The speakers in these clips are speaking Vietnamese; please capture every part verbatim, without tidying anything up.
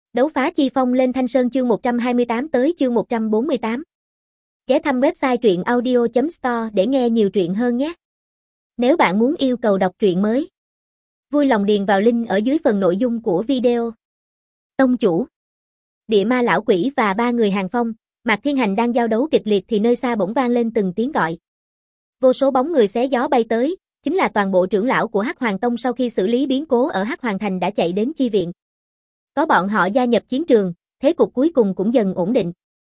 Đấu phá chi phong lên Thanh Sơn chương một trăm hai mươi tám tới chương một trăm bốn mươi tám. Ghé thăm website truyện audio chấm store để nghe nhiều truyện hơn nhé. Nếu bạn muốn yêu cầu đọc truyện mới, vui lòng điền vào link ở dưới phần nội dung của video. Tông chủ, Địa Ma lão quỷ và ba người Hàng Phong, Mạc Thiên Hành đang giao đấu kịch liệt thì nơi xa bỗng vang lên từng tiếng gọi. Vô số bóng người xé gió bay tới, chính là toàn bộ trưởng lão của Hắc Hoàng Tông sau khi xử lý biến cố ở Hắc Hoàng Thành đã chạy đến chi viện. Có bọn họ gia nhập chiến trường, thế cục cuối cùng cũng dần ổn định.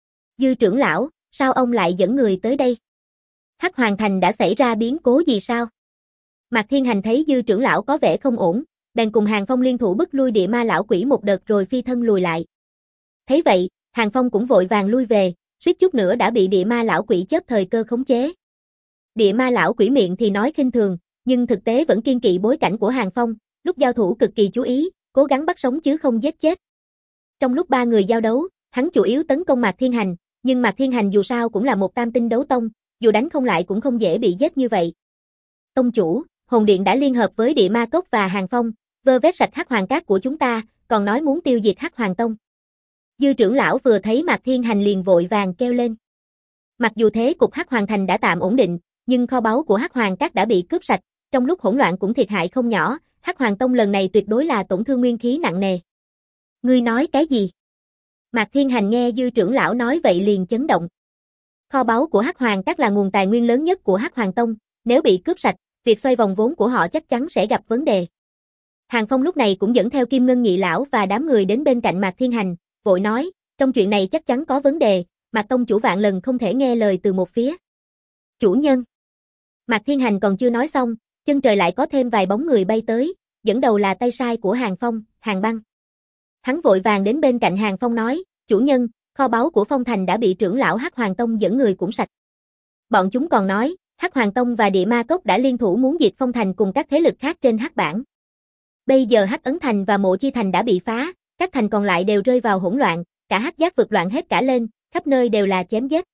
Dư trưởng lão, sao ông lại dẫn người tới đây? Hắc Hoàng Thành đã xảy ra biến cố gì sao? Mạc Thiên Hành thấy Dư trưởng lão có vẻ không ổn, bèn cùng Hàng Phong liên thủ bức lui Địa Ma lão quỷ một đợt rồi phi thân lùi lại. Thấy vậy, Hàng Phong cũng vội vàng lui về, suýt chút nữa đã bị Địa Ma lão quỷ chớp thời cơ khống chế. Địa Ma lão quỷ miệng thì nói khinh thường, nhưng thực tế vẫn kiên kỵ bối cảnh của Hàng Phong, lúc giao thủ cực kỳ chú ý, cố gắng bắt sống chứ không giết chết. Trong lúc ba người giao đấu, hắn chủ yếu tấn công Mạc Thiên Hành, nhưng Mạc Thiên Hành dù sao cũng là một tam tinh đấu tông, dù đánh không lại cũng không dễ bị giết như vậy. Tông chủ, Hồn Điện đã liên hợp với Địa Ma Cốc và Hàng Phong, vơ vét sạch Hắc Hoàng Cát của chúng ta, còn nói muốn tiêu diệt Hắc Hoàng Tông. Dư trưởng lão vừa thấy Mạc Thiên Hành liền vội vàng kêu lên. Mặc dù thế cục Hắc Hoàng Thành đã tạm ổn định, nhưng kho báu của Hắc Hoàng Cát đã bị cướp sạch, trong lúc hỗn loạn cũng thiệt hại không nhỏ, Hắc Hoàng Tông lần này tuyệt đối là tổn thương nguyên khí nặng nề. Ngươi nói cái gì? Mạc Thiên Hành nghe Dư trưởng lão nói vậy liền chấn động. Kho báu của Hắc Hoàng Cát là nguồn tài nguyên lớn nhất của Hắc Hoàng Tông, nếu bị cướp sạch, việc xoay vòng vốn của họ chắc chắn sẽ gặp vấn đề. Hàng Phong lúc này cũng dẫn theo Kim Ngân Nhị lão và đám người đến bên cạnh Mạc Thiên Hành, vội nói, trong chuyện này chắc chắn có vấn đề, Mạc tông chủ vạn lần không thể nghe lời từ một phía. Chủ nhân. Mạc Thiên Hành còn chưa nói xong, chân trời lại có thêm vài bóng người bay tới, dẫn đầu là tay sai của Hàng Phong, Hàng Băng. Hắn vội vàng đến bên cạnh Hàng Phong nói, chủ nhân, kho báu của Phong Thành đã bị trưởng lão Hắc Hoàng Tông dẫn người cũng sạch. Bọn chúng còn nói, Hắc Hoàng Tông và Địa Ma Cốc đã liên thủ muốn diệt Phong Thành cùng các thế lực khác trên Hắc Bảng. Bây giờ Hắc Ấn Thành và Mộ Chi Thành đã bị phá, các thành còn lại đều rơi vào hỗn loạn, cả Hắc Giác vực loạn hết cả lên, khắp nơi đều là chém giết.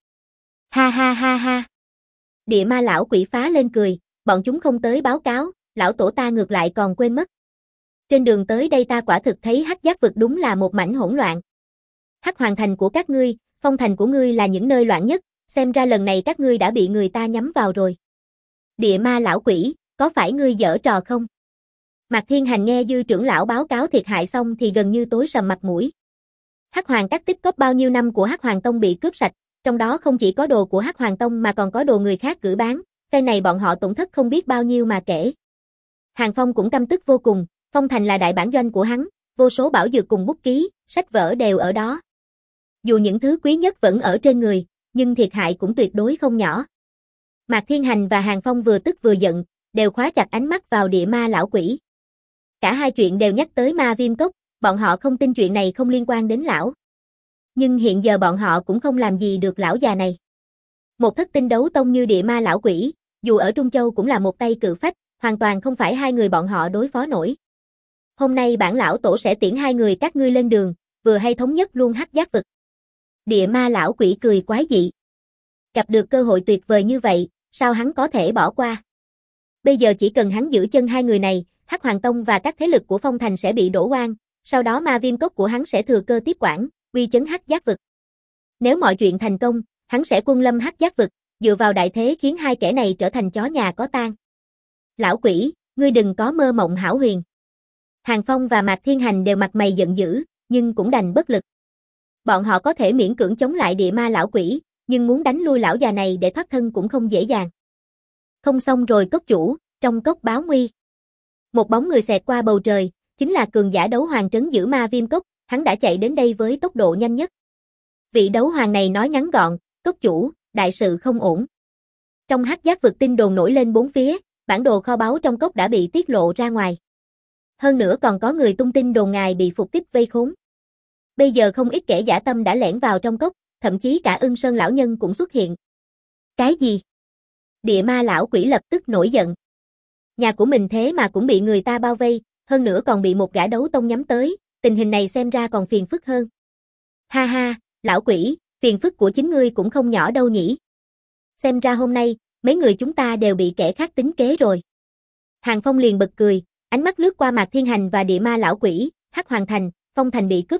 Ha ha ha ha. Địa Ma lão quỷ phá lên cười, bọn chúng không tới báo cáo, lão tổ ta ngược lại còn quên mất. Trên đường tới đây ta quả thực thấy Hắc Giác vực đúng là một mảnh hỗn loạn. Hắc Hoàng Thành của các ngươi, Phong Thành của ngươi là những nơi loạn nhất, xem ra lần này các ngươi đã bị người ta nhắm vào rồi. Địa Ma lão quỷ, có phải ngươi giở trò không? Mạc Thiên Hành nghe Dư trưởng lão báo cáo thiệt hại xong thì gần như tối sầm mặt mũi. Hắc Hoàng các tích cóp bao nhiêu năm của Hắc Hoàng Tông bị cướp sạch, trong đó không chỉ có đồ của Hắc Hoàng Tông mà còn có đồ người khác gửi bán, phe này bọn họ tổn thất không biết bao nhiêu mà kể. Hàng Phong cũng căm tức vô cùng, Phong Thành là đại bản doanh của hắn, vô số bảo dược cùng bút ký, sách vở đều ở đó. Dù những thứ quý nhất vẫn ở trên người, nhưng thiệt hại cũng tuyệt đối không nhỏ. Mạc Thiên Hành và Hàng Phong vừa tức vừa giận, đều khóa chặt ánh mắt vào Địa Ma lão quỷ. Cả hai chuyện đều nhắc tới Ma Viêm Cốc, bọn họ không tin chuyện này không liên quan đến lão. Nhưng hiện giờ bọn họ cũng không làm gì được lão già này. Một thất tinh đấu tông như Địa Ma lão quỷ, dù ở Trung Châu cũng là một tay cự phách, hoàn toàn không phải hai người bọn họ đối phó nổi. Hôm nay bản lão tổ sẽ tiễn hai người các ngươi lên đường, vừa hay thống nhất luôn Hắc Giác vực. Địa Ma lão quỷ cười quái dị. Gặp được cơ hội tuyệt vời như vậy, sao hắn có thể bỏ qua? Bây giờ chỉ cần hắn giữ chân hai người này, Hắc Hoàng Tông và các thế lực của Phong Thành sẽ bị đổ oan, sau đó Ma Viêm Cốc của hắn sẽ thừa cơ tiếp quản, uy chấn Hắc Giác vực. Nếu mọi chuyện thành công, hắn sẽ quân lâm Hắc Giác vực, dựa vào đại thế khiến hai kẻ này trở thành chó nhà có tang. Lão quỷ, ngươi đừng có mơ mộng hão huyền. Hàng Phong và Mạc Thiên Hành đều mặt mày giận dữ, nhưng cũng đành bất lực. Bọn họ có thể miễn cưỡng chống lại Địa Ma lão quỷ, nhưng muốn đánh lui lão già này để thoát thân cũng không dễ dàng. Không xong rồi cốc chủ, trong cốc báo nguy. Một bóng người xẹt qua bầu trời, chính là cường giả đấu hoàng trấn giữ Ma Viêm Cốc, hắn đã chạy đến đây với tốc độ nhanh nhất. Vị đấu hoàng này nói ngắn gọn, cốc chủ, đại sự không ổn. Trong Hắc Giác vực tin đồn nổi lên bốn phía, bản đồ kho báu trong cốc đã bị tiết lộ ra ngoài. Hơn nữa còn có người tung tin đồn ngài bị phục kích vây khốn. Bây giờ không ít kẻ dã tâm đã lẻn vào trong cốc, thậm chí cả Ưng Sơn lão nhân cũng xuất hiện. Cái gì? Địa Ma lão quỷ lập tức nổi giận. Nhà của mình thế mà cũng bị người ta bao vây, hơn nữa còn bị một gã đấu tông nhắm tới, tình hình này xem ra còn phiền phức hơn. Ha ha, lão quỷ, phiền phức của chính ngươi cũng không nhỏ đâu nhỉ. Xem ra hôm nay, mấy người chúng ta đều bị kẻ khác tính kế rồi. Hàng Phong liền bật cười, ánh mắt lướt qua Mạc Thiên Hành và Địa Ma lão quỷ, Hắc Hoàng Thành, Phong Thành bị cướp sạch,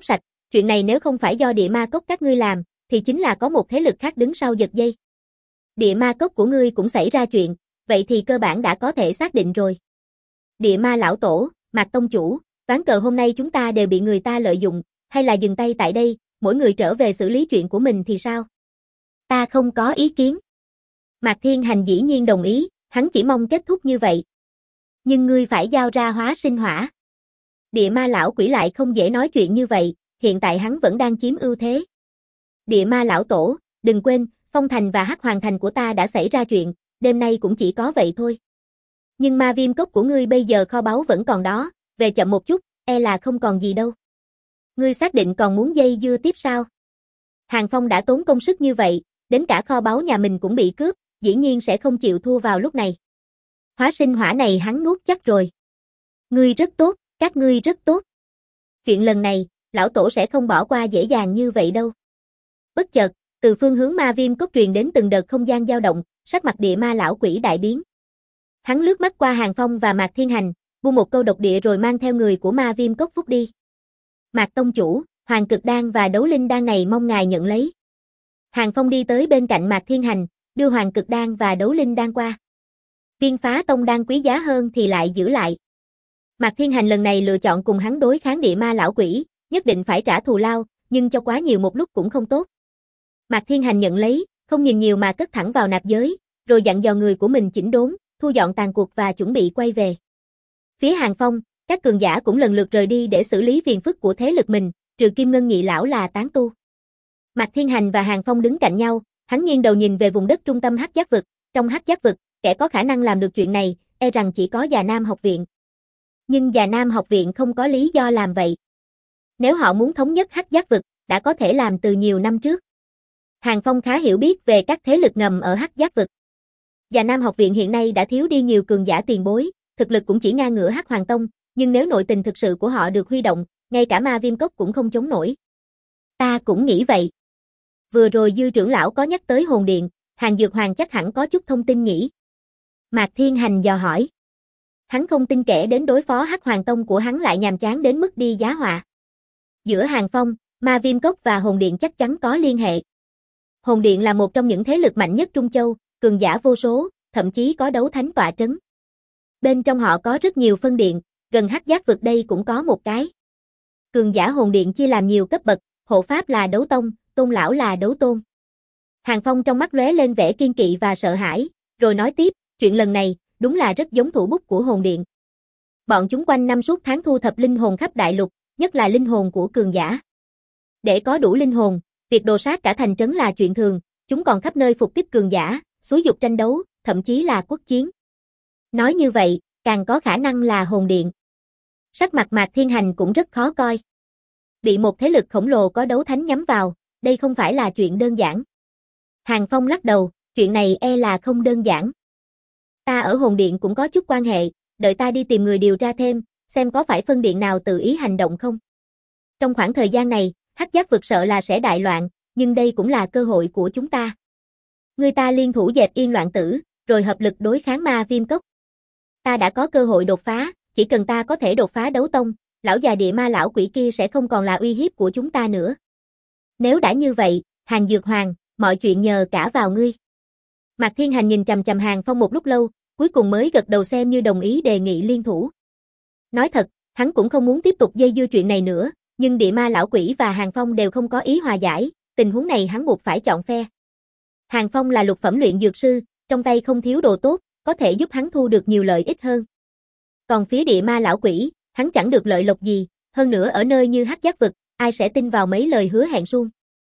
chuyện này nếu không phải do địa ma cốc các ngươi làm, thì chính là có một thế lực khác đứng sau giật dây. Địa ma cốc của ngươi cũng xảy ra chuyện, vậy thì cơ bản đã có thể xác định rồi. Địa ma lão tổ, Mạc tông chủ, ván cờ hôm nay chúng ta đều bị người ta lợi dụng, hay là dừng tay tại đây, mỗi người trở về xử lý chuyện của mình thì sao? Ta không có ý kiến. Mạc Thiên Hành dĩ nhiên đồng ý, hắn chỉ mong kết thúc như vậy. Nhưng ngươi phải giao ra hóa sinh hỏa. Địa ma lão quỷ lại không dễ nói chuyện như vậy, hiện tại hắn vẫn đang chiếm ưu thế. Địa ma lão tổ, đừng quên, Phong Thành và Hắc Hoàng Thành của ta đã xảy ra chuyện, đêm nay cũng chỉ có vậy thôi. Nhưng ma viêm cốc của ngươi bây giờ kho báu vẫn còn đó, về chậm một chút, e là không còn gì đâu. Ngươi xác định còn muốn dây dưa tiếp sao? Hàng Phong đã tốn công sức như vậy, đến cả kho báu nhà mình cũng bị cướp, dĩ nhiên sẽ không chịu thua vào lúc này. Hóa sinh hỏa này hắn nuốt chắc rồi. Ngươi rất tốt, các ngươi rất tốt. Chuyện lần này, lão tổ sẽ không bỏ qua dễ dàng như vậy đâu. Bất chợt, từ phương hướng ma viêm cốc truyền đến từng đợt không gian dao động, sắc mặt địa ma lão quỷ đại biến. Hắn lướt mắt qua Hàng Phong và Mạc Thiên Hành, buông một câu độc địa rồi mang theo người của ma viêm cốc vút đi. Mạc tông chủ, Hoàng Cực Đan và Đấu Linh Đan này mong ngài nhận lấy. Hàng Phong đi tới bên cạnh Mạc Thiên Hành, đưa Hoàng Cực Đan và Đấu Linh Đan qua. Viên Phá Tông đan quý giá hơn thì lại giữ lại. Mạc Thiên Hành lần này lựa chọn cùng hắn đối kháng địa ma lão quỷ, nhất định phải trả thù lao, nhưng cho quá nhiều một lúc cũng không tốt. Mạc Thiên Hành nhận lấy, không nhìn nhiều mà cất thẳng vào nạp giới, rồi dặn dò người của mình chỉnh đốn, thu dọn tàn cuộc và chuẩn bị quay về. Phía Hàng Phong, các cường giả cũng lần lượt rời đi để xử lý phiền phức của thế lực mình, trừ Kim Ngân Nhị lão là tán tu. Mạc Thiên Hành và Hàng Phong đứng cạnh nhau, hắn nghiêng đầu nhìn về vùng đất trung tâm Hắc Giác vực, trong Hắc Giác vực, kẻ có khả năng làm được chuyện này, e rằng chỉ có Già Nam học viện. Nhưng Già Nam học viện không có lý do làm vậy. Nếu họ muốn thống nhất Hắc Giác vực, đã có thể làm từ nhiều năm trước. Hàng Phong khá hiểu biết về các thế lực ngầm ở Hắc Giác vực. Già Nam học viện hiện nay đã thiếu đi nhiều cường giả tiền bối, thực lực cũng chỉ ngang ngửa Hắc Hoàng Tông, nhưng nếu nội tình thực sự của họ được huy động, ngay cả ma viêm cốc cũng không chống nổi. Ta cũng nghĩ vậy. Vừa rồi Dư trưởng lão có nhắc tới hồn điện, Hàng Dược Hoàng chắc hẳn có chút thông tin nhỉ? Mạc Thiên Hành dò hỏi. Hắn không tin kẻ đến đối phó Hắc Hoàng Tông của hắn lại nhàm chán đến mức đi giá họa. Giữa Hàng Phong, ma viêm cốc và hồn điện chắc chắn có liên hệ. Hồn điện là một trong những thế lực mạnh nhất Trung Châu, cường giả vô số, thậm chí có đấu thánh tọa trấn. Bên trong họ có rất nhiều phân điện, gần Hắc Giác vực đây cũng có một cái. Cường giả hồn điện chia làm nhiều cấp bậc, hộ pháp là đấu tông, tôn lão là đấu tôn. Hàng Phong trong mắt lóe lên vẻ kiên kỵ và sợ hãi, rồi nói tiếp, chuyện lần này, đúng là rất giống thủ bút của hồn điện. Bọn chúng quanh năm suốt tháng thu thập linh hồn khắp đại lục, nhất là linh hồn của cường giả. Để có đủ linh hồn, việc đồ sát cả thành trấn là chuyện thường, chúng còn khắp nơi phục kích cường giả, xúi dục tranh đấu, thậm chí là quốc chiến. Nói như vậy, càng có khả năng là hồn điện. Sắc mặt Mạc Thiên Hành cũng rất khó coi. Bị một thế lực khổng lồ có đấu thánh nhắm vào, đây không phải là chuyện đơn giản. Hàng Phong lắc đầu, chuyện này e là không đơn giản. Ta ở hồn điện cũng có chút quan hệ, đợi ta đi tìm người điều tra thêm, xem có phải phân điện nào tự ý hành động không. Trong khoảng thời gian này, Hắc Giác vực sợ là sẽ đại loạn, nhưng đây cũng là cơ hội của chúng ta. Người ta liên thủ dẹp yên loạn tử, rồi hợp lực đối kháng ma viêm cốc. Ta đã có cơ hội đột phá, chỉ cần ta có thể đột phá đấu tông, lão già địa ma lão quỷ kia sẽ không còn là uy hiếp của chúng ta nữa. Nếu đã như vậy, Hàng Dược Hoàng, mọi chuyện nhờ cả vào ngươi. Mạc Thiên Hành nhìn chằm chằm Hàng Phong một lúc lâu, cuối cùng mới gật đầu xem như đồng ý đề nghị liên thủ. Nói thật, hắn cũng không muốn tiếp tục dây dưa chuyện này nữa, nhưng địa ma lão quỷ và Hàng Phong đều không có ý hòa giải, tình huống này hắn buộc phải chọn phe. Hàng Phong là lục phẩm luyện dược sư, trong tay không thiếu đồ tốt, có thể giúp hắn thu được nhiều lợi ích hơn. Còn phía địa ma lão quỷ, hắn chẳng được lợi lộc gì, hơn nữa ở nơi như Hắc Giác vực, ai sẽ tin vào mấy lời hứa hẹn suông.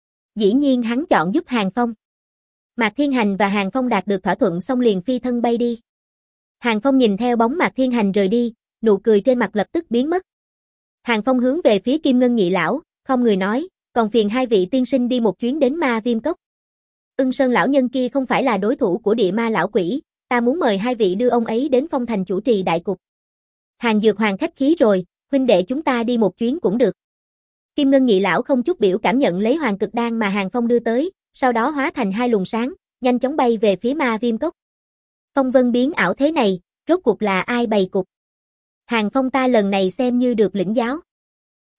Dĩ nhiên hắn chọn giúp Hàng Phong. Mạc Thiên Hành và Hàng Phong đạt được thỏa thuận xong liền phi thân bay đi. Hàng Phong nhìn theo bóng Mạc Thiên Hành rời đi, nụ cười trên mặt lập tức biến mất. Hàng Phong hướng về phía Kim Ngân Nhị lão, không người nói, còn phiền hai vị tiên sinh đi một chuyến đến ma viêm cốc. Ưng Sơn lão nhân kia không phải là đối thủ của địa ma lão quỷ, ta muốn mời hai vị đưa ông ấy đến Phong Thành chủ trì đại cục. Hàng Dược Hoàng khách khí rồi, huynh đệ chúng ta đi một chuyến cũng được. Kim Ngân Nhị lão không chút biểu cảm nhận lấy Hoàng Cực Đan mà Hàng Phong đưa tới, sau đó hóa thành hai luồng sáng, nhanh chóng bay về phía ma viêm cốc. Phong vân biến ảo thế này, rốt cuộc là ai bày cục? Hàng Phong ta lần này xem như được lĩnh giáo.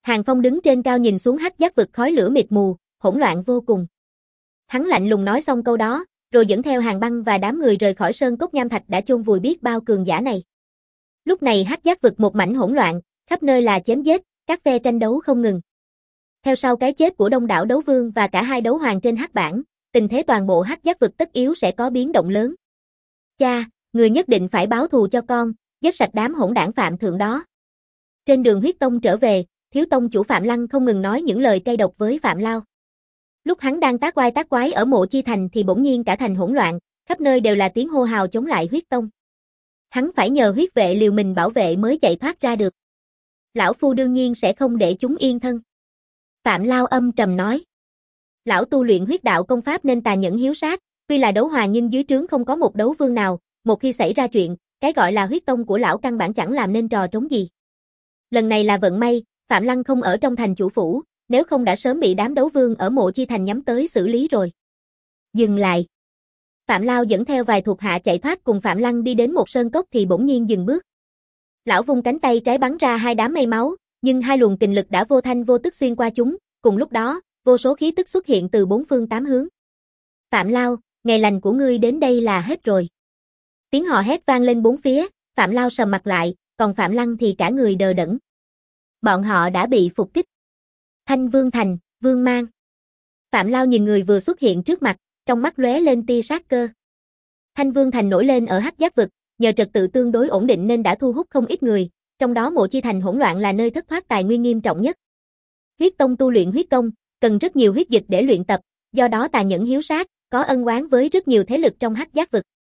Hàng Phong đứng trên cao nhìn xuống hắc giác vực khói lửa mịt mù, hỗn loạn vô cùng. Hắn lạnh lùng nói xong câu đó, rồi dẫn theo Hàng Băng và đám người rời khỏi sơn cốc nham thạch đã chôn vùi biết bao cường giả này. Lúc này hắc giác vực một mảnh hỗn loạn, khắp nơi là chém giết, các phe tranh đấu không ngừng. Theo sau cái chết của đông đảo đấu vương và cả hai đấu hoàng trên hắc bảng, tình thế toàn bộ hắc giác vực tất yếu sẽ có biến động lớn. Cha, người nhất định phải báo thù cho con, giết sạch đám hỗn đảng phạm thượng đó. Trên đường huyết tông trở về, thiếu tông chủ Phạm Lăng không ngừng nói những lời cay độc với Phạm Lao. Lúc hắn đang tác oai tác quái ở Mộ Chi Thành thì bỗng nhiên cả thành hỗn loạn, khắp nơi đều là tiếng hô hào chống lại huyết tông. Hắn phải nhờ huyết vệ liều mình bảo vệ mới chạy thoát ra được. Lão phu đương nhiên sẽ không để chúng yên thân. Phạm Lao âm trầm nói. Lão tu luyện huyết đạo công pháp nên tàn nhẫn hiếu sát, tuy là đấu hoàng nhưng dưới trướng không có một đấu vương nào, một khi xảy ra chuyện, cái gọi là huyết tông của lão căn bản chẳng làm nên trò trống gì. Lần này là vận may, Phạm Lăng không ở trong thành chủ phủ, nếu không đã sớm bị đám đấu vương ở Mộ Chi Thành nhắm tới xử lý rồi. Dừng lại. Phạm Lao dẫn theo vài thuộc hạ chạy thoát cùng Phạm Lăng đi đến một sơn cốc thì bỗng nhiên dừng bước. Lão vung cánh tay trái bắn ra hai đám mây máu, nhưng hai luồng kình lực đã vô thanh vô tức xuyên qua chúng, cùng lúc đó, vô số khí tức xuất hiện từ bốn phương tám hướng. Phạm Lao, ngày lành của ngươi đến đây là hết rồi. Tiếng hò hét vang lên bốn phía, Phạm Lao sầm mặt lại, còn Phạm Lăng thì cả người đờ đẫn. Bọn họ đã bị phục kích. Thanh Vương Thành, Vương Mang. Phạm Lao nhìn người vừa xuất hiện trước mặt, trong mắt lóe lên tia sát cơ. Thanh Vương Thành nổi lên ở hắc giác vực, nhờ trật tự tương đối ổn định nên đã thu hút không ít người, trong đó Mộ Chi Thành hỗn loạn là nơi thất thoát tài nguyên nghiêm trọng nhất. Huyết tông tu luyện huyết công, cần rất nhiều huyết dịch để luyện tập, do đó tàn nhẫn hiếu sát, có ân oán với rất nhiều thế lực trong hắc giác vực.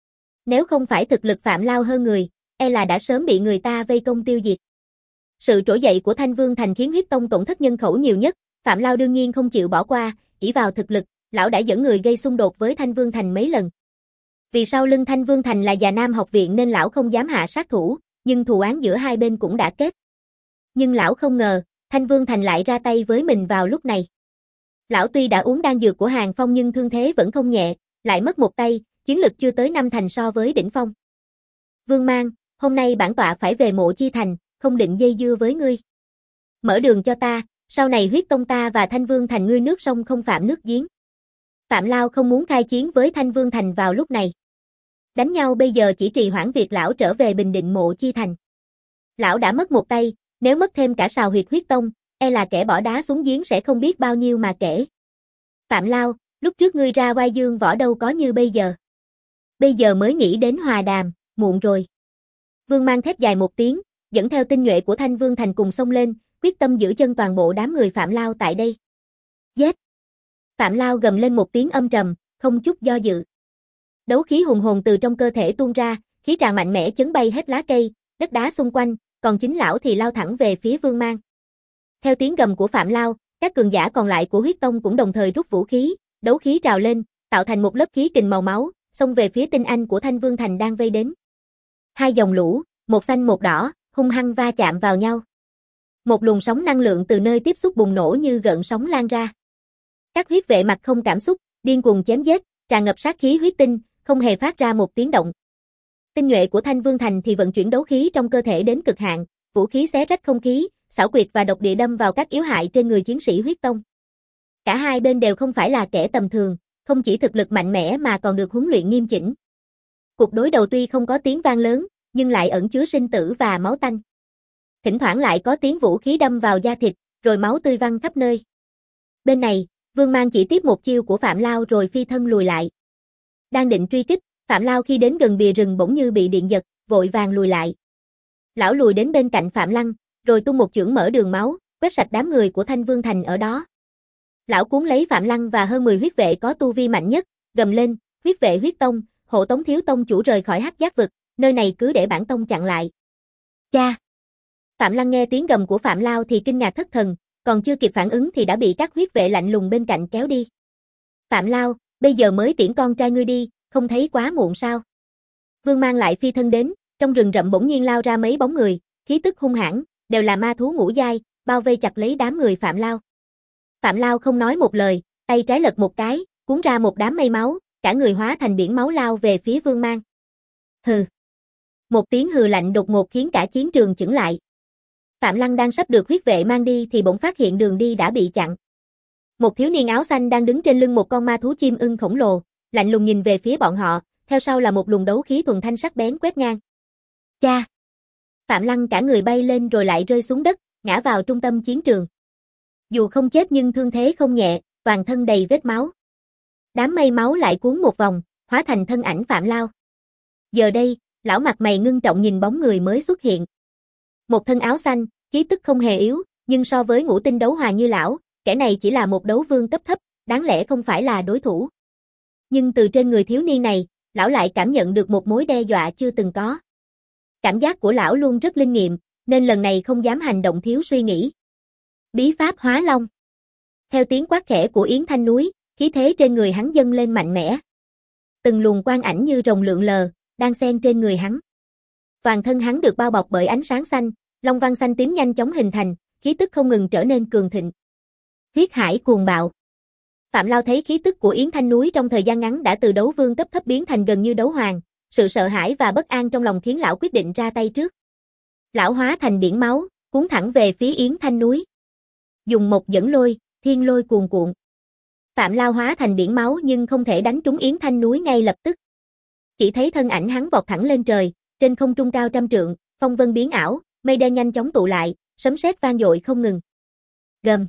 Nếu không phải thực lực Phạm Lao hơn người, e là đã sớm bị người ta vây công tiêu diệt. Sự trỗi dậy của Thanh Vương Thành khiến huyết tông tổn thất nhân khẩu nhiều nhất, Phạm Lao đương nhiên không chịu bỏ qua, ỷ vào thực lực, lão đã dẫn người gây xung đột với Thanh Vương Thành mấy lần. Vì sau lưng Thanh Vương Thành là Già Nam học viện nên lão không dám hạ sát thủ, nhưng thù oán giữa hai bên cũng đã kết. Nhưng lão không ngờ, Thanh Vương Thành lại ra tay với mình vào lúc này. Lão tuy đã uống đan dược của Hàng Phong nhưng thương thế vẫn không nhẹ, lại mất một tay, chiến lực chưa tới năm thành so với đỉnh phong. Vương Mang, hôm nay bản tọa phải về Mộ Chi Thành, không định dây dưa với ngươi. Mở đường cho ta, sau này huyết tông ta và Thanh Vương Thành ngươi nước sông không phạm nước giếng. Phạm Lao không muốn khai chiến với Thanh Vương Thành vào lúc này. Đánh nhau bây giờ chỉ trì hoãn việc lão trở về bình định Mộ Chi Thành. Lão đã mất một tay, nếu mất thêm cả sào huyệt huyết tông, e là kẻ bỏ đá xuống giếng sẽ không biết bao nhiêu mà kể. Phạm Lao, lúc trước ngươi ra oai dương võ đâu có như bây giờ. Bây giờ mới nghĩ đến hòa đàm, muộn rồi. Vương Mang thét dài một tiếng, dẫn theo tinh nhuệ của Thanh Vương Thành cùng xông lên, quyết tâm giữ chân toàn bộ đám người Phạm Lao tại đây. Giết! Phạm Lao gầm lên một tiếng âm trầm, không chút do dự. Đấu khí hùng hồn từ trong cơ thể tuôn ra, khí tràng mạnh mẽ chấn bay hết lá cây, đất đá xung quanh, còn chính lão thì lao thẳng về phía Vương Mang. Theo tiếng gầm của Phạm Lao, các cường giả còn lại của huyết tông cũng đồng thời rút vũ khí, đấu khí trào lên, tạo thành một lớp khí kình màu máu, xông về phía tinh anh của Thanh Vương Thành đang vây đến. Hai dòng lũ, một xanh một đỏ, hung hăng va chạm vào nhau. Một luồng sóng năng lượng từ nơi tiếp xúc bùng nổ như gợn sóng lan ra. Các huyết vệ mặt không cảm xúc, điên cuồng chém giết, tràn ngập sát khí huyết tinh, không hề phát ra một tiếng động. Tinh nhuệ của Thanh Vương Thành thì vận chuyển đấu khí trong cơ thể đến cực hạn, vũ khí xé rách không khí, xảo quyệt và độc địa đâm vào các yếu hại trên người chiến sĩ huyết tông. Cả hai bên đều không phải là kẻ tầm thường, không chỉ thực lực mạnh mẽ mà còn được huấn luyện nghiêm chỉnh. Cuộc đối đầu tuy không có tiếng vang lớn, nhưng lại ẩn chứa sinh tử và máu tanh. Thỉnh thoảng lại có tiếng vũ khí đâm vào da thịt, rồi máu tươi văng khắp nơi. Bên này, Vương Mang chỉ tiếp một chiêu của Phạm Lao rồi phi thân lùi lại. Đang định truy kích, Phạm Lao khi đến gần bìa rừng bỗng như bị điện giật, vội vàng lùi lại. Lão lùi đến bên cạnh Phạm Lăng, rồi tung một chưởng mở đường máu, quét sạch đám người của Thanh Vương Thành ở đó. Lão cuốn lấy Phạm Lăng và hơn mười huyết vệ có tu vi mạnh nhất, gầm lên, huyết vệ huyết tông, hộ tống thiếu tông chủ rời khỏi hắc giác vực, nơi này cứ để bản tông chặn lại. Cha! Phạm Lăng nghe tiếng gầm của Phạm Lao thì kinh ngạc thất thần, còn chưa kịp phản ứng thì đã bị các huyết vệ lạnh lùng bên cạnh kéo đi. Phạm Lao, bây giờ mới tiễn con trai ngươi đi, không thấy quá muộn sao? Vương Mang lại phi thân đến, trong rừng rậm bỗng nhiên lao ra mấy bóng người, khí tức hung hãn, đều là ma thú ngũ giai, bao vây chặt lấy đám người Phạm Lao. Phạm Lao không nói một lời, tay trái lật một cái, cuốn ra một đám mây máu, cả người hóa thành biển máu lao về phía Vương Mang. Hừ. Một tiếng hừ lạnh đột ngột khiến cả chiến trường chững lại. Phạm Lăng đang sắp được huyết vệ mang đi thì bỗng phát hiện đường đi đã bị chặn. Một thiếu niên áo xanh đang đứng trên lưng một con ma thú chim ưng khổng lồ, lạnh lùng nhìn về phía bọn họ, theo sau là một luồng đấu khí thuần thanh sắc bén quét ngang. Cha! Phạm Lăng cả người bay lên rồi lại rơi xuống đất, ngã vào trung tâm chiến trường. Dù không chết nhưng thương thế không nhẹ, toàn thân đầy vết máu. Đám mây máu lại cuốn một vòng, hóa thành thân ảnh Phạm Lao. Giờ đây, lão mặt mày ngưng trọng nhìn bóng người mới xuất hiện. Một thân áo xanh, khí tức không hề yếu, nhưng so với ngũ tinh đấu hoàng như lão, kẻ này chỉ là một đấu vương cấp thấp, đáng lẽ không phải là đối thủ. Nhưng từ trên người thiếu niên này, lão lại cảm nhận được một mối đe dọa chưa từng có. Cảm giác của lão luôn rất linh nghiệm, nên lần này không dám hành động thiếu suy nghĩ. Bí pháp hóa long. Theo tiếng quát khẽ của Yến Thanh Núi, khí thế trên người hắn dâng lên mạnh mẽ. Từng luồng quang ảnh như rồng lượn lờ, đang xen trên người hắn. Toàn thân hắn được bao bọc bởi ánh sáng xanh, long văn xanh tím nhanh chóng hình thành, khí tức không ngừng trở nên cường thịnh. Huyết hải cuồng bạo. Phạm Lao thấy khí tức của Yến Thanh Núi trong thời gian ngắn đã từ đấu vương cấp thấp biến thành gần như đấu hoàng, sự sợ hãi và bất an trong lòng khiến lão quyết định ra tay trước. Lão hóa thành biển máu, cuốn thẳng về phía Yến Thanh Núi. Dùng một dẫn lôi, thiên lôi cuồn cuộn. Phạm Lao hóa thành biển máu nhưng không thể đánh trúng Yến Thanh Núi ngay lập tức. Chỉ thấy thân ảnh hắn vọt thẳng lên trời, trên không trung cao trăm trượng, phong vân biến ảo, mây đen nhanh chóng tụ lại, sấm sét vang dội không ngừng. Gầm.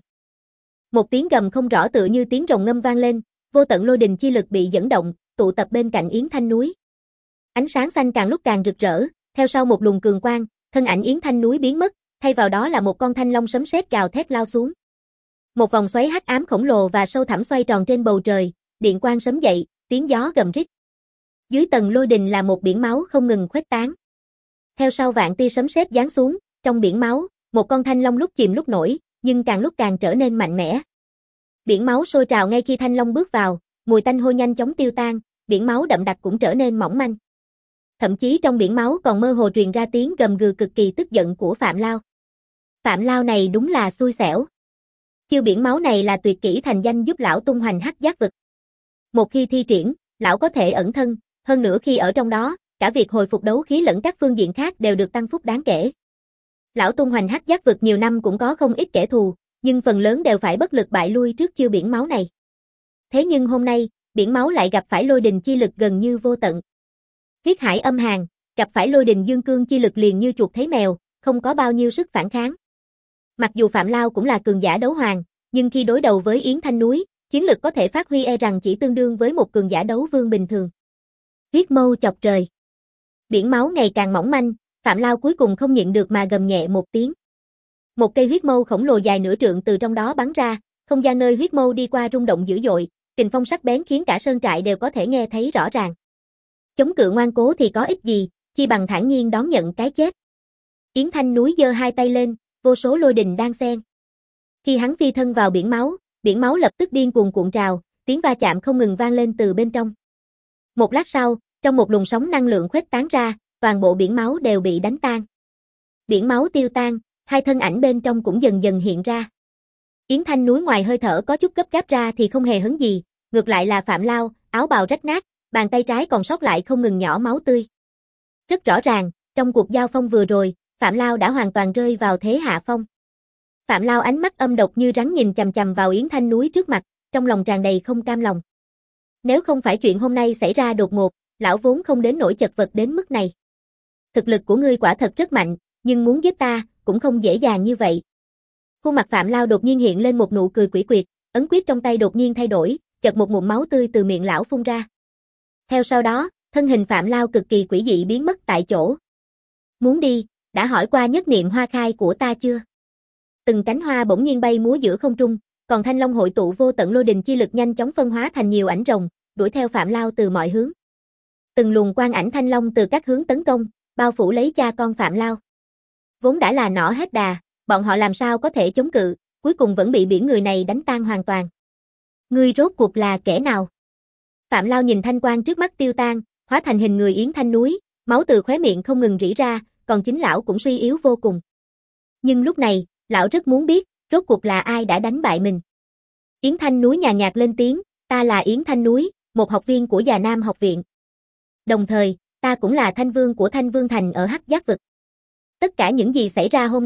Một tiếng gầm không rõ tựa như tiếng rồng ngâm vang lên, vô tận lôi đình chi lực bị dẫn động, tụ tập bên cạnh Yến Thanh Núi. Ánh sáng xanh càng lúc càng rực rỡ, theo sau một luồng cường quang, thân ảnh Yến Thanh Núi biến mất, thay vào đó là một con thanh long sấm sét gào thét lao xuống. Một vòng xoáy hắc ám khổng lồ và sâu thẳm xoay tròn trên bầu trời, điện quang sấm dậy, tiếng gió gầm rít. Dưới tầng lôi đình là một biển máu không ngừng khuếch tán. Theo sau vạn tia sấm sét giáng xuống, trong biển máu, một con thanh long lúc chìm lúc nổi, nhưng càng lúc càng trở nên mạnh mẽ. Biển máu sôi trào ngay khi thanh long bước vào, mùi tanh hôi nhanh chóng tiêu tan, biển máu đậm đặc cũng trở nên mỏng manh. Thậm chí trong biển máu còn mơ hồ truyền ra tiếng gầm gừ cực kỳ tức giận của Phạm Lao. Phạm Lao này đúng là xui xẻo. Chiêu biển máu này là tuyệt kỹ thành danh giúp lão tung hoành hắc giác vực. Một khi thi triển, lão có thể ẩn thân, hơn nữa khi ở trong đó, cả việc hồi phục đấu khí lẫn các phương diện khác đều được tăng phúc đáng kể. Lão tung hoành hắc giác vực nhiều năm cũng có không ít kẻ thù, nhưng phần lớn đều phải bất lực bại lui trước chiêu biển máu này. Thế nhưng hôm nay, biển máu lại gặp phải lôi đình chi lực gần như vô tận. Huyết hải âm hàn, gặp phải lôi đình dương cương chi lực liền như chuột thấy mèo, không có bao nhiêu sức phản kháng. Mặc dù Phạm Lao cũng là cường giả đấu hoàng, nhưng khi đối đầu với Yến Thanh Núi, chiến lực có thể phát huy e rằng chỉ tương đương với một cường giả đấu vương bình thường. Huyết mâu chọc trời. Biển máu ngày càng mỏng manh, Phạm Lao cuối cùng không nhịn được mà gầm nhẹ một tiếng. Một cây huyết mâu khổng lồ dài nửa trượng từ trong đó bắn ra, không gian nơi huyết mâu đi qua rung động dữ dội, kình phong sắc bén khiến cả sơn trại đều có thể nghe thấy rõ ràng. Chống cự ngoan cố thì có ích gì, chi bằng thản nhiên đón nhận cái chết. Yến Thanh Núi giơ hai tay lên, vô số lôi đình đang xen. Khi hắn phi thân vào biển máu, biển máu lập tức điên cuồng cuộn trào, tiếng va chạm không ngừng vang lên từ bên trong. Một lát sau, trong một luồng sóng năng lượng khuếch tán ra, toàn bộ biển máu đều bị đánh tan. Biển máu tiêu tan, hai thân ảnh bên trong cũng dần dần hiện ra. Yến Thanh Núi ngoài hơi thở có chút gấp gáp ra thì không hề hấn gì, ngược lại là Phạm Lao, áo bào rách nát, bàn tay trái còn sót lại không ngừng nhỏ máu tươi. Rất rõ ràng, trong cuộc giao phong vừa rồi, Phạm Lao đã hoàn toàn rơi vào thế hạ phong. Phạm Lao ánh mắt âm độc như rắn nhìn chằm chằm vào Yến Thanh Núi trước mặt, trong lòng tràn đầy không cam lòng. Nếu không phải chuyện hôm nay xảy ra đột ngột, lão vốn không đến nỗi chật vật đến mức này. Thực lực của ngươi quả thật rất mạnh, nhưng muốn giết ta, cũng không dễ dàng như vậy. Khuôn mặt Phạm Lao đột nhiên hiện lên một nụ cười quỷ quyệt, ấn quyết trong tay đột nhiên thay đổi, chợt một ngụm máu tươi từ miệng lão phun ra. Theo sau đó, thân hình Phạm Lao cực kỳ quỷ dị biến mất tại chỗ. Muốn đi, đã hỏi qua nhất niệm hoa khai của ta chưa? Từng cánh hoa bỗng nhiên bay múa giữa không trung, còn thanh long hội tụ vô tận lôi đình chi lực nhanh chóng phân hóa thành nhiều ảnh rồng, đuổi theo Phạm Lao từ mọi hướng. Từng luồng quang ảnh thanh long từ các hướng tấn công, bao phủ lấy cha con Phạm Lao. Vốn đã là nỏ hết đà, bọn họ làm sao có thể chống cự, cuối cùng vẫn bị biển người này đánh tan hoàn toàn. Ngươi rốt cuộc là kẻ nào? Phạm Lao nhìn thanh quang trước mắt tiêu tan, hóa thành hình người Yến Thanh Núi, máu từ khóe miệng không ngừng rỉ ra, còn chính lão cũng suy yếu vô cùng. Nhưng lúc này, lão rất muốn biết, rốt cuộc là ai đã đánh bại mình. Yến Thanh Núi nhàn nhạt lên tiếng, ta là Yến Thanh Núi, một học viên của Già Nam học viện. Đồng thời, ta cũng là Thanh Vương của Thanh Vương Thành ở Hắc Giác Vực. Tất cả những gì xảy ra hôm nay,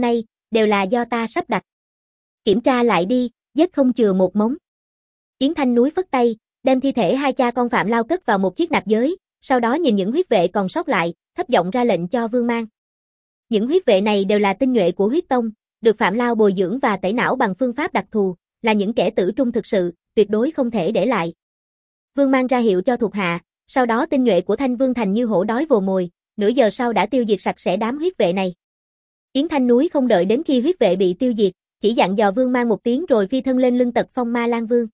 đều là do ta sắp đặt. Kiểm tra lại đi, giết không chừa một mống. Yến Thanh Núi phất tay, đem thi thể hai cha con Phạm Lao cất vào một chiếc nạp giới, sau đó nhìn những huyết vệ còn sót lại, thấp giọng ra lệnh cho Vương Mang. Những huyết vệ này đều là tinh nhuệ của huyết tông, được Phạm Lao bồi dưỡng và tẩy não bằng phương pháp đặc thù, là những kẻ tử trung thực sự, tuyệt đối không thể để lại. Vương Mang ra hiệu cho thuộc hạ, sau đó tinh nhuệ của Thanh Vương Thành như hổ đói vồ mồi, nửa giờ sau đã tiêu diệt sạch sẽ đám huyết vệ này. Yến Thanh Núi không đợi đến khi huyết vệ bị tiêu diệt, chỉ dặn dò Vương Mang một tiếng rồi phi thân lên lưng Tật Phong Ma Lang Vương.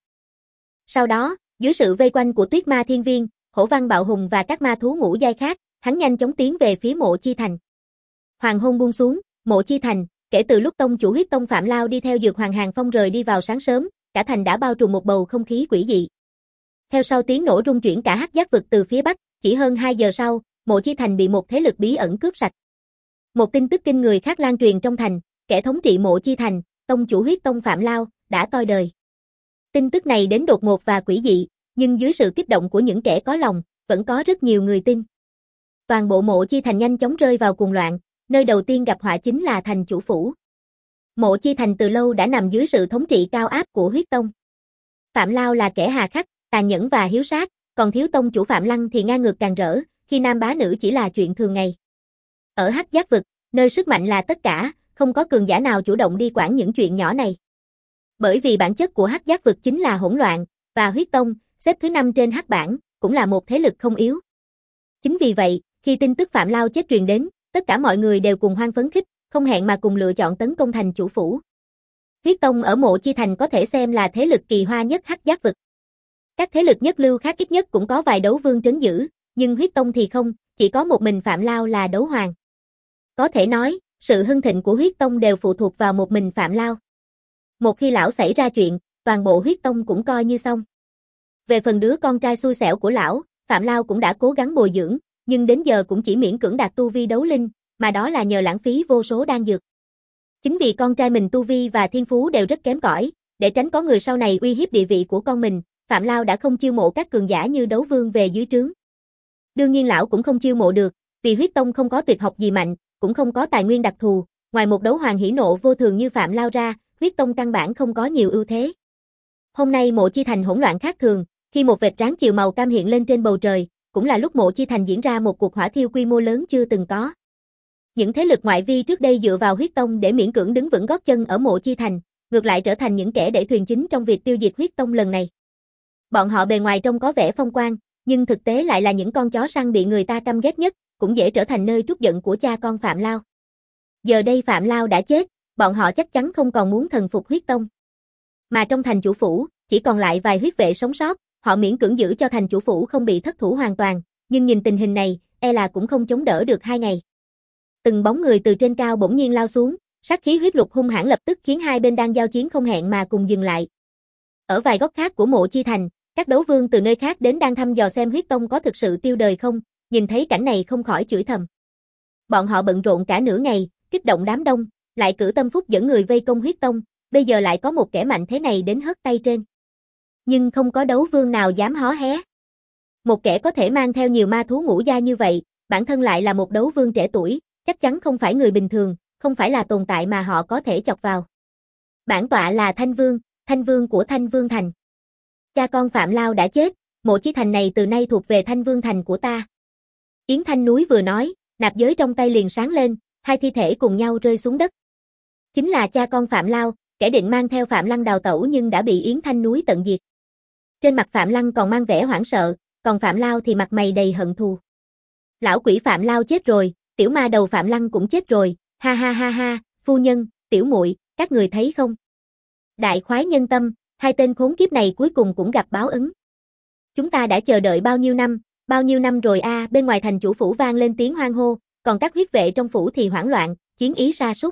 Sau đó, dưới sự vây quanh của Tuyết Ma Thiên Viên, Hổ Văn Bạo Hùng và các ma thú ngũ giai khác, hắn nhanh chóng tiến về phía Mộ Chi Thành. Hoàng hôn buông xuống, Mộ Chi Thành, kể từ lúc tông chủ huyết tông Phạm Lao đi theo Dược Hoàng Hàng Phong rời đi vào sáng sớm, cả thành đã bao trùm một bầu không khí quỷ dị. Theo sau tiếng nổ rung chuyển cả hắc giác vực từ phía bắc, chỉ hơn hai giờ sau, Mộ Chi Thành bị một thế lực bí ẩn cướp sạch. Một tin tức kinh người khác lan truyền trong thành, kẻ thống trị Mộ Chi Thành, tông chủ huyết tông Phạm Lao, đã toi đời. Tin tức này đến đột ngột và quỷ dị, nhưng dưới sự kích động của những kẻ có lòng, vẫn có rất nhiều người tin. Toàn bộ Mộ Chi Thành nhanh chóng rơi vào cuồng loạn, nơi đầu tiên gặp họa chính là thành chủ phủ. Mộ Chi Thành từ lâu đã nằm dưới sự thống trị cao áp của huyết tông. Phạm Lao là kẻ hà khắc, tàn nhẫn và hiếu sát, còn thiếu tông chủ Phạm Lăng thì ngang ngược càng rỡ, khi nam bá nữ chỉ là chuyện thường ngày. Ở hắc giác vực, nơi sức mạnh là tất cả, không có cường giả nào chủ động đi quản những chuyện nhỏ này. Bởi vì bản chất của hắc giác vực chính là hỗn loạn, và huyết tông, xếp thứ năm trên hắc bảng, cũng là một thế lực không yếu. Chính vì vậy, khi tin tức Phạm Lao chết truyền đến, tất cả mọi người đều cùng hoan phấn khích, không hẹn mà cùng lựa chọn tấn công thành chủ phủ. Huyết tông ở Mộ Chi Thành có thể xem là thế lực kỳ hoa nhất hắc giác vực. Các thế lực nhất lưu khác ít nhất cũng có vài đấu vương trấn giữ, nhưng huyết tông thì không, chỉ có một mình Phạm Lao là đấu hoàng. Có thể nói, sự hưng thịnh của huyết tông đều phụ thuộc vào một mình Phạm Lao. Một khi lão xảy ra chuyện, toàn bộ huyết tông cũng coi như xong. Về phần đứa con trai xui xẻo của lão, Phạm Lao cũng đã cố gắng bồi dưỡng, nhưng đến giờ cũng chỉ miễn cưỡng đạt tu vi đấu linh, mà đó là nhờ lãng phí vô số đan dược. Chính vì con trai mình tu vi và thiên phú đều rất kém cỏi, để tránh có người sau này uy hiếp địa vị của con mình, Phạm Lao đã không chiêu mộ các cường giả như đấu vương về dưới trướng. Đương nhiên lão cũng không chiêu mộ được, vì huyết tông không có tuyệt học gì mạnh, cũng không có tài nguyên đặc thù, ngoài một đấu hoàng hỉ nộ vô thường như Phạm Lao ra, huyết tông căn bản không có nhiều ưu thế. Hôm nay Mộ Chi Thành hỗn loạn khác thường, khi một vệt ráng chiều màu cam hiện lên trên bầu trời, cũng là lúc Mộ Chi Thành diễn ra một cuộc hỏa thiêu quy mô lớn chưa từng có. Những thế lực ngoại vi trước đây dựa vào huyết tông để miễn cưỡng đứng vững gót chân ở Mộ Chi Thành, ngược lại trở thành những kẻ đẩy thuyền chính trong việc tiêu diệt huyết tông lần này. Bọn họ bề ngoài trông có vẻ phong quang, nhưng thực tế lại là những con chó săn bị người ta căm ghét nhất, cũng dễ trở thành nơi trút giận của cha con Phạm Lao. Giờ đây Phạm Lao đã chết, bọn họ chắc chắn không còn muốn thần phục huyết tông. Mà trong thành chủ phủ, chỉ còn lại vài huyết vệ sống sót, họ miễn cưỡng giữ cho thành chủ phủ không bị thất thủ hoàn toàn, nhưng nhìn tình hình này, e là cũng không chống đỡ được hai ngày. Từng bóng người từ trên cao bỗng nhiên lao xuống, sát khí huyết lục hung hãn lập tức khiến hai bên đang giao chiến không hẹn mà cùng dừng lại. Ở vài góc khác của Mộ Chi Thành, các đấu vương từ nơi khác đến đang thăm dò xem huyết tông có thực sự tiêu đời không, nhìn thấy cảnh này không khỏi chửi thầm. Bọn họ bận rộn cả nửa ngày, kích động đám đông, lại cử tâm phúc dẫn người vây công huyết tông, bây giờ lại có một kẻ mạnh thế này đến hất tay trên. Nhưng không có đấu vương nào dám hó hé. Một kẻ có thể mang theo nhiều ma thú ngũ gia như vậy, bản thân lại là một đấu vương trẻ tuổi, chắc chắn không phải người bình thường, không phải là tồn tại mà họ có thể chọc vào. Bản tọa là Thanh Vương, Thanh Vương của Thanh Vương Thành. Cha con Phạm Lao đã chết, Mộ Chi Thành này từ nay thuộc về Thanh Vương Thành của ta. Yến Thanh Núi vừa nói, nạp giới trong tay liền sáng lên, hai thi thể cùng nhau rơi xuống đất. Chính là cha con Phạm Lao, kẻ định mang theo Phạm Lăng đào tẩu nhưng đã bị Yến Thanh Núi tận diệt. Trên mặt Phạm Lăng còn mang vẻ hoảng sợ, còn Phạm Lao thì mặt mày đầy hận thù. Lão quỷ Phạm Lao chết rồi, tiểu ma đầu Phạm Lăng cũng chết rồi, ha ha ha ha, phu nhân, tiểu muội, các người thấy không? Đại khoái nhân tâm, hai tên khốn kiếp này cuối cùng cũng gặp báo ứng. Chúng ta đã chờ đợi bao nhiêu năm, bao nhiêu năm rồi a, à, bên ngoài thành chủ phủ vang lên tiếng hoan hô, còn các huyết vệ trong phủ thì hoảng loạn, chiến ý sa sút.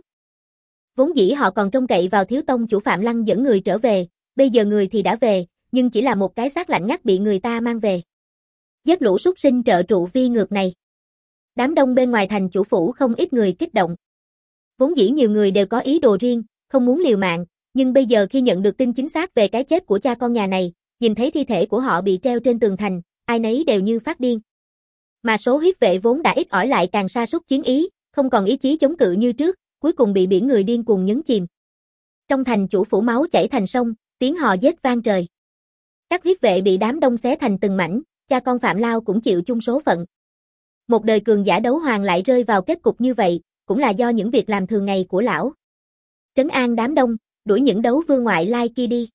Vốn dĩ họ còn trông cậy vào thiếu tông chủ Phạm Lăng dẫn người trở về, bây giờ người thì đã về, nhưng chỉ là một cái xác lạnh ngắt bị người ta mang về. Giết lũ súc sinh trợ trụ vi ngược này. Đám đông bên ngoài thành chủ phủ không ít người kích động. Vốn dĩ nhiều người đều có ý đồ riêng, không muốn liều mạng, nhưng bây giờ khi nhận được tin chính xác về cái chết của cha con nhà này, nhìn thấy thi thể của họ bị treo trên tường thành, ai nấy đều như phát điên. Mà số huyết vệ vốn đã ít ỏi lại càng sa sút chiến ý, không còn ý chí chống cự như trước, cuối cùng bị biển người điên cuồng nhấn chìm. Trong thành chủ phủ máu chảy thành sông, tiếng hò giết vang trời. Các huyết vệ bị đám đông xé thành từng mảnh, cha con Phạm Lao cũng chịu chung số phận. Một đời cường giả đấu hoàng lại rơi vào kết cục như vậy, cũng là do những việc làm thường ngày của lão. Trấn an đám đông, đuổi những đấu vương ngoại lai kia đi.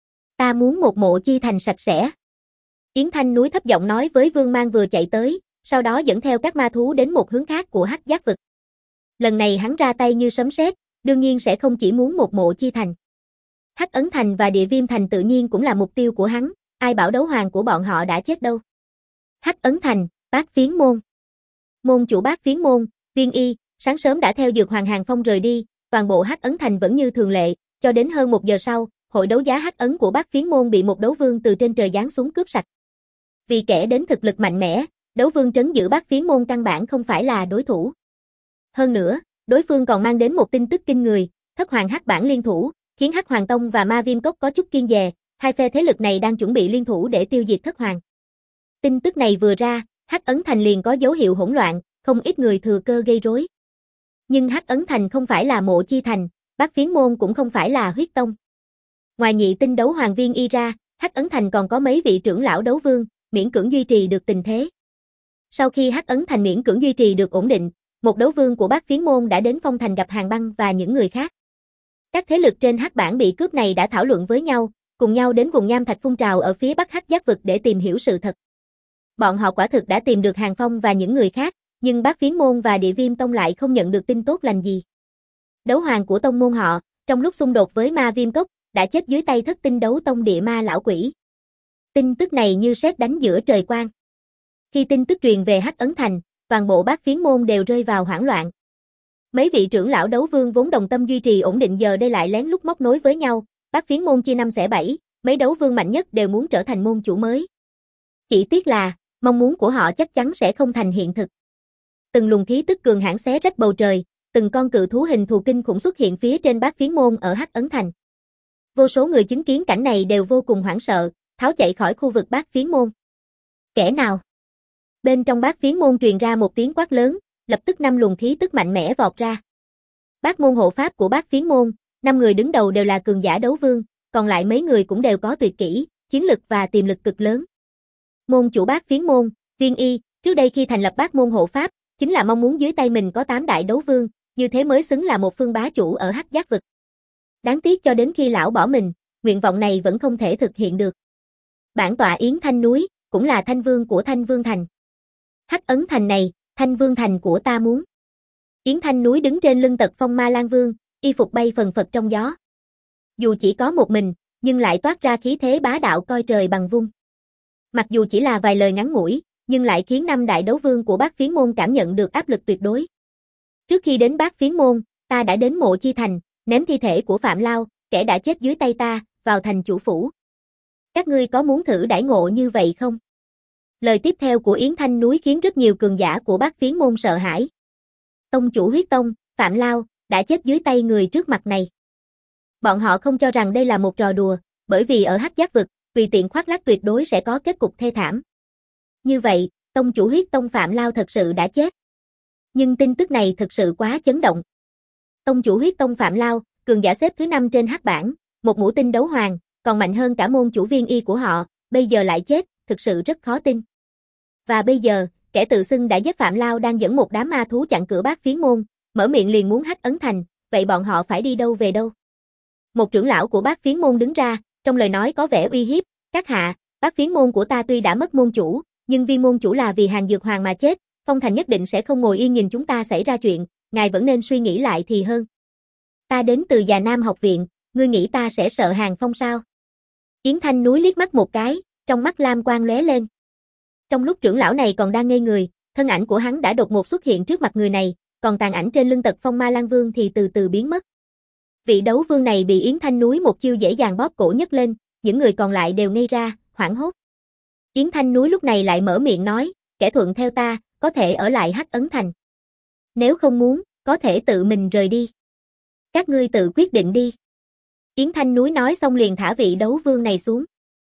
Ta muốn một mộ chi thành sạch sẽ. Yến Thanh Núi thấp giọng nói với Vương Mang vừa chạy tới, sau đó dẫn theo các ma thú đến một hướng khác của Hắc Giác vực. Lần này hắn ra tay như sấm sét, đương nhiên sẽ không chỉ muốn một mộ chi thành. Hắc Ấn Thành và Địa Viêm Thành tự nhiên cũng là mục tiêu của hắn, ai bảo đấu hoàng của bọn họ đã chết đâu. Hắc Ấn Thành, Bát Phiến Môn. Môn chủ Bát Phiến Môn, Viên Y, sáng sớm đã theo Dược Hoàng Hàng Phong rời đi, toàn bộ Hắc Ấn Thành vẫn như thường lệ, cho đến hơn một giờ sau, hội đấu giá Hắc Ấn của Bát Phiến Môn bị một đấu vương từ trên trời giáng xuống cướp sạch. Vì kẻ đến thực lực mạnh mẽ, đấu vương trấn giữ Bát Phiến Môn căn bản không phải là đối thủ. Hơn nữa, đối phương còn mang đến một tin tức kinh người, Thất Hoàng Hắc Bản liên thủ, khiến Hắc Hoàng Tông và Ma Viêm Cốc có chút kiêng dè, hai phe thế lực này đang chuẩn bị liên thủ để tiêu diệt Thất Hoàng. Tin tức này vừa ra, Hắc Ấn Thành liền có dấu hiệu hỗn loạn, không ít người thừa cơ gây rối. Nhưng Hắc Ấn Thành không phải là mộ chi thành, Bát Phiến Môn cũng không phải là huyết tông. Ngoài nhị tinh đấu hoàng Viên Y ra, Hắc Ấn Thành còn có mấy vị trưởng lão đấu vương, miễn cưỡng duy trì được tình thế. Sau khi Hắc Ấn Thành miễn cưỡng duy trì được ổn định, một đấu vương của Bát Phiến Môn đã đến Phong Thành gặp Hàn Băng và những người khác. Các thế lực trên Hắc Bản bị cướp này đã thảo luận với nhau, cùng nhau đến vùng nham thạch phun trào ở phía Bắc Hắc Giác vực để tìm hiểu sự thật. Bọn họ quả thực đã tìm được Hàn Phong và những người khác, nhưng Bát Phiến Môn và Địa Viêm Tông lại không nhận được tin tốt lành gì. Đấu hoàng của tông môn họ, trong lúc xung đột với Ma Viêm Cốc, đã chết dưới tay Thất Tinh Đấu Tông Địa Ma lão quỷ. Tin tức này như sét đánh giữa trời quang. Khi tin tức truyền về Hắc Ấn Thành, toàn bộ Bát Phiến Môn đều rơi vào hoảng loạn. Mấy vị trưởng lão đấu vương vốn đồng tâm duy trì ổn định giờ đây lại lén lút móc nối với nhau, Bát Phiến Môn chia năm xẻ bảy, mấy đấu vương mạnh nhất đều muốn trở thành môn chủ mới. Chỉ tiếc là, mong muốn của họ chắc chắn sẽ không thành hiện thực. Từng luồng khí tức cường hãn xé rách bầu trời, từng con cự thú hình thù kinh khủng xuất hiện phía trên Bát Phiến Môn ở Hắc Ấn Thành. Vô số người chứng kiến cảnh này đều vô cùng hoảng sợ, tháo chạy khỏi khu vực Bát Phiến Môn. Kẻ nào? Bên trong Bát Phiến Môn truyền ra một tiếng quát lớn, lập tức năm luồng khí tức mạnh mẽ vọt ra. Bát môn hộ pháp của Bát Phiến Môn, năm người đứng đầu đều là cường giả đấu vương, còn lại mấy người cũng đều có tuyệt kỹ, chiến lực và tiềm lực cực lớn. Môn chủ Bát Phiến Môn, Viên Y, trước đây khi thành lập Bát môn hộ pháp, chính là mong muốn dưới tay mình có tám đại đấu vương, như thế mới xứng là một phương bá chủ ở Hắc Giác vực. Đáng tiếc cho đến khi lão bỏ mình, nguyện vọng này vẫn không thể thực hiện được. Bản tọa Yến Thanh Núi, cũng là Thanh Vương của Thanh Vương Thành. Hắc Ấn Thành này, Thanh Vương Thành của ta muốn. Yến Thanh Núi đứng trên lưng Tật Phong Ma Lan Vương, y phục bay phần phật trong gió. Dù chỉ có một mình, nhưng lại toát ra khí thế bá đạo coi trời bằng vung. Mặc dù chỉ là vài lời ngắn ngủi, nhưng lại khiến năm đại đấu vương của Bát Phiến Môn cảm nhận được áp lực tuyệt đối. Trước khi đến Bát Phiến Môn, ta đã đến mộ chi thành, ném thi thể của Phạm Lao, kẻ đã chết dưới tay ta, vào thành chủ phủ. Các ngươi có muốn thử đãi ngộ như vậy không? Lời tiếp theo của Yến Thanh Núi khiến rất nhiều cường giả của Bát Phiến Môn sợ hãi. Tông chủ huyết tông, Phạm Lao, đã chết dưới tay người trước mặt này. Bọn họ không cho rằng đây là một trò đùa, bởi vì ở Hắc Giác vực, tùy tiện khoác lác tuyệt đối sẽ có kết cục thê thảm. Như vậy, tông chủ huyết tông Phạm Lao thật sự đã chết. Nhưng tin tức này thực sự quá chấn động. Tông chủ huyết tông Phạm Lao, cường giả xếp thứ năm trên Hắc bảng, một ngũ tinh đấu hoàng, còn mạnh hơn cả môn chủ Viên Y của họ, bây giờ lại chết, thực sự rất khó tin. Và bây giờ, kẻ tự xưng đã giết Phạm Lao đang dẫn một đám ma thú chặn cửa Bát Phiến Môn, mở miệng liền muốn Hắc Ấn Thành, vậy bọn họ phải đi đâu về đâu? Một trưởng lão của Bát Phiến Môn đứng ra, trong lời nói có vẻ uy hiếp, các hạ, Bát Phiến Môn của ta tuy đã mất môn chủ, nhưng viên môn chủ là vì Hàn Dược Hoàng mà chết, Phong Thành nhất định sẽ không ngồi yên nhìn chúng ta xảy ra chuyện, ngài vẫn nên suy nghĩ lại thì hơn. Ta đến từ Già Nam học viện, ngươi nghĩ ta sẽ sợ Hàn Phong sao? Yến Thanh Núi liếc mắt một cái, trong mắt lam quang lóe lên. Trong lúc trưởng lão này còn đang ngây người, thân ảnh của hắn đã đột ngột xuất hiện trước mặt người này, còn tàn ảnh trên lưng Tật Phong Ma Lan Vương thì từ từ biến mất. Vị đấu vương này bị Yến Thanh Núi một chiêu dễ dàng bóp cổ nhấc lên, những người còn lại đều ngây ra, hoảng hốt. Yến Thanh Núi lúc này lại mở miệng nói, kẻ thuận theo ta, có thể ở lại Hắc Ấn Thành. Nếu không muốn, có thể tự mình rời đi. Các ngươi tự quyết định đi. Yến Thanh Núi nói xong liền thả vị đấu vương này xuống.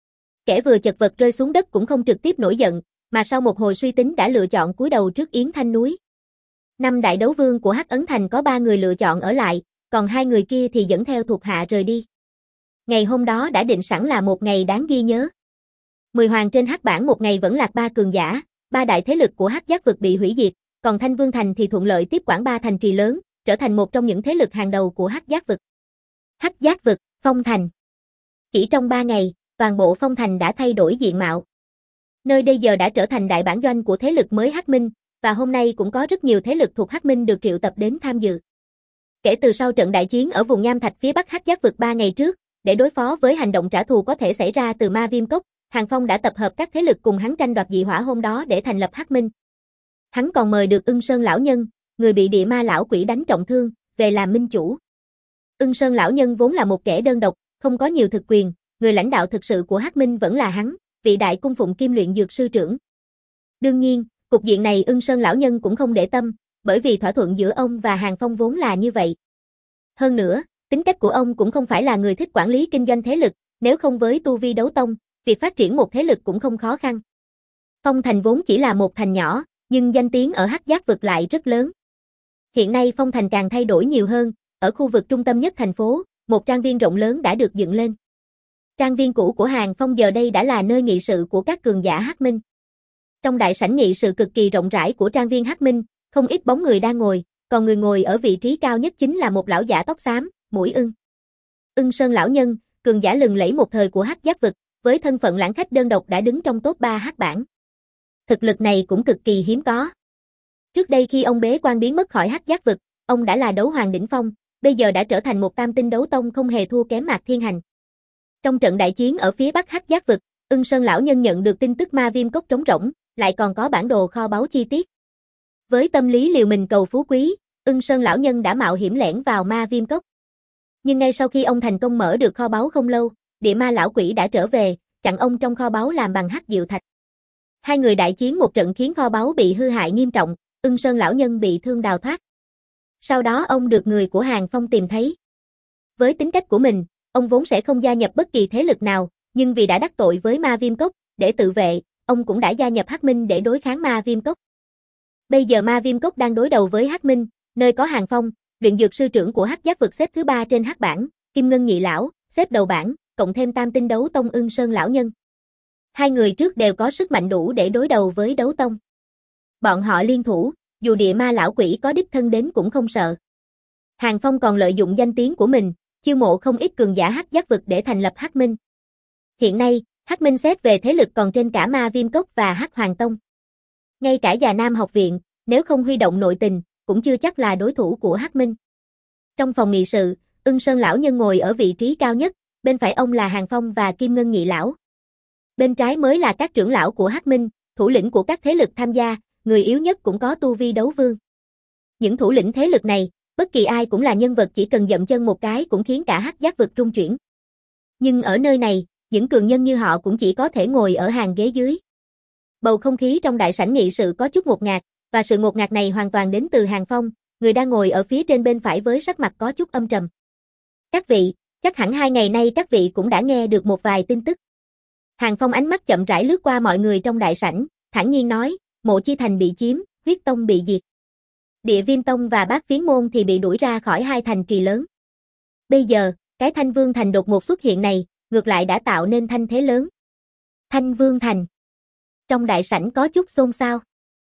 Kẻ vừa chật vật rơi xuống đất cũng không trực tiếp nổi giận, mà sau một hồi suy tính đã lựa chọn cúi đầu trước Yến Thanh Núi. Năm đại đấu vương của Hắc Ấn Thành có ba người lựa chọn ở lại, còn hai người kia thì dẫn theo thuộc hạ rời đi. Ngày hôm đó đã định sẵn là một ngày đáng ghi nhớ. Mười hoàng trên Hắc bảng một ngày vẫn lạc ba cường giả, ba đại thế lực của Hắc Giác vực bị hủy diệt, còn Thanh Vương Thành thì thuận lợi tiếp quản ba thành trì lớn, trở thành một trong những thế lực hàng đầu của Hắc Giác vực. Hắc Giác vực, Phong Thành. Chỉ trong ba ngày, toàn bộ Phong Thành đã thay đổi diện mạo. Nơi đây giờ đã trở thành đại bản doanh của thế lực mới Hắc Minh, và hôm nay cũng có rất nhiều thế lực thuộc Hắc Minh được triệu tập đến tham dự. Kể từ sau trận đại chiến ở vùng Nham Thạch phía bắc Hắc Giác vực ba ngày trước, để đối phó với hành động trả thù có thể xảy ra từ Ma Viêm Cốc, Hàng Phong đã tập hợp các thế lực cùng hắn tranh đoạt dị hỏa hôm đó để thành lập Hắc Minh. Hắn còn mời được Ưng Sơn lão nhân, người bị địa ma lão quỷ đánh trọng thương, về làm minh chủ. Ưng Sơn lão nhân vốn là một kẻ đơn độc, không có nhiều thực quyền, người lãnh đạo thực sự của Hắc Minh vẫn là hắn, vị đại cung phụng kim luyện dược sư trưởng. Đương nhiên, cục diện này Ưng Sơn lão nhân cũng không để tâm, bởi vì thỏa thuận giữa ông và Hàng Phong vốn là như vậy. Hơn nữa, tính cách của ông cũng không phải là người thích quản lý kinh doanh thế lực, nếu không với tu vi đấu tông, việc phát triển một thế lực cũng không khó khăn. Phong Thành vốn chỉ là một thành nhỏ, nhưng danh tiếng ở Hắc Giác vực lại rất lớn. Hiện nay Phong Thành càng thay đổi nhiều hơn, ở khu vực trung tâm nhất thành phố, một trang viên rộng lớn đã được dựng lên. Trang viên cũ của Hàng Phong giờ đây đã là nơi nghị sự của các cường giả Hắc Minh. Trong đại sảnh nghị sự cực kỳ rộng rãi của trang viên Hắc Minh, không ít bóng người đang ngồi, còn người ngồi ở vị trí cao nhất chính là một lão giả tóc xám, mũi ưng. Ưng Sơn lão nhân, cường giả lừng lẫy một thời của Hắc Giác vực, với thân phận lãng khách đơn độc đã đứng trong top ba Hắc bảng. Thực lực này cũng cực kỳ hiếm có. Trước đây khi ông bế quan biến mất khỏi Hắc Giác vực, ông đã là đấu hoàng đỉnh phong, bây giờ đã trở thành một tam tinh đấu tông không hề thua kém Mạc Thiên Hành. Trong trận đại chiến ở phía bắc Hắc Giác vực, Ưng Sơn lão nhân nhận được tin tức Ma Viêm Cốc trống rỗng, lại còn có bản đồ kho báu chi tiết. Với tâm lý liều mình cầu phú quý, Ưng Sơn lão nhân đã mạo hiểm lẻn vào Ma Viêm Cốc. Nhưng ngay sau khi ông thành công mở được kho báu không lâu, địa ma lão quỷ đã trở về, chặn ông trong kho báu làm bằng hắc diệu thạch. Hai người đại chiến một trận khiến kho báu bị hư hại nghiêm trọng, Ưng Sơn lão nhân bị thương đào thoát. Sau đó ông được người của Hàng Phong tìm thấy. Với tính cách của mình, ông vốn sẽ không gia nhập bất kỳ thế lực nào, nhưng vì đã đắc tội với Ma Viêm Cốc, để tự vệ, ông cũng đã gia nhập Hắc Minh để đối kháng Ma Viêm Cốc. Bây giờ Ma Viêm Cốc đang đối đầu với Hắc Minh, nơi có Hàng Phong, luyện dược sư trưởng của Hắc Giác vực xếp thứ ba trên Hắc bảng, Kim Ngân Nhị lão xếp đầu bảng, cộng thêm tam tinh đấu tông Ưng Sơn lão nhân. Hai người trước đều có sức mạnh đủ để đối đầu với đấu tông. Bọn họ liên thủ, dù địa ma lão quỷ có đích thân đến cũng không sợ. Hàng Phong còn lợi dụng danh tiếng của mình, chiêu mộ không ít cường giả Hắc Giác vực để thành lập Hắc Minh. Hiện nay, Hắc Minh xét về thế lực còn trên cả Ma Viêm Cốc và Hắc Hoàng Tông. Ngay cả Già Nam học viện, nếu không huy động nội tình, cũng chưa chắc là đối thủ của Hắc Minh. Trong phòng nghị sự, Ưng Sơn lão nhân ngồi ở vị trí cao nhất, bên phải ông là Hàng Phong và Kim Ngân Nhị lão. Bên trái mới là các trưởng lão của Hắc Minh, thủ lĩnh của các thế lực tham gia, người yếu nhất cũng có tu vi đấu vương. Những thủ lĩnh thế lực này, bất kỳ ai cũng là nhân vật chỉ cần dậm chân một cái cũng khiến cả Hắc Giác vực rung chuyển. Nhưng ở nơi này, những cường nhân như họ cũng chỉ có thể ngồi ở hàng ghế dưới. Bầu không khí trong đại sảnh nghị sự có chút ngột ngạt, và sự ngột ngạt này hoàn toàn đến từ Hàng Phong, người đang ngồi ở phía trên bên phải với sắc mặt có chút âm trầm. Các vị, chắc hẳn hai ngày nay các vị cũng đã nghe được một vài tin tức. Hàng Phong ánh mắt chậm rãi lướt qua mọi người trong đại sảnh, thản nhiên nói, Mộ Chi Thành bị chiếm, Huyết Tông bị diệt. Địa Viêm Tông và Bát Phiến Môn thì bị đuổi ra khỏi hai thành trì lớn. Bây giờ, cái Thanh Vương Thành đột ngột xuất hiện này, ngược lại đã tạo nên thanh thế lớn. Thanh Vương Thành. Trong đại sảnh có chút xôn xao.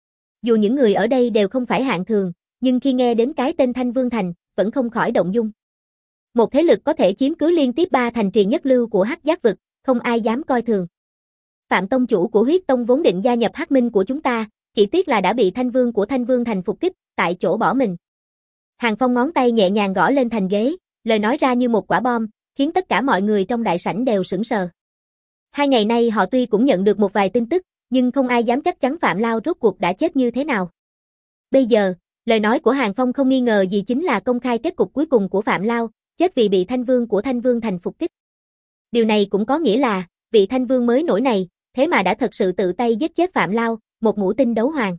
Dù những người ở đây đều không phải hạng thường, nhưng khi nghe đến cái tên Thanh Vương Thành, vẫn không khỏi động dung. Một thế lực có thể chiếm cứ liên tiếp ba thành trì nhất lưu của Hắc Giác vực, không ai dám coi thường. Phạm tông chủ của Huyết Tông vốn định gia nhập Hắc Minh của chúng ta, chỉ tiếc là đã bị Thanh Vương của Thanh Vương Thành phục kích, tại chỗ bỏ mình. Hàng Phong ngón tay nhẹ nhàng gõ lên thành ghế, lời nói ra như một quả bom, khiến tất cả mọi người trong đại sảnh đều sững sờ. Hai ngày nay họ tuy cũng nhận được một vài tin tức, nhưng không ai dám chắc chắn Phạm Lao rốt cuộc đã chết như thế nào. Bây giờ, lời nói của Hàng Phong không nghi ngờ gì chính là công khai kết cục cuối cùng của Phạm Lao, chết vì bị Thanh Vương của Thanh Vương Thành phục kích. Điều này cũng có nghĩa là, vị Thanh Vương mới nổi này, thế mà đã thật sự tự tay giết chết Phạm Lao, một ngũ tinh đấu hoàng.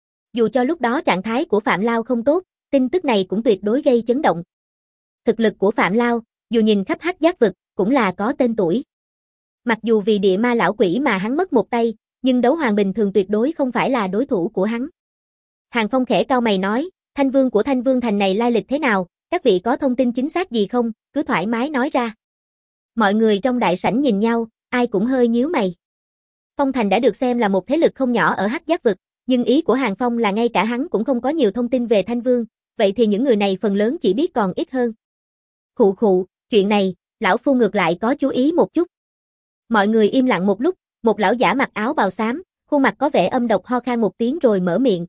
Dù cho lúc đó trạng thái của Phạm Lao không tốt, tin tức này cũng tuyệt đối gây chấn động. Thực lực của Phạm Lao, dù nhìn khắp Hắc Giác vực, cũng là có tên tuổi. Mặc dù vì địa ma lão quỷ mà hắn mất một tay, nhưng đấu hoàng bình thường tuyệt đối không phải là đối thủ của hắn. Hàng Phong khẽ cau mày nói, Thanh vương của Thanh Vương Thành này lai lịch thế nào, các vị có thông tin chính xác gì không, cứ thoải mái nói ra. Mọi người trong đại sảnh nhìn nhau, ai cũng hơi nhíu mày. Phong Thành đã được xem là một thế lực không nhỏ ở Hắc Giác vực, nhưng ý của Hàng Phong là ngay cả hắn cũng không có nhiều thông tin về Thanh Vương, vậy thì những người này phần lớn chỉ biết còn ít hơn. Khụ khụ, chuyện này, lão phu ngược lại có chú ý một chút. Mọi người im lặng một lúc, một lão giả mặc áo bào xám, khuôn mặt có vẻ âm độc ho khan một tiếng rồi mở miệng.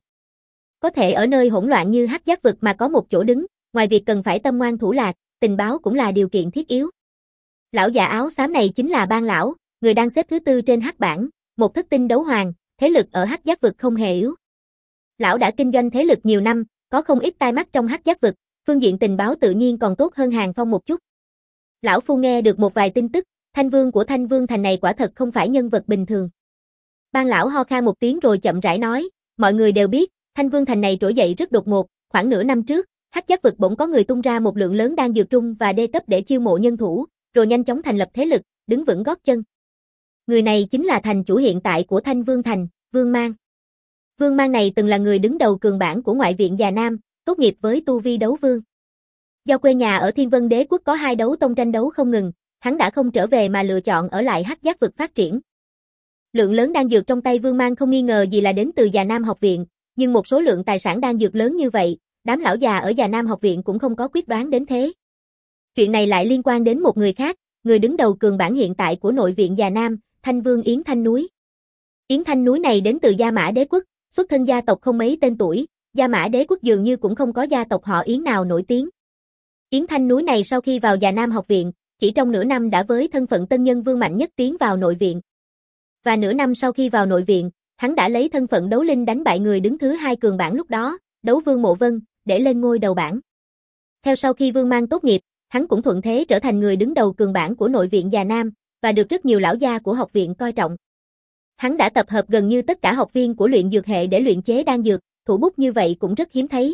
Có thể ở nơi hỗn loạn như Hắc Giác vực mà có một chỗ đứng, ngoài việc cần phải tâm ngoan thủ lạc, tình báo cũng là điều kiện thiết yếu. Lão già áo xám này chính là Ban lão, người đang xếp thứ tư trên hắc bảng, một thất tinh đấu hoàng, thế lực ở Hắc Giác vực không hề yếu. Lão đã kinh doanh thế lực nhiều năm, có không ít tai mắt trong Hắc Giác vực, phương diện tình báo tự nhiên còn tốt hơn Hàng Phong một chút. Lão phu nghe được một vài tin tức, Thanh Vương của Thanh Vương Thành này quả thật không phải nhân vật bình thường. Ban lão ho khan một tiếng rồi chậm rãi nói, mọi người đều biết, Thanh Vương Thành này trỗi dậy rất đột ngột, khoảng nửa năm trước, Hắc Giác vực bỗng có người tung ra một lượng lớn đan dược trung và đê cấp để chiêu mộ nhân thủ, rồi nhanh chóng thành lập thế lực, đứng vững gót chân. Người này chính là thành chủ hiện tại của Thanh Vương Thành, Vương Mang. Vương Mang này từng là người đứng đầu cường bảng của ngoại viện Già Nam, tốt nghiệp với tu vi đấu vương. Do quê nhà ở Thiên Vân Đế quốc có hai đấu tông tranh đấu không ngừng, hắn đã không trở về mà lựa chọn ở lại Hắc Giác vực phát triển. Lượng lớn đan dược trong tay Vương Mang không nghi ngờ gì là đến từ Già Nam học viện, nhưng một số lượng tài sản đan dược lớn như vậy, đám lão già ở Già Nam học viện cũng không có quyết đoán đến thế. Chuyện này lại liên quan đến một người khác, người đứng đầu cường bảng hiện tại của nội viện Già Nam, Thanh Vương Yến Thanh Núi. Yến Thanh Núi này đến từ Gia Mã Đế quốc, xuất thân gia tộc không mấy tên tuổi, Gia Mã Đế quốc dường như cũng không có gia tộc họ Yến nào nổi tiếng. Yến Thanh Núi này sau khi vào Già Nam học viện, chỉ trong nửa năm đã với thân phận tân nhân vương mạnh nhất tiến vào nội viện. Và nửa năm sau khi vào nội viện, hắn đã lấy thân phận đấu linh đánh bại người đứng thứ hai cường bảng lúc đó, đấu vương Mộ Vân, để lên ngôi đầu bảng. Theo sau khi Vương Mang tốt nghiệp, hắn cũng thuận thế trở thành người đứng đầu cường bảng của nội viện Già Nam, và được rất nhiều lão gia của học viện coi trọng. Hắn đã tập hợp gần như tất cả học viên của luyện dược hệ để luyện chế đan dược, thủ bút như vậy cũng rất hiếm thấy.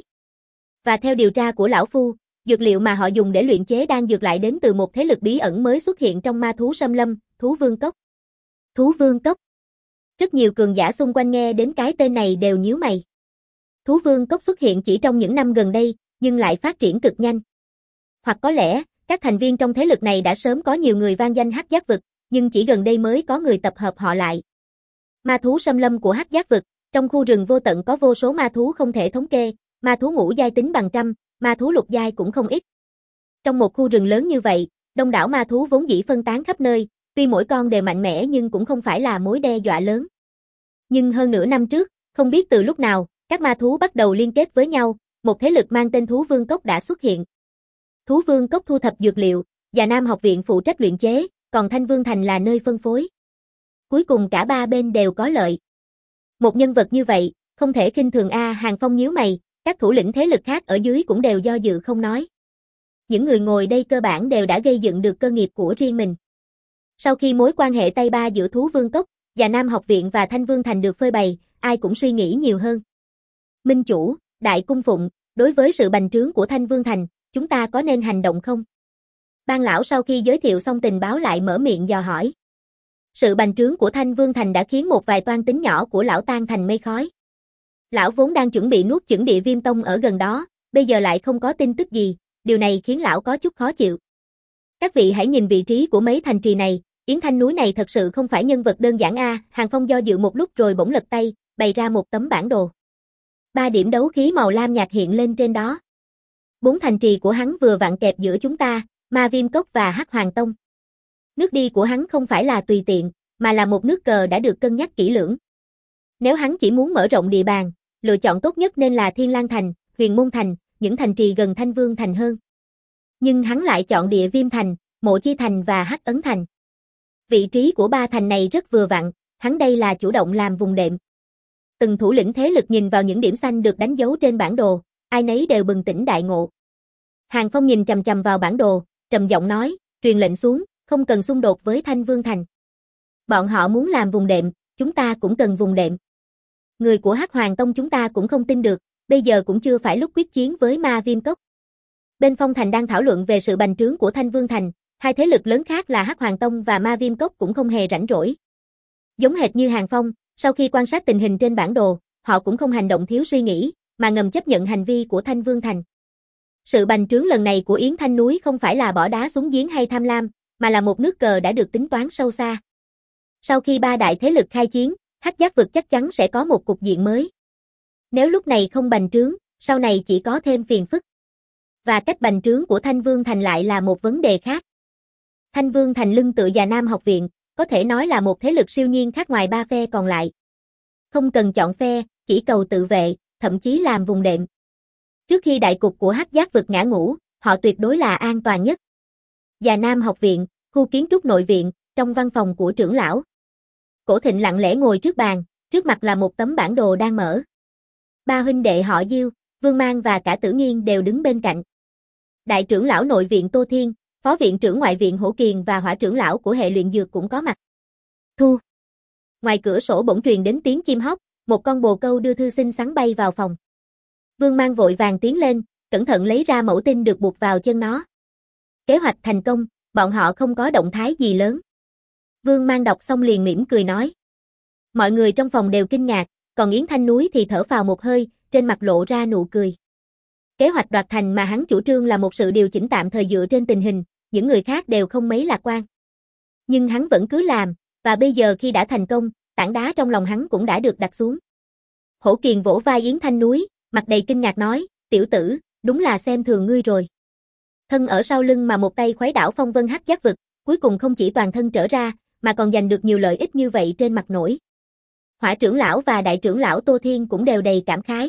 Và theo điều tra của lão phu, dược liệu mà họ dùng để luyện chế đan dược lại đến từ một thế lực bí ẩn mới xuất hiện trong ma thú xâm lâm, Thú Vương Cốc. Thú Vương Cốc. Rất nhiều cường giả xung quanh nghe đến cái tên này đều nhíu mày. Thú Vương Cốc xuất hiện chỉ trong những năm gần đây, nhưng lại phát triển cực nhanh. Hoặc có lẽ, các thành viên trong thế lực này đã sớm có nhiều người vang danh Hắc Giác vực, nhưng chỉ gần đây mới có người tập hợp họ lại. Ma thú xâm lâm của Hắc Giác vực, trong khu rừng vô tận có vô số ma thú không thể thống kê, ma thú ngũ giai tính bằng trăm, ma thú lục giai cũng không ít. Trong một khu rừng lớn như vậy, đông đảo ma thú vốn dĩ phân tán khắp nơi, tuy mỗi con đều mạnh mẽ nhưng cũng không phải là mối đe dọa lớn. Nhưng hơn nửa năm trước, không biết từ lúc nào, các ma thú bắt đầu liên kết với nhau, một thế lực mang tên Thú Vương Cốc đã xuất hiện. Thú Vương Cốc thu thập dược liệu, Già Nam học viện phụ trách luyện chế, còn Thanh Vương Thành là nơi phân phối. Cuối cùng cả ba bên đều có lợi. Một nhân vật như vậy, không thể khinh thường a, Hàng Phong nhíu mày, các thủ lĩnh thế lực khác ở dưới cũng đều do dự không nói. Những người ngồi đây cơ bản đều đã gây dựng được cơ nghiệp của riêng mình. Sau khi mối quan hệ tay ba giữa Thú Vương Cốc, Già Nam học viện và Thanh Vương Thành được phơi bày, ai cũng suy nghĩ nhiều hơn. Minh chủ, đại cung phụng, đối với sự bành trướng của Thanh Vương Thành, chúng ta có nên hành động không? Ban lão sau khi giới thiệu xong tình báo lại mở miệng dò hỏi. Sự bành trướng của Thanh Vương Thành đã khiến một vài toan tính nhỏ của lão tan thành mây khói. Lão vốn đang chuẩn bị nuốt chửng Địa Viêm Tông ở gần đó, bây giờ lại không có tin tức gì, điều này khiến lão có chút khó chịu. Các vị hãy nhìn vị trí của mấy thành trì này, Yến Thanh Núi này thật sự không phải nhân vật đơn giản a, Hàng Phong do dự một lúc rồi bỗng lật tay, bày ra một tấm bản đồ. Ba điểm đấu khí màu lam nhạt hiện lên trên đó. Bốn thành trì của hắn vừa vặn kẹp giữa chúng ta, Ma Viêm Cốc và Hắc Hoàng Tông. Nước đi của hắn không phải là tùy tiện, mà là một nước cờ đã được cân nhắc kỹ lưỡng. Nếu hắn chỉ muốn mở rộng địa bàn, lựa chọn tốt nhất nên là Thiên Lang Thành, Huyền Môn Thành, những thành trì gần Thanh Vương Thành hơn. Nhưng hắn lại chọn Địa Viêm Thành, Mộ Chi Thành và Hắc Ấn Thành. Vị trí của ba thành này rất vừa vặn, hắn đây là chủ động làm vùng đệm. Từng thủ lĩnh thế lực nhìn vào những điểm xanh được đánh dấu trên bản đồ, ai nấy đều bừng tỉnh đại ngộ. Hàng Phong nhìn chằm chằm vào bản đồ, trầm giọng nói, truyền lệnh xuống, không cần xung đột với Thanh Vương Thành. Bọn họ muốn làm vùng đệm, chúng ta cũng cần vùng đệm. Người của Hắc Hoàng Tông chúng ta cũng không tin được, bây giờ cũng chưa phải lúc quyết chiến với Ma Viêm Cốc. Bên Phong Thành đang thảo luận về sự bành trướng của Thanh Vương Thành, hai thế lực lớn khác là Hắc Hoàng Tông và Ma Viêm Cốc cũng không hề rảnh rỗi. Giống hệt như Hàng Phong, sau khi quan sát tình hình trên bản đồ, họ cũng không hành động thiếu suy nghĩ, mà ngầm chấp nhận hành vi của Thanh Vương Thành. Sự bành trướng lần này của Yến Thanh Núi không phải là bỏ đá xuống giếng hay tham lam, mà là một nước cờ đã được tính toán sâu xa. Sau khi ba đại thế lực khai chiến, Hắc Giác vực chắc chắn sẽ có một cục diện mới. Nếu lúc này không bành trướng, sau này chỉ có thêm phiền phức. Và cách bành trướng của Thanh Vương Thành lại là một vấn đề khác. Thanh Vương Thành lưng tựa Già Nam học viện, có thể nói là một thế lực siêu nhiên khác ngoài ba phe còn lại. Không cần chọn phe, chỉ cầu tự vệ, thậm chí làm vùng đệm. Trước khi đại cục của Hắc Giác vực ngã ngũ, họ tuyệt đối là an toàn nhất. Già Nam học viện, khu kiến trúc nội viện, trong văn phòng của trưởng lão. Cổ Thịnh lặng lẽ ngồi trước bàn, trước mặt là một tấm bản đồ đang mở. Ba huynh đệ họ Diêu, Vương Mang và cả Tử Nghiên đều đứng bên cạnh. Đại trưởng lão nội viện Tô Thiên, phó viện trưởng ngoại viện Hổ Kiền và hỏa trưởng lão của hệ luyện dược cũng có mặt. Thu. Ngoài cửa sổ bỗng truyền đến tiếng chim hót, một con bồ câu đưa thư xinh xắn bay vào phòng. Vương Mang vội vàng tiến lên, cẩn thận lấy ra mẫu tin được buộc vào chân nó. Kế hoạch thành công, bọn họ không có động thái gì lớn. Vương Mang đọc xong liền mỉm cười nói. Mọi người trong phòng đều kinh ngạc, còn Yến Thanh Núi thì thở phào một hơi, trên mặt lộ ra nụ cười. Kế hoạch đoạt thành mà hắn chủ trương là một sự điều chỉnh tạm thời dựa trên tình hình, những người khác đều không mấy lạc quan. Nhưng hắn vẫn cứ làm, và bây giờ khi đã thành công, tảng đá trong lòng hắn cũng đã được đặt xuống. Hổ Kiền vỗ vai Yến Thanh Núi, mặt đầy kinh ngạc nói, tiểu tử, đúng là xem thường ngươi rồi. Thân ở sau lưng mà một tay khuấy đảo phong vân Hắc Giác vực, cuối cùng không chỉ toàn thân trở ra, mà còn giành được nhiều lợi ích như vậy trên mặt nổi. Hỏa trưởng lão và đại trưởng lão Tô Thiên cũng đều đầy cảm khái.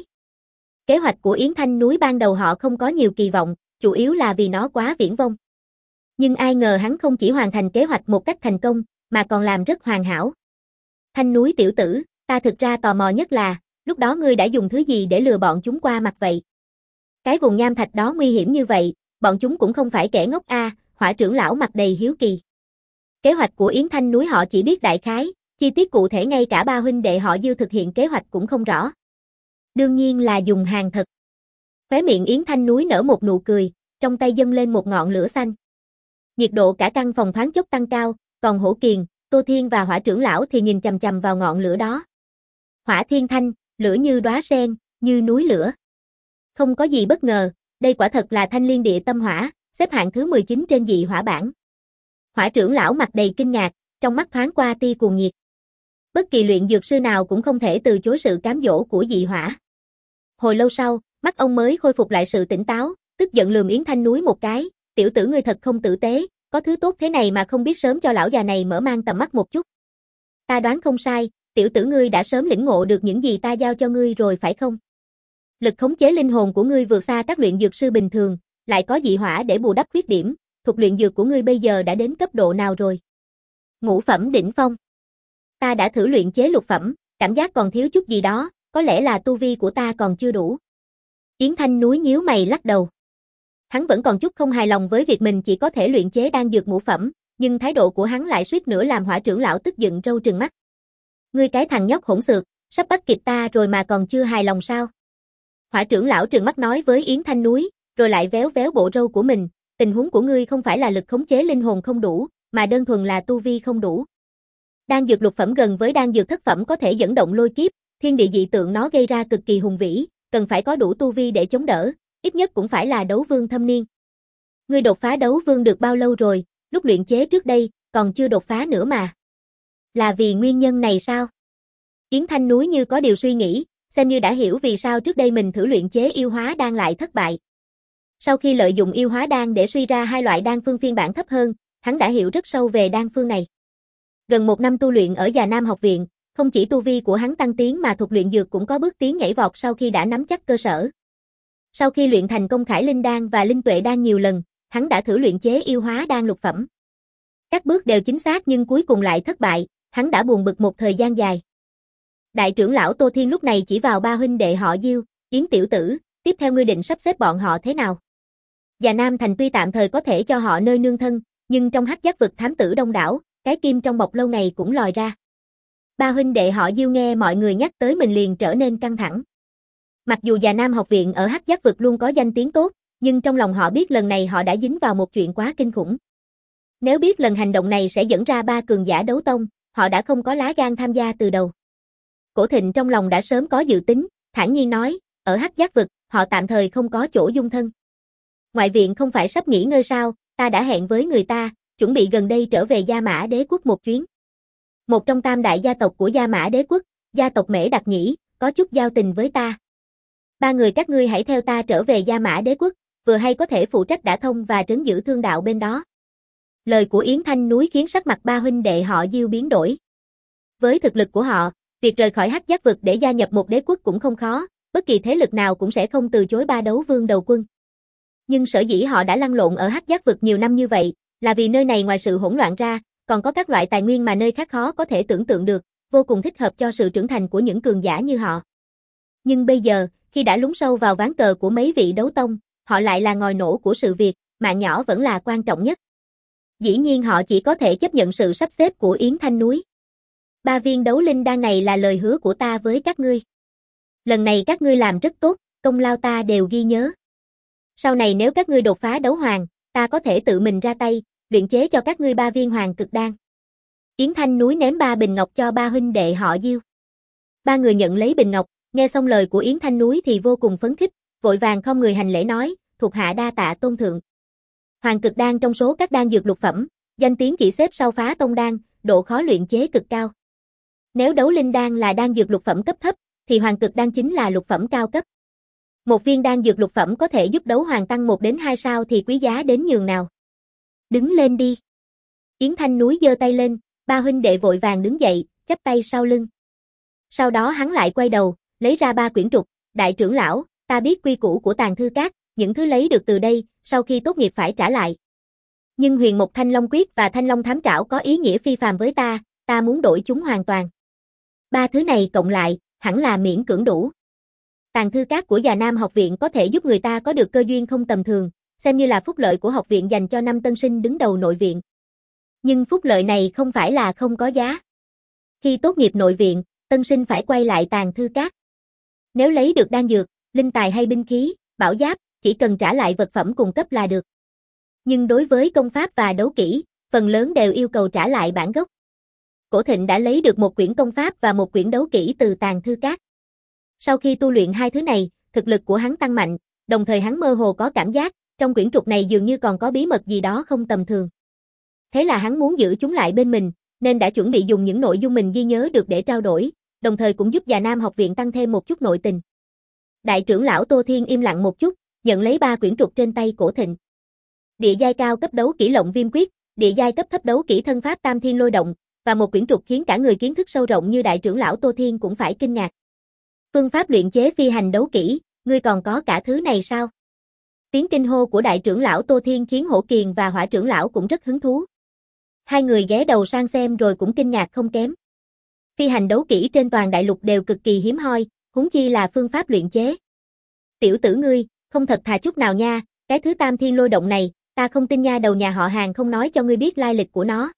Kế hoạch của Yến Thanh Núi ban đầu họ không có nhiều kỳ vọng, chủ yếu là vì nó quá viển vông. Nhưng ai ngờ hắn không chỉ hoàn thành kế hoạch một cách thành công, mà còn làm rất hoàn hảo. Thanh Núi tiểu tử, ta thực ra tò mò nhất là, lúc đó ngươi đã dùng thứ gì để lừa bọn chúng qua mặt vậy? Cái vùng nham thạch đó nguy hiểm như vậy, bọn chúng cũng không phải kẻ ngốc a, à, hỏa trưởng lão mặt đầy hiếu kỳ. Kế hoạch của Yến Thanh Núi họ chỉ biết đại khái, chi tiết cụ thể ngay cả ba huynh đệ họ Diêu thực hiện kế hoạch cũng không rõ. Đương nhiên là dùng hàng thật. Khóe miệng Yến Thanh Núi nở một nụ cười, trong tay dâng lên một ngọn lửa xanh. Nhiệt độ cả căn phòng thoáng chốc tăng cao, còn Hổ Kiền, Tô Thiên và hỏa trưởng lão thì nhìn chằm chằm vào ngọn lửa đó. Hỏa thiên thanh, lửa như đóa sen, như núi lửa. Không có gì bất ngờ, đây quả thật là thanh liên địa tâm hỏa, xếp hạng thứ mười chín trên dị hỏa bảng. Hỏa trưởng lão mặt đầy kinh ngạc, trong mắt thoáng qua tia cuồng nhiệt. Bất kỳ luyện dược sư nào cũng không thể từ chối sự cám dỗ của dị hỏa. Hồi lâu sau, mắt ông mới khôi phục lại sự tỉnh táo, tức giận lườm Yến Thanh Núi một cái, tiểu tử ngươi thật không tử tế, có thứ tốt thế này mà không biết sớm cho lão già này mở mang tầm mắt một chút. Ta đoán không sai, tiểu tử ngươi đã sớm lĩnh ngộ được những gì ta giao cho ngươi rồi phải không? Lực khống chế linh hồn của ngươi vượt xa các luyện dược sư bình thường, lại có dị hỏa để bù đắp khuyết điểm, thuật luyện dược của ngươi bây giờ đã đến cấp độ nào rồi? Ngũ phẩm đỉnh phong. Ta đã thử luyện chế lục phẩm, cảm giác còn thiếu chút gì đó, có lẽ là tu vi của ta còn chưa đủ. Yến Thanh Núi nhíu mày lắc đầu. Hắn vẫn còn chút không hài lòng với việc mình chỉ có thể luyện chế đan dược ngũ phẩm, nhưng thái độ của hắn lại suýt nữa làm hỏa trưởng lão tức giận râu trừng mắt. Ngươi cái thằng nhóc hỗn xược, sắp bắt kịp ta rồi mà còn chưa hài lòng sao? Hỏa trưởng lão trừng mắt nói với Yến Thanh Núi, rồi lại véo véo bộ râu của mình, tình huống của ngươi không phải là lực khống chế linh hồn không đủ, mà đơn thuần là tu vi không đủ. Đan dược lục phẩm gần với đan dược thất phẩm có thể dẫn động lôi kiếp, thiên địa dị tượng nó gây ra cực kỳ hùng vĩ, cần phải có đủ tu vi để chống đỡ, ít nhất cũng phải là đấu vương thâm niên. Ngươi đột phá đấu vương được bao lâu rồi, lúc luyện chế trước đây, còn chưa đột phá nữa mà. Là vì nguyên nhân này sao? Yến Thanh Núi như có điều suy nghĩ, xem như đã hiểu vì sao trước đây mình thử luyện chế yêu hóa đan lại thất bại. Sau khi lợi dụng yêu hóa đan để suy ra hai loại đan phương phiên bản thấp hơn, hắn đã hiểu rất sâu về đan phương này. Gần một năm tu luyện ở Già Nam học viện, không chỉ tu vi của hắn tăng tiến mà thuật luyện dược cũng có bước tiến nhảy vọt sau khi đã nắm chắc cơ sở. Sau khi luyện thành công Khải Linh đan và Linh Tuệ đan nhiều lần, hắn đã thử luyện chế yêu hóa đan lục phẩm. Các bước đều chính xác nhưng cuối cùng lại thất bại, hắn đã buồn bực một thời gian dài. Đại trưởng lão Tô Thiên lúc này chỉ vào ba huynh đệ họ Diêu, Yến tiểu tử, tiếp theo ngươi định sắp xếp bọn họ thế nào? Già Nam thành tuy tạm thời có thể cho họ nơi nương thân, nhưng trong Hắc Giác vực thám tử đông đảo, cái kim trong bọc lâu ngày cũng lòi ra. Ba huynh đệ họ Diêu nghe mọi người nhắc tới mình liền trở nên căng thẳng. Mặc dù Già Nam học viện ở Hắc Giác vực luôn có danh tiếng tốt, nhưng trong lòng họ biết lần này họ đã dính vào một chuyện quá kinh khủng. Nếu biết lần hành động này sẽ dẫn ra ba cường giả đấu tông, họ đã không có lá gan tham gia từ đầu. Cổ Thịnh trong lòng đã sớm có dự tính, thản nhiên nói, ở Hắc Giác vực, họ tạm thời không có chỗ dung thân. Ngoại viện không phải sắp nghỉ ngơi sao, ta đã hẹn với người ta, chuẩn bị gần đây trở về Gia Mã Đế quốc một chuyến. Một trong tam đại gia tộc của Gia Mã Đế quốc, gia tộc Mễ Đặc Nhĩ, có chút giao tình với ta. Ba người các ngươi hãy theo ta trở về Gia Mã Đế quốc, vừa hay có thể phụ trách đả thông và trấn giữ thương đạo bên đó. Lời của Yến Thanh Núi khiến sắc mặt ba huynh đệ họ Diêu biến đổi. Với thực lực của họ, việc rời khỏi Hắc Giác vực để gia nhập một đế quốc cũng không khó, bất kỳ thế lực nào cũng sẽ không từ chối ba đấu vương đầu quân. Nhưng sở dĩ họ đã lăn lộn ở Hắc Giác vực nhiều năm như vậy, là vì nơi này ngoài sự hỗn loạn ra, còn có các loại tài nguyên mà nơi khác khó có thể tưởng tượng được, vô cùng thích hợp cho sự trưởng thành của những cường giả như họ. Nhưng bây giờ, khi đã lún sâu vào ván cờ của mấy vị đấu tông, họ lại là ngòi nổ của sự việc, mạng nhỏ vẫn là quan trọng nhất. Dĩ nhiên họ chỉ có thể chấp nhận sự sắp xếp của Yến Thanh Núi. Ba viên đấu linh đan này là lời hứa của ta với các ngươi. Lần này các ngươi làm rất tốt, công lao ta đều ghi nhớ. Sau này nếu các ngươi đột phá đấu hoàng, ta có thể tự mình ra tay, luyện chế cho các ngươi ba viên hoàng cực đan. Yến Thanh Núi ném ba bình ngọc cho ba huynh đệ họ Diêu. Ba người nhận lấy bình ngọc, nghe xong lời của Yến Thanh Núi thì vô cùng phấn khích, vội vàng không người hành lễ nói, thuộc hạ đa tạ tôn thượng. Hoàng cực đan trong số các đan dược lục phẩm, danh tiếng chỉ xếp sau phá tông đan, độ khó luyện chế cực cao. Nếu đấu linh đan là đan dược lục phẩm cấp thấp, thì hoàng cực đan chính là lục phẩm cao cấp. Một viên đan dược lục phẩm có thể giúp đấu hoàng tăng một đến hai sao thì quý giá đến nhường nào. Đứng lên đi. Yến Thanh Núi giơ tay lên, ba huynh đệ vội vàng đứng dậy, chắp tay sau lưng. Sau đó hắn lại quay đầu, lấy ra ba quyển trục, đại trưởng lão, ta biết quy củ của Tàng Thư Các, những thứ lấy được từ đây, sau khi tốt nghiệp phải trả lại. Nhưng Huyền Mộc Thanh Long Quyết và Thanh Long Thám Trảo có ý nghĩa phi phàm với ta, ta muốn đổi chúng hoàn toàn. Ba thứ này cộng lại, hẳn là miễn cưỡng đủ. Tàng Thư Các của Già Nam học viện có thể giúp người ta có được cơ duyên không tầm thường, xem như là phúc lợi của học viện dành cho năm tân sinh đứng đầu nội viện. Nhưng phúc lợi này không phải là không có giá. Khi tốt nghiệp nội viện, tân sinh phải quay lại Tàng Thư Các. Nếu lấy được đan dược, linh tài hay binh khí, bảo giáp, chỉ cần trả lại vật phẩm cung cấp là được. Nhưng đối với công pháp và đấu kỹ, phần lớn đều yêu cầu trả lại bản gốc. Cổ Thịnh đã lấy được một quyển công pháp và một quyển đấu kỹ từ Tàng Thư Các. Sau khi tu luyện hai thứ này, thực lực của hắn tăng mạnh, đồng thời hắn mơ hồ có cảm giác, trong quyển trục này dường như còn có bí mật gì đó không tầm thường. Thế là hắn muốn giữ chúng lại bên mình, nên đã chuẩn bị dùng những nội dung mình ghi nhớ được để trao đổi, đồng thời cũng giúp Già Nam học viện tăng thêm một chút nội tình. Đại trưởng lão Tô Thiên im lặng một chút, nhận lấy ba quyển trục trên tay Cổ Thịnh. Địa giai cao cấp đấu kỹ Lộng Viêm Quyết, địa giai cấp thấp đấu kỹ thân pháp Tam Thiên Lôi Động, và một quyển trục khiến cả người kiến thức sâu rộng như đại trưởng lão Tô Thiên cũng phải kinh ngạc. Phương pháp luyện chế phi hành đấu kỹ, ngươi còn có cả thứ này sao? Tiếng kinh hô của đại trưởng lão Tô Thiên khiến Hổ Kiền và Hỏa trưởng lão cũng rất hứng thú. Hai người ghé đầu sang xem rồi cũng kinh ngạc không kém. Phi hành đấu kỹ trên toàn đại lục đều cực kỳ hiếm hoi, huống chi là phương pháp luyện chế. Tiểu tử ngươi, không thật thà chút nào nha, cái thứ Tam Thiên Lôi Động này, ta không tin nha đầu nhà họ Hàng không nói cho ngươi biết lai lịch của nó.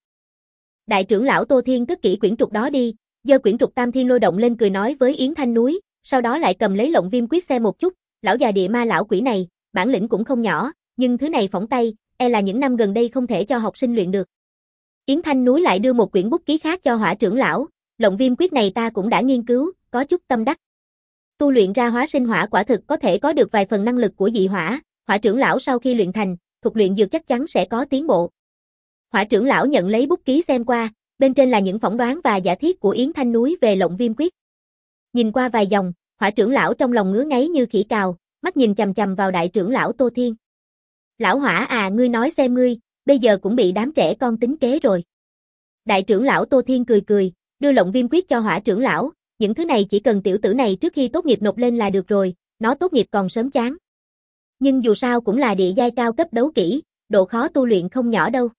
Đại trưởng lão Tô Thiên cất kỹ quyển trục đó đi, giơ quyển trục Tam Thiên Lôi Động lên cười nói với Yến Thanh Núi, sau đó lại cầm lấy Lộng Viêm Quyết xem một chút, lão già địa ma lão quỷ này, bản lĩnh cũng không nhỏ, nhưng thứ này phỏng tay, e là những năm gần đây không thể cho học sinh luyện được. Yến Thanh Núi lại đưa một quyển bút ký khác cho Hỏa trưởng lão, Lộng Viêm Quyết này ta cũng đã nghiên cứu, có chút tâm đắc. Tu luyện ra hóa sinh hỏa quả thực có thể có được vài phần năng lực của dị hỏa, Hỏa trưởng lão sau khi luyện thành, thuật luyện dược chắc chắn sẽ có tiến bộ. Hỏa trưởng lão nhận lấy bút ký xem qua, bên trên là những phỏng đoán và giả thiết của Yến Thanh Núi về Lộng Viêm Quyết. Nhìn qua vài dòng, Hỏa trưởng lão trong lòng ngứa ngáy như khỉ cào, mắt nhìn chằm chằm vào đại trưởng lão Tô Thiên. Lão Hỏa à, ngươi nói xem ngươi, bây giờ cũng bị đám trẻ con tính kế rồi. Đại trưởng lão Tô Thiên cười cười, đưa Lộng Viêm Quyết cho Hỏa trưởng lão, những thứ này chỉ cần tiểu tử này trước khi tốt nghiệp nộp lên là được rồi, nó tốt nghiệp còn sớm chán. Nhưng dù sao cũng là địa giai cao cấp đấu kỹ, độ khó tu luyện không nhỏ đâu.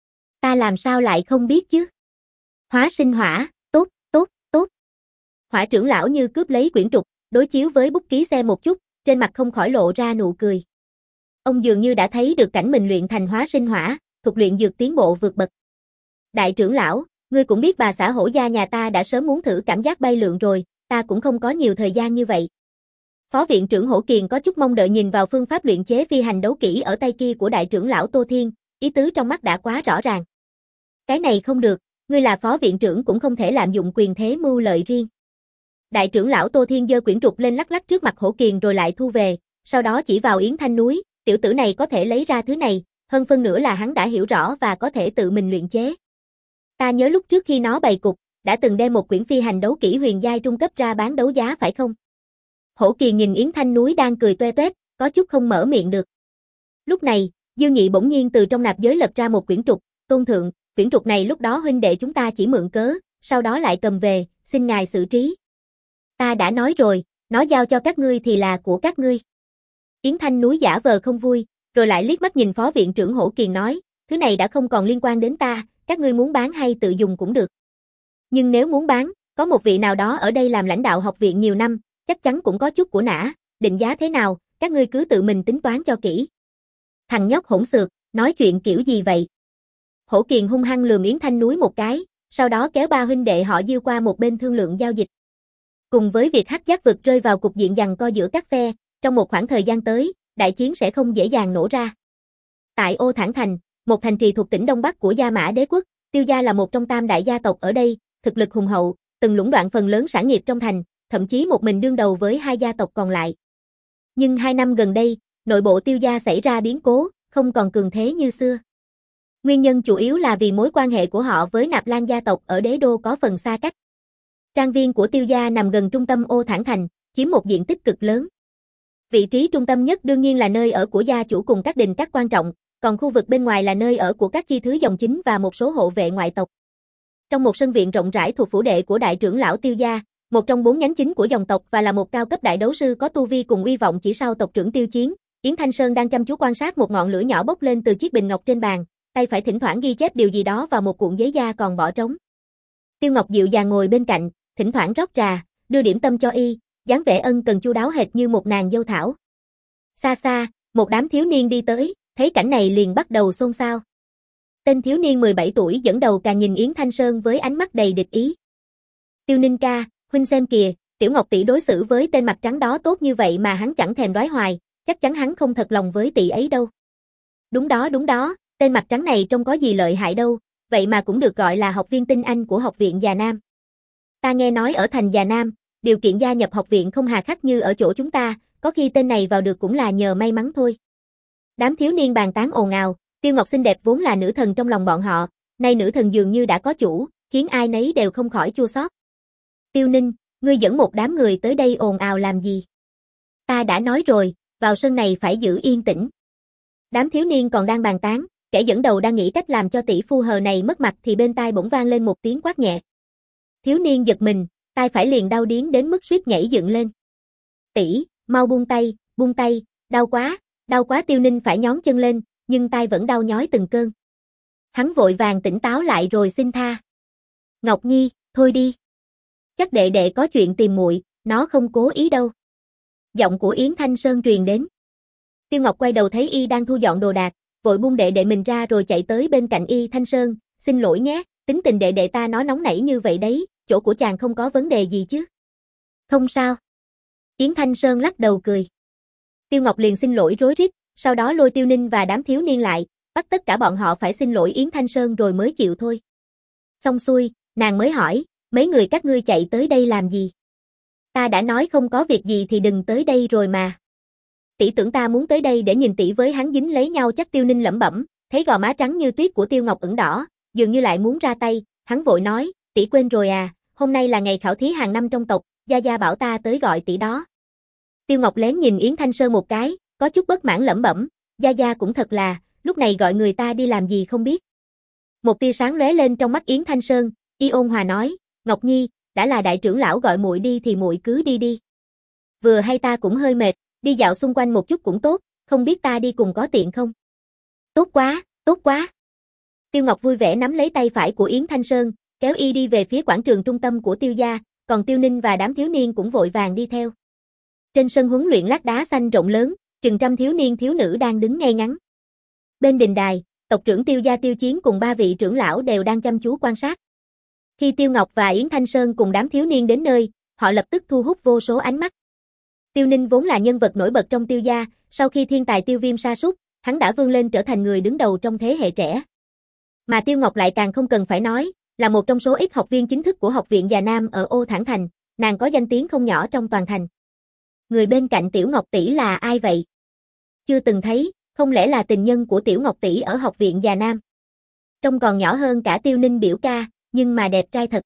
Ta làm sao lại không biết chứ? Hóa sinh hỏa, tốt, tốt, tốt. Hỏa trưởng lão như cướp lấy quyển trục, đối chiếu với bút ký xem một chút, trên mặt không khỏi lộ ra nụ cười. Ông dường như đã thấy được cảnh mình luyện thành hóa sinh hỏa, thuật luyện dược tiến bộ vượt bậc. Đại trưởng lão, ngươi cũng biết bà xã Hổ gia nhà ta đã sớm muốn thử cảm giác bay lượn rồi, ta cũng không có nhiều thời gian như vậy. Phó viện trưởng Hổ Kiền có chút mong đợi nhìn vào phương pháp luyện chế phi hành đấu kỹ ở tay kia của đại trưởng lão Tô Thiên, ý tứ trong mắt đã quá rõ ràng. Cái này không được, ngươi là phó viện trưởng cũng không thể lạm dụng quyền thế mưu lợi riêng. Đại trưởng lão Tô Thiên giơ quyển trục lên lắc lắc trước mặt Hổ Kiền rồi lại thu về, sau đó chỉ vào Yến Thanh Núi, tiểu tử này có thể lấy ra thứ này, hơn phân nửa là hắn đã hiểu rõ và có thể tự mình luyện chế. Ta nhớ lúc trước khi nó bày cục, đã từng đem một quyển phi hành đấu kỹ huyền giai trung cấp ra bán đấu giá phải không? Hổ Kiền nhìn Yến Thanh Núi đang cười toe toét, có chút không mở miệng được. Lúc này, Dương Nhị bỗng nhiên từ trong nạp giới lật ra một quyển trục, tôn thượng, quyển trục này lúc đó huynh đệ chúng ta chỉ mượn cớ, sau đó lại cầm về, xin ngài xử trí. Ta đã nói rồi, nó giao cho các ngươi thì là của các ngươi. Yến Thanh Núi giả vờ không vui, rồi lại liếc mắt nhìn phó viện trưởng Hổ Kiền nói, thứ này đã không còn liên quan đến ta, các ngươi muốn bán hay tự dùng cũng được. Nhưng nếu muốn bán, có một vị nào đó ở đây làm lãnh đạo học viện nhiều năm, chắc chắn cũng có chút của nã, định giá thế nào, các ngươi cứ tự mình tính toán cho kỹ. Thằng nhóc hỗn xược, nói chuyện kiểu gì vậy? Hổ Kiền hung hăng lườm Yến Thanh Núi một cái, sau đó kéo ba huynh đệ họ Diêu qua một bên thương lượng giao dịch. Cùng với việc Hắc Giác vực rơi vào cục diện giằng co giữa các phe, trong một khoảng thời gian tới, đại chiến sẽ không dễ dàng nổ ra. Tại Ô Thản Thành, một thành trì thuộc tỉnh Đông Bắc của Gia Mã Đế quốc, Tiêu gia là một trong tam đại gia tộc ở đây, thực lực hùng hậu, từng lũng đoạn phần lớn sản nghiệp trong thành, thậm chí một mình đương đầu với hai gia tộc còn lại. Nhưng hai năm gần đây, nội bộ Tiêu gia xảy ra biến cố, không còn cường thế như xưa. Nguyên nhân chủ yếu là vì mối quan hệ của họ với Nạp Lan gia tộc ở đế đô có phần xa cách. Trang viên của Tiêu gia nằm gần trung tâm Ô Thản Thành, chiếm một diện tích cực lớn. Vị trí trung tâm nhất đương nhiên là nơi ở của gia chủ cùng các đình các quan trọng, còn khu vực bên ngoài là nơi ở của các chi thứ dòng chính và một số hộ vệ ngoại tộc. Trong một sân viện rộng rãi thuộc phủ đệ của đại trưởng lão Tiêu gia, một trong bốn nhánh chính của dòng tộc và là một cao cấp đại đấu sư có tu vi cùng uy vọng chỉ sau tộc trưởng Tiêu Chiến, Yến Thanh Sơn đang chăm chú quan sát một ngọn lửa nhỏ bốc lên từ chiếc bình ngọc trên bàn, tay phải thỉnh thoảng ghi chép điều gì đó vào một cuộn giấy da còn bỏ trống. Tiêu Ngọc dịu dàng ngồi bên cạnh, thỉnh thoảng rót trà, đưa điểm tâm cho y, dáng vẻ ân cần chu đáo hệt như một nàng dâu thảo. Xa xa, một đám thiếu niên đi tới, thấy cảnh này liền bắt đầu xôn xao. Tên thiếu niên mười bảy tuổi dẫn đầu càng nhìn Yến Thanh Sơn với ánh mắt đầy địch ý. Tiêu Ninh ca, huynh xem kìa, Tiểu Ngọc tỷ đối xử với tên mặt trắng đó tốt như vậy mà hắn chẳng thèm đoái hoài, chắc chắn hắn không thật lòng với tỷ ấy đâu. Đúng đó đúng đó, tên mặt trắng này trông có gì lợi hại đâu, vậy mà cũng được gọi là học viên tinh anh của học viện Già Nam. Ta nghe nói ở thành Già Nam, điều kiện gia nhập học viện không hà khắc như ở chỗ chúng ta, có khi tên này vào được cũng là nhờ may mắn thôi. Đám thiếu niên bàn tán ồn ào, Tiêu Ngọc xinh đẹp vốn là nữ thần trong lòng bọn họ, nay nữ thần dường như đã có chủ, khiến ai nấy đều không khỏi chua xót. Tiêu Ninh, ngươi dẫn một đám người tới đây ồn ào làm gì? Ta đã nói rồi, vào sân này phải giữ yên tĩnh. Đám thiếu niên còn đang bàn tán, kẻ dẫn đầu đang nghĩ cách làm cho tỷ phu hờ này mất mặt thì bên tai bỗng vang lên một tiếng quát nhẹ. Thiếu niên giật mình, tai phải liền đau điếng đến mức suýt nhảy dựng lên. Tỷ, mau buông tay, buông tay, đau quá, đau quá. Tiêu Ninh phải nhón chân lên, nhưng tai vẫn đau nhói từng cơn. Hắn vội vàng tỉnh táo lại rồi xin tha. Ngọc Nhi, thôi đi. Chắc đệ đệ có chuyện tìm muội, nó không cố ý đâu. Giọng của Yến Thanh Sơn truyền đến. Tiêu Ngọc quay đầu thấy y đang thu dọn đồ đạc, vội buông đệ đệ mình ra rồi chạy tới bên cạnh y. Thanh Sơn, xin lỗi nhé, tính tình đệ đệ ta nó nóng nảy như vậy đấy, chỗ của chàng không có vấn đề gì chứ? Không sao. Yến Thanh Sơn lắc đầu cười. Tiêu Ngọc liền xin lỗi rối rít, sau đó lôi Tiêu Ninh và đám thiếu niên lại, bắt tất cả bọn họ phải xin lỗi Yến Thanh Sơn rồi mới chịu thôi. Xong xuôi, nàng mới hỏi, mấy người các ngươi chạy tới đây làm gì? Ta đã nói không có việc gì thì đừng tới đây rồi mà. Tỷ tưởng ta muốn tới đây để nhìn tỷ với hắn dính lấy nhau chắc. Tiêu Ninh lẩm bẩm, thấy gò má trắng như tuyết của Tiêu Ngọc ửng đỏ, dường như lại muốn ra tay, hắn vội nói, tỷ quên rồi à, hôm nay là ngày khảo thí hàng năm trong tộc, gia gia bảo ta tới gọi tỷ đó. Tiêu Ngọc lén nhìn Yến Thanh Sơn một cái, có chút bất mãn lẩm bẩm, gia gia cũng thật là, lúc này gọi người ta đi làm gì không biết. Một tia sáng lóe lên trong mắt Yến Thanh Sơn, y ôn hòa nói, Ngọc Nhi, đã là đại trưởng lão gọi muội đi thì muội cứ đi đi. Vừa hay ta cũng hơi mệt, đi dạo xung quanh một chút cũng tốt, không biết ta đi cùng có tiện không? Tốt quá, tốt quá. Tiêu Ngọc vui vẻ nắm lấy tay phải của Yến Thanh Sơn, kéo y đi về phía quảng trường trung tâm của Tiêu gia, còn Tiêu Ninh và đám thiếu niên cũng vội vàng đi theo. Trên sân huấn luyện lát đá xanh rộng lớn, chừng trăm thiếu niên thiếu nữ đang đứng ngay ngắn. Bên đình đài, tộc trưởng Tiêu gia Tiêu Chiến cùng ba vị trưởng lão đều đang chăm chú quan sát. Khi Tiêu Ngọc và Yến Thanh Sơn cùng đám thiếu niên đến nơi, họ lập tức thu hút vô số ánh mắt. Tiêu Ninh vốn là nhân vật nổi bật trong Tiêu gia, sau khi thiên tài Tiêu Viêm sa sút, hắn đã vươn lên trở thành người đứng đầu trong thế hệ trẻ. Mà Tiêu Ngọc lại càng không cần phải nói, là một trong số ít học viên chính thức của học viện Già Nam ở Ô Thản Thành, nàng có danh tiếng không nhỏ trong toàn thành. Người bên cạnh Tiểu Ngọc tỷ là ai vậy? Chưa từng thấy, không lẽ là tình nhân của Tiểu Ngọc tỷ ở học viện Già Nam? Trông còn nhỏ hơn cả Tiêu Ninh biểu ca, nhưng mà đẹp trai thật.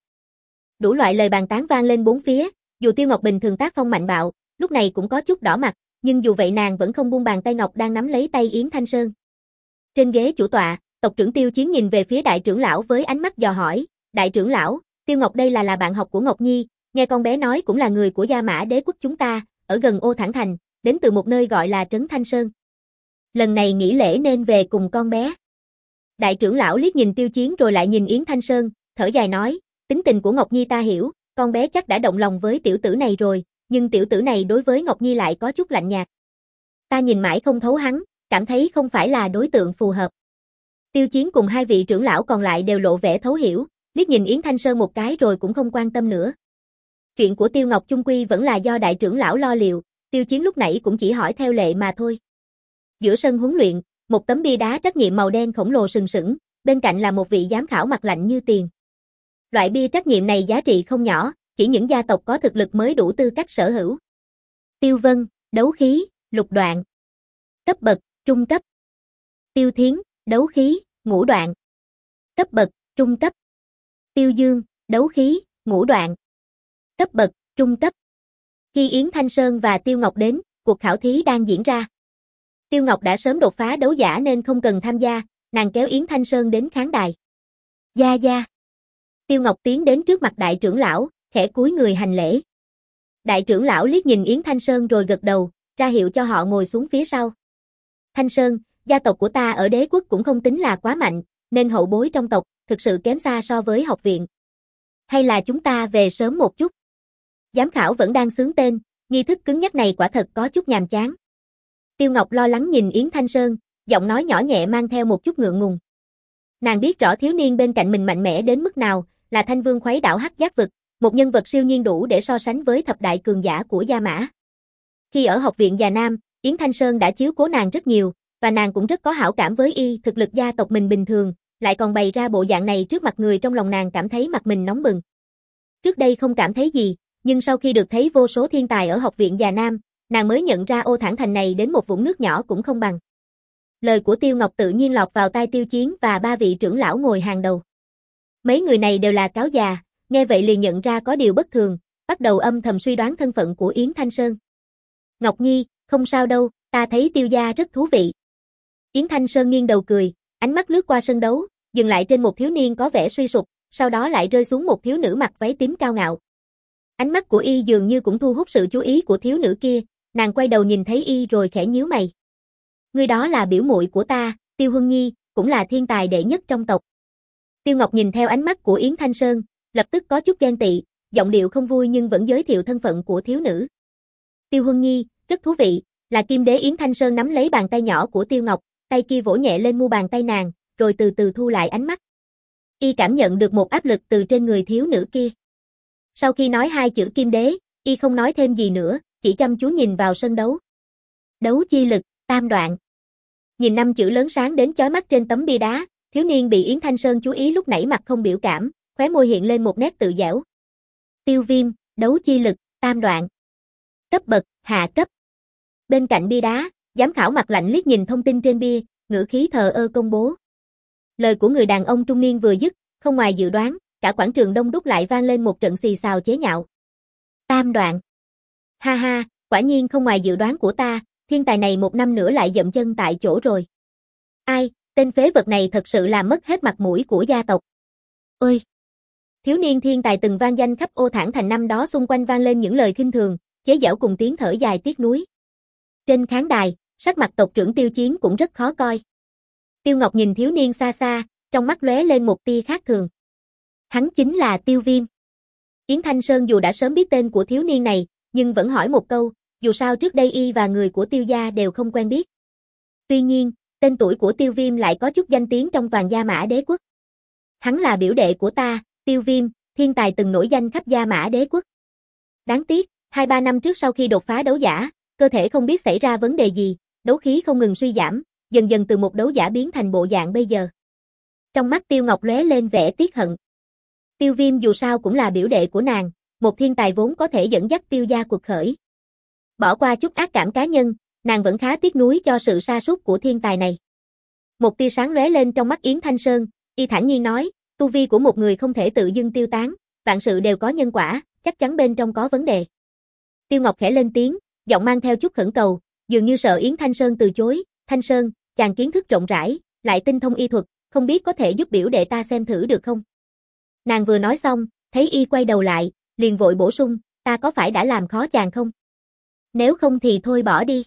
Đủ loại lời bàn tán vang lên bốn phía, dù Tiêu Ngọc bình thường tác phong mạnh bạo, lúc này cũng có chút đỏ mặt, nhưng dù vậy nàng vẫn không buông bàn tay ngọc đang nắm lấy tay Yến Thanh Sơn. Trên ghế chủ tọa, tộc trưởng Tiêu Chiến nhìn về phía đại trưởng lão với ánh mắt dò hỏi, đại trưởng lão, Tiêu Ngọc đây là là bạn học của Ngọc Nhi, nghe con bé nói cũng là người của Gia Mã Đế quốc chúng ta, ở gần Ô Thản Thành, đến từ một nơi gọi là Trấn Thanh Sơn. Lần này nghỉ lễ nên về cùng con bé. Đại trưởng lão liếc nhìn Tiêu Chiến rồi lại nhìn Yến Thanh Sơn, thở dài nói, tính tình của Ngọc Nhi ta hiểu, con bé chắc đã động lòng với tiểu tử này rồi, nhưng tiểu tử này đối với Ngọc Nhi lại có chút lạnh nhạt. Ta nhìn mãi không thấu hắn, cảm thấy không phải là đối tượng phù hợp. Tiêu Chiến cùng hai vị trưởng lão còn lại đều lộ vẻ thấu hiểu, liếc nhìn Yến Thanh Sơn một cái rồi cũng không quan tâm nữa. Chuyện của Tiêu Ngọc chung quy vẫn là do đại trưởng lão lo liệu, Tiêu Chiến lúc nãy cũng chỉ hỏi theo lệ mà thôi. Giữa sân huấn luyện, một tấm bia đá trắc nghiệm màu đen khổng lồ sừng sững, bên cạnh là một vị giám khảo mặt lạnh như tiền. Loại bia trắc nghiệm này giá trị không nhỏ, chỉ những gia tộc có thực lực mới đủ tư cách sở hữu. Tiêu Vân, đấu khí, lục đoạn. Cấp bậc, trung cấp. Tiêu Thiến, đấu khí, ngũ đoạn. Cấp bậc, trung cấp. Tiêu Dương, đấu khí, ngũ đoạn. Cấp bậc, trung cấp. Khi Yến Thanh Sơn và Tiêu Ngọc đến, cuộc khảo thí đang diễn ra. Tiêu Ngọc đã sớm đột phá đấu giả nên không cần tham gia, nàng kéo Yến Thanh Sơn đến khán đài. Gia gia. Tiêu Ngọc tiến đến trước mặt đại trưởng lão, khẽ cúi người hành lễ. Đại trưởng lão liếc nhìn Yến Thanh Sơn rồi gật đầu, ra hiệu cho họ ngồi xuống phía sau. Thanh Sơn, gia tộc của ta ở đế quốc cũng không tính là quá mạnh, nên hậu bối trong tộc thực sự kém xa so với học viện. Hay là chúng ta về sớm một chút? Giám khảo vẫn đang xướng tên, nghi thức cứng nhắc này quả thật có chút nhàm chán. Tiêu Ngọc lo lắng nhìn Yến Thanh Sơn, giọng nói nhỏ nhẹ mang theo một chút ngượng ngùng. Nàng biết rõ thiếu niên bên cạnh mình mạnh mẽ đến mức nào, là Thanh Vương khuấy đảo Hắc Giác vực, một nhân vật siêu nhiên đủ để so sánh với thập đại cường giả của Gia Mã. Khi ở học viện Già Nam, Yến Thanh Sơn đã chiếu cố nàng rất nhiều, và nàng cũng rất có hảo cảm với y, thực lực gia tộc mình bình thường, lại còn bày ra bộ dạng này trước mặt người trong lòng nàng cảm thấy mặt mình nóng bừng. Trước đây không cảm thấy gì, nhưng sau khi được thấy vô số thiên tài ở học viện Già Nam, nàng mới nhận ra Ô Thản Thành này đến một vũng nước nhỏ cũng không bằng. Lời của Tiêu Ngọc tự nhiên lọt vào tai Tiêu Chiến và ba vị trưởng lão ngồi hàng đầu. Mấy người này đều là cáo già, nghe vậy liền nhận ra có điều bất thường, bắt đầu âm thầm suy đoán thân phận của Yến Thanh Sơn. Ngọc Nhi, không sao đâu, ta thấy Tiêu gia rất thú vị. Yến Thanh Sơn nghiêng đầu cười, ánh mắt lướt qua sân đấu, dừng lại trên một thiếu niên có vẻ suy sụp, sau đó lại rơi xuống một thiếu nữ mặc váy tím cao ngạo. Ánh mắt của y dường như cũng thu hút sự chú ý của thiếu nữ kia, nàng quay đầu nhìn thấy y rồi khẽ nhíu mày. Người đó là biểu muội của ta, Tiêu Huân Nhi, cũng là thiên tài đệ nhất trong tộc. Tiêu Ngọc nhìn theo ánh mắt của Yến Thanh Sơn, lập tức có chút ghen tị, giọng điệu không vui nhưng vẫn giới thiệu thân phận của thiếu nữ. Tiêu Huân Nhi, rất thú vị, là Kim Đế. Yến Thanh Sơn nắm lấy bàn tay nhỏ của Tiêu Ngọc, tay kia vỗ nhẹ lên mu bàn tay nàng, rồi từ từ thu lại ánh mắt. Y cảm nhận được một áp lực từ trên người thiếu nữ kia. Sau khi nói hai chữ Kim Đế, y không nói thêm gì nữa, chỉ chăm chú nhìn vào sân đấu. Đấu chi lực, tam đoạn. Nhìn năm chữ lớn sáng đến chói mắt trên tấm bia đá, thiếu niên bị Yến Thanh Sơn chú ý lúc nãy mặt không biểu cảm, khóe môi hiện lên một nét tự giễu. Tiêu Viêm, đấu chi lực, tam đoạn. Cấp bậc, hạ cấp. Bên cạnh bia đá, giám khảo mặt lạnh liếc nhìn thông tin trên bia, ngữ khí thờ ơ công bố. Lời của người đàn ông trung niên vừa dứt, không ngoài dự đoán, cả quảng trường đông đúc lại vang lên một trận xì xào chế nhạo. Tam đoạn. Ha ha, quả nhiên không ngoài dự đoán của ta, thiên tài này một năm nữa lại dậm chân tại chỗ rồi. Ai, tên phế vật này thật sự làm mất hết mặt mũi của gia tộc. Ôi! Thiếu niên thiên tài từng vang danh khắp Ô Thản Thành năm đó xung quanh vang lên những lời khinh thường, chế giễu cùng tiếng thở dài tiếc nuối. Trên khán đài, sắc mặt tộc trưởng Tiêu Chiến cũng rất khó coi. Tiêu Ngọc nhìn thiếu niên xa xa, trong mắt lóe lên một tia khác thường. Hắn chính là Tiêu Viêm. Yến Thanh Sơn dù đã sớm biết tên của thiếu niên này, nhưng vẫn hỏi một câu, dù sao trước đây y và người của Tiêu gia đều không quen biết. Tuy nhiên, tên tuổi của Tiêu Viêm lại có chút danh tiếng trong toàn Gia Mã Đế quốc. Hắn là biểu đệ của ta, Tiêu Viêm, thiên tài từng nổi danh khắp Gia Mã Đế quốc. Đáng tiếc, hai ba năm trước sau khi đột phá đấu giả, cơ thể không biết xảy ra vấn đề gì, đấu khí không ngừng suy giảm, dần dần từ một đấu giả biến thành bộ dạng bây giờ. Trong mắt Tiêu Ngọc lóe lên vẻ tiếc hận. Tiêu Viêm dù sao cũng là biểu đệ của nàng, một thiên tài vốn có thể dẫn dắt Tiêu gia cuộc khởi. Bỏ qua chút ác cảm cá nhân, nàng vẫn khá tiếc nuối cho sự sa sút của thiên tài này. Một tia sáng lóe lên trong mắt Yến Thanh Sơn, y thản nhiên nói, tu vi của một người không thể tự dưng tiêu tán, vạn sự đều có nhân quả, chắc chắn bên trong có vấn đề. Tiêu Ngọc khẽ lên tiếng, giọng mang theo chút khẩn cầu, dường như sợ Yến Thanh Sơn từ chối, Thanh Sơn, chàng kiến thức rộng rãi, lại tinh thông y thuật, không biết có thể giúp biểu đệ ta xem thử được không? Nàng vừa nói xong, thấy y quay đầu lại, liền vội bổ sung, ta có phải đã làm khó chàng không? Nếu không thì thôi bỏ đi.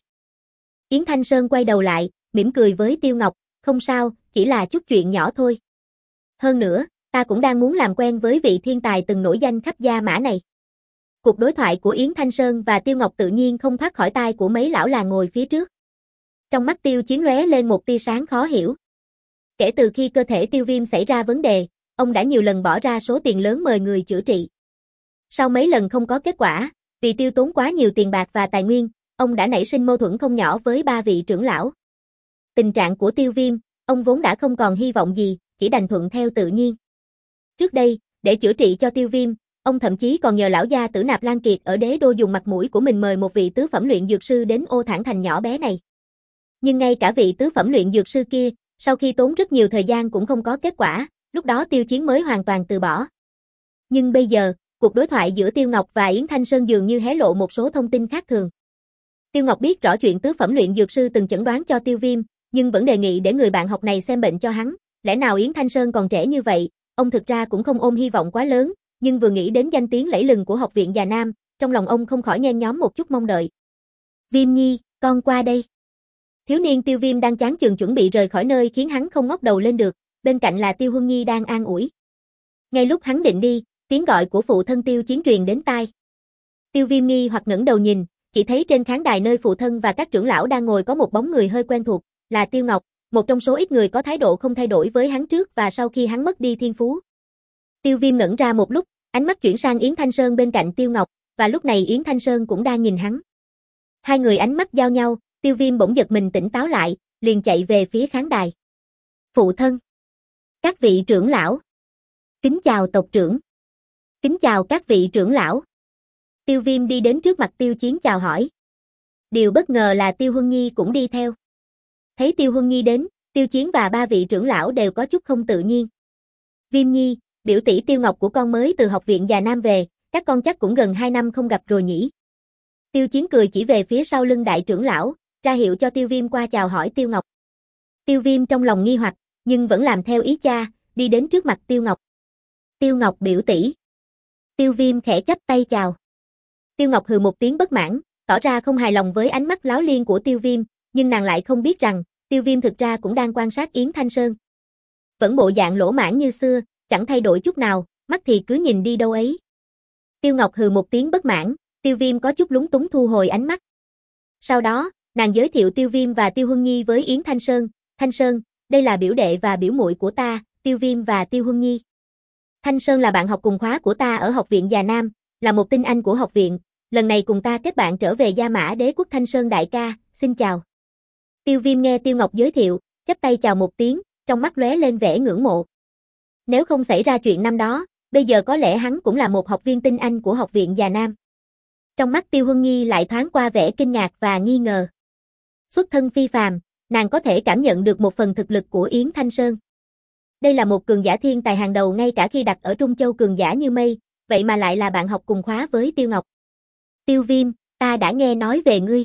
Yến Thanh Sơn quay đầu lại, mỉm cười với Tiêu Ngọc, không sao, chỉ là chút chuyện nhỏ thôi. Hơn nữa, ta cũng đang muốn làm quen với vị thiên tài từng nổi danh khắp Gia Mã này. Cuộc đối thoại của Yến Thanh Sơn và Tiêu Ngọc tự nhiên không thoát khỏi tai của mấy lão làng ngồi phía trước. Trong mắt Tiêu Chiến lóe lên một tia sáng khó hiểu. Kể từ khi cơ thể Tiêu Viêm xảy ra vấn đề, ông đã nhiều lần bỏ ra số tiền lớn mời người chữa trị. Sau mấy lần không có kết quả, vì tiêu tốn quá nhiều tiền bạc và tài nguyên, ông đã nảy sinh mâu thuẫn không nhỏ với ba vị trưởng lão. Tình trạng của Tiêu Viêm, ông vốn đã không còn hy vọng gì, chỉ đành thuận theo tự nhiên. Trước đây, để chữa trị cho Tiêu Viêm, ông thậm chí còn nhờ lão gia Tử Nạp Lan Kiệt ở Đế Đô dùng mặt mũi của mình mời một vị tứ phẩm luyện dược sư đến Ô Thản Thành nhỏ bé này. Nhưng ngay cả vị tứ phẩm luyện dược sư kia, sau khi tốn rất nhiều thời gian cũng không có kết quả, lúc đó Tiêu Chiến mới hoàn toàn từ bỏ. Nhưng bây giờ, cuộc đối thoại giữa Tiêu Ngọc và Yến Thanh Sơn dường như hé lộ một số thông tin khác thường. Tiêu Ngọc biết rõ chuyện tứ phẩm luyện dược sư từng chẩn đoán cho Tiêu Viêm, nhưng vẫn đề nghị để người bạn học này xem bệnh cho hắn. Lẽ nào Yến Thanh Sơn còn trẻ như vậy, ông thực ra cũng không ôm hy vọng quá lớn, nhưng vừa nghĩ đến danh tiếng lẫy lừng của học viện Già Nam, trong lòng ông không khỏi nhen nhóm một chút mong đợi. Viêm Nhi, con qua đây. Thiếu niên Tiêu Viêm đang chán chường chuẩn bị rời khỏi nơi khiến hắn không ngóc đầu lên được, bên cạnh là Tiêu Huân Nhi đang an ủi. Ngay lúc hắn định đi, tiếng gọi của phụ thân Tiêu Chiến truyền đến tai. Tiêu Viêm nghi hoặc ngẩng đầu nhìn, chỉ thấy trên khán đài nơi phụ thân và các trưởng lão đang ngồi có một bóng người hơi quen thuộc, là Tiêu Ngọc, một trong số ít người có thái độ không thay đổi với hắn trước và sau khi hắn mất đi thiên phú. Tiêu Viêm ngẩn ra một lúc, ánh mắt chuyển sang Yến Thanh Sơn bên cạnh Tiêu Ngọc, và lúc này Yến Thanh Sơn cũng đang nhìn hắn. Hai người ánh mắt giao nhau, Tiêu Viêm bỗng giật mình tỉnh táo lại, liền chạy về phía khán đài. Phụ thân, các vị trưởng lão, kính chào tộc trưởng, kính chào các vị trưởng lão. Tiêu Viêm đi đến trước mặt Tiêu Chiến chào hỏi. Điều bất ngờ là Tiêu Huân Nhi cũng đi theo. Thấy Tiêu Huân Nhi đến, Tiêu Chiến và ba vị trưởng lão đều có chút không tự nhiên. Viêm Nhi, biểu tỷ Tiêu Ngọc của con mới từ học viện Già Nam về, các con chắc cũng gần hai năm không gặp rồi nhỉ. Tiêu Chiến cười chỉ về phía sau lưng đại trưởng lão, ra hiệu cho Tiêu Viêm qua chào hỏi Tiêu Ngọc. Tiêu Viêm trong lòng nghi hoặc, nhưng vẫn làm theo ý cha, đi đến trước mặt Tiêu Ngọc. Tiêu Ngọc biểu tỷ. Tiêu Viêm khẽ chắp tay chào. Tiêu Ngọc hừ một tiếng bất mãn, tỏ ra không hài lòng với ánh mắt láo liên của Tiêu Viêm, nhưng nàng lại không biết rằng, Tiêu Viêm thực ra cũng đang quan sát Yến Thanh Sơn. Vẫn bộ dạng lỗ mãn như xưa, chẳng thay đổi chút nào, mắt thì cứ nhìn đi đâu ấy. Tiêu Ngọc hừ một tiếng bất mãn, Tiêu Viêm có chút lúng túng thu hồi ánh mắt. Sau đó, nàng giới thiệu Tiêu Viêm và Tiêu Huân Nhi với Yến Thanh Sơn. Thanh Sơn, đây là biểu đệ và biểu muội của ta, Tiêu Viêm và Tiêu Huân Nhi. Thanh Sơn là bạn học cùng khóa của ta ở học viện Già Nam, là một tinh anh của học viện, lần này cùng ta kết bạn trở về Gia Mã Đế quốc. Thanh Sơn đại ca, xin chào. Tiêu Viêm nghe Tiêu Ngọc giới thiệu, chắp tay chào một tiếng, trong mắt lóe lên vẻ ngưỡng mộ. Nếu không xảy ra chuyện năm đó, bây giờ có lẽ hắn cũng là một học viên tinh anh của học viện Già Nam. Trong mắt Tiêu Huân Nhi lại thoáng qua vẻ kinh ngạc và nghi ngờ. Xuất thân phi phàm, nàng có thể cảm nhận được một phần thực lực của Yến Thanh Sơn. Đây là một cường giả thiên tài hàng đầu ngay cả khi đặt ở Trung Châu cường giả như mây, vậy mà lại là bạn học cùng khóa với Tiêu Ngọc. Tiêu Viêm, ta đã nghe nói về ngươi.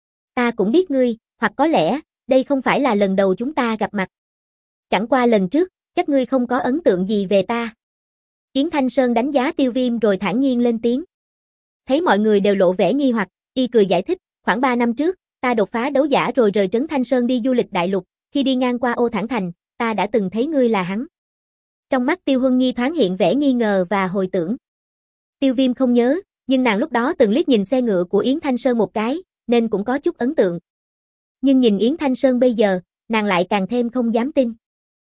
Ta cũng biết ngươi, hoặc có lẽ, đây không phải là lần đầu chúng ta gặp mặt. Chẳng qua lần trước, chắc ngươi không có ấn tượng gì về ta. Yến Thanh Sơn đánh giá Tiêu Viêm rồi thản nhiên lên tiếng. Thấy mọi người đều lộ vẻ nghi hoặc, y cười giải thích, khoảng ba năm trước, ta đột phá đấu giả rồi rời trấn Thanh Sơn đi du lịch đại lục, khi đi ngang qua Ô Thản Thành, ta đã từng thấy ngươi là hắn. Trong mắt Tiêu Huân Nhi thoáng hiện vẻ nghi ngờ và hồi tưởng. Tiêu Viêm không nhớ, nhưng nàng lúc đó từng liếc nhìn xe ngựa của Yến Thanh Sơn một cái, nên cũng có chút ấn tượng. Nhưng nhìn Yến Thanh Sơn bây giờ, nàng lại càng thêm không dám tin.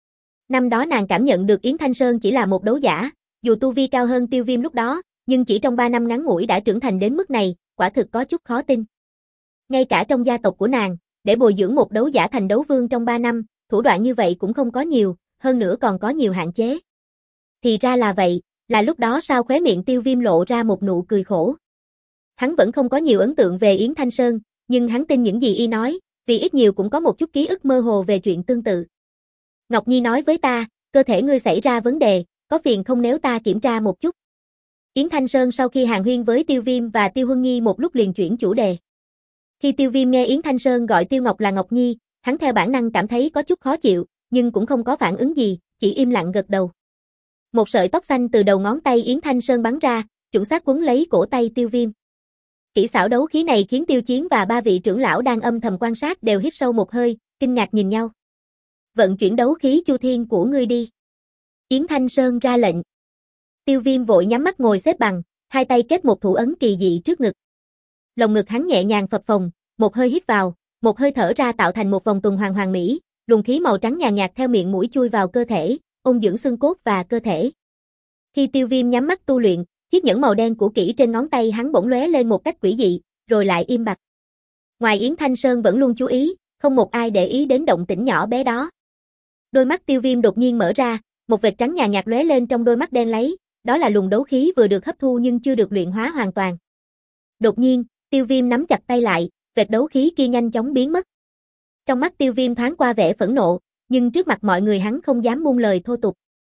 Năm đó nàng cảm nhận được Yến Thanh Sơn chỉ là một đấu giả, dù tu vi cao hơn Tiêu Viêm lúc đó, nhưng chỉ trong ba năm ngắn ngủi đã trưởng thành đến mức này, quả thực có chút khó tin. Ngay cả trong gia tộc của nàng, để bồi dưỡng một đấu giả thành đấu vương trong ba năm, thủ đoạn như vậy cũng không có nhiều, hơn nữa còn có nhiều hạn chế. Thì ra là vậy, Là lúc đó sao khóe miệng Tiêu Viêm lộ ra một nụ cười khổ. Hắn vẫn không có nhiều ấn tượng về Yến Thanh Sơn, nhưng hắn tin những gì y nói, vì ít nhiều cũng có một chút ký ức mơ hồ về chuyện tương tự. Ngọc Nhi nói với ta, cơ thể ngươi xảy ra vấn đề, có phiền không nếu ta kiểm tra một chút. Yến Thanh Sơn sau khi hàn huyên với Tiêu Viêm và Tiêu Huân Nhi một lúc liền chuyển chủ đề. Khi Tiêu Viêm nghe Yến Thanh Sơn gọi Tiêu Ngọc là Ngọc Nhi, hắn theo bản năng cảm thấy có chút khó chịu, nhưng cũng không có phản ứng gì, chỉ im lặng gật đầu. Một sợi tóc xanh từ đầu ngón tay Yến Thanh Sơn bắn ra, chuẩn xác quấn lấy cổ tay Tiêu Viêm. Kỹ xảo đấu khí này khiến Tiêu Chiến và ba vị trưởng lão đang âm thầm quan sát đều hít sâu một hơi, kinh ngạc nhìn nhau. Vận chuyển đấu khí chu thiên của ngươi đi. Yến Thanh Sơn ra lệnh. Tiêu Viêm vội nhắm mắt ngồi xếp bằng, hai tay kết một thủ ấn kỳ dị trước ngực. Lồng ngực hắn nhẹ nhàng phập phồng, một hơi hít vào, một hơi thở ra tạo thành một vòng tuần hoàn hoàn mỹ, luồng khí màu trắng nhàn nhạt theo miệng mũi chui vào cơ thể, ôn dưỡng xương cốt và cơ thể. Khi Tiêu Viêm nhắm mắt tu luyện, chiếc nhẫn màu đen cũ kỹ trên ngón tay hắn bỗng lóe lên một cách quỷ dị, rồi lại im bặt. Ngoài Yến Thanh Sơn vẫn luôn chú ý, không một ai để ý đến động tĩnh nhỏ bé đó. Đôi mắt Tiêu Viêm đột nhiên mở ra, một vệt trắng nhàn nhạt lóe lên trong đôi mắt đen láy, đó là luồng đấu khí vừa được hấp thu nhưng chưa được luyện hóa hoàn toàn. Đột nhiên, Tiêu Viêm nắm chặt tay lại, vệt đấu khí kia nhanh chóng biến mất. Trong mắt Tiêu Viêm thoáng qua vẻ phẫn nộ, nhưng trước mặt mọi người hắn không dám buông lời thô tục.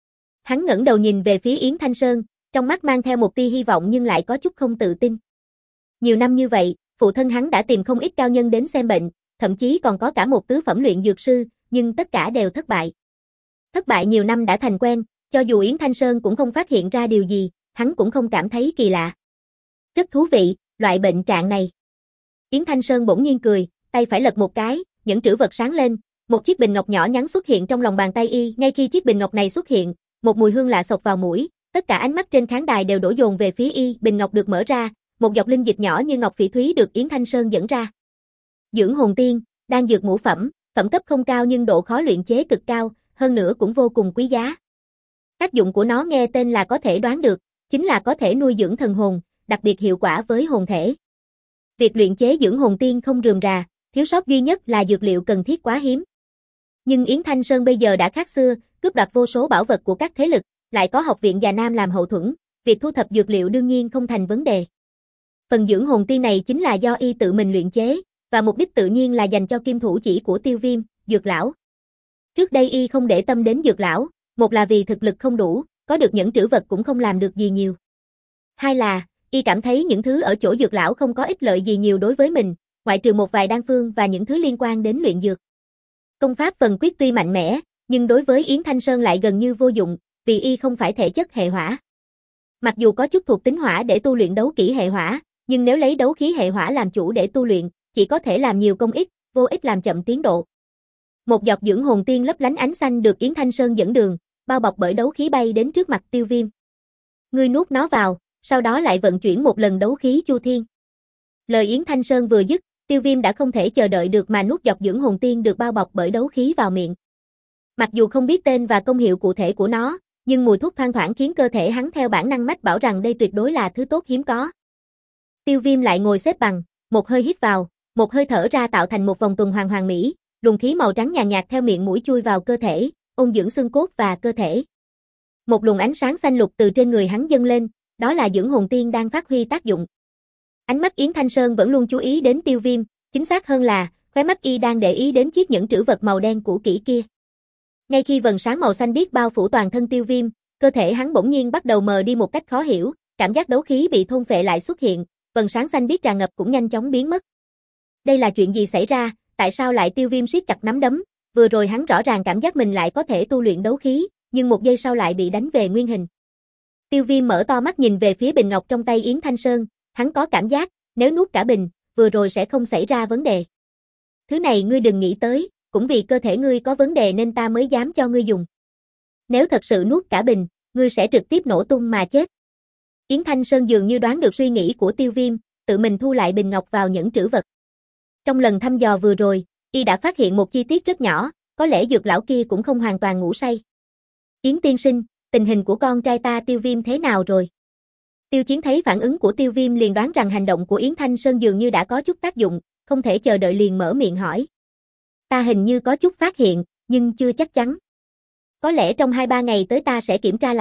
Hắn ngẩng đầu nhìn về phía Yến Thanh Sơn, trong mắt mang theo một tia hy vọng nhưng lại có chút không tự tin. Nhiều năm như vậy, phụ thân hắn đã tìm không ít cao nhân đến xem bệnh, thậm chí còn có cả một tứ phẩm luyện dược sư, nhưng tất cả đều thất bại. Thất bại nhiều năm đã thành quen, cho dù Yến Thanh Sơn cũng không phát hiện ra điều gì, hắn cũng không cảm thấy kỳ lạ. Rất thú vị, loại bệnh trạng này. Yến Thanh Sơn bỗng nhiên cười, tay phải lật một cái, những trữ vật sáng lên, một chiếc bình ngọc nhỏ nhắn xuất hiện trong lòng bàn tay y, ngay khi chiếc bình ngọc này xuất hiện, một mùi hương lạ xộc vào mũi, tất cả ánh mắt trên khán đài đều đổ dồn về phía y, bình ngọc được mở ra, một giọt linh dịch nhỏ như ngọc phỉ thúy được Yến Thanh Sơn dẫn ra. Dưỡng hồn tiên, đan dược ngũ phẩm, phẩm cấp không cao nhưng độ khó luyện chế cực cao, hơn nữa cũng vô cùng quý giá. Tác dụng của nó nghe tên là có thể đoán được, chính là có thể nuôi dưỡng thần hồn, đặc biệt hiệu quả với hồn thể. Việc luyện chế dưỡng hồn tiên không rườm rà, thiếu sót duy nhất là dược liệu cần thiết quá hiếm. Nhưng Yến Thanh Sơn bây giờ đã khác xưa, cướp đoạt vô số bảo vật của các thế lực, lại có học viện Già Nam làm hậu thuẫn, việc thu thập dược liệu đương nhiên không thành vấn đề. Phần dưỡng hồn tiên này chính là do y tự mình luyện chế, và mục đích tự nhiên là dành cho kim thủ chỉ của Tiêu Viêm, Dược lão. Trước đây y không để tâm đến Dược lão, một là vì thực lực không đủ, có được những trữ vật cũng không làm được gì nhiều. Hai là, y cảm thấy những thứ ở chỗ Dược lão không có ích lợi gì nhiều đối với mình, ngoại trừ một vài đan phương và những thứ liên quan đến luyện dược. Công pháp phần quyết tuy mạnh mẽ, nhưng đối với Yến Thanh Sơn lại gần như vô dụng, vì y không phải thể chất hệ hỏa. Mặc dù có chút thuộc tính hỏa để tu luyện đấu kỹ hệ hỏa, nhưng nếu lấy đấu khí hệ hỏa làm chủ để tu luyện, chỉ có thể làm nhiều công ít, vô ích làm chậm tiến độ. Một giọt dưỡng hồn tiên lấp lánh ánh xanh được Yến Thanh Sơn dẫn đường, bao bọc bởi đấu khí bay đến trước mặt Tiêu Viêm. Ngươi nuốt nó vào, sau đó lại vận chuyển một lần đấu khí chu thiên. Lời Yến Thanh Sơn vừa dứt, Tiêu Viêm đã không thể chờ đợi được mà nuốt giọt dưỡng hồn tiên được bao bọc bởi đấu khí vào miệng. Mặc dù không biết tên và công hiệu cụ thể của nó, nhưng mùi thuốc thoang thoảng khiến cơ thể hắn theo bản năng mách bảo rằng đây tuyệt đối là thứ tốt hiếm có. Tiêu Viêm lại ngồi xếp bằng, một hơi hít vào, một hơi thở ra tạo thành một vòng tuần hoàn hoàn mỹ, luồng khí màu trắng nhàn nhạt theo miệng mũi chui vào cơ thể, ôn dưỡng xương cốt và cơ thể. Một luồng ánh sáng xanh lục từ trên người hắn dâng lên, đó là dưỡng hồn tiên đang phát huy tác dụng. Ánh mắt Yến Thanh Sơn vẫn luôn chú ý đến Tiêu Viêm, chính xác hơn là, khóe mắt y đang để ý đến chiếc nhẫn trữ vật màu đen cũ kỹ kia. Ngay khi vầng sáng màu xanh biếc bao phủ toàn thân Tiêu Viêm, cơ thể hắn bỗng nhiên bắt đầu mờ đi một cách khó hiểu, cảm giác đấu khí bị thôn phệ lại xuất hiện, vầng sáng xanh biếc tràn ngập cũng nhanh chóng biến mất. Đây là chuyện gì xảy ra, tại sao lại Tiêu Viêm siết chặt nắm đấm, vừa rồi hắn rõ ràng cảm giác mình lại có thể tu luyện đấu khí, nhưng một giây sau lại bị đánh về nguyên hình. Tiêu Viêm mở to mắt nhìn về phía bình ngọc trong tay Yến Thanh Sơn, hắn có cảm giác, nếu nuốt cả bình, vừa rồi sẽ không xảy ra vấn đề. Thứ này ngươi đừng nghĩ tới, cũng vì cơ thể ngươi có vấn đề nên ta mới dám cho ngươi dùng. Nếu thật sự nuốt cả bình, ngươi sẽ trực tiếp nổ tung mà chết. Yến Thanh Sơn dường như đoán được suy nghĩ của Tiêu Viêm, tự mình thu lại bình ngọc vào nhẫn trữ vật. Trong lần thăm dò vừa rồi, y đã phát hiện một chi tiết rất nhỏ, có lẽ Dược lão kia cũng không hoàn toàn ngủ say. Yến tiên sinh, tình hình của con trai ta Tiêu Viêm thế nào rồi? Tiêu Chiến thấy phản ứng của Tiêu Viêm liền đoán rằng hành động của Yến Thanh Sơn dường như đã có chút tác dụng, không thể chờ đợi liền mở miệng hỏi. Ta hình như có chút phát hiện, nhưng chưa chắc chắn. Có lẽ trong hai ba ngày tới ta sẽ kiểm tra lại,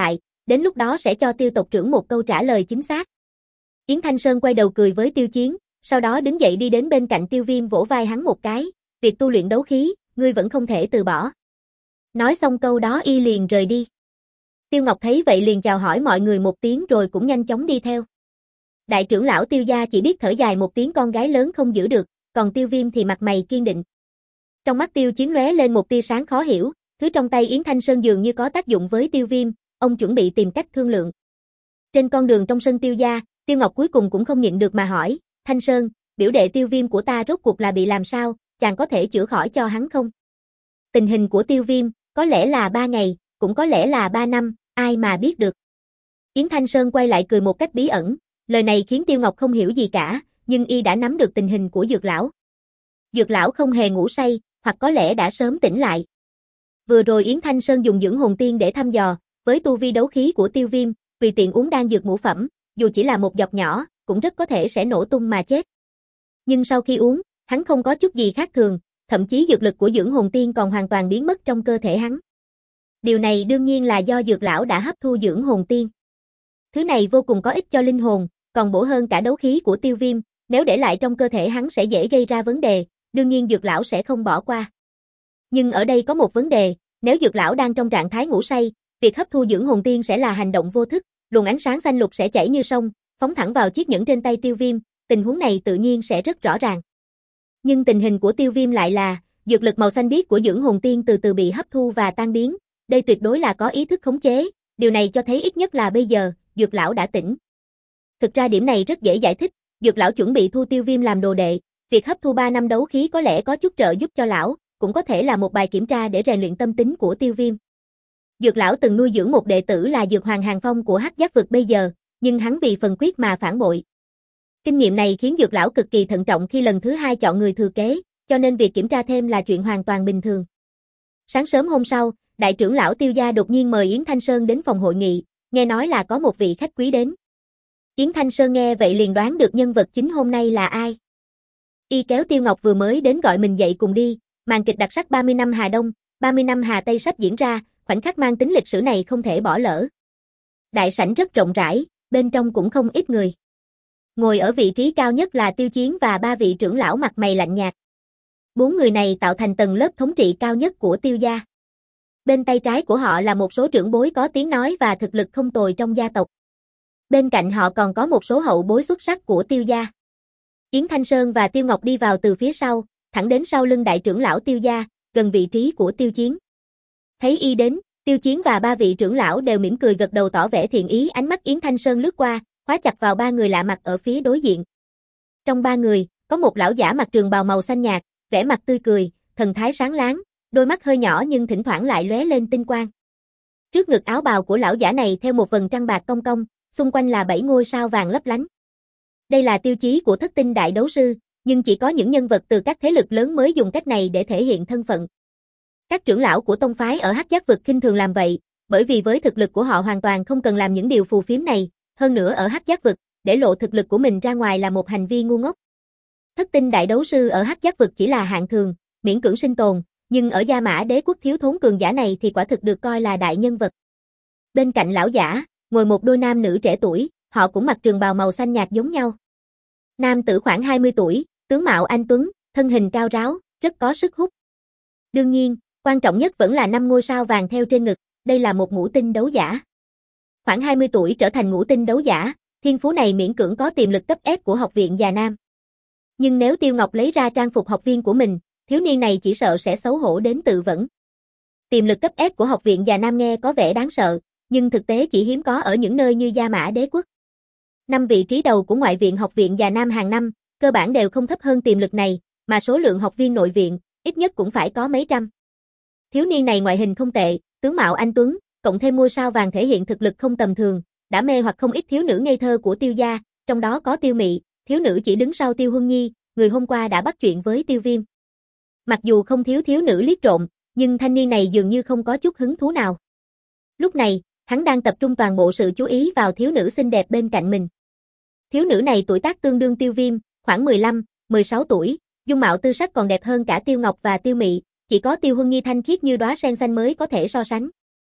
đến lúc đó sẽ cho Tiêu tộc trưởng một câu trả lời chính xác. Yến Thanh Sơn quay đầu cười với Tiêu Chiến, sau đó đứng dậy đi đến bên cạnh Tiêu Viêm vỗ vai hắn một cái, việc tu luyện đấu khí, ngươi vẫn không thể từ bỏ. Nói xong câu đó y liền rời đi. Tiêu Ngọc thấy vậy liền chào hỏi mọi người một tiếng rồi cũng nhanh chóng đi theo. Đại trưởng lão Tiêu gia chỉ biết thở dài một tiếng con gái lớn không giữ được, còn Tiêu Viêm thì mặt mày kiên định. Trong mắt Tiêu Chiến lóe lên một tia sáng khó hiểu, thứ trong tay Yến Thanh Sơn dường như có tác dụng với Tiêu Viêm, ông chuẩn bị tìm cách thương lượng. Trên con đường trong sân Tiêu gia, Tiêu Ngọc cuối cùng cũng không nhịn được mà hỏi, Thanh Sơn, biểu đệ Tiêu Viêm của ta rốt cuộc là bị làm sao, chàng có thể chữa khỏi cho hắn không? Tình hình của Tiêu Viêm, có lẽ là ba ngày, cũng có lẽ là ba năm, ai mà biết được. Yến Thanh Sơn quay lại cười một cách bí ẩn, lời này khiến Tiêu Ngọc không hiểu gì cả, nhưng y đã nắm được tình hình của Dược lão. Dược lão không hề ngủ say, hoặc có lẽ đã sớm tỉnh lại. Vừa rồi Yến Thanh Sơn dùng dưỡng hồn tiên để thăm dò, với tu vi đấu khí của Tiêu Viêm, tùy tiện uống đan dược ngũ phẩm, dù chỉ là một giọt nhỏ, cũng rất có thể sẽ nổ tung mà chết. Nhưng sau khi uống, hắn không có chút gì khác thường, thậm chí dược lực của dưỡng hồn tiên còn hoàn toàn biến mất trong cơ thể hắn. Điều này đương nhiên là do Dược lão đã hấp thu dưỡng hồn tiên. Thứ này vô cùng có ích cho linh hồn, còn bổ hơn cả đấu khí của Tiêu Viêm, nếu để lại trong cơ thể hắn sẽ dễ gây ra vấn đề, đương nhiên Dược lão sẽ không bỏ qua. Nhưng ở đây có một vấn đề, nếu Dược lão đang trong trạng thái ngủ say, việc hấp thu dưỡng hồn tiên sẽ là hành động vô thức, luồng ánh sáng xanh lục sẽ chảy như sông, phóng thẳng vào chiếc nhẫn trên tay Tiêu Viêm, tình huống này tự nhiên sẽ rất rõ ràng. Nhưng tình hình của Tiêu Viêm lại là, dược lực màu xanh biếc của dưỡng hồn tiên từ từ bị hấp thu và tan biến, đây tuyệt đối là có ý thức khống chế, điều này cho thấy ít nhất là bây giờ, Dược lão đã tỉnh. Thực ra điểm này rất dễ giải thích, Dược lão chuẩn bị thu Tiêu Viêm làm đồ đệ, việc hấp thu ba năm đấu khí có lẽ có chút trợ giúp cho lão, cũng có thể là một bài kiểm tra để rèn luyện tâm tính của Tiêu Viêm. Dược lão từng nuôi dưỡng một đệ tử là Dược Hoàng Hàng Phong của Hắc Giác vực bây giờ, nhưng hắn vì phần quyết mà phản bội. Kinh nghiệm này khiến Dược lão cực kỳ thận trọng khi lần thứ hai chọn người thừa kế, cho nên việc kiểm tra thêm là chuyện hoàn toàn bình thường. Sáng sớm hôm sau, đại trưởng lão Tiêu gia đột nhiên mời Yến Thanh Sơn đến phòng hội nghị, nghe nói là có một vị khách quý đến. Yến Thanh Sơn nghe vậy liền đoán được nhân vật chính hôm nay là ai. Y kéo Tiêu Ngọc vừa mới đến gọi mình dậy cùng đi, màn kịch đặc sắc ba mươi năm Hà Đông, ba mươi năm Hà Tây sắp diễn ra, khoảnh khắc mang tính lịch sử này không thể bỏ lỡ. Đại sảnh rất rộng rãi, bên trong cũng không ít người. Ngồi ở vị trí cao nhất là Tiêu Chiến và ba vị trưởng lão mặt mày lạnh nhạt. Bốn người này tạo thành tầng lớp thống trị cao nhất của Tiêu gia. Bên tay trái của họ là một số trưởng bối có tiếng nói và thực lực không tồi trong gia tộc. Bên cạnh họ còn có một số hậu bối xuất sắc của Tiêu gia. Yến Thanh Sơn và Tiêu Ngọc đi vào từ phía sau, thẳng đến sau lưng đại trưởng lão Tiêu gia, gần vị trí của Tiêu Chiến. Thấy y đến, Tiêu Chiến và ba vị trưởng lão đều mỉm cười gật đầu tỏ vẻ thiện ý, ánh mắt Yến Thanh Sơn lướt qua, khóa chặt vào ba người lạ mặt ở phía đối diện. Trong ba người, có một lão giả mặc trường bào màu xanh nhạt, vẻ mặt tươi cười, thần thái sáng láng, đôi mắt hơi nhỏ nhưng thỉnh thoảng lại lóe lên tinh quang. Trước ngực áo bào của lão giả này theo một vầng trăng bạc cong cong, xung quanh là bảy ngôi sao vàng lấp lánh. Đây là tiêu chí của thất tinh đại đấu sư, nhưng chỉ có những nhân vật từ các thế lực lớn mới dùng cách này để thể hiện thân phận. Các trưởng lão của tông phái ở Hắc Giác vực khinh thường làm vậy, bởi vì với thực lực của họ hoàn toàn không cần làm những điều phù phiếm này, hơn nữa ở Hắc Giác vực, để lộ thực lực của mình ra ngoài là một hành vi ngu ngốc. Thất tinh đại đấu sư ở Hắc Giác vực chỉ là hạng thường, miễn cưỡng sinh tồn, nhưng ở Gia Mã Đế quốc thiếu thốn cường giả này thì quả thực được coi là đại nhân vật. Bên cạnh lão giả, ngồi một đôi nam nữ trẻ tuổi, họ cũng mặc trường bào màu xanh nhạt giống nhau. Nam tử khoảng hai mươi tuổi, tướng mạo anh tuấn, thân hình cao ráo, rất có sức hút. Đương nhiên, quan trọng nhất vẫn là năm ngôi sao vàng theo trên ngực, đây là một ngũ tinh đấu giả. Khoảng hai mươi tuổi trở thành ngũ tinh đấu giả, thiên phú này miễn cưỡng có tiềm lực cấp S của học viện Già Nam. Nhưng nếu Tiêu Ngọc lấy ra trang phục học viên của mình, thiếu niên này chỉ sợ sẽ xấu hổ đến tự vẫn. Tiềm lực cấp S của học viện Già Nam nghe có vẻ đáng sợ, nhưng thực tế chỉ hiếm có ở những nơi như Gia Mã Đế quốc. Năm vị trí đầu của ngoại viện học viện Già Nam hàng năm, cơ bản đều không thấp hơn tiềm lực này, mà số lượng học viên nội viện, ít nhất cũng phải có mấy trăm. Thiếu niên này ngoại hình không tệ, tướng mạo anh tuấn, cộng thêm ngôi sao vàng thể hiện thực lực không tầm thường, đã mê hoặc không ít thiếu nữ ngây thơ của Tiêu gia, trong đó có Tiêu Mị, thiếu nữ chỉ đứng sau Tiêu Huân Nhi, người hôm qua đã bắt chuyện với Tiêu Viêm. Mặc dù không thiếu thiếu nữ liếc trộm, nhưng thanh niên này dường như không có chút hứng thú nào. Lúc này, hắn đang tập trung toàn bộ sự chú ý vào thiếu nữ xinh đẹp bên cạnh mình. Thiếu nữ này tuổi tác tương đương Tiêu Viêm, khoảng mười lăm, mười sáu tuổi, dung mạo tư sắc còn đẹp hơn cả Tiêu Ngọc và Tiêu Mị, chỉ có Tiêu Huân Nhi thanh khiết như đóa sen xanh mới có thể so sánh.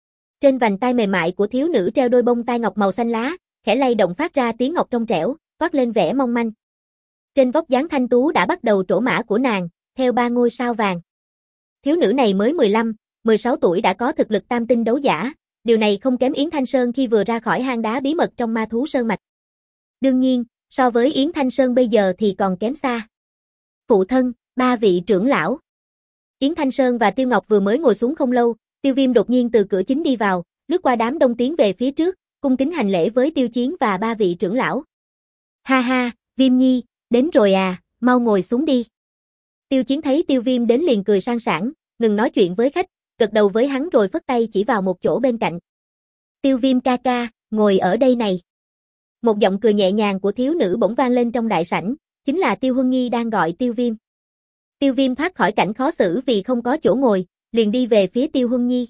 Trên vành tai mềm mại của thiếu nữ treo đôi bông tai ngọc màu xanh lá, khẽ lay động phát ra tiếng ngọc trong trẻo, toát lên vẻ mong manh. Trên vóc dáng thanh tú đã bắt đầu trổ mã của nàng, theo ba ngôi sao vàng. Thiếu nữ này mới mười lăm, mười sáu tuổi đã có thực lực tam tinh đấu giả, điều này không kém Yến Thanh Sơn khi vừa ra khỏi hang đá bí mật trong ma thú sơn mạch. Đương nhiên, so với Yến Thanh Sơn bây giờ thì còn kém xa. Phụ thân, ba vị trưởng lão. Yến Thanh Sơn và Tiêu Ngọc vừa mới ngồi xuống không lâu, Tiêu Viêm đột nhiên từ cửa chính đi vào, lướt qua đám đông tiến về phía trước, cung kính hành lễ với Tiêu Chiến và ba vị trưởng lão. Ha ha, Viêm Nhi, đến rồi à, mau ngồi xuống đi. Tiêu Chiến thấy Tiêu Viêm đến liền cười sang sảng, ngừng nói chuyện với khách, gật đầu với hắn rồi phất tay chỉ vào một chỗ bên cạnh. Tiêu Viêm ca ca, ngồi ở đây này. Một giọng cười nhẹ nhàng của thiếu nữ bỗng vang lên trong đại sảnh, chính là Tiêu Huân Nhi đang gọi Tiêu Viêm. Tiêu Viêm thoát khỏi cảnh khó xử vì không có chỗ ngồi, liền đi về phía Tiêu Huân Nhi.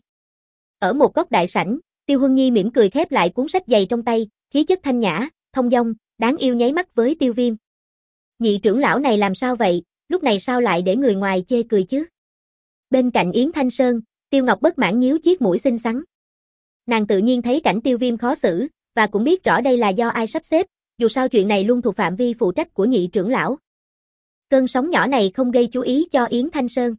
Ở một góc đại sảnh, Tiêu Huân Nhi mỉm cười khép lại cuốn sách dày trong tay, khí chất thanh nhã, thông dong, đáng yêu nháy mắt với Tiêu Viêm. Nhị trưởng lão này làm sao vậy, lúc này sao lại để người ngoài chê cười chứ? Bên cạnh Yến Thanh Sơn, Tiêu Ngọc bất mãn nhíu chiếc mũi xinh xắn. Nàng tự nhiên thấy cảnh Tiêu Viêm khó xử, và cũng biết rõ đây là do ai sắp xếp, dù sao chuyện này luôn thuộc phạm vi phụ trách của nhị trưởng lão. Cơn sóng nhỏ này không gây chú ý cho Yến Thanh Sơn.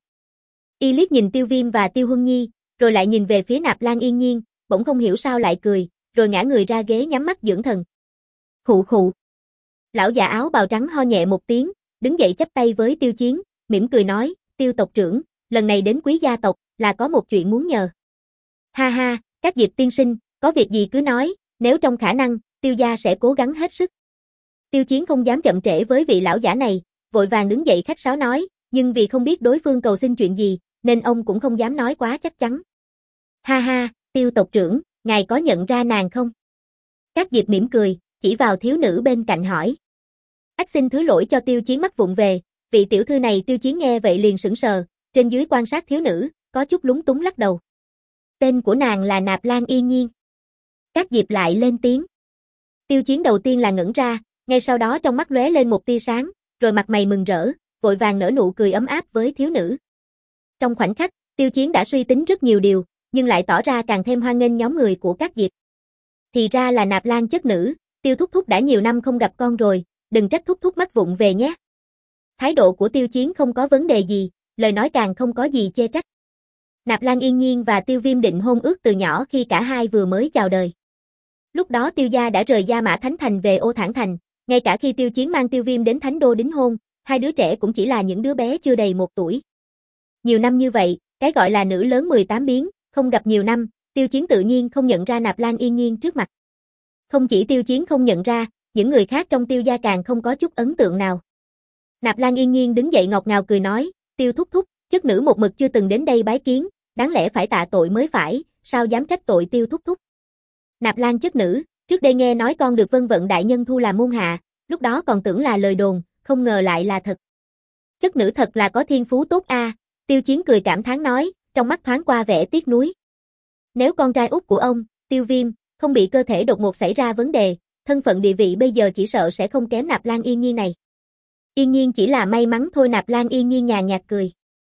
Y liếc nhìn Tiêu Viêm và Tiêu Huân Nhi, rồi lại nhìn về phía Nạp Lan Yên Nhiên, bỗng không hiểu sao lại cười, rồi ngã người ra ghế nhắm mắt dưỡng thần. Khụ khụ. Lão già áo bào trắng ho nhẹ một tiếng, đứng dậy chắp tay với Tiêu Chiến, mỉm cười nói, Tiêu tộc trưởng, lần này đến quý gia tộc, là có một chuyện muốn nhờ. Ha ha, các Diệp tiên sinh, có việc gì cứ nói, nếu trong khả năng, Tiêu gia sẽ cố gắng hết sức. Tiêu Chiến không dám chậm trễ với vị lão giả này, vội vàng đứng dậy khách sáo nói, nhưng vì không biết đối phương cầu xin chuyện gì, nên ông cũng không dám nói quá chắc chắn. Ha ha, Tiêu tộc trưởng, ngài có nhận ra nàng không? Các Diệp mỉm cười, chỉ vào thiếu nữ bên cạnh hỏi. Ách xin thứ lỗi cho Tiêu Chiến mắt vụng về, vị tiểu thư này Tiêu Chiến nghe vậy liền sững sờ, trên dưới quan sát thiếu nữ, có chút lúng túng lắc đầu. Tên của nàng là Nạp Lan Yên Nhiên. Các Diệp lại lên tiếng. Tiêu Chiến đầu tiên là ngẩn ra, ngay sau đó trong mắt lóe lên một tia sáng, rồi mặt mày mừng rỡ, vội vàng nở nụ cười ấm áp với thiếu nữ. Trong khoảnh khắc, Tiêu Chiến đã suy tính rất nhiều điều, nhưng lại tỏ ra càng thêm hoan nghênh nhóm người của các Diệp. Thì ra là Nạp Lan chất nữ, Tiêu thúc thúc đã nhiều năm không gặp con rồi, đừng trách thúc thúc mắt vụng về nhé. Thái độ của Tiêu Chiến không có vấn đề gì, lời nói càng không có gì chê trách. Nạp Lan Yên Nhiên và Tiêu Viêm định hôn ước từ nhỏ khi cả hai vừa mới chào đời. Lúc đó Tiêu gia đã rời Gia Mã Thánh Thành về Ô Thản Thành, ngay cả khi Tiêu Chiến mang Tiêu Viêm đến Thánh Đô đính hôn, hai đứa trẻ cũng chỉ là những đứa bé chưa đầy một tuổi. Nhiều năm như vậy, cái gọi là nữ lớn mười tám biến, không gặp nhiều năm, Tiêu Chiến tự nhiên không nhận ra Nạp Lan Yên Nhiên trước mặt. Không chỉ Tiêu Chiến không nhận ra, những người khác trong Tiêu gia càng không có chút ấn tượng nào. Nạp Lan Yên Nhiên đứng dậy ngọt ngào cười nói, Tiêu thúc thúc, chất nữ một mực chưa từng đến đây bái kiến, đáng lẽ phải tạ tội mới phải, sao dám trách tội Tiêu thúc thúc. Nạp Lan chất nữ, trước đây nghe nói con được Vân Vận đại nhân thu làm môn hạ, lúc đó còn tưởng là lời đồn, không ngờ lại là thật. Chất nữ thật là có thiên phú tốt a. À. Tiêu Chiến cười cảm thán nói, trong mắt thoáng qua vẻ tiếc nuối. Nếu con trai út của ông, Tiêu Viêm, không bị cơ thể đột ngột xảy ra vấn đề, thân phận địa vị bây giờ chỉ sợ sẽ không kém Nạp Lan Yên Nhiên này. Yên Nhiên chỉ là may mắn thôi. Nạp Lan Yên Nhiên nhàn nhạt cười.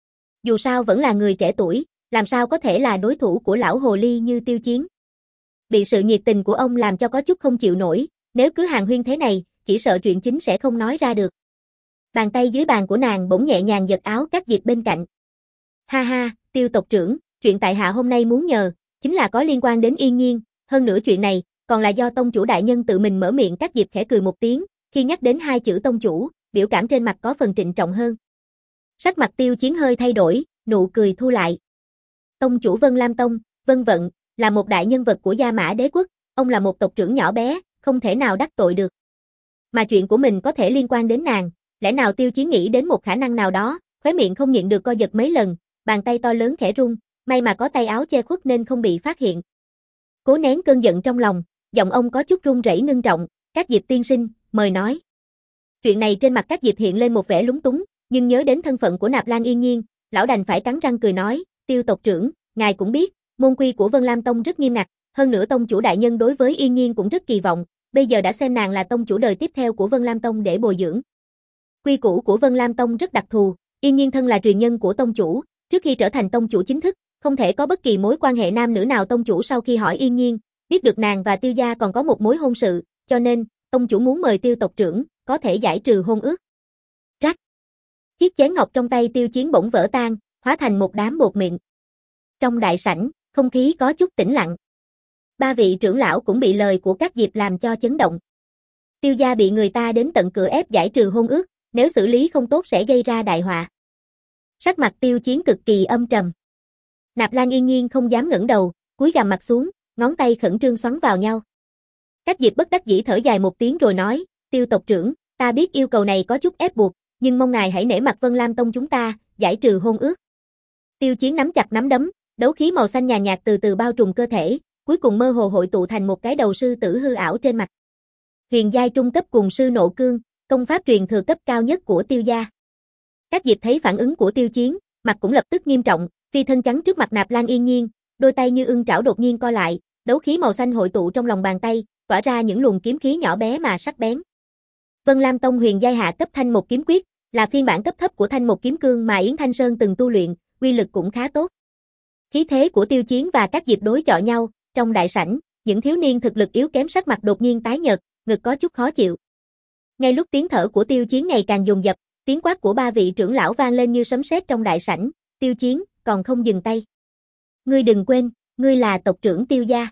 Dù sao vẫn là người trẻ tuổi, làm sao có thể là đối thủ của lão hồ ly như Tiêu Chiến. Bị sự nhiệt tình của ông làm cho có chút không chịu nổi, nếu cứ hàng huyên thế này, chỉ sợ chuyện chính sẽ không nói ra được. Bàn tay dưới bàn của nàng bỗng nhẹ nhàng giật áo các Diệp bên cạnh. Ha ha, Tiêu tộc trưởng, chuyện tại hạ hôm nay muốn nhờ, chính là có liên quan đến Yên Nhiên, hơn nữa chuyện này, còn là do tông chủ đại nhân tự mình mở miệng. Các Diệp khẽ cười một tiếng, khi nhắc đến hai chữ tông chủ, biểu cảm trên mặt có phần trịnh trọng hơn. Sắc mặt Tiêu Chiến hơi thay đổi, nụ cười thu lại. Tông chủ Vân Lam Tông, Vân Vận, là một đại nhân vật của Gia Mã Đế quốc, ông là một tộc trưởng nhỏ bé, không thể nào đắc tội được. Mà chuyện của mình có thể liên quan đến nàng, lẽ nào Tiêu Chiến nghĩ đến một khả năng nào đó, khóe miệng không nhịn được co giật mấy lần, bàn tay to lớn khẽ rung, may mà có tay áo che khuất nên không bị phát hiện. Cố nén cơn giận trong lòng, giọng ông có chút run rẩy ngưng trọng, các Diệp tiên sinh, mời nói. Chuyện này trên mặt các Diệp hiện lên một vẻ lúng túng, nhưng nhớ đến thân phận của Nạp Lan Yên Nhiên, lão đành phải cắn răng cười nói, Tiêu tộc trưởng, ngài cũng biết, môn quy của Vân Lam Tông rất nghiêm ngặt, hơn nữa tông chủ đại nhân đối với Yên Nhiên cũng rất kỳ vọng, bây giờ đã xem nàng là tông chủ đời tiếp theo của Vân Lam Tông để bồi dưỡng. Quy củ của Vân Lam Tông rất đặc thù, Yên Nhiên thân là truyền nhân của tông chủ, trước khi trở thành tông chủ chính thức, không thể có bất kỳ mối quan hệ nam nữ nào. Tông chủ sau khi hỏi Yên Nhiên, biết được nàng và Tiêu gia còn có một mối hôn sự, cho nên, tông chủ muốn mời Tiêu tộc trưởng, có thể giải trừ hôn ước. Rắc. Chiếc chén ngọc trong tay Tiêu Chiến bỗng vỡ tan, hóa thành một đám bột mịn. Trong đại sảnh, không khí có chút tĩnh lặng. Ba vị trưởng lão cũng bị lời của các Diệp làm cho chấn động. Tiêu gia bị người ta đến tận cửa ép giải trừ hôn ước, nếu xử lý không tốt sẽ gây ra đại họa. Sắc mặt Tiêu Chiến cực kỳ âm trầm. Nạp Lan Yên Nhiên không dám ngẩng đầu, cúi gằm mặt xuống, ngón tay khẩn trương xoắn vào nhau. Các Diệp bất đắc dĩ thở dài một tiếng rồi nói, Tiêu tộc trưởng, ta biết yêu cầu này có chút ép buộc, nhưng mong ngài hãy nể mặt Vân Lam Tông chúng ta, giải trừ hôn ước. Tiêu Chiến nắm chặt nắm đấm, đấu khí màu xanh nhàn nhạt từ từ bao trùm cơ thể, cuối cùng mơ hồ hội tụ thành một cái đầu sư tử hư ảo trên mặt. Huyền giai trung cấp cùng sư nộ cương, công pháp truyền thừa cấp cao nhất của Tiêu gia. Các Diệp thấy phản ứng của Tiêu Chiến, mặt cũng lập tức nghiêm trọng, phi thân chắn trước mặt Nạp Lan Yên Nhiên, đôi tay như ưng trảo đột nhiên co lại, đấu khí màu xanh hội tụ trong lòng bàn tay, tỏa ra những luồng kiếm khí nhỏ bé mà sắc bén. Vân Lam Tông huyền giai hạ cấp thanh một kiếm quyết, là phiên bản cấp thấp của thanh một kiếm cương mà Yến Thanh Sơn từng tu luyện, uy lực cũng khá tốt. Khí thế của Tiêu Chiến và các Diệp đối chọi nhau, trong đại sảnh, những thiếu niên thực lực yếu kém sắc mặt đột nhiên tái nhợt, ngực có chút khó chịu. Ngay lúc tiếng thở của Tiêu Chiến ngày càng dồn dập, tiếng quát của ba vị trưởng lão vang lên như sấm sét trong đại sảnh, Tiêu Chiến, còn không dừng tay. Ngươi đừng quên, ngươi là tộc trưởng Tiêu gia.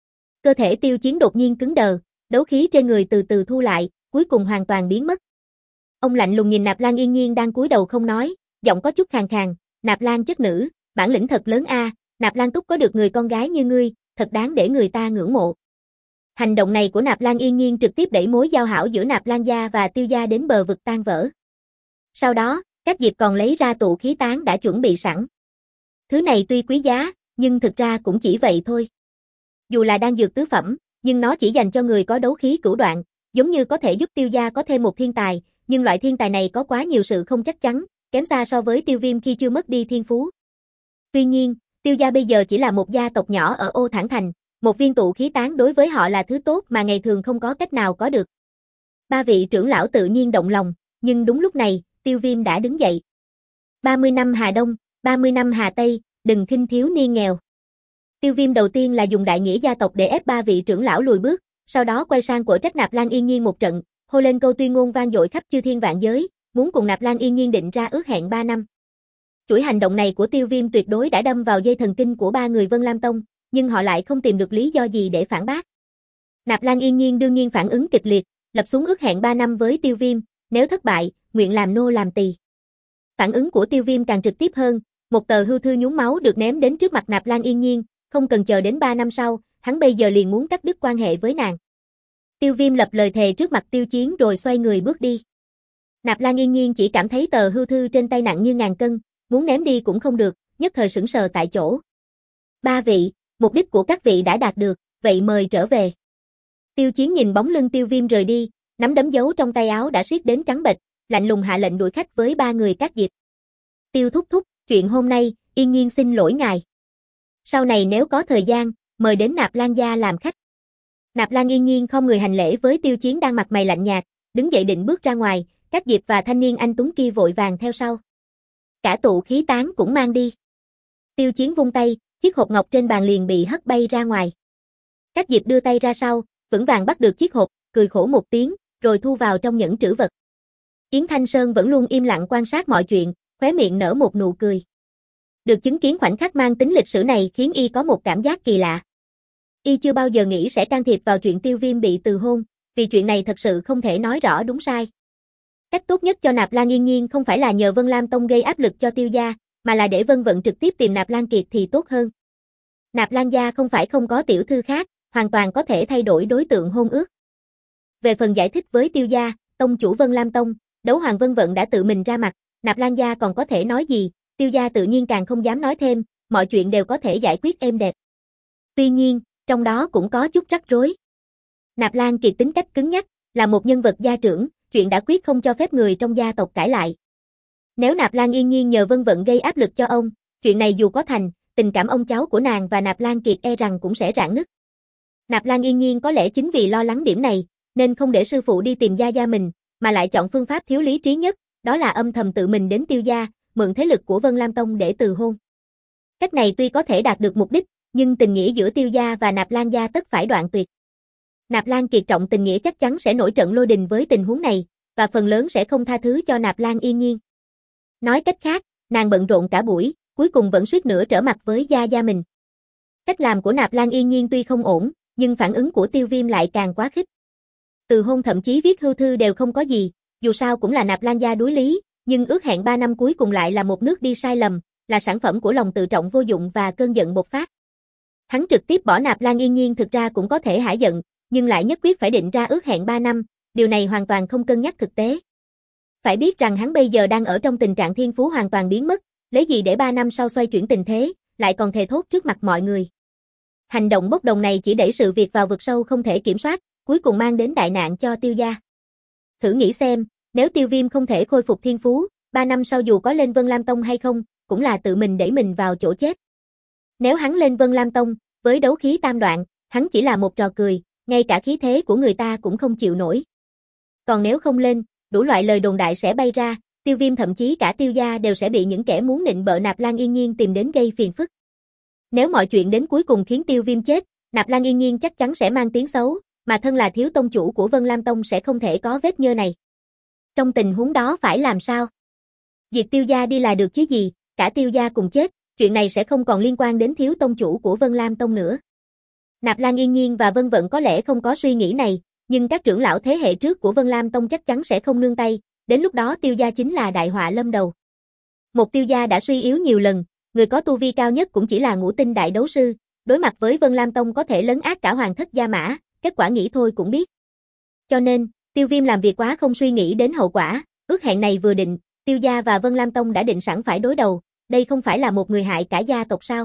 Cơ thể Tiêu Chiến đột nhiên cứng đờ, đấu khí trên người từ từ thu lại, cuối cùng hoàn toàn biến mất. Ông lạnh lùng nhìn Nạp Lan Yên Nhiên đang cúi đầu không nói, giọng có chút khàn khàn, Nạp Lan chất nữ, bản lĩnh thật lớn a, Nạp Lan Túc có được người con gái như ngươi, thật đáng để người ta ngưỡng mộ. Hành động này của Nạp Lan Yên Nhiên trực tiếp đẩy mối giao hảo giữa Nạp Lan gia và Tiêu gia đến bờ vực tan vỡ. Sau đó, các Diệp còn lấy ra tụ khí tán đã chuẩn bị sẵn. Thứ này tuy quý giá, nhưng thực ra cũng chỉ vậy thôi. Dù là đan dược tứ phẩm, nhưng nó chỉ dành cho người có đấu khí cửu đoạn, giống như có thể giúp Tiêu gia có thêm một thiên tài, nhưng loại thiên tài này có quá nhiều sự không chắc chắn, kém xa so với Tiêu Viêm khi chưa mất đi thiên phú. Tuy nhiên, Tiêu gia bây giờ chỉ là một gia tộc nhỏ ở Ô Thản Thành, một viên tụ khí tán đối với họ là thứ tốt mà ngày thường không có cách nào có được. Ba vị trưởng lão tự nhiên động lòng, nhưng đúng lúc này, Tiêu Viêm đã đứng dậy. ba mươi năm Hà Đông, ba mươi năm Hà Tây, đừng khinh thiếu niên nghèo. Tiêu Viêm đầu tiên là dùng đại nghĩa gia tộc để ép ba vị trưởng lão lùi bước, sau đó quay sang quở trách Nạp Lan Yên Nhiên một trận, hô lên câu tuyên ngôn vang dội khắp chư thiên vạn giới, muốn cùng Nạp Lan Yên Nhiên định ra ước hẹn ba năm. Chuỗi hành động này của Tiêu Viêm tuyệt đối đã đâm vào dây thần kinh của ba người Vân Lam Tông, nhưng họ lại không tìm được lý do gì để phản bác. Nạp Lan Yên Nhiên đương nhiên phản ứng kịch liệt, lập xuống ước hẹn ba năm với Tiêu Viêm, nếu thất bại, nguyện làm nô làm tỳ. Phản ứng của Tiêu Viêm càng trực tiếp hơn, một tờ hưu thư nhúng máu được ném đến trước mặt Nạp Lan Yên Nhiên, không cần chờ đến ba năm sau, hắn bây giờ liền muốn cắt đứt quan hệ với nàng. Tiêu Viêm lập lời thề trước mặt Tiêu Chiến rồi xoay người bước đi. Nạp Lan Yên Nhiên chỉ cảm thấy tờ hưu thư trên tay nặng như ngàn cân, muốn ném đi cũng không được, nhất thời sững sờ tại chỗ. Ba vị, mục đích của các vị đã đạt được, vậy mời trở về. Tiêu Chiến nhìn bóng lưng Tiêu Viêm rời đi, nắm đấm giấu trong tay áo đã siết đến trắng bệch, lạnh lùng hạ lệnh đuổi khách với ba người các Diệp. Tiêu thúc thúc, chuyện hôm nay, Yên Nhiên xin lỗi ngài. Sau này nếu có thời gian, mời đến Nạp Lan gia làm khách. Nạp Lan Yên Nhiên không người hành lễ với Tiêu Chiến đang mặt mày lạnh nhạt, đứng dậy định bước ra ngoài, các Diệp và thanh niên anh tuấn kia vội vàng theo sau. Cả tụ khí tán cũng mang đi. Tiêu Chiến vung tay, chiếc hộp ngọc trên bàn liền bị hất bay ra ngoài. Các Diệp đưa tay ra sau, vững vàng bắt được chiếc hộp, cười khổ một tiếng, rồi thu vào trong nhẫn trữ vật. Yến Thanh Sơn vẫn luôn im lặng quan sát mọi chuyện, khóe miệng nở một nụ cười. Được chứng kiến khoảnh khắc mang tính lịch sử này khiến y có một cảm giác kỳ lạ. Y chưa bao giờ nghĩ sẽ can thiệp vào chuyện Tiêu Viêm bị từ hôn, vì chuyện này thật sự không thể nói rõ đúng sai. Cách tốt nhất cho Nạp Lan Yên Nhiên không phải là nhờ Vân Lam Tông gây áp lực cho Tiêu gia, mà là để Vân Vận trực tiếp tìm Nạp Lan Kiệt thì tốt hơn. Nạp Lan gia không phải không có tiểu thư khác, hoàn toàn có thể thay đổi đối tượng hôn ước. Về phần giải thích với Tiêu gia, tông chủ Vân Lam Tông, Đấu Hoàng Vân Vận đã tự mình ra mặt, Nạp Lan gia còn có thể nói gì, Tiêu gia tự nhiên càng không dám nói thêm, mọi chuyện đều có thể giải quyết êm đẹp. Tuy nhiên, trong đó cũng có chút rắc rối. Nạp Lan Kiệt tính cách cứng nhắc, là một nhân vật gia trưởng, chuyện đã quyết không cho phép người trong gia tộc cãi lại. Nếu Nạp Lan Yên Nhiên nhờ Vân Vận gây áp lực cho ông, chuyện này dù có thành, tình cảm ông cháu của nàng và Nạp Lan Kiệt e rằng cũng sẽ rạn nứt. Nạp Lan Yên Nhiên có lẽ chính vì lo lắng điểm này, nên không để sư phụ đi tìm gia gia mình, mà lại chọn phương pháp thiếu lý trí nhất, đó là âm thầm tự mình đến Tiêu gia, mượn thế lực của Vân Lam Tông để từ hôn. Cách này tuy có thể đạt được mục đích, nhưng tình nghĩa giữa Tiêu gia và Nạp Lan gia tất phải đoạn tuyệt. Nạp Lan Kiệt trọng tình nghĩa chắc chắn sẽ nổi trận lôi đình với tình huống này, và phần lớn sẽ không tha thứ cho Nạp Lan Yên Nhiên. Nói cách khác, nàng bận rộn cả buổi, cuối cùng vẫn suýt nữa trở mặt với gia gia mình. Cách làm của Nạp Lan Yên Nhiên tuy không ổn, nhưng phản ứng của Tiêu Viêm lại càng quá khích. Từ hôn thậm chí viết hưu thư đều không có gì, dù sao cũng là Nạp Lan gia đối lý, nhưng ước hẹn ba năm cuối cùng lại là một nước đi sai lầm, là sản phẩm của lòng tự trọng vô dụng và cơn giận bộc phát. Hắn trực tiếp bỏ Nạp Lan Yên Nhiên thực ra cũng có thể hả giận, nhưng lại nhất quyết phải định ra ước hẹn ba năm, điều này hoàn toàn không cân nhắc thực tế. Phải biết rằng hắn bây giờ đang ở trong tình trạng thiên phú hoàn toàn biến mất, lấy gì để ba năm sau xoay chuyển tình thế, lại còn thề thốt trước mặt mọi người. Hành động bốc đồng này chỉ đẩy sự việc vào vực sâu không thể kiểm soát, cuối cùng mang đến đại nạn cho Tiêu gia. Thử nghĩ xem, nếu Tiêu Viêm không thể khôi phục thiên phú, ba năm sau dù có lên Vân Lam Tông hay không, cũng là tự mình đẩy mình vào chỗ chết. Nếu hắn lên Vân Lam Tông, với đấu khí tam đoạn, hắn chỉ là một trò cười, ngay cả khí thế của người ta cũng không chịu nổi. Còn nếu không lên, đủ loại lời đồn đại sẽ bay ra, Tiêu Viêm thậm chí cả Tiêu gia đều sẽ bị những kẻ muốn nịnh bợ Nạp Lan Yên Nhiên tìm đến gây phiền phức. Nếu mọi chuyện đến cuối cùng khiến Tiêu Viêm chết, Nạp Lan Yên Nhiên chắc chắn sẽ mang tiếng xấu, mà thân là thiếu tông chủ của Vân Lam Tông sẽ không thể có vết nhơ này. Trong tình huống đó phải làm sao? Diệt Tiêu gia đi là được chứ gì, cả Tiêu gia cùng chết, chuyện này sẽ không còn liên quan đến thiếu tông chủ của Vân Lam Tông nữa. Nạp Lan Yên Nhiên và Vân Vận có lẽ không có suy nghĩ này, nhưng các trưởng lão thế hệ trước của Vân Lam Tông chắc chắn sẽ không nương tay, đến lúc đó Tiêu gia chính là đại họa lâm đầu. Một Tiêu gia đã suy yếu nhiều lần, người có tu vi cao nhất cũng chỉ là ngũ tinh đại đấu sư, đối mặt với Vân Lam Tông có thể lấn át cả hoàng thất Gia Mã, kết quả nghĩ thôi cũng biết. Cho nên, Tiêu Viêm làm việc quá không suy nghĩ đến hậu quả, ước hẹn này vừa định, Tiêu gia và Vân Lam Tông đã định sẵn phải đối đầu, đây không phải là một người hại cả gia tộc sao?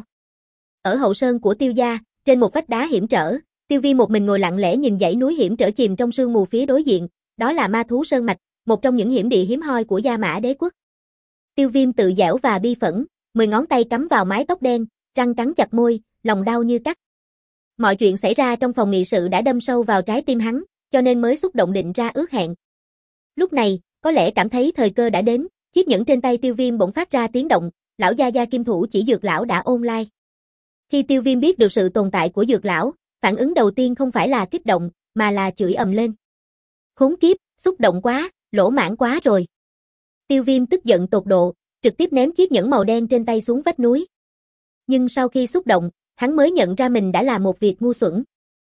Ở hậu sơn của Tiêu gia, trên một vách đá hiểm trở, Tiêu Viêm một mình ngồi lặng lẽ nhìn dãy núi hiểm trở chìm trong sương mù phía đối diện, đó là Ma Thú Sơn Mạch, một trong những hiểm địa hiếm hoi của Gia Mã Đế quốc. Tiêu Viêm tự dẻo và bi phẫn, mười ngón tay cắm vào mái tóc đen, răng cắn chặt môi, lòng đau như cắt. Mọi chuyện xảy ra trong phòng nghị sự đã đâm sâu vào trái tim hắn, cho nên mới xúc động định ra ước hẹn. Lúc này, có lẽ cảm thấy thời cơ đã đến, chiếc nhẫn trên tay Tiêu Viêm bỗng phát ra tiếng động, lão gia gia kim thủ chỉ dược lão đã online. Khi Tiêu Viêm biết được sự tồn tại của dược lão, phản ứng đầu tiên không phải là kích động, mà là chửi ầm lên. Khốn kiếp, xúc động quá, lỗ mãn quá rồi. Tiêu Viêm tức giận tột độ, trực tiếp ném chiếc nhẫn màu đen trên tay xuống vách núi. Nhưng sau khi xúc động, hắn mới nhận ra mình đã làm một việc ngu xuẩn.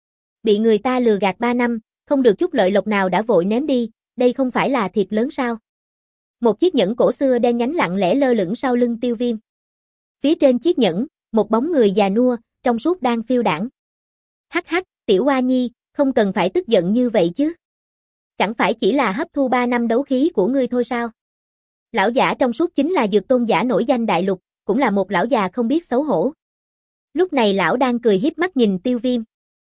Bị người ta lừa gạt ba năm, không được chút lợi lộc nào đã vội ném đi, đây không phải là thiệt lớn sao? Một chiếc nhẫn cổ xưa đen nhánh lặng lẽ lơ lửng sau lưng Tiêu Viêm. Phía trên chiếc nhẫn, một bóng người già nua, trong suốt đang phiêu đãng. Hắc hắc, tiểu Hoa Nhi, không cần phải tức giận như vậy chứ. Chẳng phải chỉ là hấp thu ba năm đấu khí của ngươi thôi sao? Lão giả trong suốt chính là dược tôn giả nổi danh đại lục, cũng là một lão già không biết xấu hổ. Lúc này lão đang cười hiếp mắt nhìn Tiêu Viêm.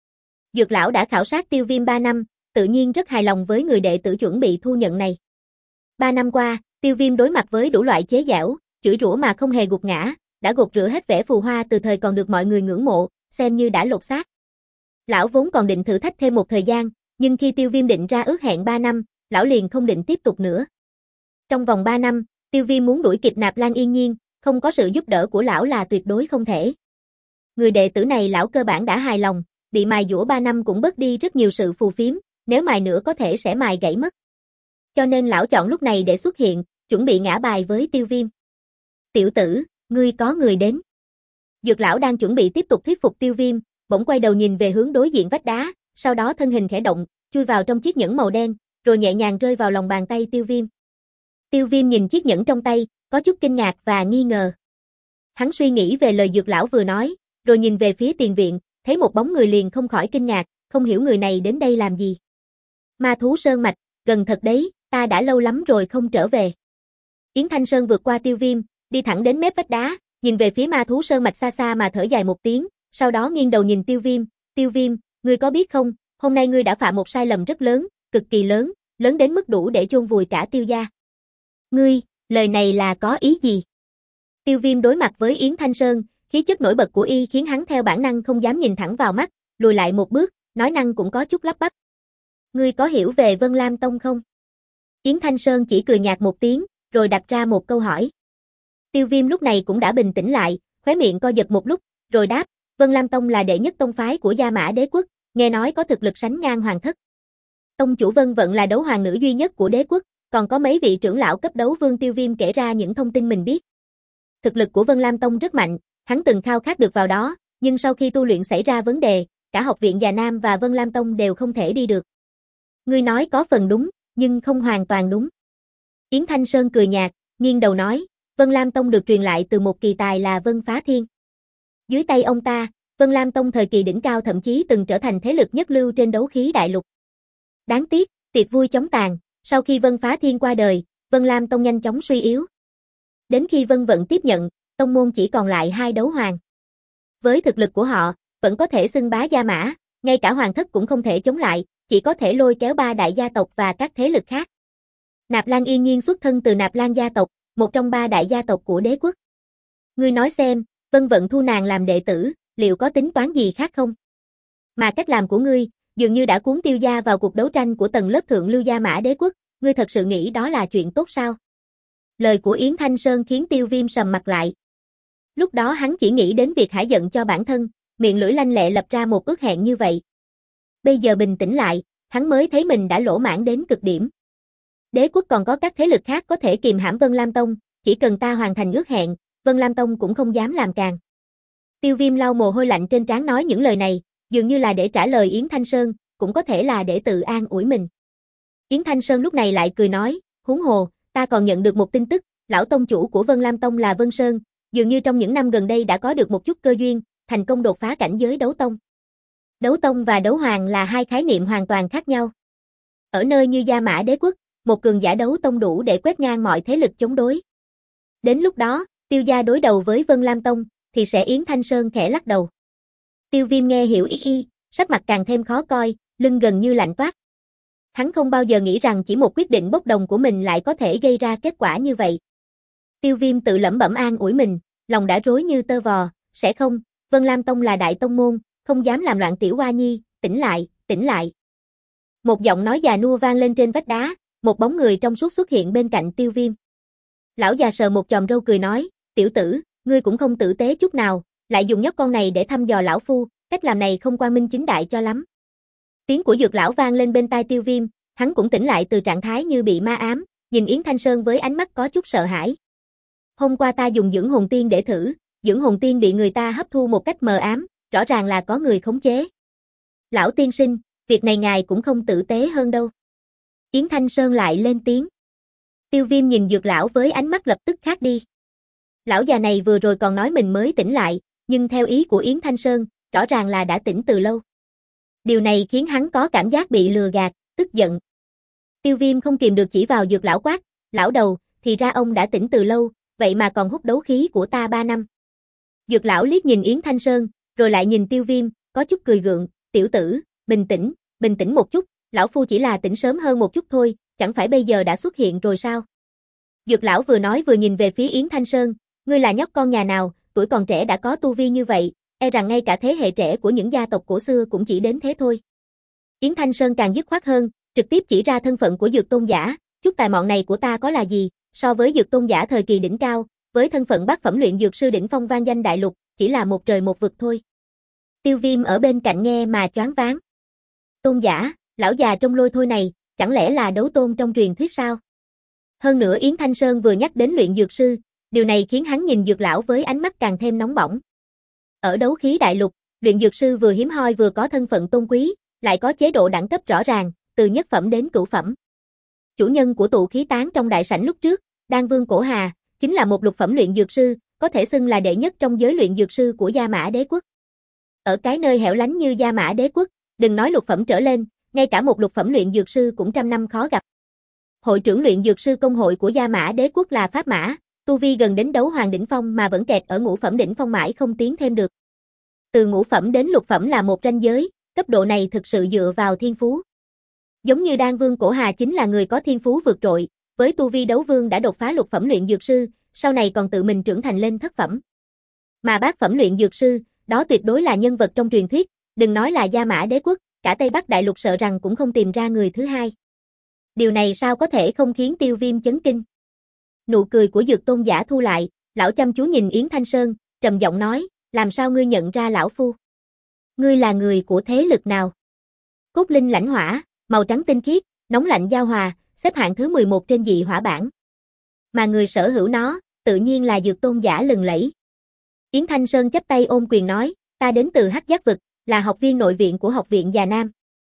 Dược lão đã khảo sát Tiêu Viêm ba năm, tự nhiên rất hài lòng với người đệ tử chuẩn bị thu nhận này. Ba năm qua, Tiêu Viêm đối mặt với đủ loại chế giễu, chửi rủa mà không hề gục ngã, đã gột rửa hết vẻ phù hoa từ thời còn được mọi người ngưỡng mộ, xem như đã lột xác. Lão vốn còn định thử thách thêm một thời gian, nhưng khi Tiêu Viêm định ra ước hẹn ba năm, lão liền không định tiếp tục nữa. Trong vòng ba năm, Tiêu Viêm muốn đuổi kịp Nạp Lan Yên Nhiên, không có sự giúp đỡ của lão là tuyệt đối không thể. Người đệ tử này lão cơ bản đã hài lòng, bị mài dũa ba năm cũng bớt đi rất nhiều sự phù phiếm, nếu mài nữa có thể sẽ mài gãy mất. Cho nên lão chọn lúc này để xuất hiện, chuẩn bị ngã bài với Tiêu Viêm. Tiểu tử, ngươi có người đến. Dược lão đang chuẩn bị tiếp tục thuyết phục Tiêu Viêm, bỗng quay đầu nhìn về hướng đối diện vách đá, sau đó thân hình khẽ động, chui vào trong chiếc nhẫn màu đen, rồi nhẹ nhàng rơi vào lòng bàn tay Tiêu Viêm. Tiêu Viêm nhìn chiếc nhẫn trong tay, có chút kinh ngạc và nghi ngờ. Hắn suy nghĩ về lời dược lão vừa nói, rồi nhìn về phía tiền viện, thấy một bóng người liền không khỏi kinh ngạc, không hiểu người này đến đây làm gì. Ma Thú Sơn Mạch, gần thật đấy, ta đã lâu lắm rồi không trở về. Yến Thanh Sơn vượt qua Tiêu Viêm, đi thẳng đến mép vách đá, nhìn về phía Ma Thú Sơn Mạch xa xa mà thở dài một tiếng, sau đó nghiêng đầu nhìn Tiêu Viêm, Tiêu Viêm, ngươi có biết không, hôm nay ngươi đã phạm một sai lầm rất lớn, cực kỳ lớn, lớn đến mức đủ để chôn vùi cả Tiêu gia. Ngươi, lời này là có ý gì? Tiêu Viêm đối mặt với Yến Thanh Sơn, khí chất nổi bật của y khiến hắn theo bản năng không dám nhìn thẳng vào mắt, lùi lại một bước, nói năng cũng có chút lắp bắp. Ngươi có hiểu về Vân Lam Tông không? Yến Thanh Sơn chỉ cười nhạt một tiếng, rồi đặt ra một câu hỏi. Tiêu Viêm lúc này cũng đã bình tĩnh lại, khóe miệng co giật một lúc, rồi đáp, Vân Lam Tông là đệ nhất tông phái của Gia Mã Đế quốc, nghe nói có thực lực sánh ngang hoàng thất. Tông chủ Vân Vận là đấu hoàng nữ duy nhất của đế quốc, còn có mấy vị trưởng lão cấp đấu vương. Tiêu Viêm kể ra những thông tin mình biết. Thực lực của Vân Lam Tông rất mạnh, hắn từng khao khát được vào đó, nhưng sau khi tu luyện xảy ra vấn đề, cả học viện Già Nam và Vân Lam Tông đều không thể đi được. Ngươi nói có phần đúng, nhưng không hoàn toàn đúng. Yến Thanh Sơn cười nhạt, nghiêng đầu nói, Vân Lam Tông được truyền lại từ một kỳ tài là Vân Phá Thiên. Dưới tay ông ta, Vân Lam Tông thời kỳ đỉnh cao thậm chí từng trở thành thế lực nhất lưu trên đấu khí đại lục. Đáng tiếc, tiệc vui chóng tàn, sau khi Vân Phá Thiên qua đời, Vân Lam Tông nhanh chóng suy yếu. Đến khi Vân Vận tiếp nhận, tông môn chỉ còn lại hai đấu hoàng. Với thực lực của họ, vẫn có thể xưng bá Gia Mã, ngay cả hoàng thất cũng không thể chống lại, chỉ có thể lôi kéo ba đại gia tộc và các thế lực khác. Nạp Lan Yên Nhiên xuất thân từ Nạp Lan gia tộc, một trong ba đại gia tộc của đế quốc. Ngươi nói xem, Vân Vận thu nàng làm đệ tử, liệu có tính toán gì khác không? Mà cách làm của ngươi, dường như đã cuốn Tiêu gia vào cuộc đấu tranh của tầng lớp thượng lưu Gia Mã Đế quốc, ngươi thật sự nghĩ đó là chuyện tốt sao? Lời của Yến Thanh Sơn khiến Tiêu Viêm sầm mặt lại. Lúc đó hắn chỉ nghĩ đến việc hả giận cho bản thân, miệng lưỡi lanh lẹ lập ra một ước hẹn như vậy. Bây giờ bình tĩnh lại, hắn mới thấy mình đã lỗ mãng đến cực điểm. Đế quốc còn có các thế lực khác có thể kìm hãm Vân Lam Tông, chỉ cần ta hoàn thành ước hẹn, Vân Lam Tông cũng không dám làm càn. Tiêu Viêm lau mồ hôi lạnh trên trán nói những lời này, dường như là để trả lời Yến Thanh Sơn, cũng có thể là để tự an ủi mình. Yến Thanh Sơn lúc này lại cười nói, huống hồ, ta còn nhận được một tin tức, lão tông chủ của Vân Lam Tông là Vân Sơn, dường như trong những năm gần đây đã có được một chút cơ duyên, thành công đột phá cảnh giới đấu tông. Đấu tông và đấu hoàng là hai khái niệm hoàn toàn khác nhau. Ở nơi như Gia Mã Đế quốc, một cường giả đấu tông đủ để quét ngang mọi thế lực chống đối. Đến lúc đó, Tiêu gia đối đầu với Vân Lam Tông, thì sẽ Yến Thanh Sơn khẽ lắc đầu. Tiêu Viêm nghe hiểu ý y, sắc mặt càng thêm khó coi, lưng gần như lạnh toát. Hắn không bao giờ nghĩ rằng chỉ một quyết định bốc đồng của mình lại có thể gây ra kết quả như vậy. Tiêu Viêm tự lẩm bẩm an ủi mình, lòng đã rối như tơ vò, sẽ không, Vân Lam Tông là đại tông môn, không dám làm loạn tiểu hoa nhi, tỉnh lại, tỉnh lại. Một giọng nói già nua vang lên trên vách đá, một bóng người trong suốt xuất hiện bên cạnh Tiêu Viêm. Lão già sờ một chòm râu cười nói, tiểu tử, ngươi cũng không tử tế chút nào, lại dùng nhóc con này để thăm dò lão phu, cách làm này không quang minh chính đại cho lắm. Tiếng của Dược lão vang lên bên tai Tiêu Viêm, hắn cũng tỉnh lại từ trạng thái như bị ma ám, nhìn Yến Thanh Sơn với ánh mắt có chút sợ hãi. Hôm qua ta dùng dưỡng hồn tiên để thử, dưỡng hồn tiên bị người ta hấp thu một cách mờ ám, rõ ràng là có người khống chế. Lão tiên sinh, việc này ngài cũng không tử tế hơn đâu. Yến Thanh Sơn lại lên tiếng. Tiêu Viêm nhìn Dược lão với ánh mắt lập tức khác đi. Lão già này vừa rồi còn nói mình mới tỉnh lại, nhưng theo ý của Yến Thanh Sơn, rõ ràng là đã tỉnh từ lâu. Điều này khiến hắn có cảm giác bị lừa gạt, tức giận. Tiêu Viêm không kìm được chỉ vào Dược lão quát, lão đầu, thì ra ông đã tỉnh từ lâu, vậy mà còn hút đấu khí của ta ba năm. Dược lão liếc nhìn Yến Thanh Sơn, rồi lại nhìn Tiêu Viêm, có chút cười gượng, tiểu tử, bình tĩnh, bình tĩnh một chút, lão phu chỉ là tỉnh sớm hơn một chút thôi, chẳng phải bây giờ đã xuất hiện rồi sao? Dược lão vừa nói vừa nhìn về phía Yến Thanh Sơn, ngươi là nhóc con nhà nào, tuổi còn trẻ đã có tu vi như vậy, e rằng ngay cả thế hệ trẻ của những gia tộc cổ xưa cũng chỉ đến thế thôi. Yến Thanh Sơn càng dứt khoát hơn, trực tiếp chỉ ra thân phận của Dược tôn giả, chút tài mọn này của ta có là gì, so với Dược tôn giả thời kỳ đỉnh cao, với thân phận bát phẩm luyện dược sư đỉnh phong vang danh đại lục, chỉ là một trời một vực thôi. Tiêu Viêm ở bên cạnh nghe mà choáng váng. Tôn giả, lão già trong lôi thôi này, chẳng lẽ là đấu tôn trong truyền thuyết sao? Hơn nữa Yến Thanh Sơn vừa nhắc đến luyện dược sư, điều này khiến hắn nhìn Dược lão với ánh mắt càng thêm nóng bỏng. Ở đấu khí đại lục, luyện dược sư vừa hiếm hoi vừa có thân phận tôn quý, lại có chế độ đẳng cấp rõ ràng, từ nhất phẩm đến cửu phẩm. Chủ nhân của tụ khí tán trong đại sảnh lúc trước, Đan Vương Cổ Hà, chính là một lục phẩm luyện dược sư, có thể xưng là đệ nhất trong giới luyện dược sư của Gia Mã Đế quốc. Ở cái nơi hẻo lánh như Gia Mã Đế quốc, đừng nói lục phẩm trở lên, ngay cả một lục phẩm luyện dược sư cũng trăm năm khó gặp. Hội trưởng luyện dược sư công hội của Gia Mã Đế quốc là Pháp Mã, tu vi gần đến đấu hoàng đỉnh phong mà vẫn kẹt ở ngũ phẩm đỉnh phong mãi không tiến thêm được. Từ ngũ phẩm đến lục phẩm là một ranh giới, cấp độ này thực sự dựa vào thiên phú. Giống như Đan Vương Cổ Hà chính là người có thiên phú vượt trội, với tu vi đấu vương đã đột phá lục phẩm luyện dược sư, sau này còn tự mình trưởng thành lên thất phẩm. Mà bát phẩm luyện dược sư, đó tuyệt đối là nhân vật trong truyền thuyết, đừng nói là Gia Mã Đế quốc, cả Tây Bắc Đại Lục sợ rằng cũng không tìm ra người thứ hai. Điều này sao có thể không khiến Tiêu Viêm chấn kinh. Nụ cười của Dược tôn giả thu lại, lão chăm chú nhìn Yến Thanh Sơn, trầm giọng nói, làm sao ngươi nhận ra lão phu? Ngươi là người của thế lực nào? Cốt linh lãnh hỏa, màu trắng tinh khiết, nóng lạnh giao hòa, xếp hạng thứ mười một trên dị hỏa bảng. Mà người sở hữu nó, tự nhiên là dược tôn giả lừng lẫy. Yến Thanh Sơn chắp tay ôm quyền nói, ta đến từ Hắc Giác Vực, là học viên nội viện của học viện Già Nam.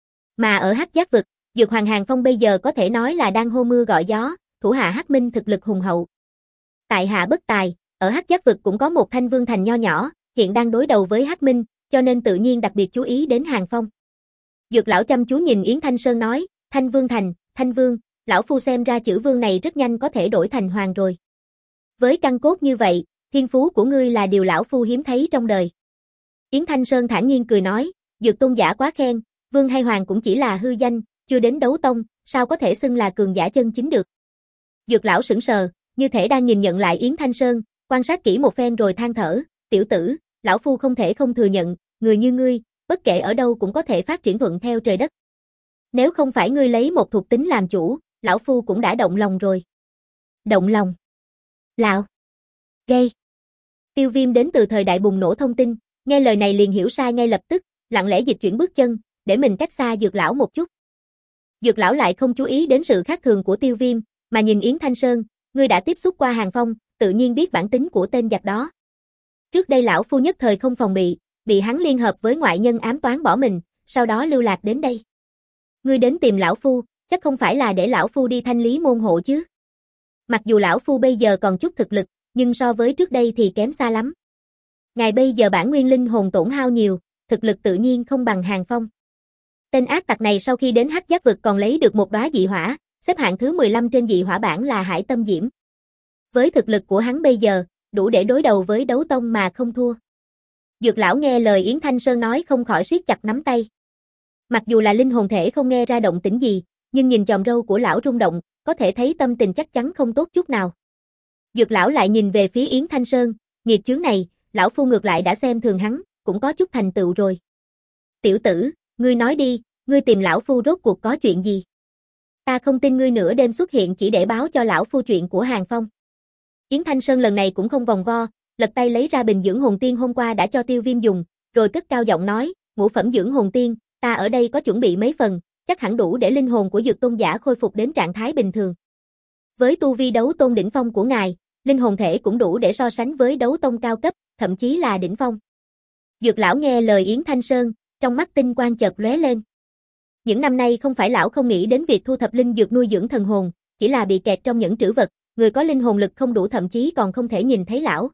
Mà ở Hắc Giác Vực, Dược Hoàng Hàng Phong bây giờ có thể nói là đang hô mưa gọi gió, thủ hạ Hắc Minh thực lực hùng hậu. Tại hạ bất tài, ở Hắc Giác Vực cũng có một Thanh Vương Thành nho nhỏ, hiện đang đối đầu với Hắc Minh, cho nên tự nhiên đặc biệt chú ý đến Hàng Phong. Dược lão chăm chú nhìn Yến Thanh Sơn nói, Thanh Vương Thành, Thanh Vương, lão phu xem ra chữ vương này rất nhanh có thể đổi thành hoàng rồi. Với căn cốt như vậy, thiên phú của ngươi là điều lão phu hiếm thấy trong đời. Yến Thanh Sơn thản nhiên cười nói, Dược tôn giả quá khen, vương hay hoàng cũng chỉ là hư danh, chưa đến đấu tông, sao có thể xưng là cường giả chân chính được. Dược lão sững sờ, như thể đang nhìn nhận lại Yến Thanh Sơn, quan sát kỹ một phen rồi than thở, tiểu tử, lão phu không thể không thừa nhận, người như ngươi, bất kể ở đâu cũng có thể phát triển thuận theo trời đất. Nếu không phải ngươi lấy một thuộc tính làm chủ, lão phu cũng đã động lòng rồi. Động lòng. Lão. Gây. Tiêu Viêm đến từ thời đại bùng nổ thông tin, nghe lời này liền hiểu sai ngay lập tức, lặng lẽ dịch chuyển bước chân, để mình cách xa Dược lão một chút. Dược lão lại không chú ý đến sự khác thường của Tiêu Viêm, mà nhìn Yến Thanh Sơn, ngươi đã tiếp xúc qua Hàng Phong, tự nhiên biết bản tính của tên giặc đó. Trước đây lão phu nhất thời không phòng bị, bị hắn liên hợp với ngoại nhân ám toán bỏ mình, sau đó lưu lạc đến đây. Ngươi đến tìm lão phu, chắc không phải là để lão phu đi thanh lý môn hộ chứ? Mặc dù lão phu bây giờ còn chút thực lực, nhưng so với trước đây thì kém xa lắm. Ngài bây giờ bản nguyên linh hồn tổn hao nhiều, thực lực tự nhiên không bằng Hàng Phong. Tên ác tặc này sau khi đến Hắc Giác Vực còn lấy được một đóa dị hỏa, xếp hạng thứ mười lăm trên dị hỏa bảng là Hải Tâm Diễm. Với thực lực của hắn bây giờ, đủ để đối đầu với đấu tông mà không thua. Dược lão nghe lời Yến Thanh Sơn nói không khỏi siết chặt nắm tay. Mặc dù là linh hồn thể không nghe ra động tĩnh gì, nhưng nhìn chòm râu của lão rung động, có thể thấy tâm tình chắc chắn không tốt chút nào. Dược lão lại nhìn về phía Yến Thanh Sơn, nghiệt chướng này, lão phu ngược lại đã xem thường hắn, cũng có chút thành tựu rồi. Tiểu tử, ngươi nói đi, ngươi tìm lão phu rốt cuộc có chuyện gì? Ta không tin ngươi nửa đêm xuất hiện chỉ để báo cho lão phu chuyện của Hàng Phong. Yến Thanh Sơn lần này cũng không vòng vo, lật tay lấy ra bình dưỡng hồn tiên hôm qua đã cho Tiêu Viêm dùng, rồi cất cao giọng nói, ngũ phẩm dưỡng hồn tiên, ta ở đây có chuẩn bị mấy phần, chắc hẳn đủ để linh hồn của Dược tôn giả khôi phục đến trạng thái bình thường. Với tu vi đấu tôn đỉnh phong của ngài, linh hồn thể cũng đủ để so sánh với đấu tông cao cấp, thậm chí là đỉnh phong. Dược lão nghe lời Yến Thanh Sơn, trong mắt tinh quang chợt lóe lên. Những năm nay không phải lão không nghĩ đến việc thu thập linh dược nuôi dưỡng thần hồn, chỉ là bị kẹt trong những trữ vật, người có linh hồn lực không đủ thậm chí còn không thể nhìn thấy lão.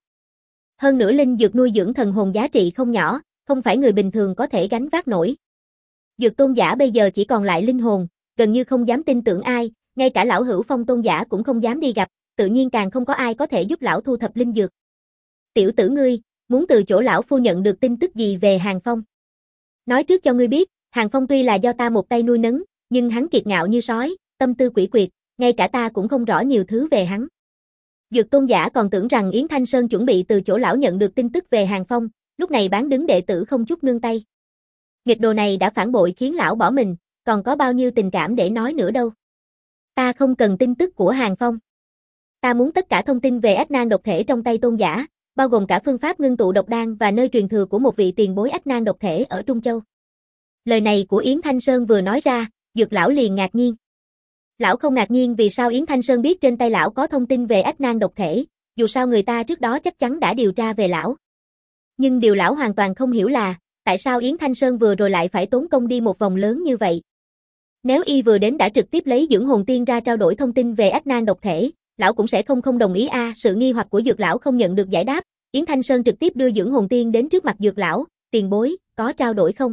Hơn nữa linh dược nuôi dưỡng thần hồn giá trị không nhỏ, không phải người bình thường có thể gánh vác nổi. Dược tôn giả bây giờ chỉ còn lại linh hồn, gần như không dám tin tưởng ai, ngay cả lão Hữu Phong tôn giả cũng không dám đi gặp, tự nhiên càng không có ai có thể giúp lão thu thập linh dược. Tiểu tử ngươi, muốn từ chỗ lão phu nhận được tin tức gì về Hàng Phong? Nói trước cho ngươi biết, Hàng Phong tuy là do ta một tay nuôi nấng, nhưng hắn kiệt ngạo như sói, tâm tư quỷ quyệt, ngay cả ta cũng không rõ nhiều thứ về hắn. Dược tôn giả còn tưởng rằng Yến Thanh Sơn chuẩn bị từ chỗ lão nhận được tin tức về Hàng Phong, lúc này bán đứng đệ tử không chút nương tay. Nghịch đồ này đã phản bội khiến lão bỏ mình, còn có bao nhiêu tình cảm để nói nữa đâu. Ta không cần tin tức của Hàng Phong. Ta muốn tất cả thông tin về ách nan độc thể trong tay tôn giả, bao gồm cả phương pháp ngưng tụ độc đan và nơi truyền thừa của một vị tiền bối ách nan độc thể ở Trung Châu. Lời này của Yến Thanh Sơn vừa nói ra, Dược lão liền ngạc nhiên. Lão không ngạc nhiên vì sao Yến Thanh Sơn biết trên tay lão có thông tin về ách nan độc thể, dù sao người ta trước đó chắc chắn đã điều tra về lão. Nhưng điều lão hoàn toàn không hiểu là, tại sao Yến Thanh Sơn vừa rồi lại phải tốn công đi một vòng lớn như vậy. Nếu y vừa đến đã trực tiếp lấy dưỡng hồn tiên ra trao đổi thông tin về ách nan độc thể, lão cũng sẽ không không đồng ý a. À, sự nghi hoặc của Dược lão không nhận được giải đáp, Yến Thanh Sơn trực tiếp đưa dưỡng hồn tiên đến trước mặt Dược lão, tiền bối, có trao đổi không?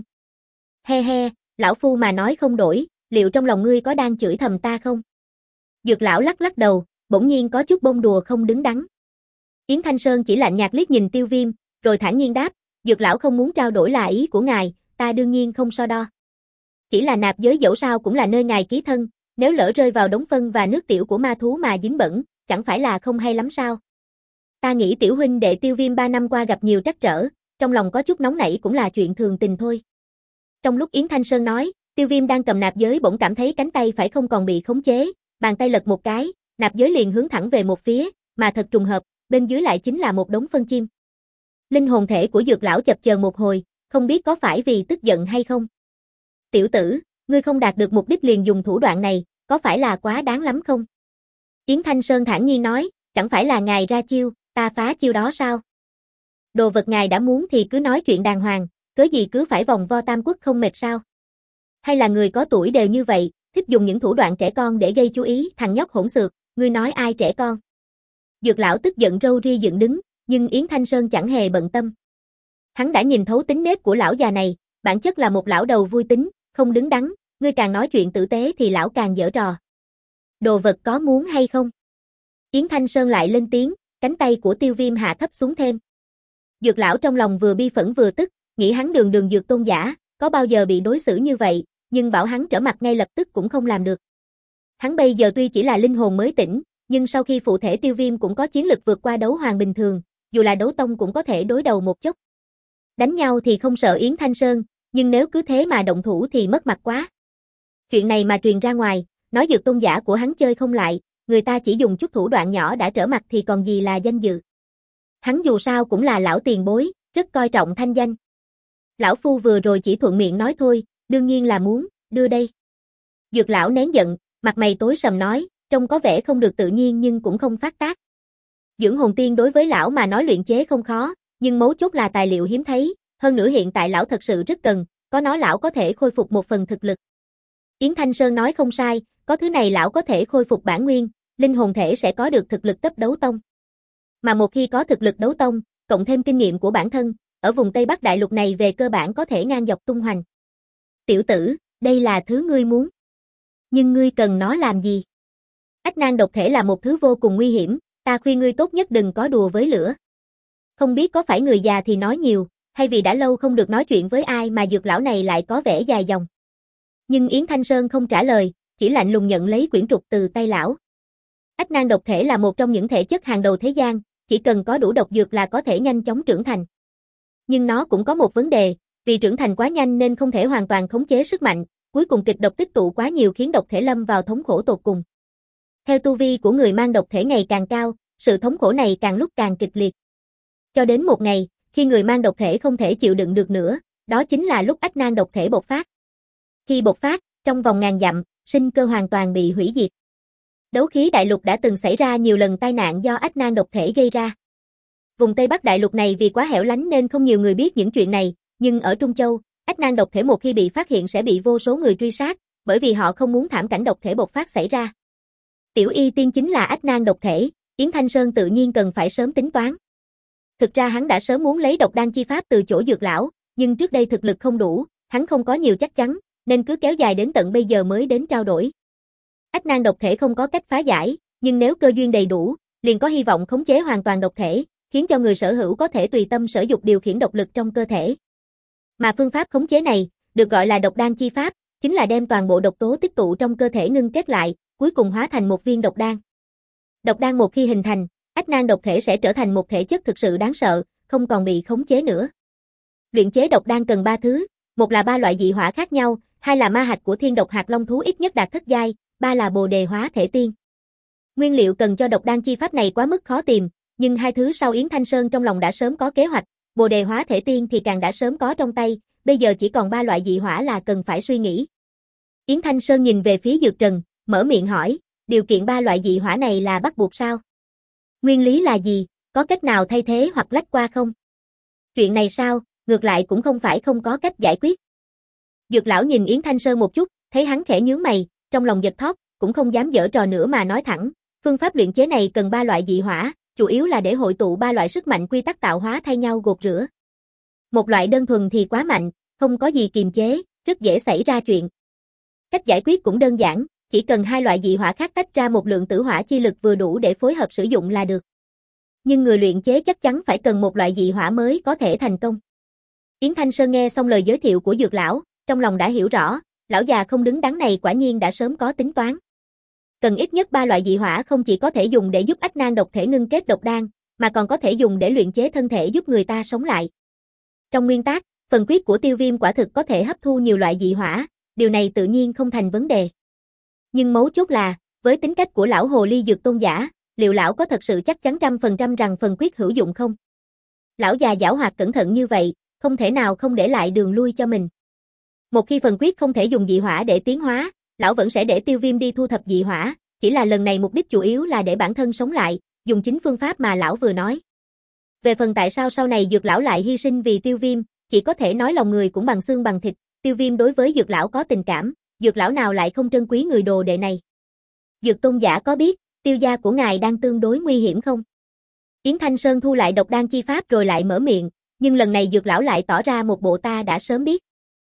He he, lão phu mà nói không đổi, liệu trong lòng ngươi có đang chửi thầm ta không? Dược lão lắc lắc đầu, bỗng nhiên có chút bông đùa không đứng đắn. Yến Thanh Sơn chỉ lạnh nhạt liếc nhìn Tiêu Viêm, rồi thản nhiên đáp, Dược lão không muốn trao đổi là ý của ngài, ta đương nhiên không so đo. Chỉ là nạp giới dẫu sao cũng là nơi ngài ký thân, nếu lỡ rơi vào đống phân và nước tiểu của ma thú mà dính bẩn, chẳng phải là không hay lắm sao? Ta nghĩ tiểu huynh đệ Tiêu Viêm ba năm qua gặp nhiều trắc trở, trong lòng có chút nóng nảy cũng là chuyện thường tình thôi. Trong lúc Yến Thanh Sơn nói, Tiêu Viêm đang cầm nạp giới bỗng cảm thấy cánh tay phải không còn bị khống chế, bàn tay lật một cái, nạp giới liền hướng thẳng về một phía, mà thật trùng hợp, bên dưới lại chính là một đống phân chim. Linh hồn thể của Dược lão chập chờn một hồi, không biết có phải vì tức giận hay không. Tiểu tử, ngươi không đạt được mục đích liền dùng thủ đoạn này, có phải là quá đáng lắm không? Yến Thanh Sơn thản nhiên nói, chẳng phải là ngài ra chiêu, ta phá chiêu đó sao? Đồ vật ngài đã muốn thì cứ nói chuyện đàng hoàng, cớ gì cứ phải vòng vo tam quốc không mệt sao? Hay là người có tuổi đều như vậy, thích dùng những thủ đoạn trẻ con để gây chú ý, thằng nhóc hỗn xược, ngươi nói ai trẻ con? Dược lão tức giận râu ria dựng đứng, nhưng Yến Thanh Sơn chẳng hề bận tâm. Hắn đã nhìn thấu tính nết của lão già này, bản chất là một lão đầu vui tính, không đứng đắn, ngươi càng nói chuyện tử tế thì lão càng giở trò. Đồ vật có muốn hay không? Yến Thanh Sơn lại lên tiếng, cánh tay của Tiêu Viêm hạ thấp xuống thêm. Dược lão trong lòng vừa bi phẫn vừa tức, nghĩ hắn đường đường dược tôn giả, có bao giờ bị đối xử như vậy, nhưng bảo hắn trở mặt ngay lập tức cũng không làm được. Hắn bây giờ tuy chỉ là linh hồn mới tỉnh, nhưng sau khi phụ thể Tiêu Viêm cũng có chiến lực vượt qua đấu hoàng bình thường, dù là đấu tông cũng có thể đối đầu một chốc. Đánh nhau thì không sợ Yến Thanh Sơn, nhưng nếu cứ thế mà động thủ thì mất mặt quá. Chuyện này mà truyền ra ngoài, nói dược tôn giả của hắn chơi không lại, người ta chỉ dùng chút thủ đoạn nhỏ đã trở mặt thì còn gì là danh dự. Hắn dù sao cũng là lão tiền bối, rất coi trọng thanh danh. Lão phu vừa rồi chỉ thuận miệng nói thôi, đương nhiên là muốn, đưa đây. Dược lão nén giận, mặt mày tối sầm nói, trông có vẻ không được tự nhiên nhưng cũng không phát tác. Dưỡng hồn tiên đối với lão mà nói luyện chế không khó, nhưng mấu chốt là tài liệu hiếm thấy, hơn nữa hiện tại lão thật sự rất cần, có nó lão có thể khôi phục một phần thực lực. Yến Thanh Sơn nói không sai, có thứ này lão có thể khôi phục bản nguyên, linh hồn thể sẽ có được thực lực cấp đấu tông. Mà một khi có thực lực đấu tông, cộng thêm kinh nghiệm của bản thân, ở vùng Tây Bắc Đại Lục này về cơ bản có thể ngang dọc tung hoành. Tiểu tử, đây là thứ ngươi muốn. Nhưng ngươi cần nó làm gì? Ách nan độc thể là một thứ vô cùng nguy hiểm, ta khuyên ngươi tốt nhất đừng có đùa với lửa. Không biết có phải người già thì nói nhiều, hay vì đã lâu không được nói chuyện với ai mà dược lão này lại có vẻ dài dòng. Nhưng Yến Thanh Sơn không trả lời, chỉ lạnh lùng nhận lấy quyển trục từ tay lão. Ách nan độc thể là một trong những thể chất hàng đầu thế gian, chỉ cần có đủ độc dược là có thể nhanh chóng trưởng thành. Nhưng nó cũng có một vấn đề, vì trưởng thành quá nhanh nên không thể hoàn toàn khống chế sức mạnh, cuối cùng kịch độc tích tụ quá nhiều khiến độc thể lâm vào thống khổ tột cùng. Theo tu vi của người mang độc thể ngày càng cao, sự thống khổ này càng lúc càng kịch liệt. Cho đến một ngày, khi người mang độc thể không thể chịu đựng được nữa, đó chính là lúc ách nan độc thể bộc phát. Khi bộc phát, trong vòng ngàn dặm, sinh cơ hoàn toàn bị hủy diệt. Đấu khí đại lục đã từng xảy ra nhiều lần tai nạn do ách nan độc thể gây ra. Vùng Tây Bắc Đại Lục này vì quá hẻo lánh nên không nhiều người biết những chuyện này, nhưng ở Trung Châu, ách nan độc thể một khi bị phát hiện sẽ bị vô số người truy sát, bởi vì họ không muốn thảm cảnh độc thể bộc phát xảy ra. Tiểu Y Tiên chính là ách nan độc thể, Yến Thanh Sơn tự nhiên cần phải sớm tính toán. Thực ra hắn đã sớm muốn lấy độc đan chi pháp từ chỗ dược lão, nhưng trước đây thực lực không đủ, hắn không có nhiều chắc chắn, nên cứ kéo dài đến tận bây giờ mới đến trao đổi. Ách nan độc thể không có cách phá giải, nhưng nếu cơ duyên đầy đủ, liền có hy vọng khống chế hoàn toàn độc thể, khiến cho người sở hữu có thể tùy tâm sở dục điều khiển độc lực trong cơ thể. Mà phương pháp khống chế này, được gọi là độc đan chi pháp, chính là đem toàn bộ độc tố tích tụ trong cơ thể ngưng kết lại, cuối cùng hóa thành một viên độc đan. Độc đan một khi hình thành, ách nan độc thể sẽ trở thành một thể chất thực sự đáng sợ, không còn bị khống chế nữa. Luyện chế độc đan cần ba thứ, một là ba loại dị hỏa khác nhau, hai là ma hạch của thiên độc hạt long thú ít nhất đạt thất giai, ba là bồ đề hóa thể tiên. Nguyên liệu cần cho độc đan chi pháp này quá mức khó tìm, nhưng hai thứ sau Yến Thanh Sơn trong lòng đã sớm có kế hoạch, bồ đề hóa thể tiên thì càng đã sớm có trong tay, bây giờ chỉ còn ba loại dị hỏa là cần phải suy nghĩ. Yến Thanh Sơn nhìn về phía Dược Trần, mở miệng hỏi, điều kiện ba loại dị hỏa này là bắt buộc sao? Nguyên lý là gì, có cách nào thay thế hoặc lách qua không? Chuyện này sao, ngược lại cũng không phải không có cách giải quyết. Dược lão nhìn Yến Thanh Sơn một chút, thấy hắn khẽ nhướng mày, trong lòng giật thót, cũng không dám giở trò nữa mà nói thẳng, phương pháp luyện chế này cần ba loại dị hỏa, chủ yếu là để hội tụ ba loại sức mạnh quy tắc tạo hóa thay nhau gột rửa. Một loại đơn thuần thì quá mạnh, không có gì kiềm chế, rất dễ xảy ra chuyện. Cách giải quyết cũng đơn giản, chỉ cần hai loại dị hỏa khác tách ra một lượng tử hỏa chi lực vừa đủ để phối hợp sử dụng là được. Nhưng người luyện chế chắc chắn phải cần một loại dị hỏa mới có thể thành công. Yến Thanh Sơn nghe xong lời giới thiệu của Dược lão, trong lòng đã hiểu rõ, lão già không đứng đắn này quả nhiên đã sớm có tính toán. Cần ít nhất ba loại dị hỏa không chỉ có thể dùng để giúp ách nan độc thể ngưng kết độc đan, mà còn có thể dùng để luyện chế thân thể giúp người ta sống lại. Trong nguyên tắc, phần quyết của Tiêu Viêm quả thực có thể hấp thu nhiều loại dị hỏa, điều này tự nhiên không thành vấn đề. Nhưng mấu chốt là, với tính cách của lão hồ ly dược tôn giả, liệu lão có thật sự chắc chắn trăm phần trăm rằng phần quyết hữu dụng không? Lão già giảo hoạt cẩn thận như vậy, không thể nào không để lại đường lui cho mình. Một khi phần quyết không thể dùng dị hỏa để tiến hóa, lão vẫn sẽ để Tiêu Viêm đi thu thập dị hỏa, chỉ là lần này mục đích chủ yếu là để bản thân sống lại, dùng chính phương pháp mà lão vừa nói. Về phần tại sao sau này Dược lão lại hy sinh vì Tiêu Viêm, chỉ có thể nói lòng người cũng bằng xương bằng thịt, Tiêu Viêm đối với Dược lão có tình cảm, Dược lão nào lại không trân quý người đồ đệ này. Dược tôn giả có biết, Tiêu gia của ngài đang tương đối nguy hiểm không? Yến Thanh Sơn thu lại độc đan chi pháp rồi lại mở miệng, nhưng lần này Dược lão lại tỏ ra một bộ ta đã sớm biết.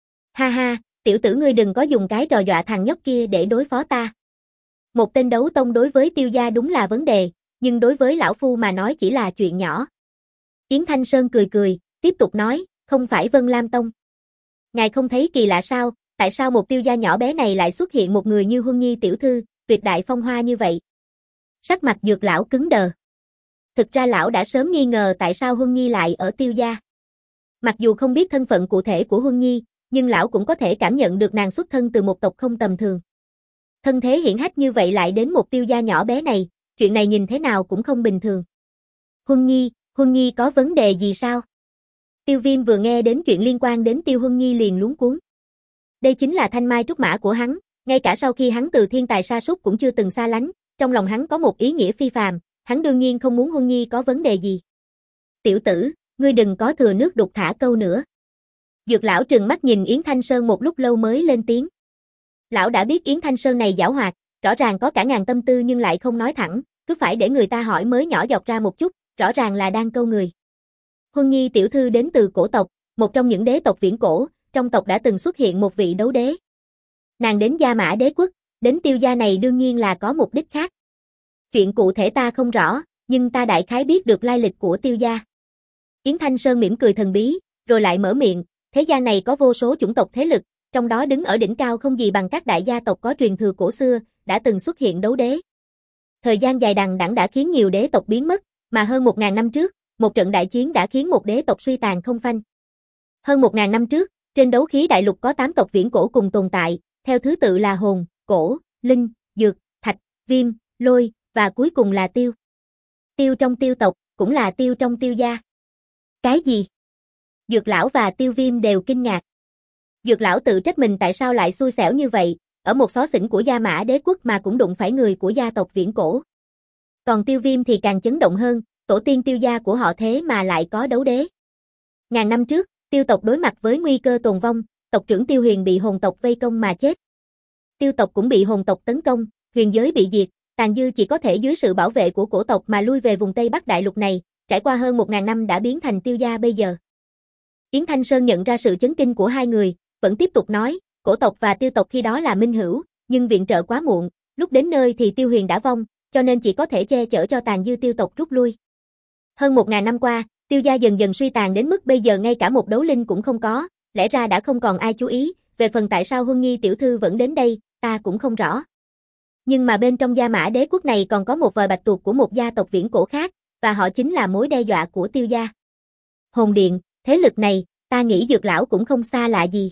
Ha ha, tiểu tử ngươi đừng có dùng cái trò dọa thằng nhóc kia để đối phó ta. Một tên đấu tông đối với Tiêu gia đúng là vấn đề, nhưng đối với lão phu mà nói chỉ là chuyện nhỏ. Yến Thanh Sơn cười cười, tiếp tục nói, không phải Vân Lam Tông. Ngài không thấy kỳ lạ sao, tại sao một Tiêu gia nhỏ bé này lại xuất hiện một người như Huân Nhi tiểu thư, tuyệt đại phong hoa như vậy? Sắc mặt Dược lão cứng đờ. Thực ra lão đã sớm nghi ngờ tại sao Huân Nhi lại ở Tiêu gia. Mặc dù không biết thân phận cụ thể của Huân Nhi, nhưng lão cũng có thể cảm nhận được nàng xuất thân từ một tộc không tầm thường. Thân thế hiển hách như vậy lại đến một Tiêu gia nhỏ bé này, chuyện này nhìn thế nào cũng không bình thường. Huân Nhi, Huân Nhi có vấn đề gì sao? Tiêu Viêm vừa nghe đến chuyện liên quan đến Tiêu Huân Nhi liền luống cuống. Đây chính là thanh mai trúc mã của hắn, ngay cả sau khi hắn từ thiên tài sa sút cũng chưa từng xa lánh, trong lòng hắn có một ý nghĩa phi phàm, hắn đương nhiên không muốn Huân Nhi có vấn đề gì. Tiểu tử, ngươi đừng có thừa nước đục thả câu nữa. Dược lão trừng mắt nhìn Yến Thanh Sơn một lúc lâu mới lên tiếng. Lão đã biết Yến Thanh Sơn này giảo hoạt, rõ ràng có cả ngàn tâm tư nhưng lại không nói thẳng, cứ phải để người ta hỏi mới nhỏ giọt ra một chút, rõ ràng là đang câu người. Huân Nhi tiểu thư đến từ cổ tộc, một trong những đế tộc viễn cổ, trong tộc đã từng xuất hiện một vị đấu đế. Nàng đến Gia Mã Đế quốc, đến Tiêu gia này đương nhiên là có mục đích khác. Chuyện cụ thể ta không rõ, nhưng ta đại khái biết được lai lịch của Tiêu gia. Yến Thanh Sơn mỉm cười thần bí, rồi lại mở miệng, thế gian này có vô số chủng tộc thế lực, trong đó đứng ở đỉnh cao không gì bằng các đại gia tộc có truyền thừa cổ xưa, đã từng xuất hiện đấu đế. Thời gian dài đằng đẵng đã khiến nhiều đế tộc biến mất, mà hơn một ngàn năm trước, một trận đại chiến đã khiến một đế tộc suy tàn không phanh. Hơn một ngàn năm trước, trên đấu khí đại lục có tám tộc viễn cổ cùng tồn tại, theo thứ tự là hồn, cổ, linh, dược, thạch, viêm, lôi, và cuối cùng là tiêu. Tiêu trong tiêu tộc, cũng là tiêu trong Tiêu gia. Cái gì? Dược lão và Tiêu Viêm đều kinh ngạc. Dược lão tự trách mình tại sao lại xui xẻo như vậy, ở một xó xỉnh của Gia Mã Đế quốc mà cũng đụng phải người của gia tộc viễn cổ. Còn Tiêu Viêm thì càng chấn động hơn, tổ tiên Tiêu gia của họ thế mà lại có đấu đế. Ngàn năm trước, Tiêu tộc đối mặt với nguy cơ tồn vong, tộc trưởng Tiêu Huyền bị hồn tộc vây công mà chết. Tiêu tộc cũng bị hồn tộc tấn công, huyền giới bị diệt, tàn dư chỉ có thể dưới sự bảo vệ của cổ tộc mà lui về vùng Tây Bắc đại lục này, trải qua hơn một ngàn năm đã biến thành Tiêu gia bây giờ. Yến Thanh Sơn nhận ra sự chấn kinh của hai người, vẫn tiếp tục nói, cổ tộc và Tiêu tộc khi đó là minh hữu, nhưng viện trợ quá muộn, lúc đến nơi thì Tiêu Huyền đã vong, cho nên chỉ có thể che chở cho tàn dư Tiêu tộc rút lui. Hơn một ngàn năm qua, Tiêu gia dần dần suy tàn đến mức bây giờ ngay cả một đấu linh cũng không có, lẽ ra đã không còn ai chú ý, về phần tại sao Huân Nhi tiểu thư vẫn đến đây, ta cũng không rõ. Nhưng mà bên trong Gia Mã Đế quốc này còn có một vài bạch tuộc của một gia tộc viễn cổ khác, và họ chính là mối đe dọa của Tiêu gia. Hồn Điện, thế lực này, ta nghĩ Dược lão cũng không xa lạ gì.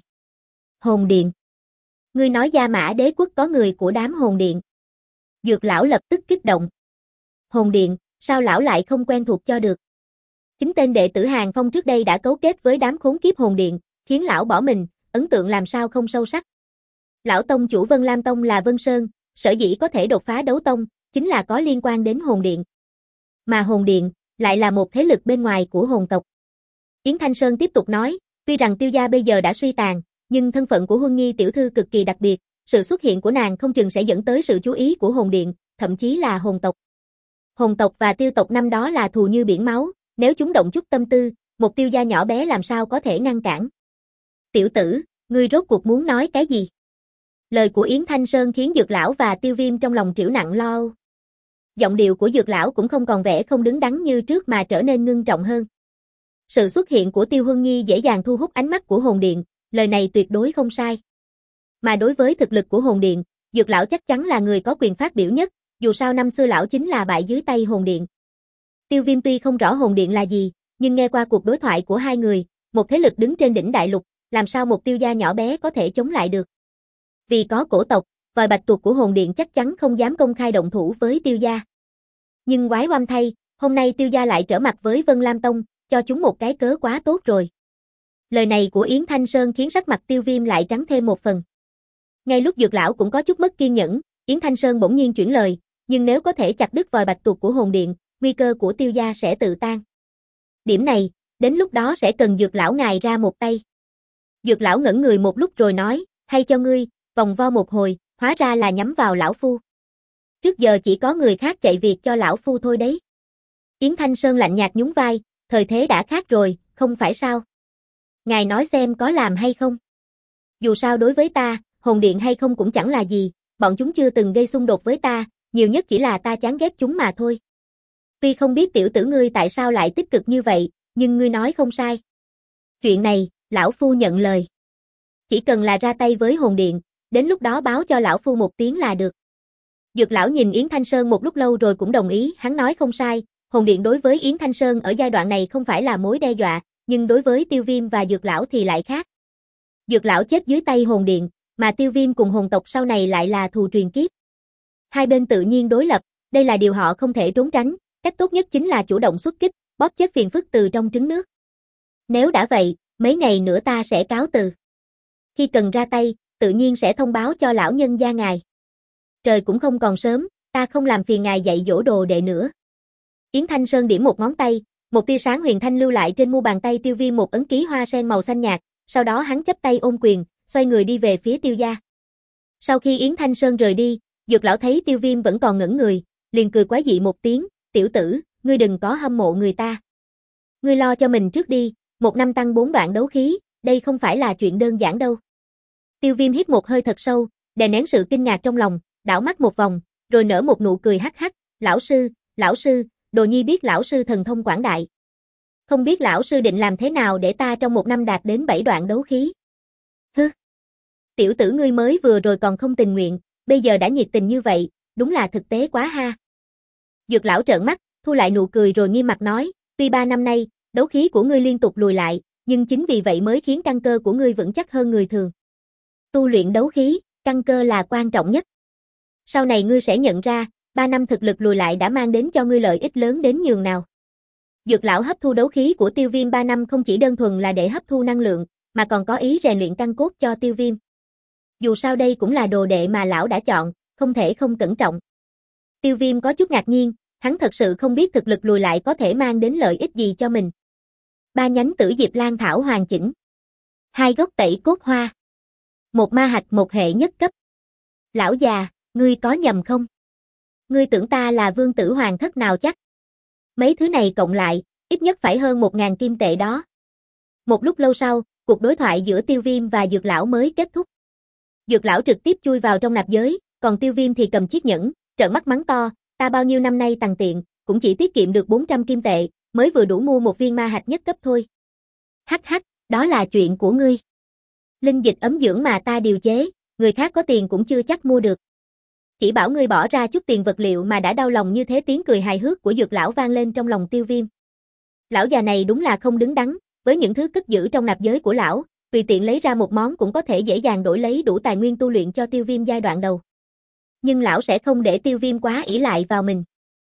Hồn Điện. Ngươi nói Gia Mã Đế quốc có người của đám Hồn Điện. Dược lão lập tức kích động. Hồn Điện, sao lão lại không quen thuộc cho được? Chính tên đệ tử Hàng Phong trước đây đã cấu kết với đám khốn kiếp Hồn Điện, khiến lão bỏ mình, ấn tượng làm sao không sâu sắc. Lão tông chủ Vân Lam Tông là Vân Sơn, sở dĩ có thể đột phá đấu tông, chính là có liên quan đến Hồn Điện. Mà Hồn Điện, lại là một thế lực bên ngoài của hồn tộc. Yến Thanh Sơn tiếp tục nói, tuy rằng Tiêu gia bây giờ đã suy tàn, nhưng thân phận của Huân Nhi tiểu thư cực kỳ đặc biệt, sự xuất hiện của nàng không chừng sẽ dẫn tới sự chú ý của Hồn Điện, thậm chí là hồn tộc. Hồn tộc và Tiêu tộc năm đó là thù như biển máu, nếu chúng động chút tâm tư, một Tiêu gia nhỏ bé làm sao có thể ngăn cản. Tiểu tử, ngươi rốt cuộc muốn nói cái gì? Lời của Yến Thanh Sơn khiến Dược lão và Tiêu Viêm trong lòng triểu nặng lo âu. Giọng điệu của Dược lão cũng không còn vẻ không đứng đắn như trước mà trở nên ngưng trọng hơn. Sự xuất hiện của Tiêu Huân Nhi dễ dàng thu hút ánh mắt của Hồn Điện, lời này tuyệt đối không sai. Mà đối với thực lực của Hồn Điện, Dược lão chắc chắn là người có quyền phát biểu nhất, dù sao năm xưa lão chính là bại dưới tay Hồn Điện. Tiêu Viêm tuy không rõ Hồn Điện là gì, nhưng nghe qua cuộc đối thoại của hai người, một thế lực đứng trên đỉnh đại lục, làm sao một Tiêu gia nhỏ bé có thể chống lại được. Vì có cổ tộc, vòi bạch tuộc của Hồn Điện chắc chắn không dám công khai động thủ với Tiêu gia. Nhưng quái oăm thay, hôm nay Tiêu gia lại trở mặt với Vân Lam Tông, cho chúng một cái cớ quá tốt rồi. Lời này của Yến Thanh Sơn khiến sắc mặt Tiêu Viêm lại trắng thêm một phần. Ngay lúc Dược lão cũng có chút mất kiên nhẫn, Yến Thanh Sơn bỗng nhiên chuyển lời, nhưng nếu có thể chặt đứt vòi bạch tuộc của hồn điện, nguy cơ của Tiêu gia sẽ tự tan. Điểm này, đến lúc đó sẽ cần Dược lão ngài ra một tay. Dược lão ngẩn người một lúc rồi nói, hay cho ngươi, vòng vo một hồi, hóa ra là nhắm vào lão phu. Trước giờ chỉ có người khác chạy việc cho lão phu thôi đấy. Yến Thanh Sơn lạnh nhạt nhún vai, thời thế đã khác rồi, không phải sao? Ngài nói xem có làm hay không? Dù sao đối với ta, hồn điện hay không cũng chẳng là gì, bọn chúng chưa từng gây xung đột với ta, nhiều nhất chỉ là ta chán ghét chúng mà thôi. Tuy không biết tiểu tử ngươi tại sao lại tích cực như vậy, nhưng ngươi nói không sai. Chuyện này, lão phu nhận lời. Chỉ cần là ra tay với hồn điện, đến lúc đó báo cho lão phu một tiếng là được. Dược lão nhìn Yến Thanh Sơn một lúc lâu rồi cũng đồng ý, hắn nói không sai, hồn điện đối với Yến Thanh Sơn ở giai đoạn này không phải là mối đe dọa, nhưng đối với Tiêu Viêm và Dược lão thì lại khác. Dược lão chết dưới tay hồn điện, mà Tiêu Viêm cùng hồn tộc sau này lại là thù truyền kiếp. Hai bên tự nhiên đối lập, đây là điều họ không thể trốn tránh, cách tốt nhất chính là chủ động xuất kích, bóp chết phiền phức từ trong trứng nước. Nếu đã vậy, mấy ngày nữa ta sẽ cáo từ. Khi cần ra tay, tự nhiên sẽ thông báo cho lão nhân gia ngài. Trời cũng không còn sớm, ta không làm phiền ngài dạy dỗ đồ đệ nữa. Yến Thanh Sơn điểm một ngón tay, một tia sáng huyền thanh lưu lại trên mu bàn tay Tiêu Viêm một ấn ký hoa sen màu xanh nhạt, sau đó hắn chắp tay ôm quyền, xoay người đi về phía Tiêu gia. Sau khi Yến Thanh Sơn rời đi, Dược lão thấy Tiêu Viêm vẫn còn ngẩn người, liền cười quái dị một tiếng, tiểu tử, ngươi đừng có hâm mộ người ta. Ngươi lo cho mình trước đi, một năm tăng bốn đoạn đấu khí, đây không phải là chuyện đơn giản đâu. Tiêu Viêm hít một hơi thật sâu, đè nén sự kinh ngạc trong lòng, đảo mắt một vòng, rồi nở một nụ cười hắc hắc, lão sư, lão sư, đồ nhi biết lão sư thần thông quảng đại. Không biết lão sư định làm thế nào để ta trong một năm đạt đến bảy đoạn đấu khí. Hứ! Tiểu tử ngươi mới vừa rồi còn không tình nguyện, bây giờ đã nhiệt tình như vậy, đúng là thực tế quá ha. Dược lão trợn mắt, thu lại nụ cười rồi nghiêm mặt nói, tuy ba năm nay, đấu khí của ngươi liên tục lùi lại, nhưng chính vì vậy mới khiến căn cơ của ngươi vững chắc hơn người thường. Tu luyện đấu khí, căn cơ là quan trọng nhất. Sau này ngươi sẽ nhận ra, ba năm thực lực lùi lại đã mang đến cho ngươi lợi ích lớn đến nhường nào. Dược lão hấp thu đấu khí của Tiêu Viêm ba năm không chỉ đơn thuần là để hấp thu năng lượng, mà còn có ý rèn luyện căn cốt cho Tiêu Viêm. Dù sao đây cũng là đồ đệ mà lão đã chọn, không thể không cẩn trọng. Tiêu Viêm có chút ngạc nhiên, hắn thật sự không biết thực lực lùi lại có thể mang đến lợi ích gì cho mình. Ba nhánh tử diệp lan thảo hoàn chỉnh. Hai gốc tẩy cốt hoa. Một ma hạch một hệ nhất cấp. Lão già, ngươi có nhầm không? Ngươi tưởng ta là vương tử hoàng thất nào chắc? Mấy thứ này cộng lại, ít nhất phải hơn một ngàn kim tệ đó. Một lúc lâu sau, cuộc đối thoại giữa Tiêu Viêm và Dược lão mới kết thúc. Dược lão trực tiếp chui vào trong nạp giới, còn Tiêu Viêm thì cầm chiếc nhẫn, trợn mắt mắng to, ta bao nhiêu năm nay tằn tiện, cũng chỉ tiết kiệm được bốn trăm kim tệ, mới vừa đủ mua một viên ma hạch nhất cấp thôi. Hắc hắc, đó là chuyện của ngươi. Linh dịch ấm dưỡng mà ta điều chế, người khác có tiền cũng chưa chắc mua được. Chỉ bảo ngươi bỏ ra chút tiền vật liệu mà đã đau lòng như thế. Tiếng cười hài hước của Dược lão vang lên trong lòng Tiêu Viêm. Lão già này đúng là không đứng đắn, với những thứ cất giữ trong nạp giới của lão, tùy tiện lấy ra một món cũng có thể dễ dàng đổi lấy đủ tài nguyên tu luyện cho Tiêu Viêm giai đoạn đầu. Nhưng lão sẽ không để Tiêu Viêm quá ỷ lại vào mình.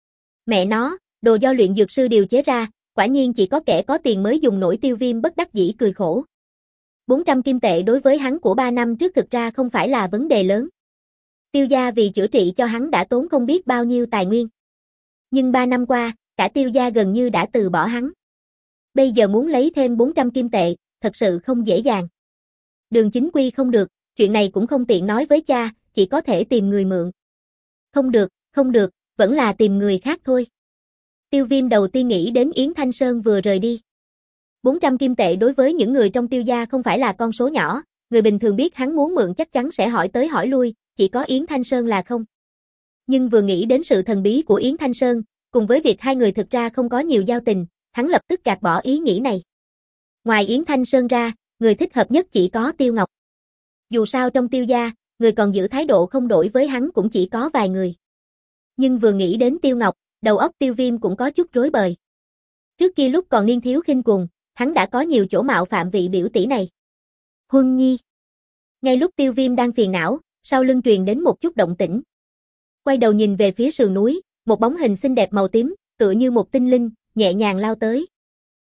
Mẹ nó, đồ do luyện dược sư điều chế ra, quả nhiên chỉ có kẻ có tiền mới dùng nổi. Tiêu Viêm bất đắc dĩ cười khổ. bốn trăm kim tệ đối với hắn của ba năm trước thực ra không phải là vấn đề lớn. Tiêu gia vì chữa trị cho hắn đã tốn không biết bao nhiêu tài nguyên. Nhưng ba năm qua, cả Tiêu gia gần như đã từ bỏ hắn. Bây giờ muốn lấy thêm bốn trăm kim tệ, thật sự không dễ dàng. Đường chính quy không được, chuyện này cũng không tiện nói với cha, chỉ có thể tìm người mượn. Không được, không được, vẫn là tìm người khác thôi. Tiêu Viêm đầu tiên nghĩ đến Yến Thanh Sơn vừa rời đi. bốn trăm kim tệ đối với những người trong Tiêu gia không phải là con số nhỏ, người bình thường biết hắn muốn mượn chắc chắn sẽ hỏi tới hỏi lui, chỉ có Yến Thanh Sơn là không. Nhưng vừa nghĩ đến sự thần bí của Yến Thanh Sơn, cùng với việc hai người thực ra không có nhiều giao tình, hắn lập tức gạt bỏ ý nghĩ này. Ngoài Yến Thanh Sơn ra, người thích hợp nhất chỉ có Tiêu Ngọc. Dù sao trong Tiêu gia, người còn giữ thái độ không đổi với hắn cũng chỉ có vài người. Nhưng vừa nghĩ đến Tiêu Ngọc, đầu óc Tiêu Viêm cũng có chút rối bời. Trước kia lúc còn niên thiếu khinh cuồng, hắn đã có nhiều chỗ mạo phạm vị biểu tỷ này. Huân Nhi. Ngay lúc Tiêu Viêm đang phiền não, sau lưng truyền đến một chút động tĩnh. Quay đầu nhìn về phía sườn núi, một bóng hình xinh đẹp màu tím, tựa như một tinh linh, nhẹ nhàng lao tới.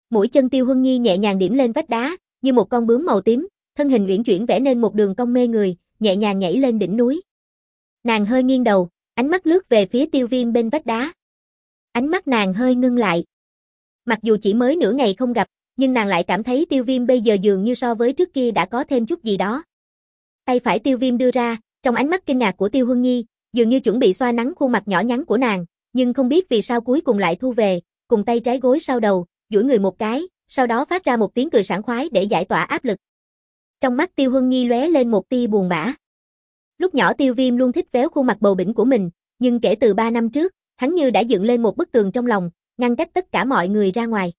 Mũi chân Tiêu Huân Nhi nhẹ nhàng điểm lên vách đá, như một con bướm màu tím, thân hình uyển chuyển vẽ nên một đường cong mê người, nhẹ nhàng nhảy lên đỉnh núi. Nàng hơi nghiêng đầu, ánh mắt lướt về phía Tiêu Viêm bên vách đá. Ánh mắt nàng hơi ngưng lại. Mặc dù chỉ mới nửa ngày không gặp, nhưng nàng lại cảm thấy Tiêu Viêm bây giờ dường như so với trước kia đã có thêm chút gì đó. Tay phải Tiêu Viêm đưa ra, trong ánh mắt kinh ngạc của Tiêu Huân Nhi, dường như chuẩn bị xoa nắng khuôn mặt nhỏ nhắn của nàng, nhưng không biết vì sao cuối cùng lại thu về, cùng tay trái gối sau đầu, duỗi người một cái, sau đó phát ra một tiếng cười sảng khoái để giải tỏa áp lực. Trong mắt Tiêu Huân Nhi lóe lên một tia buồn bã. Lúc nhỏ Tiêu Viêm luôn thích véo khuôn mặt bầu bĩnh của mình, nhưng kể từ ba năm trước, hắn như đã dựng lên một bức tường trong lòng, ngăn cách tất cả mọi người ra ngoài.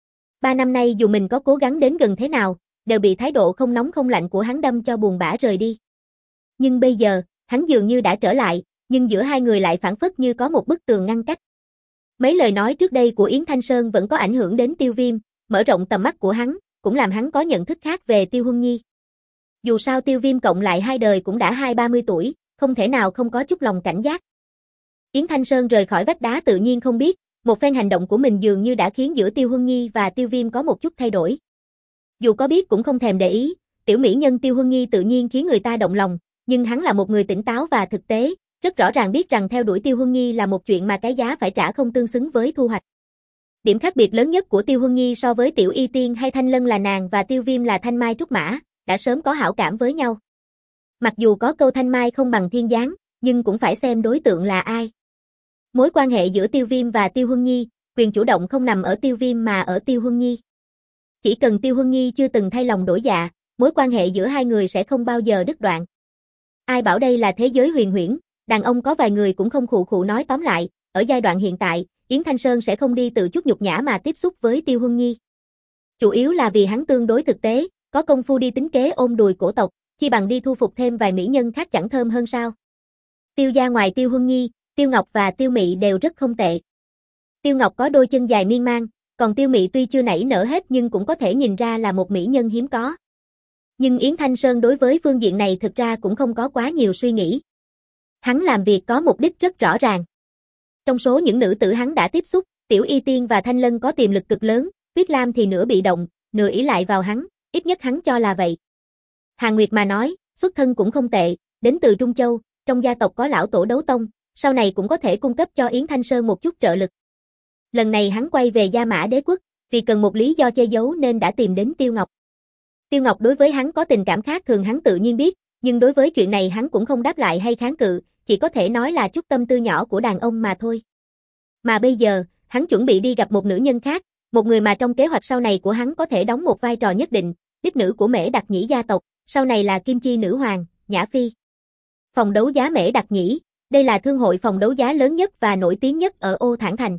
Ba năm nay dù mình có cố gắng đến gần thế nào, đều bị thái độ không nóng không lạnh của hắn đâm cho buồn bã rời đi. Nhưng bây giờ, hắn dường như đã trở lại, nhưng giữa hai người lại phảng phất như có một bức tường ngăn cách. Mấy lời nói trước đây của Yến Thanh Sơn vẫn có ảnh hưởng đến Tiêu Viêm, mở rộng tầm mắt của hắn, cũng làm hắn có nhận thức khác về Tiêu Huân Nhi. Dù sao Tiêu Viêm cộng lại hai đời cũng đã hai ba mươi tuổi, không thể nào không có chút lòng cảnh giác. Yến Thanh Sơn rời khỏi vách đá tự nhiên không biết, một phen hành động của mình dường như đã khiến giữa Tiêu Huân Nhi và Tiêu Viêm có một chút thay đổi. Dù có biết cũng không thèm để ý, tiểu mỹ nhân Tiêu Huân Nhi tự nhiên khiến người ta động lòng, nhưng hắn là một người tỉnh táo và thực tế, rất rõ ràng biết rằng theo đuổi Tiêu Huân Nhi là một chuyện mà cái giá phải trả không tương xứng với thu hoạch. Điểm khác biệt lớn nhất của Tiêu Huân Nhi so với Tiểu Y Tiên hay Thanh Lân là nàng và Tiêu Viêm là Thanh Mai Trúc Mã, đã sớm có hảo cảm với nhau. Mặc dù có câu Thanh Mai không bằng thiên giáng, nhưng cũng phải xem đối tượng là ai. Mối quan hệ giữa Tiêu Viêm và Tiêu Huân Nhi, quyền chủ động không nằm ở Tiêu Viêm mà ở Tiêu Huân Nhi. Chỉ cần Tiêu Huân Nhi chưa từng thay lòng đổi dạ, mối quan hệ giữa hai người sẽ không bao giờ đứt đoạn. Ai bảo đây là thế giới huyền huyễn, đàn ông có vài người cũng không khụ khụ nói tóm lại, ở giai đoạn hiện tại, Yến Thanh Sơn sẽ không đi tự chút nhục nhã mà tiếp xúc với Tiêu Huân Nhi. Chủ yếu là vì hắn tương đối thực tế, có công phu đi tính kế ôm đùi cổ tộc, chi bằng đi thu phục thêm vài mỹ nhân khác chẳng thơm hơn sao. Tiêu gia ngoài Tiêu Huân Nhi, Tiêu Ngọc và Tiêu Mị đều rất không tệ. Tiêu Ngọc có đôi chân dài miên man, còn Tiêu Mị tuy chưa nảy nở hết nhưng cũng có thể nhìn ra là một mỹ nhân hiếm có. Nhưng Yến Thanh Sơn đối với phương diện này thực ra cũng không có quá nhiều suy nghĩ. Hắn làm việc có mục đích rất rõ ràng. Trong số những nữ tử hắn đã tiếp xúc, Tiểu Y Tiên và Thanh Lân có tiềm lực cực lớn, Tuyết Lam thì nửa bị động, nửa ỷ lại vào hắn, ít nhất hắn cho là vậy. Hàn Nguyệt mà nói, xuất thân cũng không tệ, đến từ Trung Châu, trong gia tộc có lão tổ đấu tông, sau này cũng có thể cung cấp cho Yến Thanh Sơn một chút trợ lực. Lần này hắn quay về Gia Mã Đế quốc, vì cần một lý do che giấu nên đã tìm đến Tiêu Ngọc. Tiêu Ngọc đối với hắn có tình cảm khác thường hắn tự nhiên biết, nhưng đối với chuyện này hắn cũng không đáp lại hay kháng cự, chỉ có thể nói là chút tâm tư nhỏ của đàn ông mà thôi. Mà bây giờ, hắn chuẩn bị đi gặp một nữ nhân khác, một người mà trong kế hoạch sau này của hắn có thể đóng một vai trò nhất định, đích nữ của Mễ Đặc Nhĩ gia tộc, sau này là Kim Chi nữ hoàng, Nhã Phi. Phòng đấu giá Mễ Đặc Nhĩ, đây là thương hội phòng đấu giá lớn nhất và nổi tiếng nhất ở Ô Thản Thành.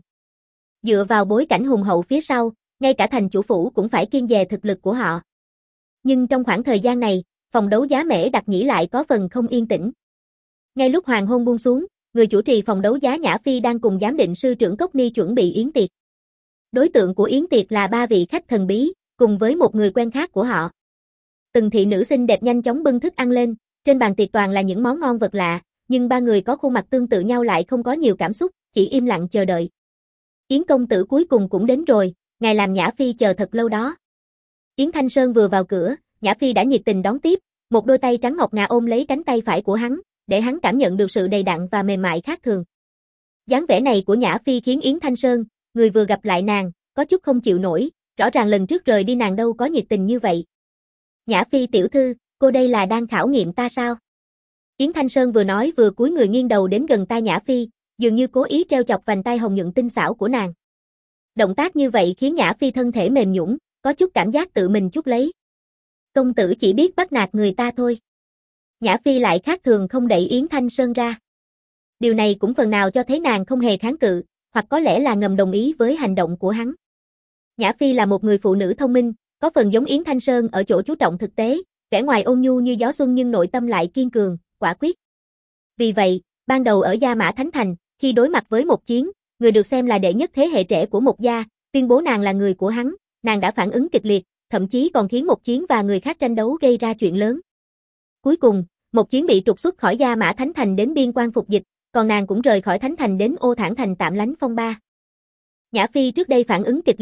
Dựa vào bối cảnh hùng hậu phía sau, ngay cả thành chủ phủ cũng phải kiêng dè thực lực của họ. Nhưng trong khoảng thời gian này, phòng đấu giá Mễ Đặc Nhĩ lại có phần không yên tĩnh. Ngay lúc hoàng hôn buông xuống, người chủ trì phòng đấu giá Nhã Phi đang cùng giám định sư trưởng Cốc Ni chuẩn bị yến tiệc. Đối tượng của yến tiệc là ba vị khách thần bí, cùng với một người quen khác của họ. Từng thị nữ xinh đẹp nhanh chóng bưng thức ăn lên, trên bàn tiệc toàn là những món ngon vật lạ, nhưng ba người có khuôn mặt tương tự nhau lại không có nhiều cảm xúc, chỉ im lặng chờ đợi. Yến công tử cuối cùng cũng đến rồi, ngài làm Nhã Phi chờ thật lâu đó. Yến Thanh Sơn vừa vào cửa, Nhã Phi đã nhiệt tình đón tiếp, một đôi tay trắng ngọc ngà ôm lấy cánh tay phải của hắn, để hắn cảm nhận được sự đầy đặn và mềm mại khác thường. Dáng vẻ này của Nhã Phi khiến Yến Thanh Sơn, người vừa gặp lại nàng, có chút không chịu nổi, rõ ràng lần trước rời đi nàng đâu có nhiệt tình như vậy. Nhã Phi tiểu thư, cô đây là đang khảo nghiệm ta sao? Yến Thanh Sơn vừa nói vừa cúi người nghiêng đầu đến gần tai Nhã Phi, dường như cố ý treo chọc vành tai hồng nhuận tinh xảo của nàng. Động tác như vậy khiến Nhã Phi thân thể mềm nhũn, có chút cảm giác tự mình chuốc lấy. Công tử chỉ biết bắt nạt người ta thôi. Nhã Phi lại khác thường không đẩy Yến Thanh Sơn ra. Điều này cũng phần nào cho thấy nàng không hề kháng cự, hoặc có lẽ là ngầm đồng ý với hành động của hắn. Nhã Phi là một người phụ nữ thông minh, có phần giống Yến Thanh Sơn ở chỗ chú trọng thực tế, vẻ ngoài ôn nhu như gió xuân nhưng nội tâm lại kiên cường, quả quyết. Vì vậy, ban đầu ở Gia Mã Thánh Thành, khi đối mặt với Mộc Chiến, người được xem là đệ nhất thế hệ trẻ của Mộc gia, tuyên bố nàng là người của hắn, nàng đã phản ứng kịch liệt, thậm chí còn khiến Mộc Chiến và người khác tranh đấu gây ra chuyện lớn. Cuối cùng, Mộc Chiến bị trục xuất khỏi Gia Mã Thánh Thành đến biên quan phục dịch, còn nàng cũng rời khỏi Thánh Thành đến Ô Thản Thành tạm lánh phong ba. Nhã Phi trước đây phản ứng kịch liệt,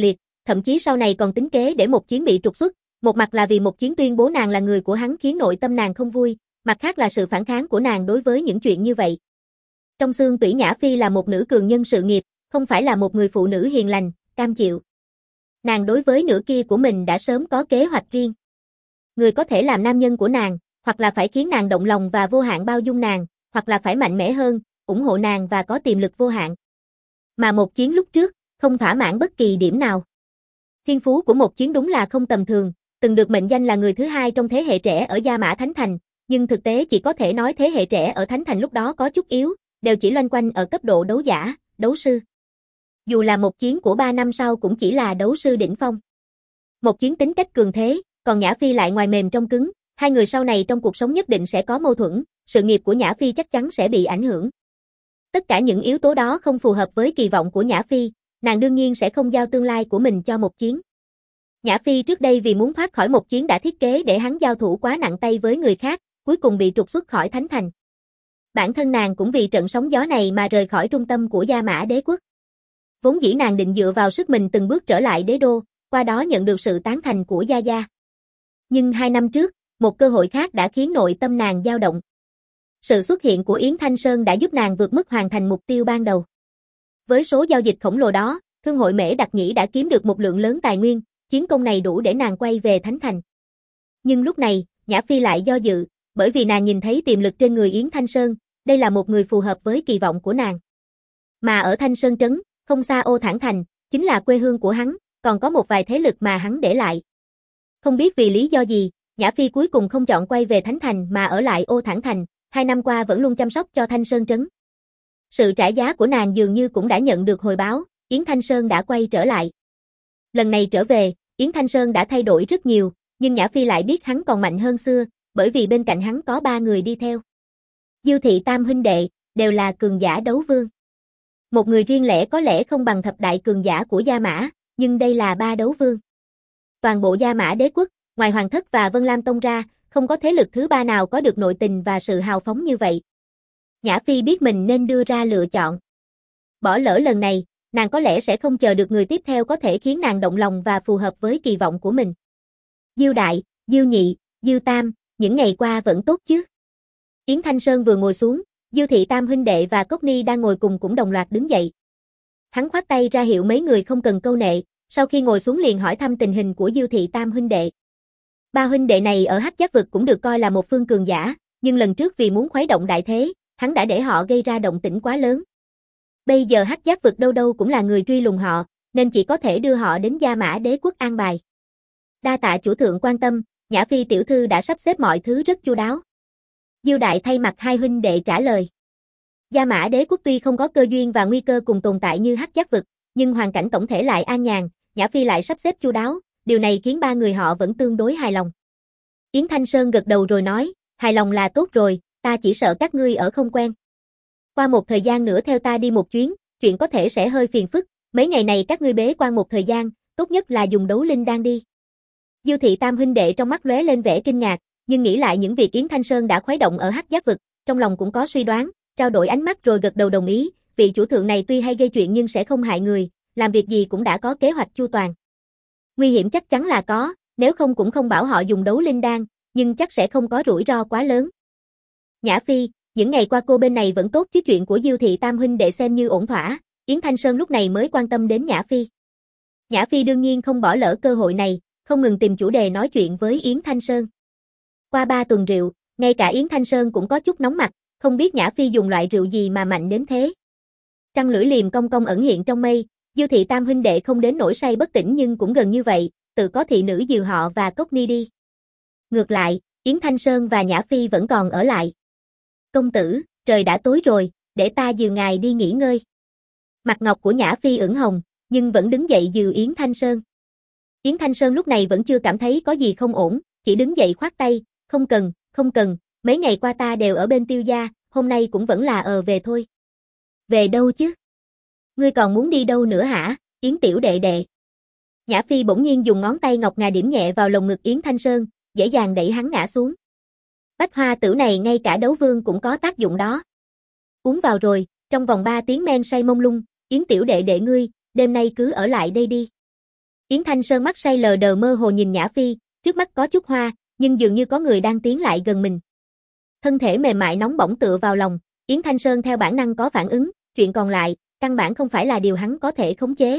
thậm chí sau này còn tính kế để Một Chiến bị trục xuất, một mặt là vì Một Chiến tuyên bố nàng là người của hắn khiến nội tâm nàng không vui, mặt khác là sự phản kháng của nàng đối với những chuyện như vậy. Trong xương tủy Nhã Phi là một nữ cường nhân sự nghiệp, không phải là một người phụ nữ hiền lành, cam chịu. Nàng đối với nửa kia của mình đã sớm có kế hoạch riêng. Người có thể làm nam nhân của nàng, hoặc là phải khiến nàng động lòng và vô hạn bao dung nàng, hoặc là phải mạnh mẽ hơn, ủng hộ nàng và có tiềm lực vô hạn. Mà Một Chiến lúc trước, không thỏa mãn bất kỳ điểm nào. Thiên phú của Một Chiến đúng là không tầm thường, từng được mệnh danh là người thứ hai trong thế hệ trẻ ở Gia Mã Thánh Thành, nhưng thực tế chỉ có thể nói thế hệ trẻ ở Thánh Thành lúc đó có chút yếu, đều chỉ loanh quanh ở cấp độ đấu giả, đấu sư. Dù là Một Chiến của ba năm sau cũng chỉ là đấu sư đỉnh phong. Một Chiến tính cách cường thế, còn Nhã Phi lại ngoài mềm trong cứng, hai người sau này trong cuộc sống nhất định sẽ có mâu thuẫn, sự nghiệp của Nhã Phi chắc chắn sẽ bị ảnh hưởng. Tất cả những yếu tố đó không phù hợp với kỳ vọng của Nhã Phi, nàng đương nhiên sẽ không giao tương lai của mình cho Một Chiến. Nhã Phi trước đây vì muốn thoát khỏi Một Chiến đã thiết kế để hắn giao thủ quá nặng tay với người khác, cuối cùng bị trục xuất khỏi Thánh Thành. Bản thân nàng cũng vì trận sóng gió này mà rời khỏi trung tâm của Gia Mã Đế quốc. Vốn dĩ nàng định dựa vào sức mình từng bước trở lại đế đô, qua đó nhận được sự tán thành của Gia Gia. Nhưng hai năm trước, một cơ hội khác đã khiến nội tâm nàng dao động. Sự xuất hiện của Yến Thanh Sơn đã giúp nàng vượt mức hoàn thành mục tiêu ban đầu. Với số giao dịch khổng lồ đó, Thương hội Mễ Đặc Nhĩ đã kiếm được một lượng lớn tài nguyên, chiến công này đủ để nàng quay về Thánh Thành. Nhưng lúc này, Nhã Phi lại do dự, bởi vì nàng nhìn thấy tiềm lực trên người Yến Thanh Sơn, đây là một người phù hợp với kỳ vọng của nàng. Mà ở Thanh Sơn Trấn, không xa Ô Thản Thành, chính là quê hương của hắn, còn có một vài thế lực mà hắn để lại. Không biết vì lý do gì, Nhã Phi cuối cùng không chọn quay về Thánh Thành mà ở lại Ô Thản Thành, hai năm qua vẫn luôn chăm sóc cho Thanh Sơn Trấn. Sự trả giá của nàng dường như cũng đã nhận được hồi báo, Yến Thanh Sơn đã quay trở lại. Lần này trở về, Yến Thanh Sơn đã thay đổi rất nhiều, nhưng Nhã Phi lại biết hắn còn mạnh hơn xưa, bởi vì bên cạnh hắn có ba người đi theo. Diêu Thị Tam huynh đệ, đều là cường giả đấu vương. Một người riêng lẻ có lẽ không bằng thập đại cường giả của Gia Mã, nhưng đây là ba đấu vương. Toàn bộ Gia Mã Đế quốc, ngoài Hoàng Thất và Vân Lam Tông ra, không có thế lực thứ ba nào có được nội tình và sự hào phóng như vậy. Nhã Phi biết mình nên đưa ra lựa chọn. Bỏ lỡ lần này, nàng có lẽ sẽ không chờ được người tiếp theo có thể khiến nàng động lòng và phù hợp với kỳ vọng của mình. Diêu Đại, Diêu Nhị, Diêu Tam, những ngày qua vẫn tốt chứ? Yến Thanh Sơn vừa ngồi xuống, Diêu Thị Tam huynh đệ và Cốc Ni đang ngồi cùng cũng đồng loạt đứng dậy. Hắn khoát tay ra hiệu mấy người không cần câu nệ, sau khi ngồi xuống liền hỏi thăm tình hình của Diêu Thị Tam huynh đệ. Ba huynh đệ này ở Hắc Giác vực cũng được coi là một phương cường giả, nhưng lần trước vì muốn khuấy động đại thế, hắn đã để họ gây ra động tĩnh quá lớn. Bây giờ Hắc Giác vực đâu đâu cũng là người truy lùng họ, nên chỉ có thể đưa họ đến Gia Mã Đế quốc an bài. Đa tạ chủ thượng quan tâm, Nhã Phi tiểu thư đã sắp xếp mọi thứ rất chu đáo. Diêu Đại thay mặt hai huynh đệ trả lời. Gia Mã Đế quốc tuy không có cơ duyên và nguy cơ cùng tồn tại như Hắc Giác vực, nhưng hoàn cảnh tổng thể lại an nhàn, Nhã Phi lại sắp xếp chu đáo, điều này khiến ba người họ vẫn tương đối hài lòng. Yến Thanh Sơn gật đầu rồi nói, hài lòng là tốt rồi, ta chỉ sợ các ngươi ở không quen. Qua một thời gian nữa theo ta đi một chuyến, chuyện có thể sẽ hơi phiền phức, mấy ngày này các ngươi bế quan một thời gian, tốt nhất là dùng đấu linh đan đi. Diêu Thị Tam huynh đệ trong mắt lóe lên vẻ kinh ngạc, nhưng nghĩ lại những việc Yến Thanh Sơn đã khuấy động ở Hắc Giác vực, trong lòng cũng có suy đoán, trao đổi ánh mắt rồi gật đầu đồng ý, vị chủ thượng này tuy hay gây chuyện nhưng sẽ không hại người, làm việc gì cũng đã có kế hoạch chu toàn. Nguy hiểm chắc chắn là có, nếu không cũng không bảo họ dùng đấu linh đan, nhưng chắc sẽ không có rủi ro quá lớn. Nhã Phi, những ngày qua cô bên này vẫn tốt chứ? Chuyện của Diêu Thị Tam huynh đệ xem như ổn thỏa, Yến Thanh Sơn lúc này mới quan tâm đến Nhã Phi. Nhã Phi đương nhiên không bỏ lỡ cơ hội này, không ngừng tìm chủ đề nói chuyện với Yến Thanh Sơn. Qua ba tuần rượu, ngay cả Yến Thanh Sơn cũng có chút nóng mặt, không biết Nhã Phi dùng loại rượu gì mà mạnh đến thế. Trăng lưỡi liềm cong cong ẩn hiện trong mây, Diêu Thị Tam huynh đệ không đến nỗi say bất tỉnh nhưng cũng gần như vậy, tự có thị nữ dìu họ và Cốc Ni đi. Ngược lại, Yến Thanh Sơn và Nhã Phi vẫn còn ở lại. Công tử, trời đã tối rồi, để ta dìu ngài đi nghỉ ngơi. Mặt ngọc của Nhã Phi ửng hồng, nhưng vẫn đứng dậy dìu Yến Thanh Sơn. Yến Thanh Sơn lúc này vẫn chưa cảm thấy có gì không ổn, chỉ đứng dậy khoát tay, không cần, không cần, mấy ngày qua ta đều ở bên Tiêu gia, hôm nay cũng vẫn là ờ về thôi. Về đâu chứ? Ngươi còn muốn đi đâu nữa hả, Yến tiểu đệ đệ? Nhã Phi bỗng nhiên dùng ngón tay ngọc ngà điểm nhẹ vào lồng ngực Yến Thanh Sơn, dễ dàng đẩy hắn ngã xuống. Bách hoa tử này ngay cả đấu vương cũng có tác dụng đó. Uống vào rồi, trong vòng ba tiếng men say mông lung, Yến tiểu đệ đệ ngươi, đêm nay cứ ở lại đây đi. Yến Thanh Sơn mắt say lờ đờ mơ hồ nhìn Nhã Phi, trước mắt có chút hoa, nhưng dường như có người đang tiến lại gần mình. Thân thể mềm mại nóng bỏng tựa vào lòng, Yến Thanh Sơn theo bản năng có phản ứng, chuyện còn lại, căn bản không phải là điều hắn có thể khống chế.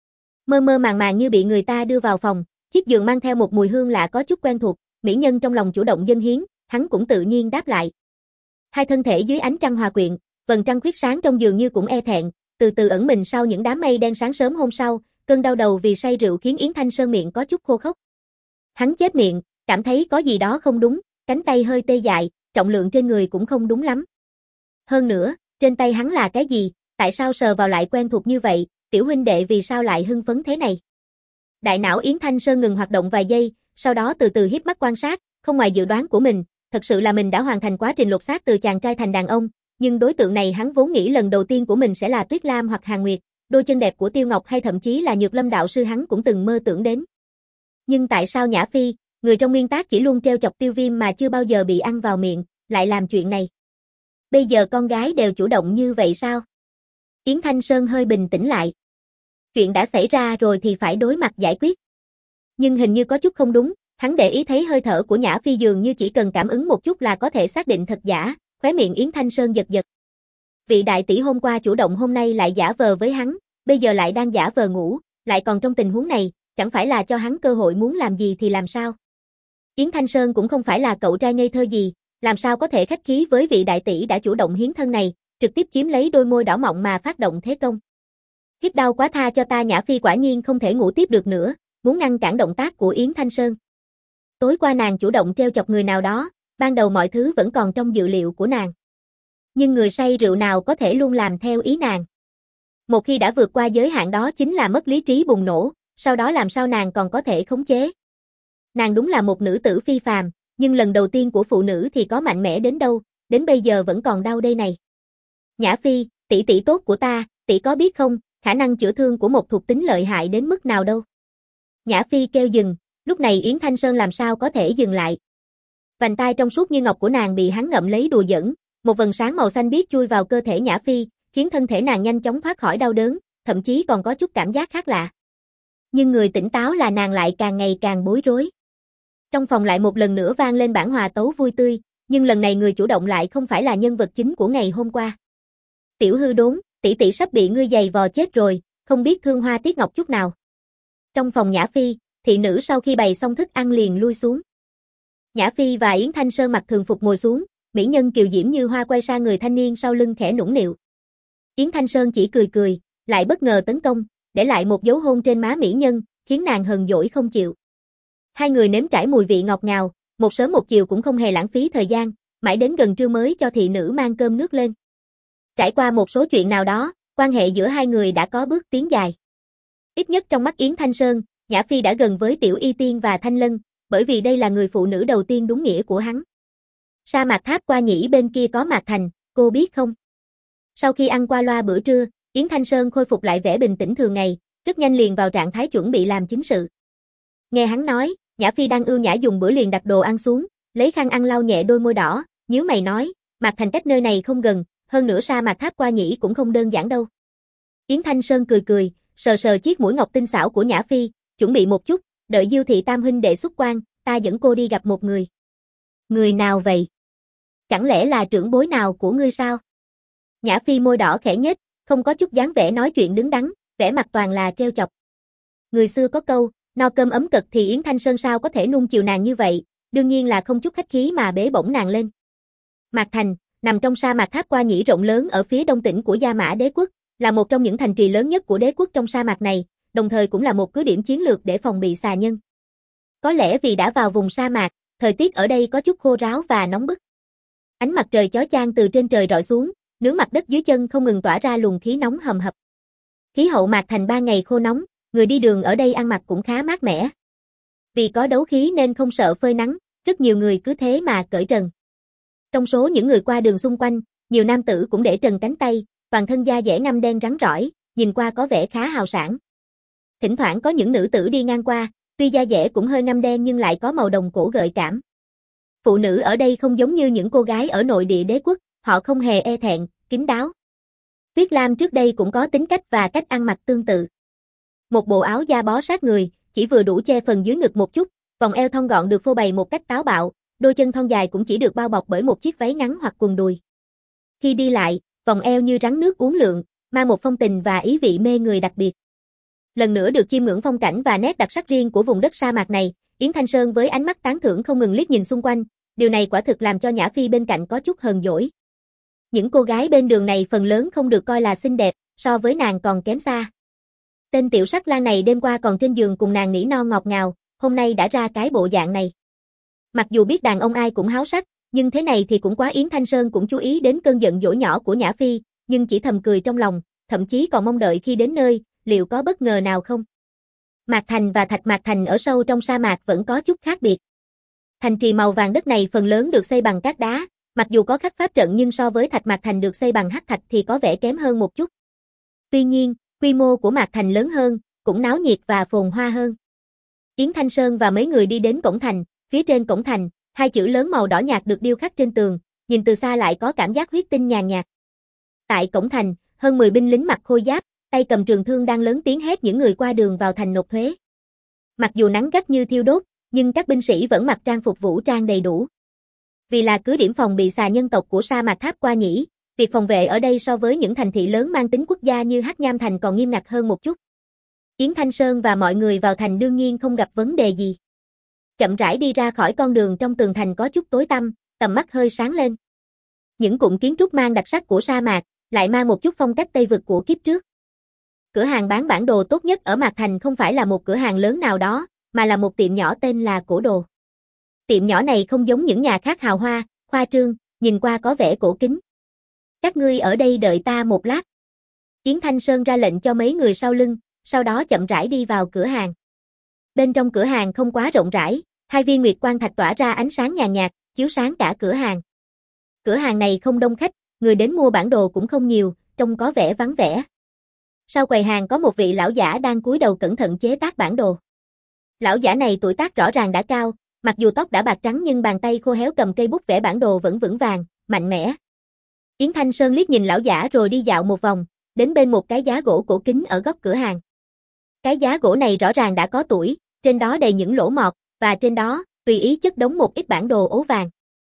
Mơ mơ màng màng như bị người ta đưa vào phòng, chiếc giường mang theo một mùi hương lạ có chút quen thuộc, mỹ nhân trong lòng chủ động dâng hiến, hắn cũng tự nhiên đáp lại. Hai thân thể dưới ánh trăng hòa quyện, vầng trăng khuyết sáng trong giường như cũng e thẹn, từ từ ẩn mình sau những đám mây đen sáng sớm hôm sau, cơn đau đầu vì say rượu khiến Yến Thanh Sơn miệng có chút khô khốc. Hắn chép miệng, cảm thấy có gì đó không đúng, cánh tay hơi tê dại, trọng lượng trên người cũng không đúng lắm. Hơn nữa, trên tay hắn là cái gì, tại sao sờ vào lại quen thuộc như vậy, tiểu huynh đệ vì sao lại hưng phấn thế này. Đại não Yến Thanh Sơn ngừng hoạt động vài giây, sau đó từ từ híp mắt quan sát, không ngoài dự đoán của mình, thật sự là mình đã hoàn thành quá trình lột xác từ chàng trai thành đàn ông, nhưng đối tượng này hắn vốn nghĩ lần đầu tiên của mình sẽ là Tuyết Lam hoặc Hàn Nguyệt, đôi chân đẹp của Tiêu Ngọc hay thậm chí là Nhược Lâm đạo sư hắn cũng từng mơ tưởng đến. Nhưng tại sao Nhã Phi, người trong nguyên tác chỉ luôn trêu chọc Tiêu Viêm mà chưa bao giờ bị ăn vào miệng, lại làm chuyện này? Bây giờ con gái đều chủ động như vậy sao? Yến Thanh Sơn hơi bình tĩnh lại. Chuyện đã xảy ra rồi thì phải đối mặt giải quyết. Nhưng hình như có chút không đúng, hắn để ý thấy hơi thở của Nhã Phi dường như chỉ cần cảm ứng một chút là có thể xác định thật giả, khóe miệng Yến Thanh Sơn giật giật. Vị đại tỷ hôm qua chủ động hôm nay lại giả vờ với hắn, bây giờ lại đang giả vờ ngủ, lại còn trong tình huống này, chẳng phải là cho hắn cơ hội muốn làm gì thì làm sao? Yến Thanh Sơn cũng không phải là cậu trai ngây thơ gì, làm sao có thể khách khí với vị đại tỷ đã chủ động hiến thân này, trực tiếp chiếm lấy đôi môi đỏ mọng mà phát động thế công. Hiếp đau quá tha cho ta. Nhã Phi quả nhiên không thể ngủ tiếp được nữa, muốn ngăn cản động tác của Yến Thanh Sơn. Tối qua nàng chủ động trêu chọc người nào đó, ban đầu mọi thứ vẫn còn trong dự liệu của nàng. Nhưng người say rượu nào có thể luôn làm theo ý nàng. Một khi đã vượt qua giới hạn đó chính là mất lý trí bùng nổ, sau đó làm sao nàng còn có thể khống chế. Nàng đúng là một nữ tử phi phàm, nhưng lần đầu tiên của phụ nữ thì có mạnh mẽ đến đâu, đến bây giờ vẫn còn đau đây này. Nhã Phi, tỷ tỷ tốt của ta, tỷ có biết không, khả năng chữa thương của một thuộc tính lợi hại đến mức nào đâu. Nhã Phi kêu dừng, lúc này Yến Thanh Sơn làm sao có thể dừng lại. Vành tai trong suốt như ngọc của nàng bị hắn ngậm lấy đùa giỡn, một vầng sáng màu xanh biếc chui vào cơ thể Nhã Phi, khiến thân thể nàng nhanh chóng thoát khỏi đau đớn, thậm chí còn có chút cảm giác khác lạ. Nhưng người tỉnh táo là nàng lại càng ngày càng bối rối. Trong phòng lại một lần nữa vang lên bản hòa tấu vui tươi, nhưng lần này người chủ động lại không phải là nhân vật chính của ngày hôm qua. Tiểu hư đốn, tỷ tỷ sắp bị ngươi giày vò chết rồi, không biết thương hoa tiếc ngọc chút nào. Trong phòng Nhã Phi, thị nữ sau khi bày xong thức ăn liền lui xuống. Nhã Phi và Yến Thanh Sơn mặc thường phục ngồi xuống, mỹ nhân kiều diễm như hoa quay sang người thanh niên sau lưng khẽ nũng nịu. Yến Thanh Sơn chỉ cười cười, lại bất ngờ tấn công, để lại một dấu hôn trên má mỹ nhân, khiến nàng hờn dỗi không chịu. Hai người nếm trải mùi vị ngọt ngào, một sớm một chiều cũng không hề lãng phí thời gian, mãi đến gần trưa mới cho thị nữ mang cơm nước lên. Trải qua một số chuyện nào đó, quan hệ giữa hai người đã có bước tiến dài. Ít nhất trong mắt Yến Thanh Sơn, Nhã Phi đã gần với Tiểu Y Tiên và Thanh Lân, bởi vì đây là người phụ nữ đầu tiên đúng nghĩa của hắn. Sa mạc tháp qua nhĩ bên kia có Mạc Thành, cô biết không? Sau khi ăn qua loa bữa trưa, Yến Thanh Sơn khôi phục lại vẻ bình tĩnh thường ngày, rất nhanh liền vào trạng thái chuẩn bị làm chính sự. Nghe hắn nói, Nhã Phi đang ưu nhã dùng bữa liền đặt đồ ăn xuống, lấy khăn ăn lau nhẹ đôi môi đỏ, nhíu mày nói, Mạc Thành cách nơi này không gần, hơn nữa sa mạc tháp qua nhĩ cũng không đơn giản đâu. Yến Thanh Sơn cười cười, sờ sờ chiếc mũi ngọc tinh xảo của Nhã Phi, chuẩn bị một chút, đợi Diêu thị tam huynh đệ xuất quan, ta dẫn cô đi gặp một người. Người nào vậy? Chẳng lẽ là trưởng bối nào của ngươi sao? Nhã Phi môi đỏ khẽ nhếch, không có chút dáng vẻ nói chuyện đứng đắn, vẻ mặt toàn là trêu chọc. Người xưa có câu, no cơm ấm cực thì Yến Thanh Sơn sao có thể nuông chiều nàng như vậy, đương nhiên là không chút khách khí mà bế bổng nàng lên. Mạc Thành, nằm trong sa mạc tháp qua nhĩ rộng lớn ở phía đông tỉnh của Gia Mã Đế quốc, là một trong những thành trì lớn nhất của đế quốc trong sa mạc này, đồng thời cũng là một cứ điểm chiến lược để phòng bị xà nhân. Có lẽ vì đã vào vùng sa mạc, thời tiết ở đây có chút khô ráo và nóng bức. Ánh mặt trời chói chang từ trên trời rọi xuống, nướng mặt đất dưới chân không ngừng tỏa ra luồng khí nóng hầm hập. Khí hậu Mạc Thành ba ngày khô nóng, người đi đường ở đây ăn mặc cũng khá mát mẻ. Vì có đấu khí nên không sợ phơi nắng, rất nhiều người cứ thế mà cởi trần. Trong số những người qua đường xung quanh, nhiều nam tử cũng để trần cánh tay, toàn thân da dẻ ngăm đen rắn rỏi, nhìn qua có vẻ khá hào sảng. Thỉnh thoảng có những nữ tử đi ngang qua, tuy da dẻ cũng hơi ngăm đen nhưng lại có màu đồng cổ gợi cảm. Phụ nữ ở đây không giống như những cô gái ở nội địa đế quốc, họ không hề e thẹn, kín đáo. Tuyết Lam trước đây cũng có tính cách và cách ăn mặc tương tự. Một bộ áo da bó sát người, chỉ vừa đủ che phần dưới ngực một chút, vòng eo thon gọn được phô bày một cách táo bạo, đôi chân thon dài cũng chỉ được bao bọc bởi một chiếc váy ngắn hoặc quần đùi. Khi đi lại, vòng eo như rắn nước uốn lượn, mang một phong tình và ý vị mê người đặc biệt. Lần nữa được chiêm ngưỡng phong cảnh và nét đặc sắc riêng của vùng đất sa mạc này, Yến Thanh Sơn với ánh mắt tán thưởng không ngừng liếc nhìn xung quanh, điều này quả thực làm cho Nhã Phi bên cạnh có chút hờn dỗi. Những cô gái bên đường này phần lớn không được coi là xinh đẹp, so với nàng còn kém xa. Tên tiểu sắc lang này đêm qua còn trên giường cùng nàng nỉ non ngọt ngào, hôm nay đã ra cái bộ dạng này. Mặc dù biết đàn ông ai cũng háo sắc, nhưng thế này thì cũng quá. Yến Thanh Sơn cũng chú ý đến cơn giận dỗi nhỏ của Nhã Phi, nhưng chỉ thầm cười trong lòng, thậm chí còn mong đợi khi đến nơi, liệu có bất ngờ nào không. Mạc Thành và Thạch Mạc Thành ở sâu trong sa mạc vẫn có chút khác biệt. Thành trì màu vàng đất này phần lớn được xây bằng cát đá, mặc dù có khắc pháp trận nhưng so với Thạch Mạc Thành được xây bằng hắc thạch thì có vẻ kém hơn một chút. Tuy nhiên, quy mô của Mạc Thành lớn hơn, cũng náo nhiệt và phồn hoa hơn. Yến Thanh Sơn và mấy người đi đến cổng thành, phía trên cổng thành, hai chữ lớn màu đỏ nhạt được điêu khắc trên tường, nhìn từ xa lại có cảm giác huyết tinh nhàn nhạt. Tại cổng thành, hơn mười binh lính mặc khôi giáp, tay cầm trường thương đang lớn tiếng hét những người qua đường vào thành nộp thuế. Mặc dù nắng gắt như thiêu đốt, nhưng các binh sĩ vẫn mặc trang phục vũ trang đầy đủ. Vì là cứ điểm phòng bị xà nhân tộc của sa mạc Tháp Qua Nhĩ, việc phòng vệ ở đây so với những thành thị lớn mang tính quốc gia như Hắc Nham Thành còn nghiêm ngặt hơn một chút. Yến Thanh Sơn và mọi người vào thành đương nhiên không gặp vấn đề gì. Chậm rãi đi ra khỏi con đường trong tường thành có chút tối tăm, tầm mắt hơi sáng lên. Những cụm kiến trúc mang đặc sắc của sa mạc, lại mang một chút phong cách Tây vực của kiếp trước. Cửa hàng bán bản đồ tốt nhất ở Mạc Thành không phải là một cửa hàng lớn nào đó, mà là một tiệm nhỏ tên là Cổ Đồ. Tiệm nhỏ này không giống những nhà khác hào hoa, khoa trương, nhìn qua có vẻ cổ kính. Các ngươi ở đây đợi ta một lát. Yến Thanh Sơn ra lệnh cho mấy người sau lưng, sau đó chậm rãi đi vào cửa hàng. Bên trong cửa hàng không quá rộng rãi, hai viên nguyệt quang thạch tỏa ra ánh sáng nhàn nhạt, chiếu sáng cả cửa hàng. Cửa hàng này không đông khách, người đến mua bản đồ cũng không nhiều, trông có vẻ vắng vẻ. Sau quầy hàng có một vị lão giả đang cúi đầu cẩn thận chế tác bản đồ. Lão giả này tuổi tác rõ ràng đã cao, mặc dù tóc đã bạc trắng nhưng bàn tay khô héo cầm cây bút vẽ bản đồ vẫn vững vàng, mạnh mẽ. Yến Thanh Sơn liếc nhìn lão giả rồi đi dạo một vòng, đến bên một cái giá gỗ cổ kính ở góc cửa hàng. Cái giá gỗ này rõ ràng đã có tuổi, trên đó đầy những lỗ mọt, và trên đó, tùy ý chất đống một ít bản đồ ố vàng.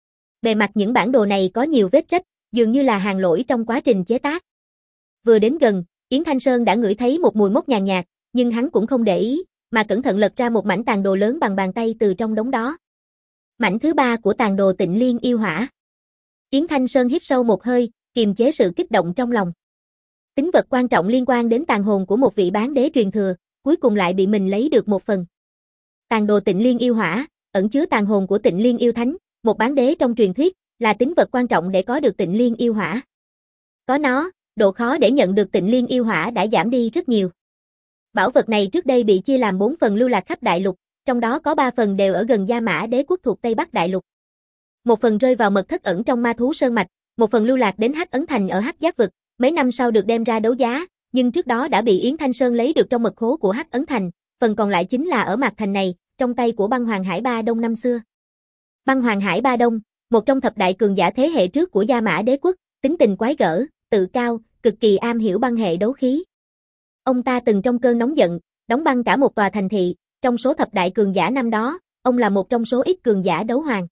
Bề mặt những bản đồ này có nhiều vết rách, dường như là hàng lỗi trong quá trình chế tác. Vừa đến gần, Yến Thanh Sơn đã ngửi thấy một mùi mốc nhàn nhạt, nhưng hắn cũng không để ý, mà cẩn thận lật ra một mảnh tàn đồ lớn bằng bàn tay từ trong đống đó. Mảnh thứ ba của tàn đồ Tịnh Liên Yêu Hỏa. Yến Thanh Sơn hít sâu một hơi, kiềm chế sự kích động trong lòng. Tính vật quan trọng liên quan đến tàn hồn của một vị bán đế truyền thừa, cuối cùng lại bị mình lấy được một phần. Tàn đồ Tịnh Liên Yêu Hỏa, ẩn chứa tàn hồn của Tịnh Liên Yêu Thánh, một bán đế trong truyền thuyết, là tính vật quan trọng để có được Tịnh Liên Yêu Hỏa. Có nó, độ khó để nhận được Tịnh Liên Yêu Hỏa đã giảm đi rất nhiều. Bảo vật này trước đây bị chia làm bốn phần lưu lạc khắp đại lục, trong đó có ba phần đều ở gần Gia Mã Đế quốc thuộc Tây Bắc đại lục. Một phần rơi vào mật thất ẩn trong Ma Thú Sơn mạch, một phần lưu lạc đến Hắc Ấn Thành ở Hắc Giác vực, mấy năm sau được đem ra đấu giá, nhưng trước đó đã bị Yến Thanh Sơn lấy được trong mật khố của Hắc Ấn Thành, phần còn lại chính là ở Mạc Thành này, trong tay của Băng Hoàng Hải Ba Đông năm xưa. Băng Hoàng Hải Ba Đông, một trong thập đại cường giả thế hệ trước của Gia Mã Đế quốc, tính tình quái gở, tự cao, cực kỳ am hiểu băng hệ đấu khí. Ông ta từng trong cơn nóng giận, đóng băng cả một tòa thành thị, trong số thập đại cường giả năm đó, ông là một trong số ít cường giả đấu hoàng.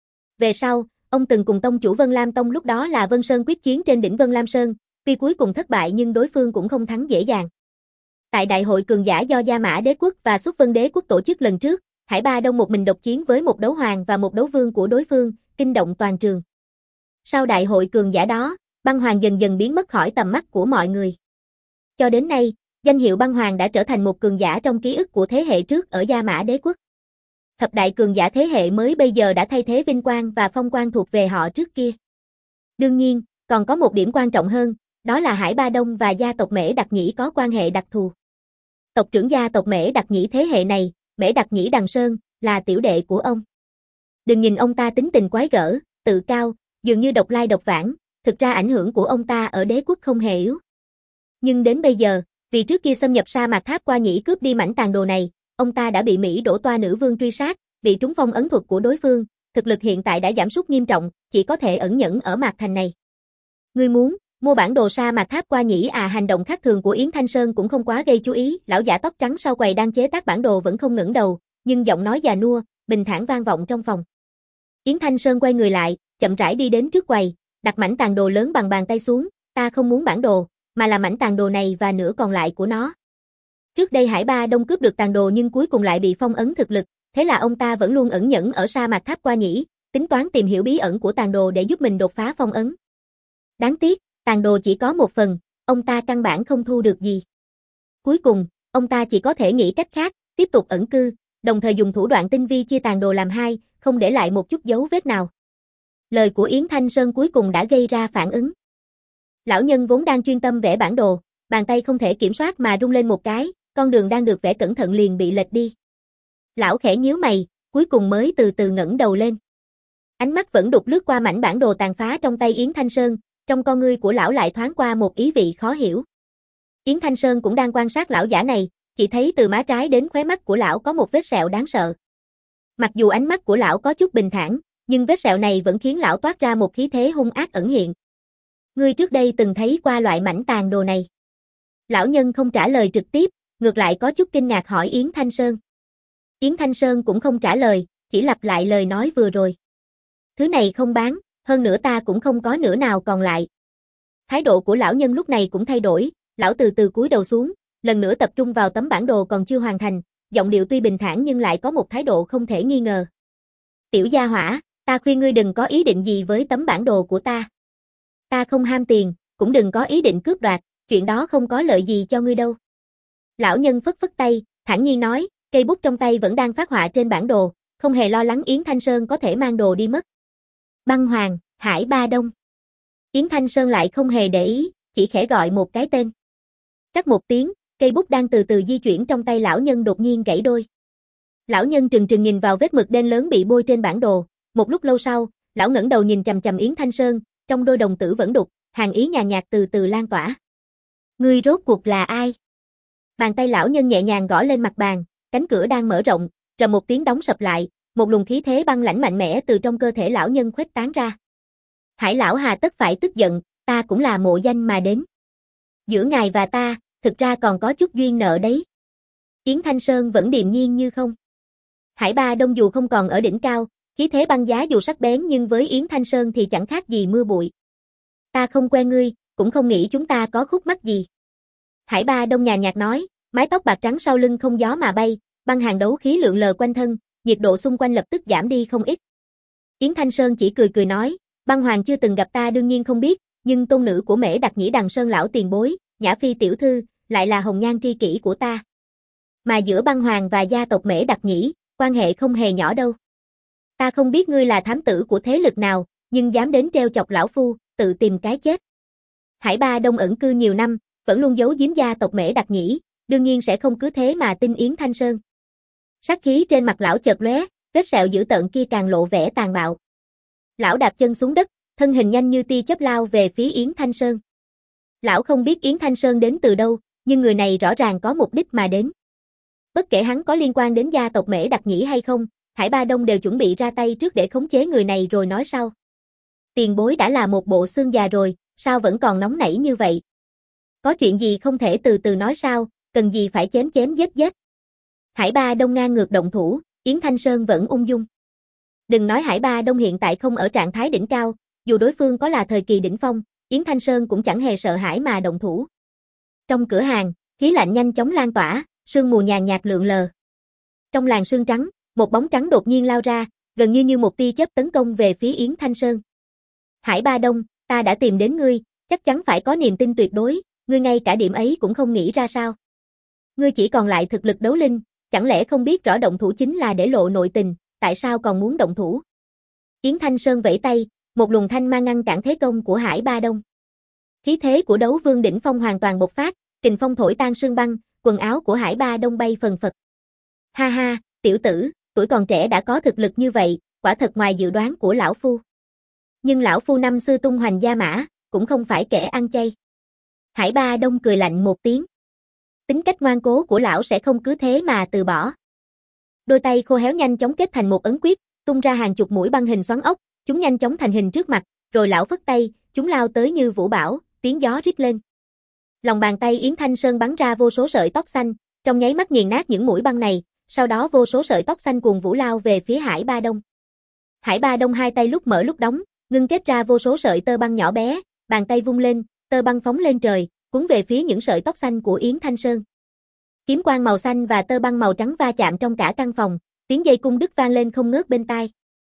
Về sau, ông từng cùng tông chủ Vân Lam Tông lúc đó là Vân Sơn quyết chiến trên đỉnh Vân Lam Sơn, tuy cuối cùng thất bại nhưng đối phương cũng không thắng dễ dàng. Tại đại hội cường giả do Gia Mã Đế quốc và Xuất Vân Đế quốc tổ chức lần trước, Hải Ba Đông một mình độc chiến với một đấu hoàng và một đấu vương của đối phương, kinh động toàn trường. Sau đại hội cường giả đó, Băng Hoàng dần dần biến mất khỏi tầm mắt của mọi người. Cho đến nay, danh hiệu Băng Hoàng đã trở thành một cường giả trong ký ức của thế hệ trước ở Gia Mã Đế quốc. Thập đại cường giả thế hệ mới bây giờ đã thay thế vinh quang và phong quang thuộc về họ trước kia. Đương nhiên, còn có một điểm quan trọng hơn, đó là Hải Ba Đông và gia tộc Mễ Đặc Nhĩ có quan hệ đặc thù. Tộc trưởng gia tộc Mễ Đặc Nhĩ thế hệ này, Mễ Đặc Nhĩ Đằng Sơn, là tiểu đệ của ông. Đừng nhìn ông ta tính tình quái gở, tự cao, dường như độc lai độc vãng, thực ra ảnh hưởng của ông ta ở đế quốc không hề yếu. Nhưng đến bây giờ, vì trước kia xâm nhập sa mạc Tháp Qua Nhĩ cướp đi mảnh tàn đồ này, ông ta đã bị Mỹ Đỗ Toa nữ vương truy sát, bị trúng phong ấn thuật của đối phương, thực lực hiện tại đã giảm sút nghiêm trọng, chỉ có thể ẩn nhẫn ở Mạc Thành này. Ngươi muốn, Mua bản đồ sa mạc tháp qua nhỉ à hành động khác thường của Yến Thanh Sơn cũng không quá gây chú ý, lão giả tóc trắng sau quầy đang chế tác bản đồ vẫn không ngẩng đầu, nhưng giọng nói già nua, bình thản vang vọng trong phòng. Yến Thanh Sơn quay người lại, chậm rãi đi đến trước quầy, đặt mảnh tàn đồ lớn bằng bàn tay xuống, ta không muốn bản đồ, mà là mảnh tàn đồ này và nửa còn lại của nó. Trước đây Hải Ba Đông cướp được tàn đồ nhưng cuối cùng lại bị phong ấn thực lực, thế là ông ta vẫn luôn ẩn nhẫn ở sa mạc tháp qua nhỉ, tính toán tìm hiểu bí ẩn của tàn đồ để giúp mình đột phá phong ấn. Đáng tiếc, tàn đồ chỉ có một phần, ông ta căn bản không thu được gì. Cuối cùng, ông ta chỉ có thể nghĩ cách khác, tiếp tục ẩn cư, đồng thời dùng thủ đoạn tinh vi chia tàn đồ làm hai, không để lại một chút dấu vết nào. Lời của Yến Thanh Sơn cuối cùng đã gây ra phản ứng. Lão nhân vốn đang chuyên tâm vẽ bản đồ, bàn tay không thể kiểm soát mà rung lên một cái, con đường đang được vẽ cẩn thận liền bị lệch đi. Lão khẽ nhíu mày, cuối cùng mới từ từ ngẩng đầu lên. Ánh mắt vẫn đục lướt qua mảnh bản đồ tàn phá trong tay Yến Thanh Sơn, trong con ngươi của lão lại thoáng qua một ý vị khó hiểu. Yến Thanh Sơn cũng đang quan sát lão giả này, chỉ thấy từ má trái đến khóe mắt của lão có một vết sẹo đáng sợ. Mặc dù ánh mắt của lão có chút bình thản, nhưng vết sẹo này vẫn khiến lão toát ra một khí thế hung ác ẩn hiện. Ngươi trước đây từng thấy qua loại mảnh tàn đồ này? Lão nhân không trả lời trực tiếp, ngược lại có chút kinh ngạc hỏi Yến Thanh Sơn. Yến Thanh Sơn cũng không trả lời, chỉ lặp lại lời nói vừa rồi. Thứ này không bán, hơn nữa ta cũng không có nửa nào còn lại. Thái độ của lão nhân lúc này cũng thay đổi, lão từ từ cúi đầu xuống, lần nữa tập trung vào tấm bản đồ còn chưa hoàn thành, giọng điệu tuy bình thản nhưng lại có một thái độ không thể nghi ngờ. Tiểu gia hỏa, ta khuyên ngươi đừng có ý định gì với tấm bản đồ của ta. Ta không ham tiền, cũng đừng có ý định cướp đoạt, chuyện đó không có lợi gì cho ngươi đâu. Lão nhân phất phất tay, thản nhiên nói, cây bút trong tay vẫn đang phát họa trên bản đồ, không hề lo lắng Yến Thanh Sơn có thể mang đồ đi mất. Băng Hoàng, Hải Ba Đông. Yến Thanh Sơn lại không hề để ý, chỉ khẽ gọi một cái tên. Rắc một tiếng, cây bút đang từ từ di chuyển trong tay lão nhân đột nhiên gãy đôi. Lão nhân trừng trừng nhìn vào vết mực đen lớn bị bôi trên bản đồ, một lúc lâu sau, lão ngẩng đầu nhìn chằm chằm Yến Thanh Sơn, trong đôi đồng tử vẫn đục, hàn ý nhàn nhạt từ từ lan tỏa. Ngươi rốt cuộc là ai? Bàn tay lão nhân nhẹ nhàng gõ lên mặt bàn, cánh cửa đang mở rộng, rầm một tiếng đóng sập lại, một luồng khí thế băng lãnh mạnh mẽ từ trong cơ thể lão nhân khuếch tán ra. Hải lão hà tất phải tức giận, ta cũng là mộ danh mà đến. Giữa ngài và ta, thực ra còn có chút duyên nợ đấy. Yến Thanh Sơn vẫn điềm nhiên như không. Hải Ba Đông dù không còn ở đỉnh cao, khí thế băng giá dù sắc bén nhưng với Yến Thanh Sơn thì chẳng khác gì mưa bụi. Ta không quen ngươi, cũng không nghĩ chúng ta có khúc mắc gì. Hải Ba Đông nhàn nhạt nói, mái tóc bạc trắng sau lưng không gió mà bay, băng hàng đấu khí lượn lờ quanh thân, nhiệt độ xung quanh lập tức giảm đi không ít. Yến Thanh Sơn chỉ cười cười nói, Băng Hoàng chưa từng gặp ta đương nhiên không biết, nhưng tôn nữ của Mễ Đặc Nhĩ Đằng Sơn lão tiền bối, Nhã Phi tiểu thư, lại là hồng nhan tri kỷ của ta. Mà giữa Băng Hoàng và gia tộc Mễ Đặc Nhĩ, quan hệ không hề nhỏ đâu. Ta không biết ngươi là thám tử của thế lực nào, nhưng dám đến treo chọc lão phu, tự tìm cái chết. Hải Ba Đông ẩn cư nhiều năm, vẫn luôn giấu giếm gia tộc Mễ Đặc Nhĩ, đương nhiên sẽ không cứ thế mà tin Yến Thanh Sơn. Sát khí trên mặt lão chợt lóe, vết sẹo dữ tợn kia càng lộ vẻ tàn bạo. Lão đạp chân xuống đất, thân hình nhanh như tia chớp lao về phía Yến Thanh Sơn. Lão không biết Yến Thanh Sơn đến từ đâu, nhưng người này rõ ràng có mục đích mà đến. Bất kể hắn có liên quan đến gia tộc Mễ Đặc Nhĩ hay không, Hải Ba Đông đều chuẩn bị ra tay trước để khống chế người này rồi nói sau. Tiền bối đã là một bộ xương già rồi, sao vẫn còn nóng nảy như vậy? Có chuyện gì không thể từ từ nói sao, cần gì phải chém chém giết giết? Hải Ba Đông ngang ngược động thủ, Yến Thanh Sơn vẫn ung dung. Đừng nói Hải Ba Đông hiện tại không ở trạng thái đỉnh cao, dù đối phương có là thời kỳ đỉnh phong, Yến Thanh Sơn cũng chẳng hề sợ hãi mà động thủ. Trong cửa hàng, khí lạnh nhanh chóng lan tỏa, sương mù nhàn nhạt lượn lờ. Trong làn sương trắng, một bóng trắng đột nhiên lao ra, gần như như một tia chớp tấn công về phía Yến Thanh Sơn. Hải Ba Đông, ta đã tìm đến ngươi, chắc chắn phải có niềm tin tuyệt đối, ngươi ngay cả điểm ấy cũng không nghĩ ra sao? Ngươi chỉ còn lại thực lực đấu linh, chẳng lẽ không biết rõ động thủ chính là để lộ nội tình, tại sao còn muốn động thủ? Yến Thanh Sơn vẫy tay, một luồng thanh mang ngăn cản thế công của Hải Ba Đông. Khí thế của đấu vương đỉnh phong hoàn toàn bộc phát, kình phong thổi tan sương băng, quần áo của Hải Ba Đông bay phần phật. Ha ha, tiểu tử, tuổi còn trẻ đã có thực lực như vậy, quả thật ngoài dự đoán của lão phu. Nhưng lão phu năm xưa tung hoành gia mã, cũng không phải kẻ ăn chay. Hải Ba Đông cười lạnh một tiếng. Tính cách ngoan cố của lão sẽ không cứ thế mà từ bỏ. Đôi tay khô héo nhanh chóng kết thành một ấn quyết, tung ra hàng chục mũi băng hình xoắn ốc, chúng nhanh chóng thành hình trước mặt, rồi lão phất tay, chúng lao tới như vũ bão, tiếng gió rít lên. Lòng bàn tay Yến Thanh Sơn bắn ra vô số sợi tóc xanh, trong nháy mắt nghiền nát những mũi băng này, sau đó vô số sợi tóc xanh cuồn vũ lao về phía Hải Ba Đông. Hải Ba Đông hai tay lúc mở lúc đóng, ngưng kết ra vô số sợi tơ băng nhỏ bé, bàn tay vung lên, tơ băng phóng lên trời, cuốn về phía những sợi tóc xanh của Yến Thanh Sơn. Kiếm quang màu xanh và tơ băng màu trắng va chạm trong cả căn phòng, tiếng dây cung đứt vang lên không ngớt bên tai.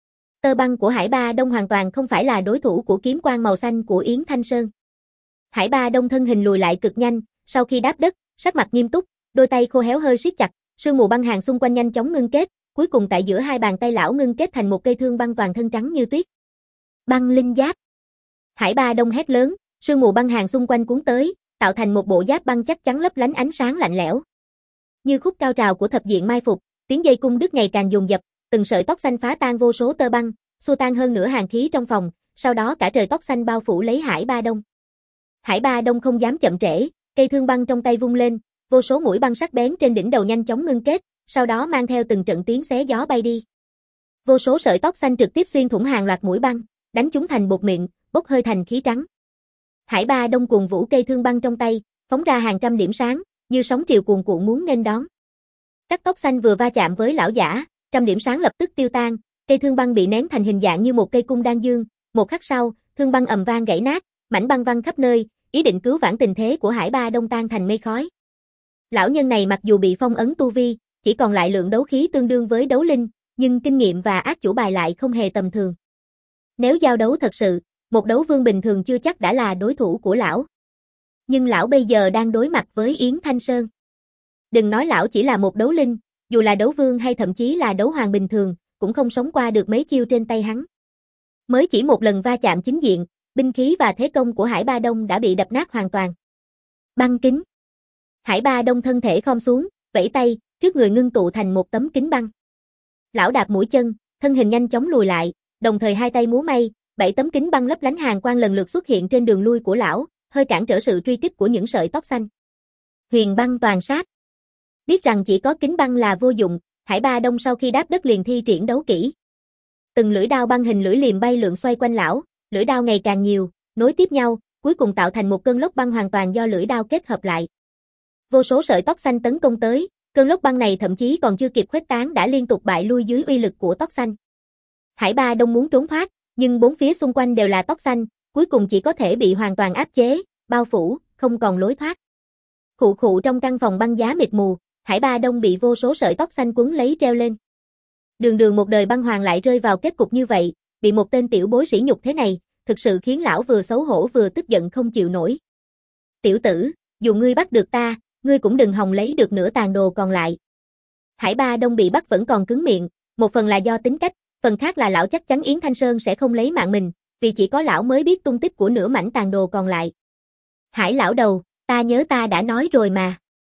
Tơ băng của Hải Ba Đông hoàn toàn không phải là đối thủ của kiếm quang màu xanh của Yến Thanh Sơn. Hải Ba Đông thân hình lùi lại cực nhanh, sau khi đáp đất, sắc mặt nghiêm túc, đôi tay khô héo hơi siết chặt, sương mù băng hàn xung quanh nhanh chóng ngưng kết, cuối cùng tại giữa hai bàn tay lão ngưng kết thành một cây thương băng toàn thân trắng như tuyết. Băng linh giáp. Hải Ba Đông hét lớn, sương mù băng hàn xung quanh cuốn tới, tạo thành một bộ giáp băng chắc chắn lấp lánh ánh sáng lạnh lẽo. Như khúc cao trào của thập diện mai phục, tiếng dây cung đứt ngày càng dồn dập, từng sợi tóc xanh phá tan vô số tơ băng, xua tan hơn nửa hàn khí trong phòng, sau đó cả trời tóc xanh bao phủ lấy Hải Ba Đông. Hải Ba Đông không dám chậm trễ, cây thương băng trong tay vung lên, vô số mũi băng sắc bén trên đỉnh đầu nhanh chóng ngưng kết, sau đó mang theo từng trận tiếng xé gió bay đi. Vô số sợi tóc xanh trực tiếp xuyên thủng hàng loạt mũi băng, đánh chúng thành bột mịn, bốc hơi thành khí trắng. Hải Ba Đông cuồng vũ cây thương băng trong tay, phóng ra hàng trăm điểm sáng, như sóng triều cuồn cuộn muốn nghênh đón. Cắt tóc xanh vừa va chạm với lão giả, trăm điểm sáng lập tức tiêu tan, cây thương băng bị nén thành hình dạng như một cây cung đan dương, một khắc sau, thương băng ầm vang gãy nát, mảnh băng văng khắp nơi, ý định cứu vãn tình thế của Hải Ba Đông tan thành mây khói. Lão nhân này mặc dù bị phong ấn tu vi, chỉ còn lại lượng đấu khí tương đương với đấu linh, nhưng kinh nghiệm và ác chủ bài lại không hề tầm thường. Nếu giao đấu thật sự, một đấu vương bình thường chưa chắc đã là đối thủ của lão. Nhưng lão bây giờ đang đối mặt với Yến Thanh Sơn. Đừng nói lão chỉ là một đấu linh, dù là đấu vương hay thậm chí là đấu hoàng bình thường, cũng không sống qua được mấy chiêu trên tay hắn. Mới chỉ một lần va chạm chính diện, binh khí và thế công của Hải Ba Đông đã bị đập nát hoàn toàn. Băng kính. Hải Ba Đông thân thể khom xuống, vẫy tay, trước người ngưng tụ thành một tấm kính băng. Lão đạp mũi chân, thân hình nhanh chóng lùi lại, đồng thời hai tay múa may, bảy tấm kính băng lấp lánh hàn quang lần lượt xuất hiện trên đường lui của lão, hơi cản trở sự truy kích của những sợi tóc xanh. Huyền băng toàn sát. Biết rằng chỉ có kính băng là vô dụng, Hải Ba Đông sau khi đáp đất liền thi triển đấu kỹ. Từng lưỡi đao băng hình lưỡi liềm bay lượn xoay quanh lão, lưỡi đao ngày càng nhiều, nối tiếp nhau, cuối cùng tạo thành một cơn lốc băng hoàn toàn do lưỡi đao kết hợp lại. Vô số sợi tóc xanh tấn công tới, cơn lốc băng này thậm chí còn chưa kịp khuếch tán đã liên tục bại lui dưới uy lực của tóc xanh. Hải Ba Đông muốn trốn thoát, nhưng bốn phía xung quanh đều là tóc xanh, cuối cùng chỉ có thể bị hoàn toàn áp chế, bao phủ, không còn lối thoát. Khụ khụ trong căn phòng băng giá mịt mù, Hải Ba Đông bị vô số sợi tóc xanh quấn lấy treo lên. Đường đường một đời băng hoàng lại rơi vào kết cục như vậy, bị một tên tiểu bối sỉ nhục thế này, thực sự khiến lão vừa xấu hổ vừa tức giận không chịu nổi. Tiểu tử, dù ngươi bắt được ta, ngươi cũng đừng hòng lấy được nửa tàn đồ còn lại. Hải Ba Đông bị bắt vẫn còn cứng miệng, một phần là do tính cách, phần khác là lão chắc chắn Yến Thanh Sơn sẽ không lấy mạng mình, vì chỉ có lão mới biết tung tích của nửa mảnh tàn đồ còn lại. Hải lão đầu, ta nhớ ta đã nói rồi mà.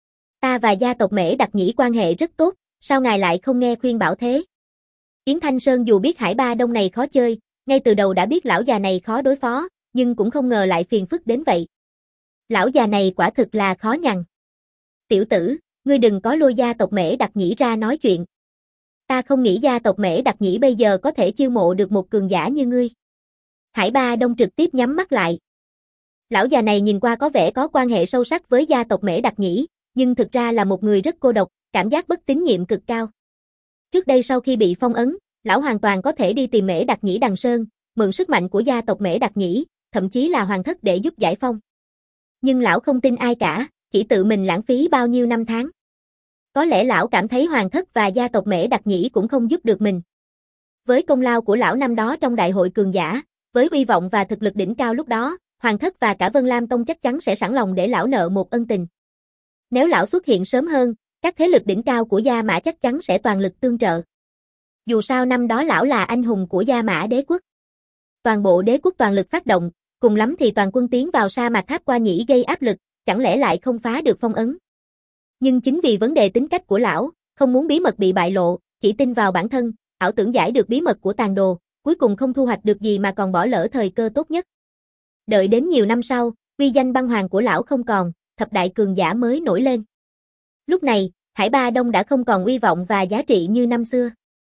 Ta và gia tộc Mễ Đặc Nhĩ quan hệ rất tốt, sao ngài lại không nghe khuyên bảo thế? Yến Thanh Sơn dù biết Hải Ba Đông này khó chơi, ngay từ đầu đã biết lão già này khó đối phó, nhưng cũng không ngờ lại phiền phức đến vậy. Lão già này quả thực là khó nhằn. Tiểu tử, ngươi đừng có lôi gia tộc Mễ Đặc Nhĩ ra nói chuyện. Ta không nghĩ gia tộc Mễ Đặc Nhĩ bây giờ có thể chiêu mộ được một cường giả như ngươi. Hải Ba Đông trực tiếp nhắm mắt lại. Lão già này nhìn qua có vẻ có quan hệ sâu sắc với gia tộc Mễ Đặc Nhĩ, nhưng thực ra là một người rất cô độc, cảm giác bất tín nhiệm cực cao. Trước đây sau khi bị phong ấn, lão hoàn toàn có thể đi tìm Mễ Đặc Nhĩ Đằng Sơn, mượn sức mạnh của gia tộc Mễ Đặc Nhĩ, thậm chí là hoàng thất để giúp giải phong. Nhưng lão không tin ai cả, chỉ tự mình lãng phí bao nhiêu năm tháng. Có lẽ lão cảm thấy hoàng thất và gia tộc Mễ Đặc Nhĩ cũng không giúp được mình. Với công lao của lão năm đó trong đại hội cường giả, với uy vọng và thực lực đỉnh cao lúc đó, hoàng thất và cả Vân Lam Tông chắc chắn sẽ sẵn lòng để lão nợ một ân tình. Nếu lão xuất hiện sớm hơn, các thế lực đỉnh cao của Gia Mã chắc chắn sẽ toàn lực tương trợ. Dù sao năm đó lão là anh hùng của Gia Mã đế quốc. Toàn bộ đế quốc toàn lực phát động, cùng lắm thì toàn quân tiến vào sa mạc Tháp Qua Nhĩ gây áp lực, chẳng lẽ lại không phá được phong ấn. Nhưng chính vì vấn đề tính cách của lão, không muốn bí mật bị bại lộ, chỉ tin vào bản thân, ảo tưởng giải được bí mật của tàn đồ, cuối cùng không thu hoạch được gì mà còn bỏ lỡ thời cơ tốt nhất. Đợi đến nhiều năm sau, uy danh băng hoàng của lão không còn, thập đại cường giả mới nổi lên. Lúc này, Hải Ba Đông đã không còn uy vọng và giá trị như năm xưa.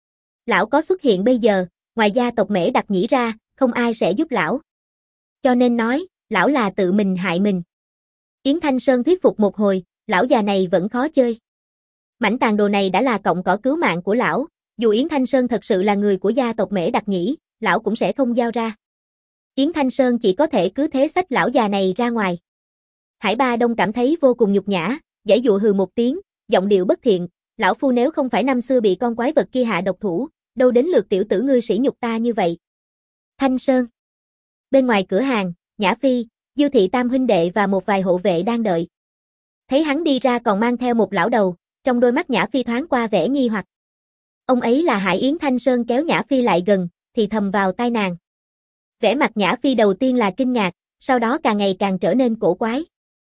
Lão có xuất hiện bây giờ, ngoài gia tộc Mễ Đặc Nhĩ ra, không ai sẽ giúp lão. Cho nên nói, lão là tự mình hại mình. Yến Thanh Sơn thuyết phục một hồi, lão già này vẫn khó chơi. Mảnh tàn đồ này đã là cọng cỏ cứu mạng của lão, dù Yến Thanh Sơn thật sự là người của gia tộc Mễ Đặc Nhĩ, lão cũng sẽ không giao ra. Yến Thanh Sơn chỉ có thể cứ thế xách lão già này ra ngoài. Hải Ba Đông cảm thấy vô cùng nhục nhã, giãy dụa hừ một tiếng, giọng điệu bất thiện, lão phu nếu không phải năm xưa bị con quái vật kia hạ độc thủ, đâu đến lượt tiểu tử ngươi sỉ nhục ta như vậy. Thanh Sơn. Bên ngoài cửa hàng, Nhã Phi, Dư Thị Tam huynh đệ và một vài hộ vệ đang đợi. Thấy hắn đi ra còn mang theo một lão đầu, trong đôi mắt Nhã Phi thoáng qua vẻ nghi hoặc. Ông ấy là Hải Yến. Thanh Sơn kéo Nhã Phi lại gần, thì thầm vào tai nàng. Vẻ mặt Nhã Phi đầu tiên là kinh ngạc, sau đó càng ngày càng trở nên cổ quái.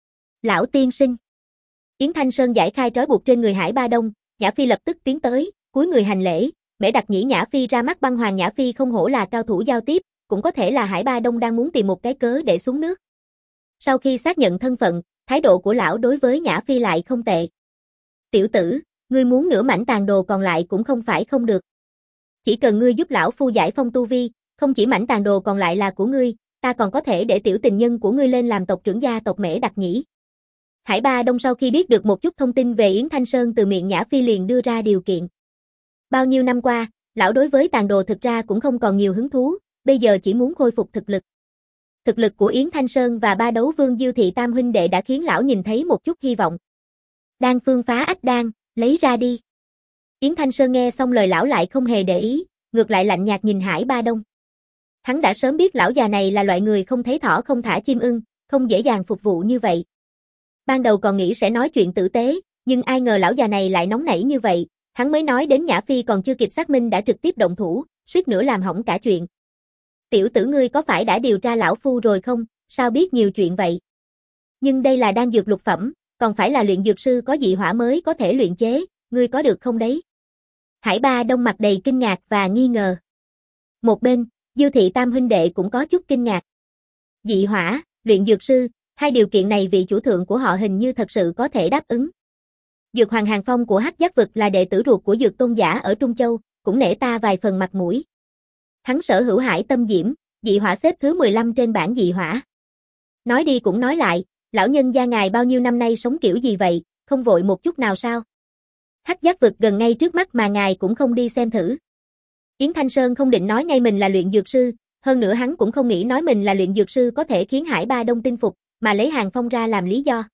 Lão tiên sinh. Yến Thanh Sơn giải khai trói buộc trên người Hải Ba Đông, Nhã Phi lập tức tiến tới, cúi người hành lễ, Mễ Đặc Nhĩ. Nhã Phi ra mắt băng hoàng. Nhã Phi không hổ là cao thủ giao tiếp, cũng có thể là Hải Ba Đông đang muốn tìm một cái cớ để xuống nước. Sau khi xác nhận thân phận, thái độ của lão đối với Nhã Phi lại không tệ. Tiểu tử, ngươi muốn nửa mảnh tàn đồ còn lại cũng không phải không được. Chỉ cần ngươi giúp lão phu giải phong tu vi, không chỉ mảnh tàn đồ còn lại là của ngươi, ta còn có thể để tiểu tình nhân của ngươi lên làm tộc trưởng gia tộc Mễ Đặc Nhĩ. Hải Ba Đông sau khi biết được một chút thông tin về Yến Thanh Sơn từ miệng Nhã Phi liền đưa ra điều kiện. Bao nhiêu năm qua, lão đối với tàn đồ thực ra cũng không còn nhiều hứng thú, bây giờ chỉ muốn khôi phục thực lực. Thực lực của Yến Thanh Sơn và ba đấu vương Dư Thị Tam huynh đệ đã khiến lão nhìn thấy một chút hy vọng. Đan phương phá ách đan, lấy ra đi. Yến Thanh Sơn nghe xong lời lão lại không hề để ý, ngược lại lạnh nhạt nhìn Hải Ba Đông. Hắn đã sớm biết lão già này là loại người không thấy thỏ không thả chim ưng, không dễ dàng phục vụ như vậy. Ban đầu còn nghĩ sẽ nói chuyện tử tế, nhưng ai ngờ lão già này lại nóng nảy như vậy, hắn mới nói đến Nhã Phi còn chưa kịp xác minh đã trực tiếp động thủ, suýt nữa làm hỏng cả chuyện. Tiểu tử ngươi có phải đã điều tra lão phu rồi không, sao biết nhiều chuyện vậy? Nhưng đây là đan dược lục phẩm, còn phải là luyện dược sư có dị hỏa mới có thể luyện chế, ngươi có được không đấy? Hải Ba Đông mặt đầy kinh ngạc và nghi ngờ. Một bên, Dư Thị Tam huynh đệ cũng có chút kinh ngạc. Dị hỏa, luyện dược sư, hai điều kiện này vị chủ thượng của họ hình như thật sự có thể đáp ứng. Dược Hoàng Hàng Phong của Hắc Giác Vực là đệ tử ruột của Dược Tôn giả ở Trung Châu, cũng nể ta vài phần mặt mũi. Hắn sở hữu Hải Tâm Diễm, dị hỏa xếp thứ mười lăm trên bảng dị hỏa. Nói đi cũng nói lại, lão nhân gia ngài bao nhiêu năm nay sống kiểu gì vậy, không vội một chút nào sao? Hắc Giác Vực gần ngay trước mắt mà ngài cũng không đi xem thử. Yến Thanh Sơn không định nói ngay mình là luyện dược sư, hơn nữa hắn cũng không nghĩ nói mình là luyện dược sư có thể khiến Hải Ba Đông tin phục, mà lấy Hàng Phong ra làm lý do.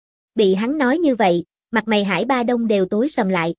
Bị hắn nói như vậy, mặt mày Hải Ba Đông đều tối sầm lại.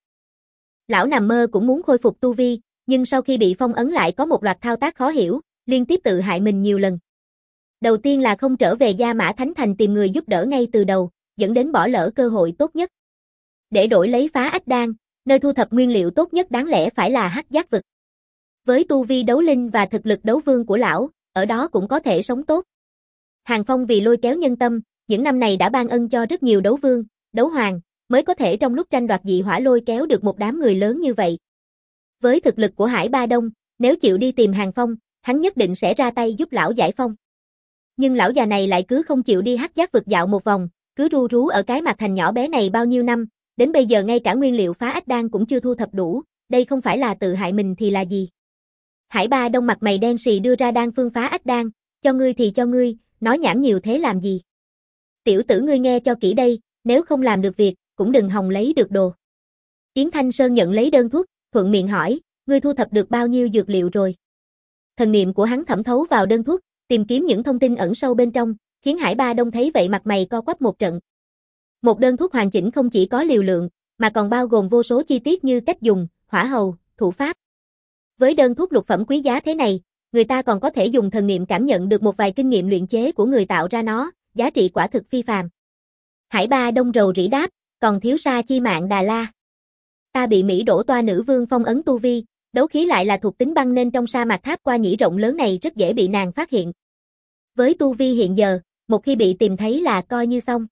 Lão nằm mơ cũng muốn khôi phục tu vi, nhưng sau khi bị phong ấn lại có một loạt thao tác khó hiểu, liên tiếp tự hại mình nhiều lần. Đầu tiên là không trở về Gia Mã Thánh Thành tìm người giúp đỡ ngay từ đầu, dẫn đến bỏ lỡ cơ hội tốt nhất. Để đổi lấy phá ách đan, nơi thu thập nguyên liệu tốt nhất đáng lẽ phải là Hắc Giác Vực. Với tu vi đấu linh và thực lực đấu vương của lão, ở đó cũng có thể sống tốt. Hàng Phong vì lôi kéo nhân tâm, những năm này đã ban ân cho rất nhiều đấu vương, đấu hoàng, mới có thể trong lúc tranh đoạt dị hỏa lôi kéo được một đám người lớn như vậy. Với thực lực của Hải Ba Đông, nếu chịu đi tìm Hàng Phong, hắn nhất định sẽ ra tay giúp lão giải phong. Nhưng lão già này lại cứ không chịu đi Hắc Giác Vực dạo một vòng, cứ ru rú ở cái mặt thành nhỏ bé này bao nhiêu năm, đến bây giờ ngay cả nguyên liệu phá ách đan cũng chưa thu thập đủ, đây không phải là tự hại mình thì là gì? Hải Ba Đông mặt mày đen sì đưa ra đan phương phá ách đan, cho ngươi thì cho ngươi, nói nhảm nhiều thế làm gì? Tiểu tử ngươi nghe cho kỹ đây, nếu không làm được việc, cũng đừng hòng lấy được đồ. Yến Thanh Sơn nhận lấy đơn thuốc, thuận miệng hỏi, ngươi thu thập được bao nhiêu dược liệu rồi? Thần niệm của hắn thẩm thấu vào đơn thuốc, tìm kiếm những thông tin ẩn sâu bên trong, khiến Hải Ba Đông thấy vậy mặt mày co quắp một trận. Một đơn thuốc hoàn chỉnh không chỉ có liều lượng, mà còn bao gồm vô số chi tiết như cách dùng, hỏa hầu, thủ pháp. Với đơn thuốc lục phẩm quý giá thế này, người ta còn có thể dùng thần niệm cảm nhận được một vài kinh nghiệm luyện chế của người tạo ra nó, giá trị quả thực phi phàm. Hải Ba Đông rầu rĩ đáp, còn thiếu Sa Chi Mạn Đà La. Ta bị Mỹ Đổ Toa nữ vương phong ấn tu vi, đấu khí lại là thuộc tính băng nên trong sa mạc tháp qua nhĩ rộng lớn này rất dễ bị nàng phát hiện. Với tu vi hiện giờ, một khi bị tìm thấy là coi như xong.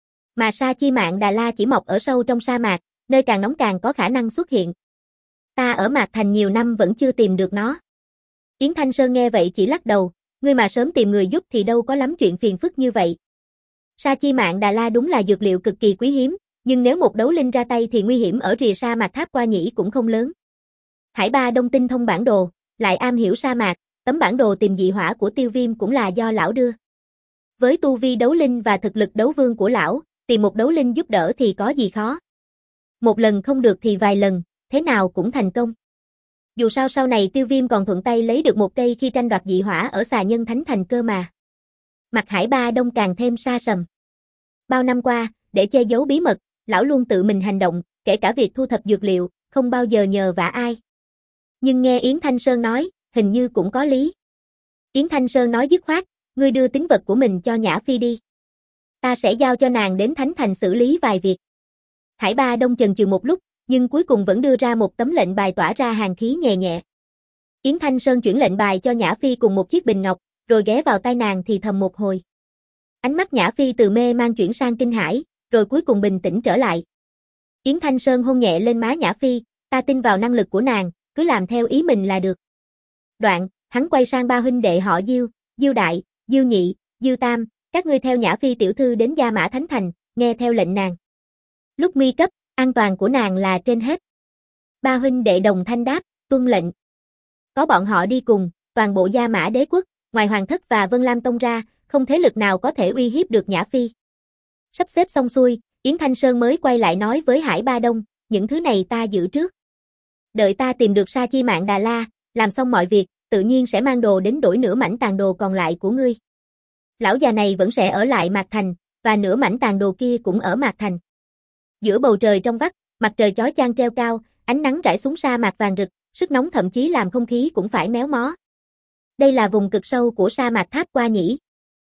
Mà Sa Chi Mạn Đà La chỉ mọc ở sâu trong sa mạc, nơi càng nóng càng có khả năng xuất hiện. Ta ở Mạc Thành nhiều năm vẫn chưa tìm được nó. Yến Thanh Sơn nghe vậy chỉ lắc đầu, ngươi mà sớm tìm người giúp thì đâu có lắm chuyện phiền phức như vậy. Sa Chi Mạn Đà La đúng là dược liệu cực kỳ quý hiếm, nhưng nếu một đấu linh ra tay thì nguy hiểm ở rìa sa mạc tháp qua nhĩ cũng không lớn. Hải Ba Đông tinh thông bản đồ, lại am hiểu sa mạc, tấm bản đồ tìm dị hỏa của Tiêu Viêm cũng là do lão đưa. Với tu vi đấu linh và thực lực đấu vương của lão, tìm một đấu linh giúp đỡ thì có gì khó. Một lần không được thì vài lần, thế nào cũng thành công. Dù sao sau này Tiêu Viêm còn thuận tay lấy được một cây khi tranh đoạt dị hỏa ở Xà Nhân Thánh Thành cơ mà. Mặt Hải Ba Đông càng thêm sa sầm. Bao năm qua, để che giấu bí mật, lão luôn tự mình hành động, kể cả việc thu thập dược liệu, không bao giờ nhờ vả ai. Nhưng nghe Yến Thanh Sơn nói, hình như cũng có lý. Yến Thanh Sơn nói dứt khoát, ngươi đưa tín vật của mình cho Nhã Phi đi. Ta sẽ giao cho nàng đến Thánh Thành xử lý vài việc. Hải Ba Đông chần chừ một lúc, nhưng cuối cùng vẫn đưa ra một tấm lệnh bài tỏa ra hàn khí nhẹ nhẹ. Yến Thanh Sơn chuyển lệnh bài cho Nhã Phi cùng một chiếc bình ngọc, rồi ghé vào tai nàng thì thầm một hồi. Ánh mắt Nhã Phi từ mê mang chuyển sang kinh hãi, rồi cuối cùng bình tĩnh trở lại. Yến Thanh Sơn hôn nhẹ lên má Nhã Phi, ta tin vào năng lực của nàng, cứ làm theo ý mình là được. Đoạn, hắn quay sang ba huynh đệ họ Diêu, Diêu Đại, Diêu Nhị, Diêu Tam, các ngươi theo Nhã Phi tiểu thư đến Gia Mã Thánh Thành, nghe theo lệnh nàng. Lúc nguy cấp, an toàn của nàng là trên hết. Ba huynh đệ đồng thanh đáp, tuân lệnh. Có bọn họ đi cùng, toàn bộ Gia Mã đế quốc, ngoài Hoàng Thất và Vân Lam Tông ra, không thế lực nào có thể uy hiếp được Nhã Phi. Sắp xếp xong xuôi, Yến Thanh Sơn mới quay lại nói với Hải Ba Đông, những thứ này ta giữ trước. Đợi ta tìm được Sa Chi Mạn Đà La, làm xong mọi việc, tự nhiên sẽ mang đồ đến đổi nửa mảnh tàn đồ còn lại của ngươi. Lão già này vẫn sẽ ở lại Mạc Thành, và nửa mảnh tàn đồ kia cũng ở Mạc Thành. Giữa bầu trời trong vắt, mặt trời chói chang treo cao, ánh nắng rải xuống sa mạc vàng rực, sức nóng thậm chí làm không khí cũng phải méo mó. Đây là vùng cực sâu của sa mạc Tháp Qua nhỉ.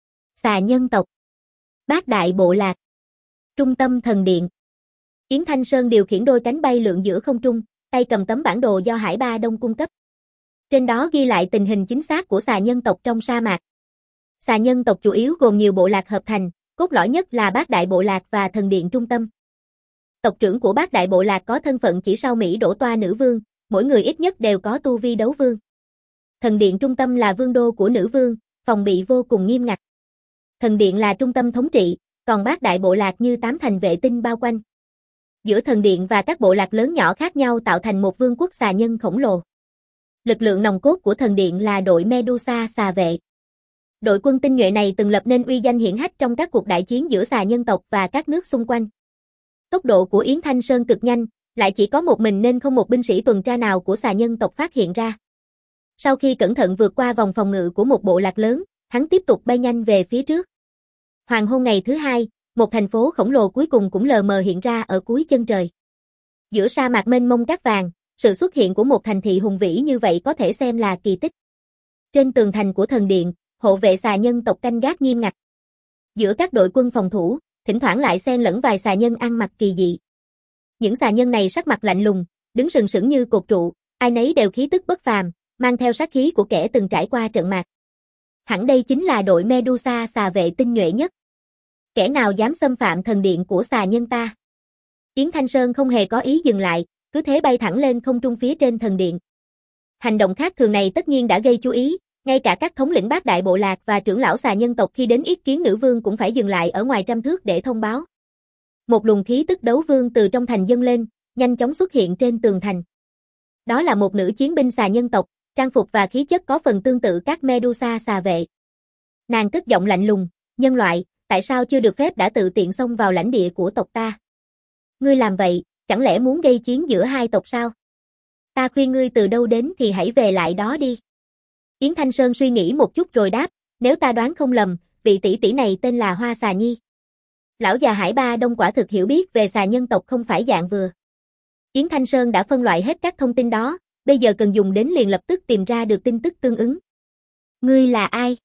Xà nhân tộc. Bát đại bộ lạc. Trung tâm thần điện. Yến Thanh Sơn điều khiển đôi cánh bay lượn giữa không trung, tay cầm tấm bản đồ do Hải Ba Đông cung cấp. Trên đó ghi lại tình hình chính xác của xà nhân tộc trong sa mạc. Xà nhân tộc chủ yếu gồm nhiều bộ lạc hợp thành, cốt lõi nhất là Bát đại bộ lạc và thần điện trung tâm. Tộc trưởng của Bát đại bộ lạc có thân phận chỉ sau Mỹ Đỗ Toa nữ vương, mỗi người ít nhất đều có tu vi đấu vương. Thần điện trung tâm là vương đô của nữ vương, phòng bị vô cùng nghiêm ngặt. Thần điện là trung tâm thống trị, còn Bát đại bộ lạc như tám thành vệ tinh bao quanh. Giữa thần điện và các bộ lạc lớn nhỏ khác nhau tạo thành một vương quốc xà nhân khổng lồ. Lực lượng nòng cốt của thần điện là đội Medusa xà vệ. Đội quân tinh nhuệ này từng lập nên uy danh hiển hách trong các cuộc đại chiến giữa xà nhân tộc và các nước xung quanh. Tốc độ của Yến Thanh Sơn cực nhanh, lại chỉ có một mình nên không một binh sĩ tuần tra nào của xà nhân tộc phát hiện ra. Sau khi cẩn thận vượt qua vòng phòng ngự của một bộ lạc lớn, hắn tiếp tục bay nhanh về phía trước. Hoàng hôn ngày thứ hai, một thành phố khổng lồ cuối cùng cũng lờ mờ hiện ra ở cuối chân trời. Giữa sa mạc mênh mông cát vàng, sự xuất hiện của một thành thị hùng vĩ như vậy có thể xem là kỳ tích. Trên tường thành của thần điện, hộ vệ xà nhân tộc canh gác nghiêm ngặt. Giữa các đội quân phòng thủ, thỉnh thoảng lại xen lẫn vài xà nhân ăn mặc kỳ dị. Những xà nhân này sắc mặt lạnh lùng, đứng sừng sững như cột trụ, ai nấy đều khí tức bất phàm, mang theo sát khí của kẻ từng trải qua trận mạc. Hẳn đây chính là đội Medusa xà vệ tinh nhuệ nhất. Kẻ nào dám xâm phạm thần điện của xà nhân ta? Yến Thanh Sơn không hề có ý dừng lại, cứ thế bay thẳng lên không trung phía trên thần điện. Hành động khác thường này tất nhiên đã gây chú ý, ngay cả các thống lĩnh Bát đại bộ lạc và trưởng lão xà nhân tộc khi đến ý kiến nữ vương cũng phải dừng lại ở ngoài trăm thước để thông báo. Một luồng khí tức đấu vương từ trong thành dâng lên, nhanh chóng xuất hiện trên tường thành. Đó là một nữ chiến binh xà nhân tộc, trang phục và khí chất có phần tương tự các Medusa xà vệ. Nàng cất giọng lạnh lùng, nhân loại, tại sao chưa được phép đã tự tiện xông vào lãnh địa của tộc ta? Ngươi làm vậy, chẳng lẽ muốn gây chiến giữa hai tộc sao? Ta khuyên ngươi từ đâu đến thì hãy về lại đó đi. Yến Thanh Sơn suy nghĩ một chút rồi đáp, nếu ta đoán không lầm, vị tỷ tỷ này tên là Hoa Xà Nhi. Lão già Hải Ba Đông quả thực hiểu biết về xà nhân tộc không phải dạng vừa. Yến Thanh Sơn đã phân loại hết các thông tin đó, bây giờ cần dùng đến liền lập tức tìm ra được tin tức tương ứng. Ngươi là ai?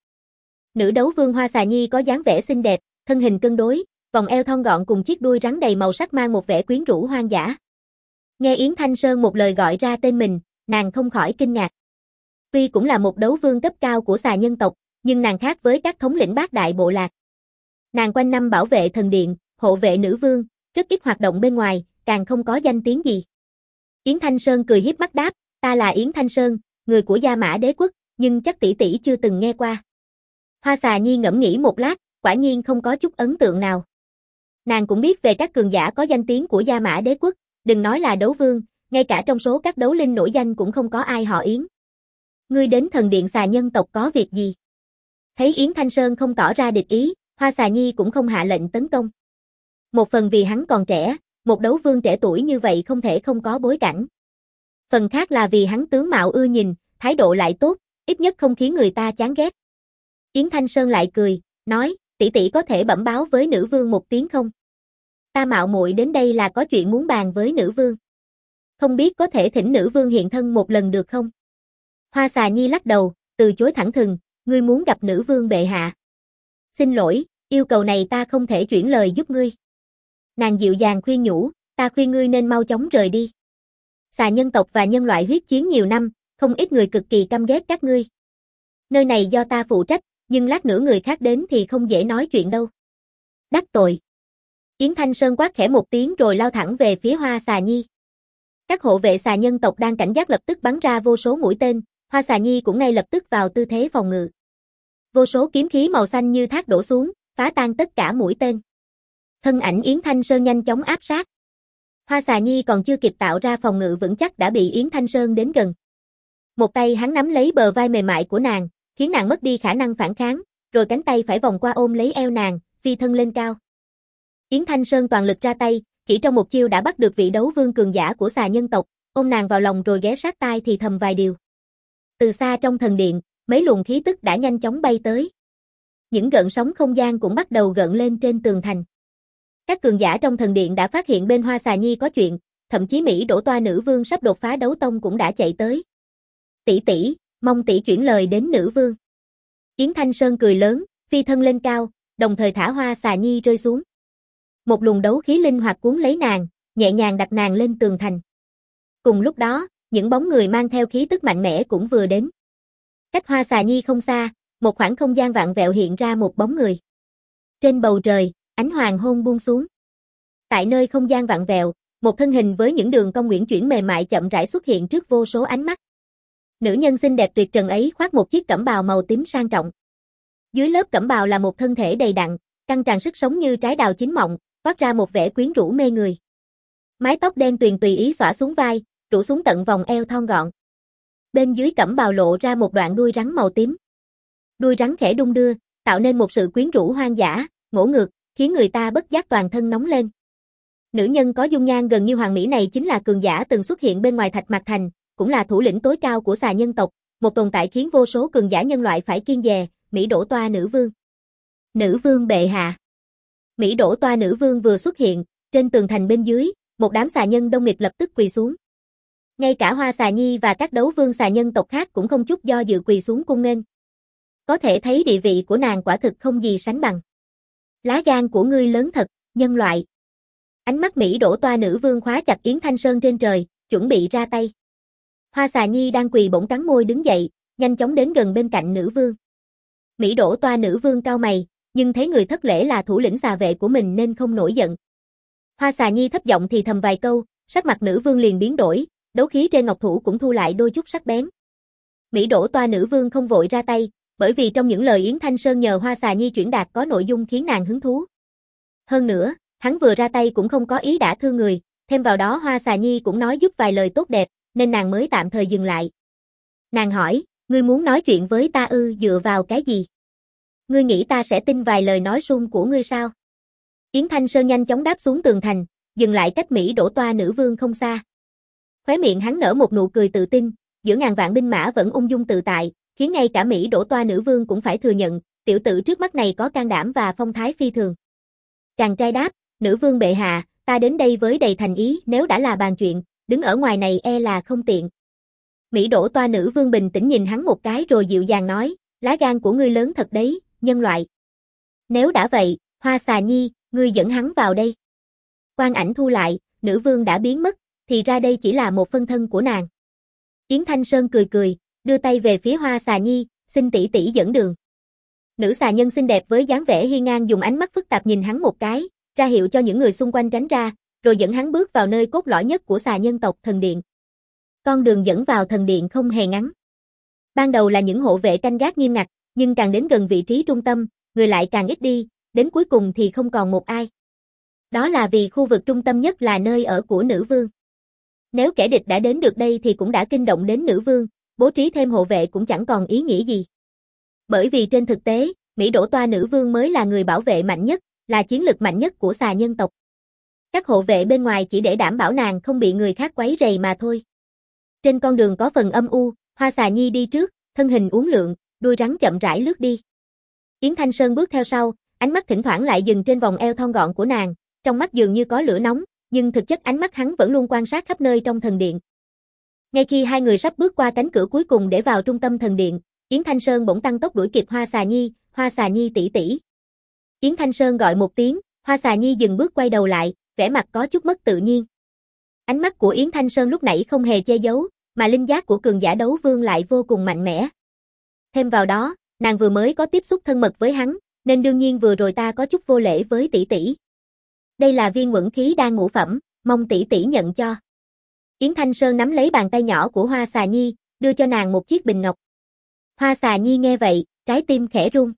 Nữ đấu vương Hoa Xà Nhi có dáng vẻ xinh đẹp, thân hình cân đối, vòng eo thon gọn cùng chiếc đuôi rắn đầy màu sắc mang một vẻ quyến rũ hoang dã. Nghe Yến Thanh Sơn một lời gọi ra tên mình, nàng không khỏi kinh ngạc. Tuy cũng là một đấu vương cấp cao của xà nhân tộc, nhưng nàng khác với các thống lĩnh Bát đại bộ lạc. Nàng quanh năm bảo vệ thần điện, hộ vệ nữ vương, rất ít hoạt động bên ngoài, càng không có danh tiếng gì. Yến Thanh Sơn cười hiếp mắt đáp, ta là Yến Thanh Sơn, người của Gia Mã đế quốc, nhưng chắc tỷ tỷ chưa từng nghe qua. Hoa Xà Nhi ngẫm nghĩ một lát, quả nhiên không có chút ấn tượng nào. Nàng cũng biết về các cường giả có danh tiếng của Gia Mã đế quốc, đừng nói là đấu vương, ngay cả trong số các đấu linh nổi danh cũng không có ai họ Yến. Ngươi đến thần điện xà nhân tộc có việc gì? Thấy Yến Thanh Sơn không tỏ ra địch ý, Hoa Xà Nhi cũng không hạ lệnh tấn công. Một phần vì hắn còn trẻ, một đấu vương trẻ tuổi như vậy không thể không có bối cảnh. Phần khác là vì hắn tướng mạo ưa nhìn, thái độ lại tốt, ít nhất không khiến người ta chán ghét. Yến Thanh Sơn lại cười, nói, tỷ tỷ có thể bẩm báo với nữ vương một tiếng không? Ta mạo muội đến đây là có chuyện muốn bàn với nữ vương. Không biết có thể thỉnh nữ vương hiện thân một lần được không? Hoa Xà Nhi lắc đầu, từ chối thẳng thừng, ngươi muốn gặp nữ vương bệ hạ. Xin lỗi, yêu cầu này ta không thể chuyển lời giúp ngươi. Nàng dịu dàng khuyên nhủ, ta khuyên ngươi nên mau chóng rời đi. Xà nhân tộc và nhân loại huyết chiến nhiều năm, không ít người cực kỳ căm ghét các ngươi. Nơi này do ta phụ trách, nhưng lát nữa người khác đến thì không dễ nói chuyện đâu. Đắc tội. Yến Thanh Sơn quát khẽ một tiếng rồi lao thẳng về phía Hoa Xà Nhi. Các hộ vệ xà nhân tộc đang cảnh giác lập tức bắn ra vô số mũi tên, Hoa Xà Nhi cũng ngay lập tức vào tư thế phòng ngự. Vô số kiếm khí màu xanh như thác đổ xuống, phá tan tất cả mũi tên. Thân ảnh Yến Thanh Sơn nhanh chóng áp sát. Hoa Xà Nhi còn chưa kịp tạo ra phòng ngự vững chắc đã bị Yến Thanh Sơn đến gần. Một tay hắn nắm lấy bờ vai mềm mại của nàng, khiến nàng mất đi khả năng phản kháng, rồi cánh tay phải vòng qua ôm lấy eo nàng, phi thân lên cao. Yến Thanh Sơn toàn lực ra tay, chỉ trong một chiêu đã bắt được vị đấu vương cường giả của xà nhân tộc, ôm nàng vào lòng rồi ghé sát tai thì thầm vài điều. Từ xa trong thần điện, mấy luồng khí tức đã nhanh chóng bay tới. Những gợn sóng không gian cũng bắt đầu gợn lên trên tường thành. Các cường giả trong thần điện đã phát hiện bên Hoa Xà Nhi có chuyện, thậm chí Mỹ Đỗ Toa nữ vương sắp đột phá đấu tông cũng đã chạy tới. Tỷ tỷ, mong tỷ chuyển lời đến nữ vương. Yến Thanh Sơn cười lớn, phi thân lên cao, đồng thời thả Hoa Xà Nhi rơi xuống. Một luồng đấu khí linh hoạt cuốn lấy nàng, nhẹ nhàng đặt nàng lên tường thành. Cùng lúc đó, những bóng người mang theo khí tức mạnh mẽ cũng vừa đến. Cách Hoa Xà Nhi không xa, một khoảng không gian vạn vẹo hiện ra một bóng người. Trên bầu trời, ánh hoàng hôn buông xuống. Tại nơi không gian vạn vẹo, một thân hình với những đường cong uyển chuyển mềm mại chậm rãi xuất hiện trước vô số ánh mắt. Nữ nhân xinh đẹp tuyệt trần ấy khoác một chiếc cẩm bào màu tím sang trọng. Dưới lớp cẩm bào là một thân thể đầy đặn, căng tràn sức sống như trái đào chín mọng, toát ra một vẻ quyến rũ mê người. Mái tóc đen tuyền tùy ý xõa xuống vai, rủ xuống tận vòng eo thon gọn. Bên dưới cẩm bào lộ ra một đoạn đuôi rắn màu tím. Đuôi rắn khẽ đung đưa, tạo nên một sự quyến rũ hoang dã, ngỗ ngược, khiến người ta bất giác toàn thân nóng lên. Nữ nhân có dung nhan gần như hoàng mỹ này chính là cường giả từng xuất hiện bên ngoài Thạch Mạc Thành, cũng là thủ lĩnh tối cao của xà nhân tộc, một tồn tại khiến vô số cường giả nhân loại phải kiêng dè, Mỹ Đỗ Toa nữ vương. Nữ vương bệ hạ. Mỹ Đỗ Toa nữ vương vừa xuất hiện, trên tường thành bên dưới, một đám xà nhân đông nghịt lập tức quỳ xuống. Ngay cả Hoa Xà Nhi và các đấu vương xà nhân tộc khác cũng không chút do dự quỳ xuống cung nghênh. Có thể thấy địa vị của nàng quả thực không gì sánh bằng. Lá gan của ngươi lớn thật, nhân loại. Ánh mắt Mỹ Đỗ Toa nữ vương khóa chặt Yến Thanh Sơn trên trời, chuẩn bị ra tay. Hoa Xà Nhi đang quỳ bỗng cắn môi đứng dậy, nhanh chóng đến gần bên cạnh nữ vương. Mỹ Đỗ Toa nữ vương cau mày, nhưng thấy người thất lễ là thủ lĩnh xà vệ của mình nên không nổi giận. Hoa Xà Nhi thấp giọng thì thầm vài câu, sắc mặt nữ vương liền biến đổi, đấu khí trên ngọc thủ cũng thu lại đôi chút sắc bén. Mỹ Đỗ Toa nữ vương không vội ra tay, bởi vì trong những lời Yến Thanh Sơn nhờ Hoa Xà Nhi chuyển đạt có nội dung khiến nàng hứng thú. Hơn nữa, hắn vừa ra tay cũng không có ý đả thương người, thêm vào đó Hoa Xà Nhi cũng nói giúp vài lời tốt đẹp, nên nàng mới tạm thời dừng lại. Nàng hỏi, ngươi muốn nói chuyện với ta ư dựa vào cái gì? Ngươi nghĩ ta sẽ tin vài lời nói suông của ngươi sao? Yến Thanh Sơn nhanh chóng đáp xuống tường thành, dừng lại cách Mỹ Đỗ Toa nữ vương không xa. Khóe miệng hắn nở một nụ cười tự tin, giữa ngàn vạn binh mã vẫn ung dung tự tại, khiến ngay cả Mỹ Đỗ Toa nữ vương cũng phải thừa nhận, tiểu tử trước mắt này có can đảm và phong thái phi thường. Chàng trai đáp, nữ vương bệ hạ, ta đến đây với đầy thành ý, nếu đã là bàn chuyện, đứng ở ngoài này e là không tiện. Mỹ Đỗ Toa nữ vương bình tĩnh nhìn hắn một cái rồi dịu dàng nói, lá gan của ngươi lớn thật đấy, nhân loại. Nếu đã vậy, Hoa Xà Nhi, ngươi dẫn hắn vào đây. Quang ảnh thu lại, nữ vương đã biến mất, thì ra đây chỉ là một phân thân của nàng. Yến Thanh Sơn cười cười, đưa tay về phía Hoa Xà Nhi, xin tỷ tỷ dẫn đường. Nữ xà nhân xinh đẹp với dáng vẻ hiên ngang dùng ánh mắt phức tạp nhìn hắn một cái, ra hiệu cho những người xung quanh tránh ra, rồi dẫn hắn bước vào nơi cốt lõi nhất của xà nhân tộc thần điện. Con đường dẫn vào thần điện không hề ngắn. Ban đầu là những hộ vệ canh gác nghiêm ngặt, nhưng càng đến gần vị trí trung tâm, người lại càng ít đi, đến cuối cùng thì không còn một ai. Đó là vì khu vực trung tâm nhất là nơi ở của nữ vương. Nếu kẻ địch đã đến được đây thì cũng đã kinh động đến nữ vương, bố trí thêm hộ vệ cũng chẳng còn ý nghĩa gì. Bởi vì trên thực tế, Mỹ Đỗ Toa nữ vương mới là người bảo vệ mạnh nhất, là chiến lực mạnh nhất của xà nhân tộc. Các hộ vệ bên ngoài chỉ để đảm bảo nàng không bị người khác quấy rầy mà thôi. Trên con đường có phần âm u, Hoa Xà Nhi đi trước, thân hình uốn lượn, đuôi rắn chậm rãi lướt đi. Yến Thanh Sơn bước theo sau, ánh mắt thỉnh thoảng lại dừng trên vòng eo thon gọn của nàng, trong mắt dường như có lửa nóng, nhưng thực chất ánh mắt hắn vẫn luôn quan sát khắp nơi trong thần điện. Ngay khi hai người sắp bước qua cánh cửa cuối cùng để vào trung tâm thần điện, Yến Thanh Sơn bỗng tăng tốc đuổi kịp Hoa Xà Nhi, "Hoa Xà Nhi tỷ tỷ." Yến Thanh Sơn gọi một tiếng, Hoa Xà Nhi dừng bước quay đầu lại, vẻ mặt có chút mất tự nhiên. Ánh mắt của Yến Thanh Sơn lúc nãy không hề che giấu, mà linh giác của cường giả đấu vương lại vô cùng mạnh mẽ. Thêm vào đó, nàng vừa mới có tiếp xúc thân mật với hắn, nên đương nhiên vừa rồi ta có chút vô lễ với tỷ tỷ. Đây là viên uẩn khí đan ngũ phẩm, mong tỷ tỷ nhận cho. Yến Thanh Sơn nắm lấy bàn tay nhỏ của Hoa Xà Nhi, đưa cho nàng một chiếc bình ngọc. Hoa Xà Nhi nghe vậy, trái tim khẽ run.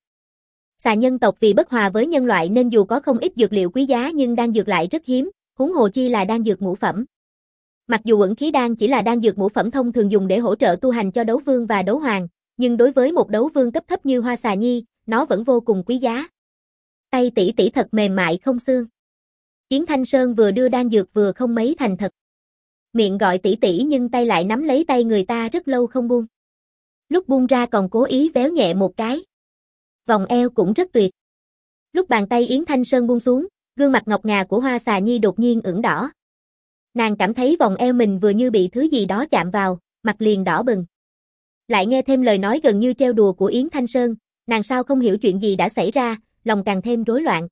Xà nhân tộc vì bất hòa với nhân loại nên dù có không ít dược liệu quý giá nhưng đan dược lại rất hiếm, huống hồ chi là đan dược ngũ phẩm. Mặc dù uẩn khí đan chỉ là đan dược ngũ phẩm thông thường dùng để hỗ trợ tu hành cho đấu vương và đấu hoàng, nhưng đối với một đấu vương cấp thấp như Hoa Xà Nhi, nó vẫn vô cùng quý giá. Tay tỷ tỷ thật mềm mại không xương. Yến Thanh Sơn vừa đưa đan dược vừa không mấy thành thật. Miệng gọi tỷ tỷ nhưng tay lại nắm lấy tay người ta rất lâu không buông. Lúc buông ra còn cố ý véo nhẹ một cái. Vòng eo cũng rất tuyệt. Lúc bàn tay Yến Thanh Sơn buông xuống, gương mặt ngọc ngà của Hoa Xà Nhi đột nhiên ửng đỏ. Nàng cảm thấy vòng eo mình vừa như bị thứ gì đó chạm vào, mặt liền đỏ bừng. Lại nghe thêm lời nói gần như trêu đùa của Yến Thanh Sơn, nàng sao không hiểu chuyện gì đã xảy ra, lòng càng thêm rối loạn.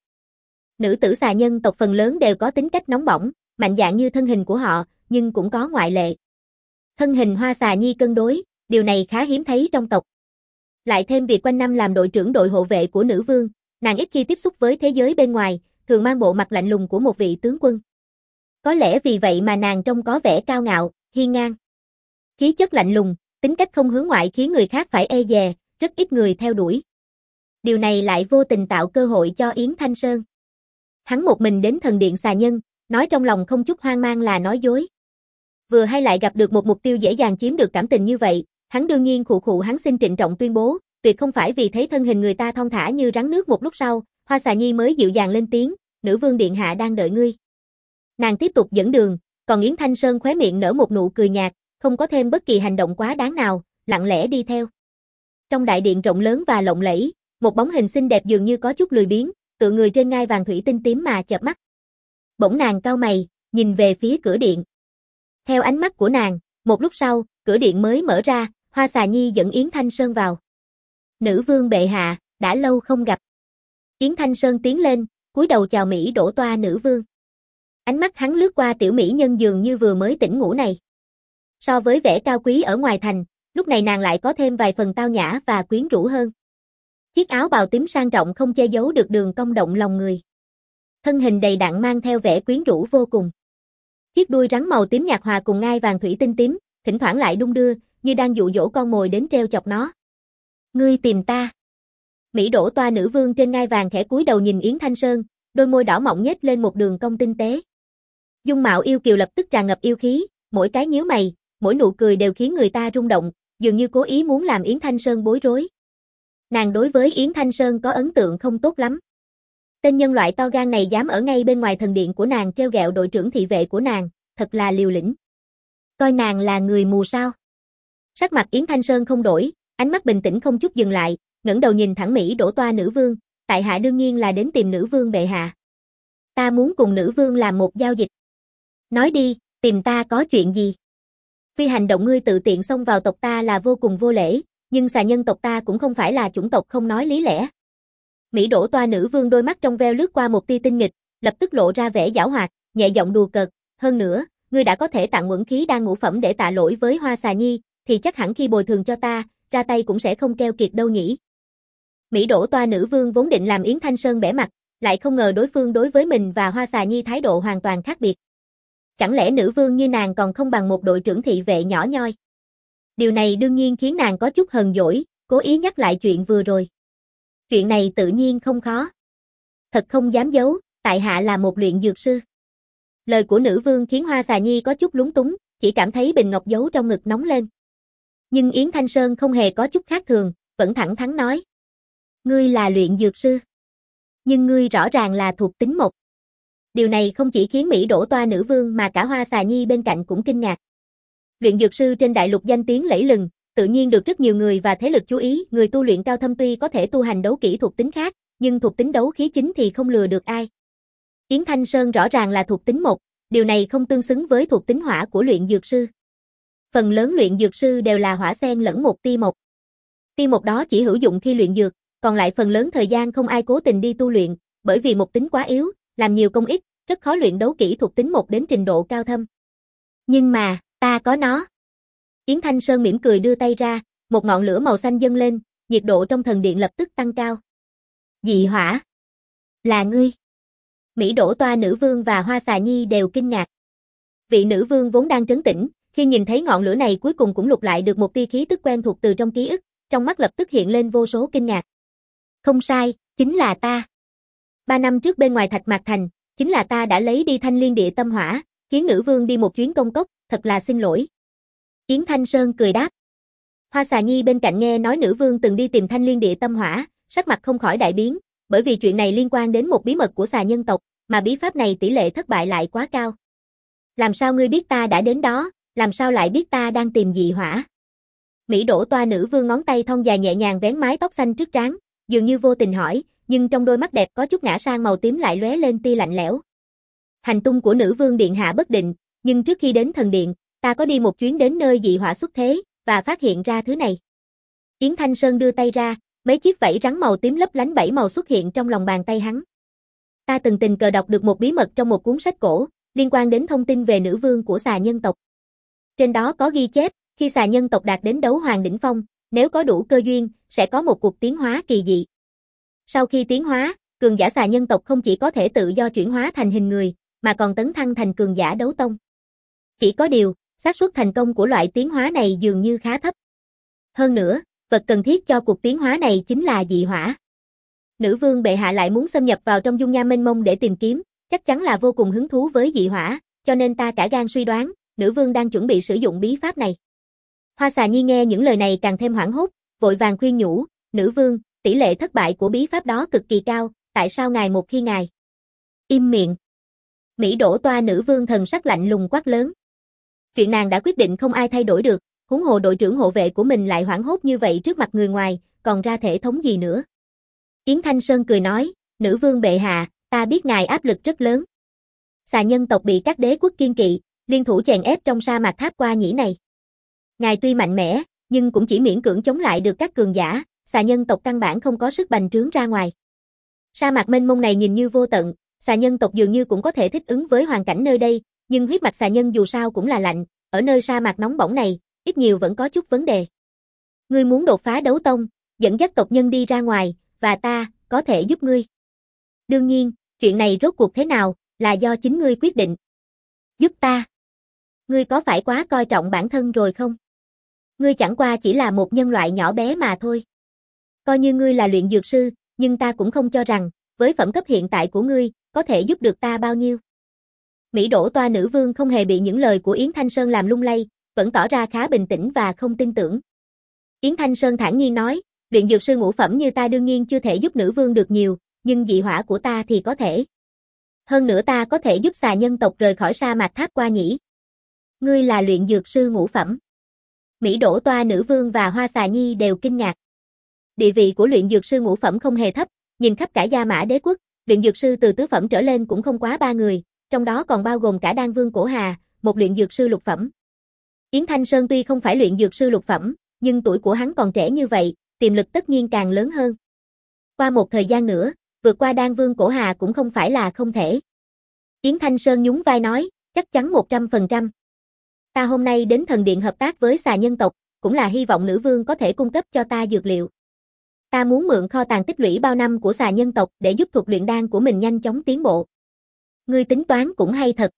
Nữ tử xà nhân tộc phần lớn đều có tính cách nóng bỏng, mạnh dạn như thân hình của họ, nhưng cũng có ngoại lệ. Thân hình Hoa Xà Nhi cân đối, điều này khá hiếm thấy trong tộc. Lại thêm việc quanh năm làm đội trưởng đội hộ vệ của nữ vương, nàng ít khi tiếp xúc với thế giới bên ngoài, thường mang bộ mặt lạnh lùng của một vị tướng quân. Có lẽ vì vậy mà nàng trông có vẻ cao ngạo, hiên ngang. Khí chất lạnh lùng, tính cách không hướng ngoại khiến người khác phải e dè, rất ít người theo đuổi. Điều này lại vô tình tạo cơ hội cho Yến Thanh Sơn. Hắn một mình đến thần điện xà nhân, nói trong lòng không chút hoang mang là nói dối. Vừa hay lại gặp được một mục tiêu dễ dàng chiếm được cảm tình như vậy, hắn đương nhiên khụ khụ hắn xin trịnh trọng tuyên bố, tuyệt không phải vì thấy thân hình người ta thon thả như rắn nước. Một lúc sau, Hoa Xà Nhi mới dịu dàng lên tiếng, "Nữ vương điện hạ đang đợi ngươi." Nàng tiếp tục dẫn đường, còn Yến Thanh Sơn khóe miệng nở một nụ cười nhạt, không có thêm bất kỳ hành động quá đáng nào, lặng lẽ đi theo. Trong đại điện rộng lớn và lộng lẫy, một bóng hình xinh đẹp dường như có chút lười biếng, tựa người trên ngai vàng thủy tinh tím mà chợp mắt. Bỗng nàng cau mày, nhìn về phía cửa điện. Theo ánh mắt của nàng, một lúc sau, cửa điện mới mở ra, Hoa Xà Nhi dẫn Yến Thanh Sơn vào. "Nữ vương bệ hạ, đã lâu không gặp." Yến Thanh Sơn tiến lên, cúi đầu chào Mỹ Đỗ Toa nữ vương. Ánh mắt hắn lướt qua tiểu mỹ nhân dường như vừa mới tỉnh ngủ này. So với vẻ cao quý ở ngoài thành, lúc này nàng lại có thêm vài phần tao nhã và quyến rũ hơn. Chiếc áo bào tím sang trọng không che giấu được đường cong động lòng người. Thân hình đầy đặn mang theo vẻ quyến rũ vô cùng. Chiếc đuôi rắn màu tím nhạt hòa cùng ngai vàng thủy tinh tím, thỉnh thoảng lại đung đưa, như đang dụ dỗ con mồi đến treo chọc nó. "Ngươi tìm ta." Mỹ Đỗ Toa nữ vương trên ngai vàng khẽ cúi đầu nhìn Yến Thanh Sơn, đôi môi đỏ mọng nhếch lên một đường cong tinh tế. Dung mạo yêu kiều lập tức tràn ngập yêu khí, mỗi cái nhíu mày, mỗi nụ cười đều khiến người ta rung động, dường như cố ý muốn làm Yến Thanh Sơn bối rối. Nàng đối với Yến Thanh Sơn có ấn tượng không tốt lắm. Tên nhân loại to gan này dám ở ngay bên ngoài thần điện của nàng trêu ghẹo đội trưởng thị vệ của nàng, thật là liều lĩnh. Coi nàng là người mù sao? Sắc mặt Yến Thanh Sơn không đổi, ánh mắt bình tĩnh không chút dừng lại, ngẩng đầu nhìn thẳng Mỹ Đỗ Toa nữ vương, "Tại hạ đương nhiên là đến tìm nữ vương bệ hạ. Ta muốn cùng nữ vương làm một giao dịch." "Nói đi, tìm ta có chuyện gì?" "Tuy hành động ngươi tự tiện xông vào tộc ta là vô cùng vô lễ, nhưng xà nhân tộc ta cũng không phải là chủng tộc không nói lý lẽ." Mỹ Đỗ Toa nữ vương đôi mắt trong veo lướt qua một tia tinh nghịch, lập tức lộ ra vẻ giảo hoạt, nhẹ giọng đùa cợt, "Hơn nữa, ngươi đã có thể tặng uẩn khí đan ngũ phẩm để tạ lỗi với Hoa Xà Nhi, thì chắc hẳn khi bồi thường cho ta, ra tay cũng sẽ không keo kiệt đâu nhỉ." Mỹ Đỗ Toa nữ vương vốn định làm Yến Thanh Sơn bẽ mặt, lại không ngờ đối phương đối với mình và Hoa Xà Nhi thái độ hoàn toàn khác biệt. Chẳng lẽ nữ vương như nàng còn không bằng một đội trưởng thị vệ nhỏ nhoi? Điều này đương nhiên khiến nàng có chút hờn dỗi, cố ý nhắc lại chuyện vừa rồi. "Chuyện này tự nhiên không khó. Thật không dám giấu, tại hạ là một luyện dược sư." Lời của nữ vương khiến Hoa Xà Nhi có chút lúng túng, chỉ cảm thấy bình ngọc giấu trong ngực nóng lên. Nhưng Yến Thanh Sơn không hề có chút khác thường, vẫn thẳng thắn nói, Ngươi là luyện dược sư. Nhưng ngươi rõ ràng là thuộc tính mộc. Điều này không chỉ khiến Mỹ Đỗ Toa nữ vương mà cả Hoa Xà Nhi bên cạnh cũng kinh ngạc. Luyện dược sư trên đại lục danh tiếng lẫy lừng, tự nhiên được rất nhiều người và thế lực chú ý, người tu luyện cao thâm tuy có thể tu hành đấu kỹ thuộc tính khác, nhưng thuộc tính đấu khí chính thì không lừa được ai. Yến Thanh Sơn rõ ràng là thuộc tính mộc, điều này không tương xứng với thuộc tính hỏa của luyện dược sư. Phần lớn luyện dược sư đều là hỏa xen lẫn một tia mộc. Tia mộc đó chỉ hữu dụng khi luyện dược, còn lại phần lớn thời gian không ai cố tình đi tu luyện, bởi vì mộc tính quá yếu, làm nhiều công ít, rất khó luyện đấu kỹ thuộc tính mộc đến trình độ cao thâm. Nhưng mà, ta có nó. Yến Thanh Sơn mỉm cười đưa tay ra, một ngọn lửa màu xanh dâng lên, nhiệt độ trong thần điện lập tức tăng cao. Dị hỏa. Là ngươi. Mỹ Đỗ Toa nữ vương và Hoa Xà Nhi đều kinh ngạc. Vị nữ vương vốn đang trấn tĩnh, khi nhìn thấy ngọn lửa này cuối cùng cũng lục lại được một tia khí tức quen thuộc từ trong ký ức, trong mắt lập tức hiện lên vô số kinh ngạc. Không sai, chính là ta. Ba năm trước bên ngoài Thạch Mạc Thành, chính là ta đã lấy đi Thanh Liên Địa Tâm Hỏa, khiến nữ vương đi một chuyến công cốc, thật là xin lỗi. Yến Thanh Sơn cười đáp. Hoa Xà Nhi bên cạnh nghe nói nữ vương từng đi tìm Thanh Liên Địa Tâm Hỏa, sắc mặt không khỏi đại biến, bởi vì chuyện này liên quan đến một bí mật của xà nhân tộc, mà bí pháp này tỷ lệ thất bại lại quá cao. Làm sao ngươi biết ta đã đến đó, làm sao lại biết ta đang tìm dị hỏa? Mỹ Đỗ Toa nữ vương ngón tay thon dài nhẹ nhàng vén mái tóc xanh trước trán, dường như vô tình hỏi, nhưng trong đôi mắt đẹp có chút ngã sang màu tím lại lóe lên tia lạnh lẽo. Hành tung của nữ vương điện hạ bất định, nhưng trước khi đến thần điện, ta có đi một chuyến đến nơi dị hỏa xuất thế, và phát hiện ra thứ này. Yến Thanh Sơn đưa tay ra, mấy chiếc vảy rắn màu tím lấp lánh bảy màu xuất hiện trong lòng bàn tay hắn. Ta từng tình cờ đọc được một bí mật trong một cuốn sách cổ, liên quan đến thông tin về nữ vương của xà nhân tộc. Trên đó có ghi chép, khi xà nhân tộc đạt đến đấu hoàng đỉnh phong, nếu có đủ cơ duyên, sẽ có một cuộc tiến hóa kỳ dị. Sau khi tiến hóa, cường giả xà nhân tộc không chỉ có thể tự do chuyển hóa thành hình người, mà còn tấn thăng thành cường giả đấu tông. Chỉ có điều, xác suất thành công của loại tiến hóa này dường như khá thấp. Hơn nữa, vật cần thiết cho cuộc tiến hóa này chính là dị hỏa. Nữ vương bệ hạ lại muốn xâm nhập vào trong dung nham mênh mông để tìm kiếm, chắc chắn là vô cùng hứng thú với dị hỏa, cho nên ta cả gan suy đoán, nữ vương đang chuẩn bị sử dụng bí pháp này. Hoa Xà Nhi nghe những lời này càng thêm hoảng hốt, vội vàng khuyên nhủ, nữ vương, tỷ lệ thất bại của bí pháp đó cực kỳ cao, tại sao ngài một khi ngài im miệng? Mỹ Đỗ Toa nữ vương thần sắc lạnh lùng quát lớn. Chuyện nàng đã quyết định không ai thay đổi được, huống hồ đội trưởng hộ vệ của mình lại hoảng hốt như vậy trước mặt người ngoài, còn ra thể thống gì nữa. Yến Thanh Sơn cười nói, nữ vương bệ hạ, ta biết ngài áp lực rất lớn. Xà nhân tộc bị các đế quốc kiên kỵ, liên thủ chèn ép trong sa mạc Tháp Qua Nhĩ này. Ngài tuy mạnh mẽ, nhưng cũng chỉ miễn cưỡng chống lại được các cường giả, xà nhân tộc căn bản không có sức bành trướng ra ngoài. Sa mạc mênh mông này nhìn như vô tận, xà nhân tộc dường như cũng có thể thích ứng với hoàn cảnh nơi đây, nhưng huyết mạch xà nhân dù sao cũng là lạnh, ở nơi sa mạc nóng bỏng này, ít nhiều vẫn có chút vấn đề. Ngươi muốn đột phá đấu tông, dẫn dắt tộc nhân đi ra ngoài, và ta, có thể giúp ngươi. Đương nhiên, chuyện này rốt cuộc thế nào, là do chính ngươi quyết định. Giúp ta? Ngươi có phải quá coi trọng bản thân rồi không? Ngươi chẳng qua chỉ là một nhân loại nhỏ bé mà thôi. Coi như ngươi là luyện dược sư, nhưng ta cũng không cho rằng, với phẩm cấp hiện tại của ngươi, có thể giúp được ta bao nhiêu. Mỹ Đỗ Toa nữ vương không hề bị những lời của Yến Thanh Sơn làm lung lay, vẫn tỏ ra khá bình tĩnh và không tin tưởng. Yến Thanh Sơn thản nhiên nói, luyện dược sư ngũ phẩm như ta đương nhiên chưa thể giúp nữ vương được nhiều, nhưng dị hỏa của ta thì có thể. Hơn nữa ta có thể giúp xà nhân tộc rời khỏi sa mạc Tháp Qua Nhĩ. Ngươi là luyện dược sư ngũ phẩm. Mỹ Đỗ Toa nữ vương và Hoa Xà Nhi đều kinh ngạc. Địa vị của luyện dược sư ngũ phẩm không hề thấp, nhìn khắp cả Gia Mã Đế quốc, luyện dược sư từ tứ phẩm trở lên cũng không quá ba người, trong đó còn bao gồm cả Đan Vương Cổ Hà, một luyện dược sư lục phẩm. Yến Thanh Sơn tuy không phải luyện dược sư lục phẩm, nhưng tuổi của hắn còn trẻ như vậy, tiềm lực tất nhiên càng lớn hơn. Qua một thời gian nữa, vượt qua Đan Vương Cổ Hà cũng không phải là không thể. Yến Thanh Sơn nhún vai nói, chắc chắn một trăm phần trăm. Ta hôm nay đến thần điện hợp tác với xà nhân tộc, cũng là hy vọng nữ vương có thể cung cấp cho ta dược liệu. Ta muốn mượn kho tàng tích lũy bao năm của xà nhân tộc để giúp thuật luyện đan của mình nhanh chóng tiến bộ. Ngươi tính toán cũng hay thật.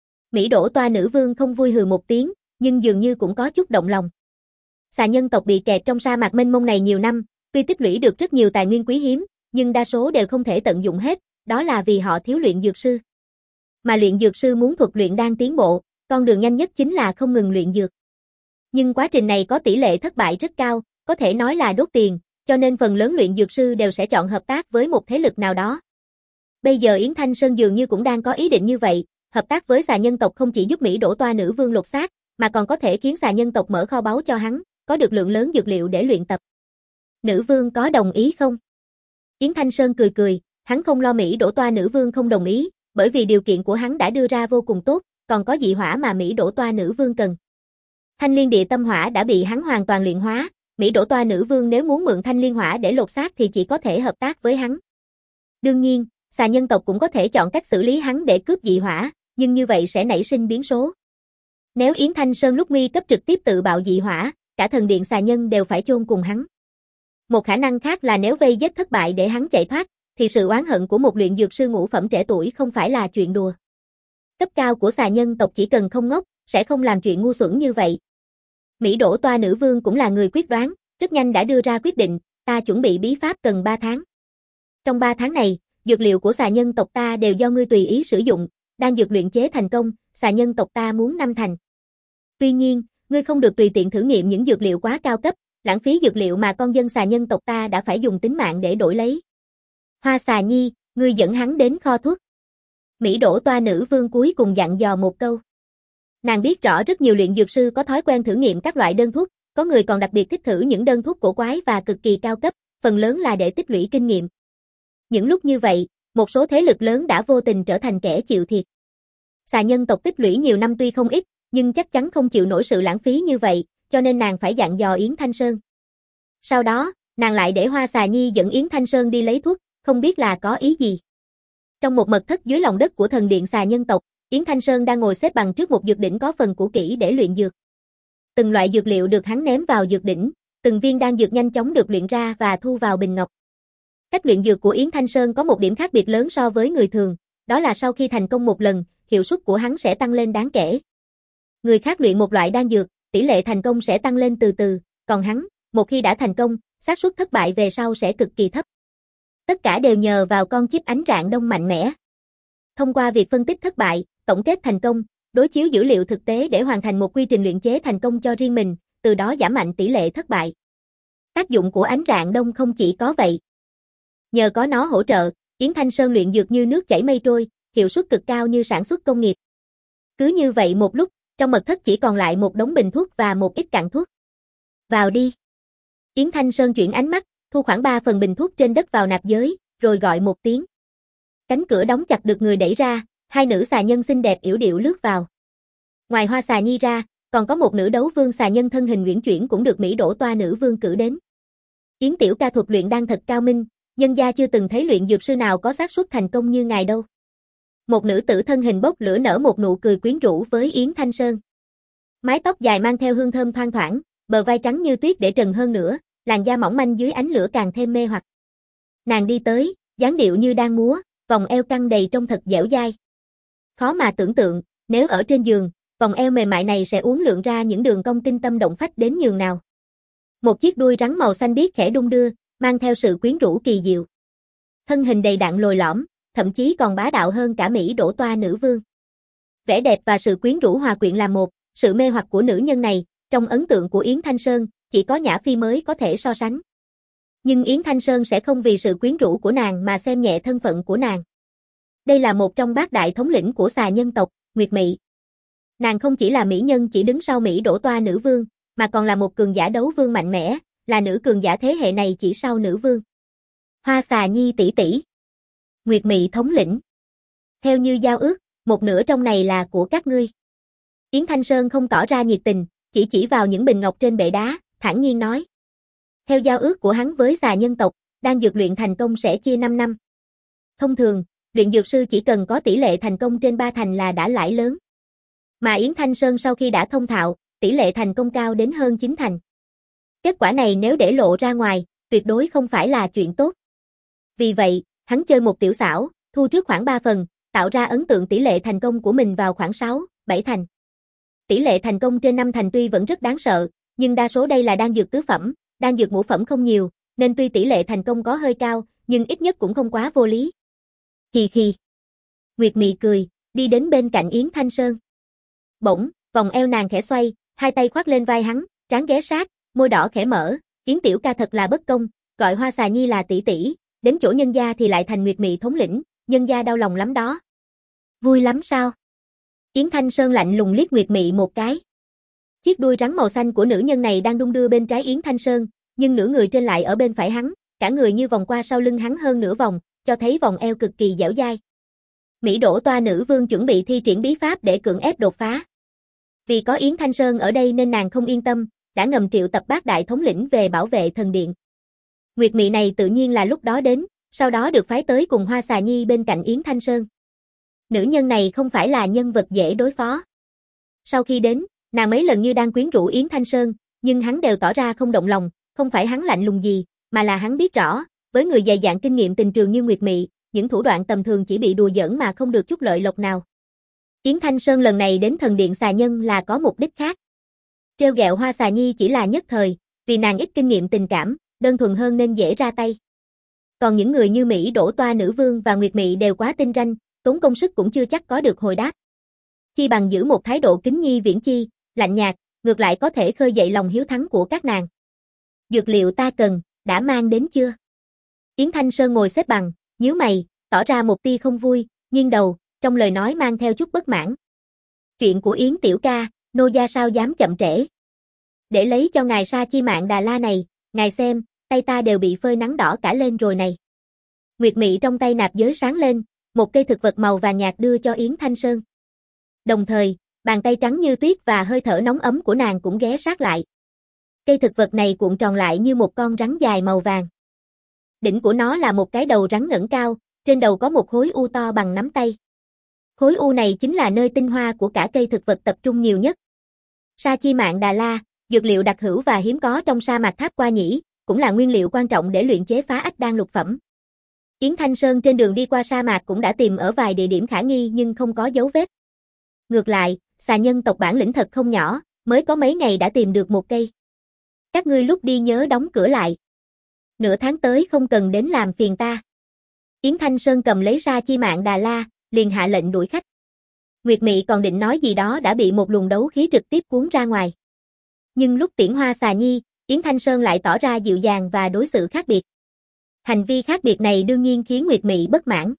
Mỹ Đỗ Toa nữ vương không vui hừ một tiếng, nhưng dường như cũng có chút động lòng. Xà nhân tộc bị kẹt trong sa mạc mênh mông này nhiều năm, tuy tích lũy được rất nhiều tài nguyên quý hiếm, nhưng đa số đều không thể tận dụng hết, đó là vì họ thiếu luyện dược sư. Mà luyện dược sư muốn thuật luyện đan tiến bộ, con đường nhanh nhất chính là không ngừng luyện dược. Nhưng quá trình này có tỷ lệ thất bại rất cao, có thể nói là đốt tiền, cho nên phần lớn luyện dược sư đều sẽ chọn hợp tác với một thế lực nào đó. Bây giờ Yến Thanh Sơn dường như cũng đang có ý định như vậy, hợp tác với xà nhân tộc không chỉ giúp Mỹ Đỗ Toa nữ vương lột xác, mà còn có thể khiến xà nhân tộc mở kho báu cho hắn, có được lượng lớn dược liệu để luyện tập. Nữ vương có đồng ý không? Yến Thanh Sơn cười cười, hắn không lo Mỹ Đỗ Toa nữ vương không đồng ý, bởi vì điều kiện của hắn đã đưa ra vô cùng tốt, còn có dị hỏa mà Mỹ Đỗ Toa nữ vương cần. Thanh Liên Địa Tâm Hỏa đã bị hắn hoàn toàn luyện hóa, Mỹ Đỗ Toa nữ vương nếu muốn mượn Thanh Liên Hỏa để lột xác thì chỉ có thể hợp tác với hắn. Đương nhiên, xà nhân tộc cũng có thể chọn cách xử lý hắn để cướp dị hỏa, nhưng như vậy sẽ nảy sinh biến số. Nếu Yến Thanh Sơn lúc nguy cấp trực tiếp tự bạo dị hỏa, cả thần điện xà nhân đều phải chôn cùng hắn. Một khả năng khác là nếu vây giết thất bại để hắn chạy thoát, thì sự oán hận của một luyện dược sư ngũ phẩm trẻ tuổi không phải là chuyện đùa. Cấp cao của xà nhân tộc chỉ cần không ngốc, sẽ không làm chuyện ngu xuẩn như vậy. Mỹ Đỗ Toa nữ vương cũng là người quyết đoán, rất nhanh đã đưa ra quyết định, ta chuẩn bị bí pháp cần ba tháng. Trong ba tháng này, dược liệu của xà nhân tộc ta đều do ngươi tùy ý sử dụng, đang dược luyện chế thành công, xà nhân tộc ta muốn năm thành. Tuy nhiên, ngươi không được tùy tiện thử nghiệm những dược liệu quá cao cấp, lãng phí dược liệu mà con dân xà nhân tộc ta đã phải dùng tính mạng để đổi lấy. Hoa Xà Nhi, ngươi dẫn hắn đến kho thuốc. Mỹ Đỗ Toa nữ vương cuối cùng dặn dò một câu. Nàng biết rõ rất nhiều luyện dược sư có thói quen thử nghiệm các loại đơn thuốc, có người còn đặc biệt thích thử những đơn thuốc cổ quái và cực kỳ cao cấp, phần lớn là để tích lũy kinh nghiệm. Những lúc như vậy, một số thế lực lớn đã vô tình trở thành kẻ chịu thiệt. Xà nhân tộc tích lũy nhiều năm tuy không ít, nhưng chắc chắn không chịu nổi sự lãng phí như vậy, cho nên nàng phải dặn dò Yến Thanh Sơn. Sau đó, nàng lại để Hoa Xà Nhi dẫn Yến Thanh Sơn đi lấy thuốc, không biết là có ý gì. Trong một mật thất dưới lòng đất của thần điện xà nhân tộc, Yến Thanh Sơn đang ngồi xếp bằng trước một dược đỉnh có phần cũ kỹ để luyện dược. Từng loại dược liệu được hắn ném vào dược đỉnh, từng viên đan dược nhanh chóng được luyện ra và thu vào bình ngọc. Cách luyện dược của Yến Thanh Sơn có một điểm khác biệt lớn so với người thường, đó là sau khi thành công một lần, hiệu suất của hắn sẽ tăng lên đáng kể. Người khác luyện một loại đan dược, tỷ lệ thành công sẽ tăng lên từ từ, còn hắn, một khi đã thành công, xác suất thất bại về sau sẽ cực kỳ thấp. Tất cả đều nhờ vào con chip ánh rạng đông mạnh mẽ. Thông qua việc phân tích thất bại, tổng kết thành công, đối chiếu dữ liệu thực tế để hoàn thành một quy trình luyện chế thành công cho riêng mình, từ đó giảm mạnh tỷ lệ thất bại. Tác dụng của ánh rạng đông không chỉ có vậy. Nhờ có nó hỗ trợ, Yến Thanh Sơn luyện dược như nước chảy mây trôi, hiệu suất cực cao như sản xuất công nghiệp. Cứ như vậy một lúc, trong mật thất chỉ còn lại một đống bình thuốc và một ít cặn thuốc. Vào đi. Yến Thanh Sơn chuyển ánh mắt, thu khoảng ba phần bình thuốc trên đất vào nạp giới, rồi gọi một tiếng. Cánh cửa đóng chặt được người đẩy ra, hai nữ xà nhân xinh đẹp yểu điệu lướt vào. Ngoài Hoa Xà Nhi ra, còn có một nữ đấu vương xà nhân thân hình uyển chuyển cũng được Mỹ Đỗ Toa nữ vương cử đến. Yến tiểu ca thuật luyện đan thật cao minh, nhân gia chưa từng thấy luyện dược sư nào có xác suất thành công như ngài đâu. Một nữ tử thân hình bốc lửa nở một nụ cười quyến rũ với Yến Thanh Sơn. Mái tóc dài mang theo hương thơm thoang thoảng, bờ vai trắng như tuyết để trần hơn nữa, làn da mỏng manh dưới ánh lửa càng thêm mê hoặc. Nàng đi tới, dáng điệu như đang múa, vòng eo căng đầy trông thật dẻo dai. Khó mà tưởng tượng, nếu ở trên giường, vòng eo mềm mại này sẽ uốn lượn ra những đường cong kinh tâm động phách đến nhường nào. Một chiếc đuôi rắn màu xanh biếc khẽ đung đưa, mang theo sự quyến rũ kỳ diệu. Thân hình đầy đặn lồi lõm, thậm chí còn bá đạo hơn cả Mỹ Đỗ Toa nữ vương. Vẻ đẹp và sự quyến rũ hòa quyện là một, sự mê hoặc của nữ nhân này, trong ấn tượng của Yến Thanh Sơn, chỉ có Nhã Phi mới có thể so sánh. Nhưng Yến Thanh Sơn sẽ không vì sự quyến rũ của nàng mà xem nhẹ thân phận của nàng. Đây là một trong bát đại thống lĩnh của xà nhân tộc, Nguyệt Mị. Nàng không chỉ là mỹ nhân chỉ đứng sau Mỹ Đỗ Toa nữ vương, mà còn là một cường giả đấu vương mạnh mẽ, là nữ cường giả thế hệ này chỉ sau nữ vương. Hoa Xà Nhi tỷ tỷ. Nguyệt Mị thống lĩnh. Theo như giao ước, một nửa trong này là của các ngươi. Yến Thanh Sơn không tỏ ra nhiệt tình, chỉ chỉ vào những bình ngọc trên bệ đá, thản nhiên nói. Theo giao ước của hắn với xà nhân tộc, đan dược luyện thành công sẽ chia năm năm. Thông thường, luyện dược sư chỉ cần có tỷ lệ thành công trên ba thành là đã lãi lớn. Mà Yến Thanh Sơn sau khi đã thông thạo, tỷ lệ thành công cao đến hơn chín thành. Kết quả này nếu để lộ ra ngoài, tuyệt đối không phải là chuyện tốt. Vì vậy, hắn chơi một tiểu xảo, thu trước khoảng ba phần, tạo ra ấn tượng tỷ lệ thành công của mình vào khoảng sáu, bảy thành. Tỷ lệ thành công trên năm thành tuy vẫn rất đáng sợ, nhưng đa số đây là đan dược tứ phẩm, đan dược ngũ phẩm không nhiều, nên tuy tỷ lệ thành công có hơi cao, nhưng ít nhất cũng không quá vô lý. Hì hì. Nguyệt Mị cười, đi đến bên cạnh Yến Thanh Sơn. Bỗng, vòng eo nàng khẽ xoay, hai tay khoác lên vai hắn, trán ghé sát, môi đỏ khẽ mở, Yến tiểu ca thật là bất công, gọi Hoa Xà Nhi là tỷ tỷ, đến chỗ nhân gia thì lại thành Nguyệt Mị thống lĩnh, nhân gia đau lòng lắm đó. Vui lắm sao? Yến Thanh Sơn lạnh lùng liếc Nguyệt Mị một cái. Chiếc đuôi rắn màu xanh của nữ nhân này đang đung đưa bên trái Yến Thanh Sơn, nhưng nửa người trên lại ở bên phải hắn, cả người như vòng qua sau lưng hắn hơn nửa vòng, cho thấy vòng eo cực kỳ dẻo dai. Mỹ Đỗ Toa nữ vương chuẩn bị thi triển bí pháp để cưỡng ép đột phá. Vì có Yến Thanh Sơn ở đây nên nàng không yên tâm, đã ngầm triệu tập bát đại thống lĩnh về bảo vệ thần điện. Nguyệt Mị này tự nhiên là lúc đó đến, sau đó được phái tới cùng Hoa Xà Nhi bên cạnh Yến Thanh Sơn. Nữ nhân này không phải là nhân vật dễ đối phó. Sau khi đến, nàng mấy lần như đang quyến rũ Yến Thanh Sơn, nhưng hắn đều tỏ ra không động lòng, không phải hắn lạnh lùng gì, mà là hắn biết rõ, với người dày dạn kinh nghiệm tình trường như Nguyệt Mị, những thủ đoạn tầm thường chỉ bị đùa giỡn mà không được chút lợi lộc nào. Yến Thanh Sơn lần này đến thần điện xà nhân là có mục đích khác. Trêu ghẹo Hoa Xà Nhi chỉ là nhất thời, vì nàng ít kinh nghiệm tình cảm, đơn thuần hơn nên dễ ra tay. Còn những người như Mỹ Đỗ Toa nữ vương và Nguyệt Mị đều quá tinh ranh, tốn công sức cũng chưa chắc có được hồi đáp. Chi bằng giữ một thái độ kính nhi viễn chi, lạnh nhạt, ngược lại có thể khơi dậy lòng hiếu thắng của các nàng. Dược liệu ta cần, đã mang đến chưa? Yến Thanh Sơn ngồi xếp bằng, nhíu mày, tỏ ra một tia không vui, nghiêng đầu, trong lời nói mang theo chút bất mãn. Chuyện của Yến tiểu ca, nô gia sao dám chậm trễ. Để lấy cho ngài Sa Chi Mạn Đà La này, ngài xem, tay ta đều bị phơi nắng đỏ cả lên rồi này. Nguyệt Mị trong tay nạp giới sáng lên, một cây thực vật màu vàng nhạt đưa cho Yến Thanh Sơn. Đồng thời, bàn tay trắng như tuyết và hơi thở nóng ấm của nàng cũng ghé sát lại. Cây thực vật này cuộn tròn lại như một con rắn dài màu vàng. Đỉnh của nó là một cái đầu rắn ngẩng cao, trên đầu có một khối u to bằng nắm tay. Khối u này chính là nơi tinh hoa của cả cây thực vật tập trung nhiều nhất. Sa Chi Mạn Đà La, dược liệu đặc hữu và hiếm có trong sa mạc Tháp Qua Nhĩ, cũng là nguyên liệu quan trọng để luyện chế phá ách đan lục phẩm. Yến Thanh Sơn trên đường đi qua sa mạc cũng đã tìm ở vài địa điểm khả nghi nhưng không có dấu vết. Ngược lại, xà nhân tộc bản lĩnh thật không nhỏ, mới có mấy ngày đã tìm được một cây. Các ngươi lúc đi nhớ đóng cửa lại. Nửa tháng tới không cần đến làm phiền ta. Yến Thanh Sơn cầm lấy Sa Chi Mạn Đà La, liền hạ lệnh đuổi khách. Nguyệt Mị còn định nói gì đó đã bị một luồng đấu khí trực tiếp cuốn ra ngoài. Nhưng lúc tiễn Hoa Xà Nhi, Yến Thanh Sơn lại tỏ ra dịu dàng và đối xử khác biệt. Hành vi khác biệt này đương nhiên khiến Nguyệt Mị bất mãn.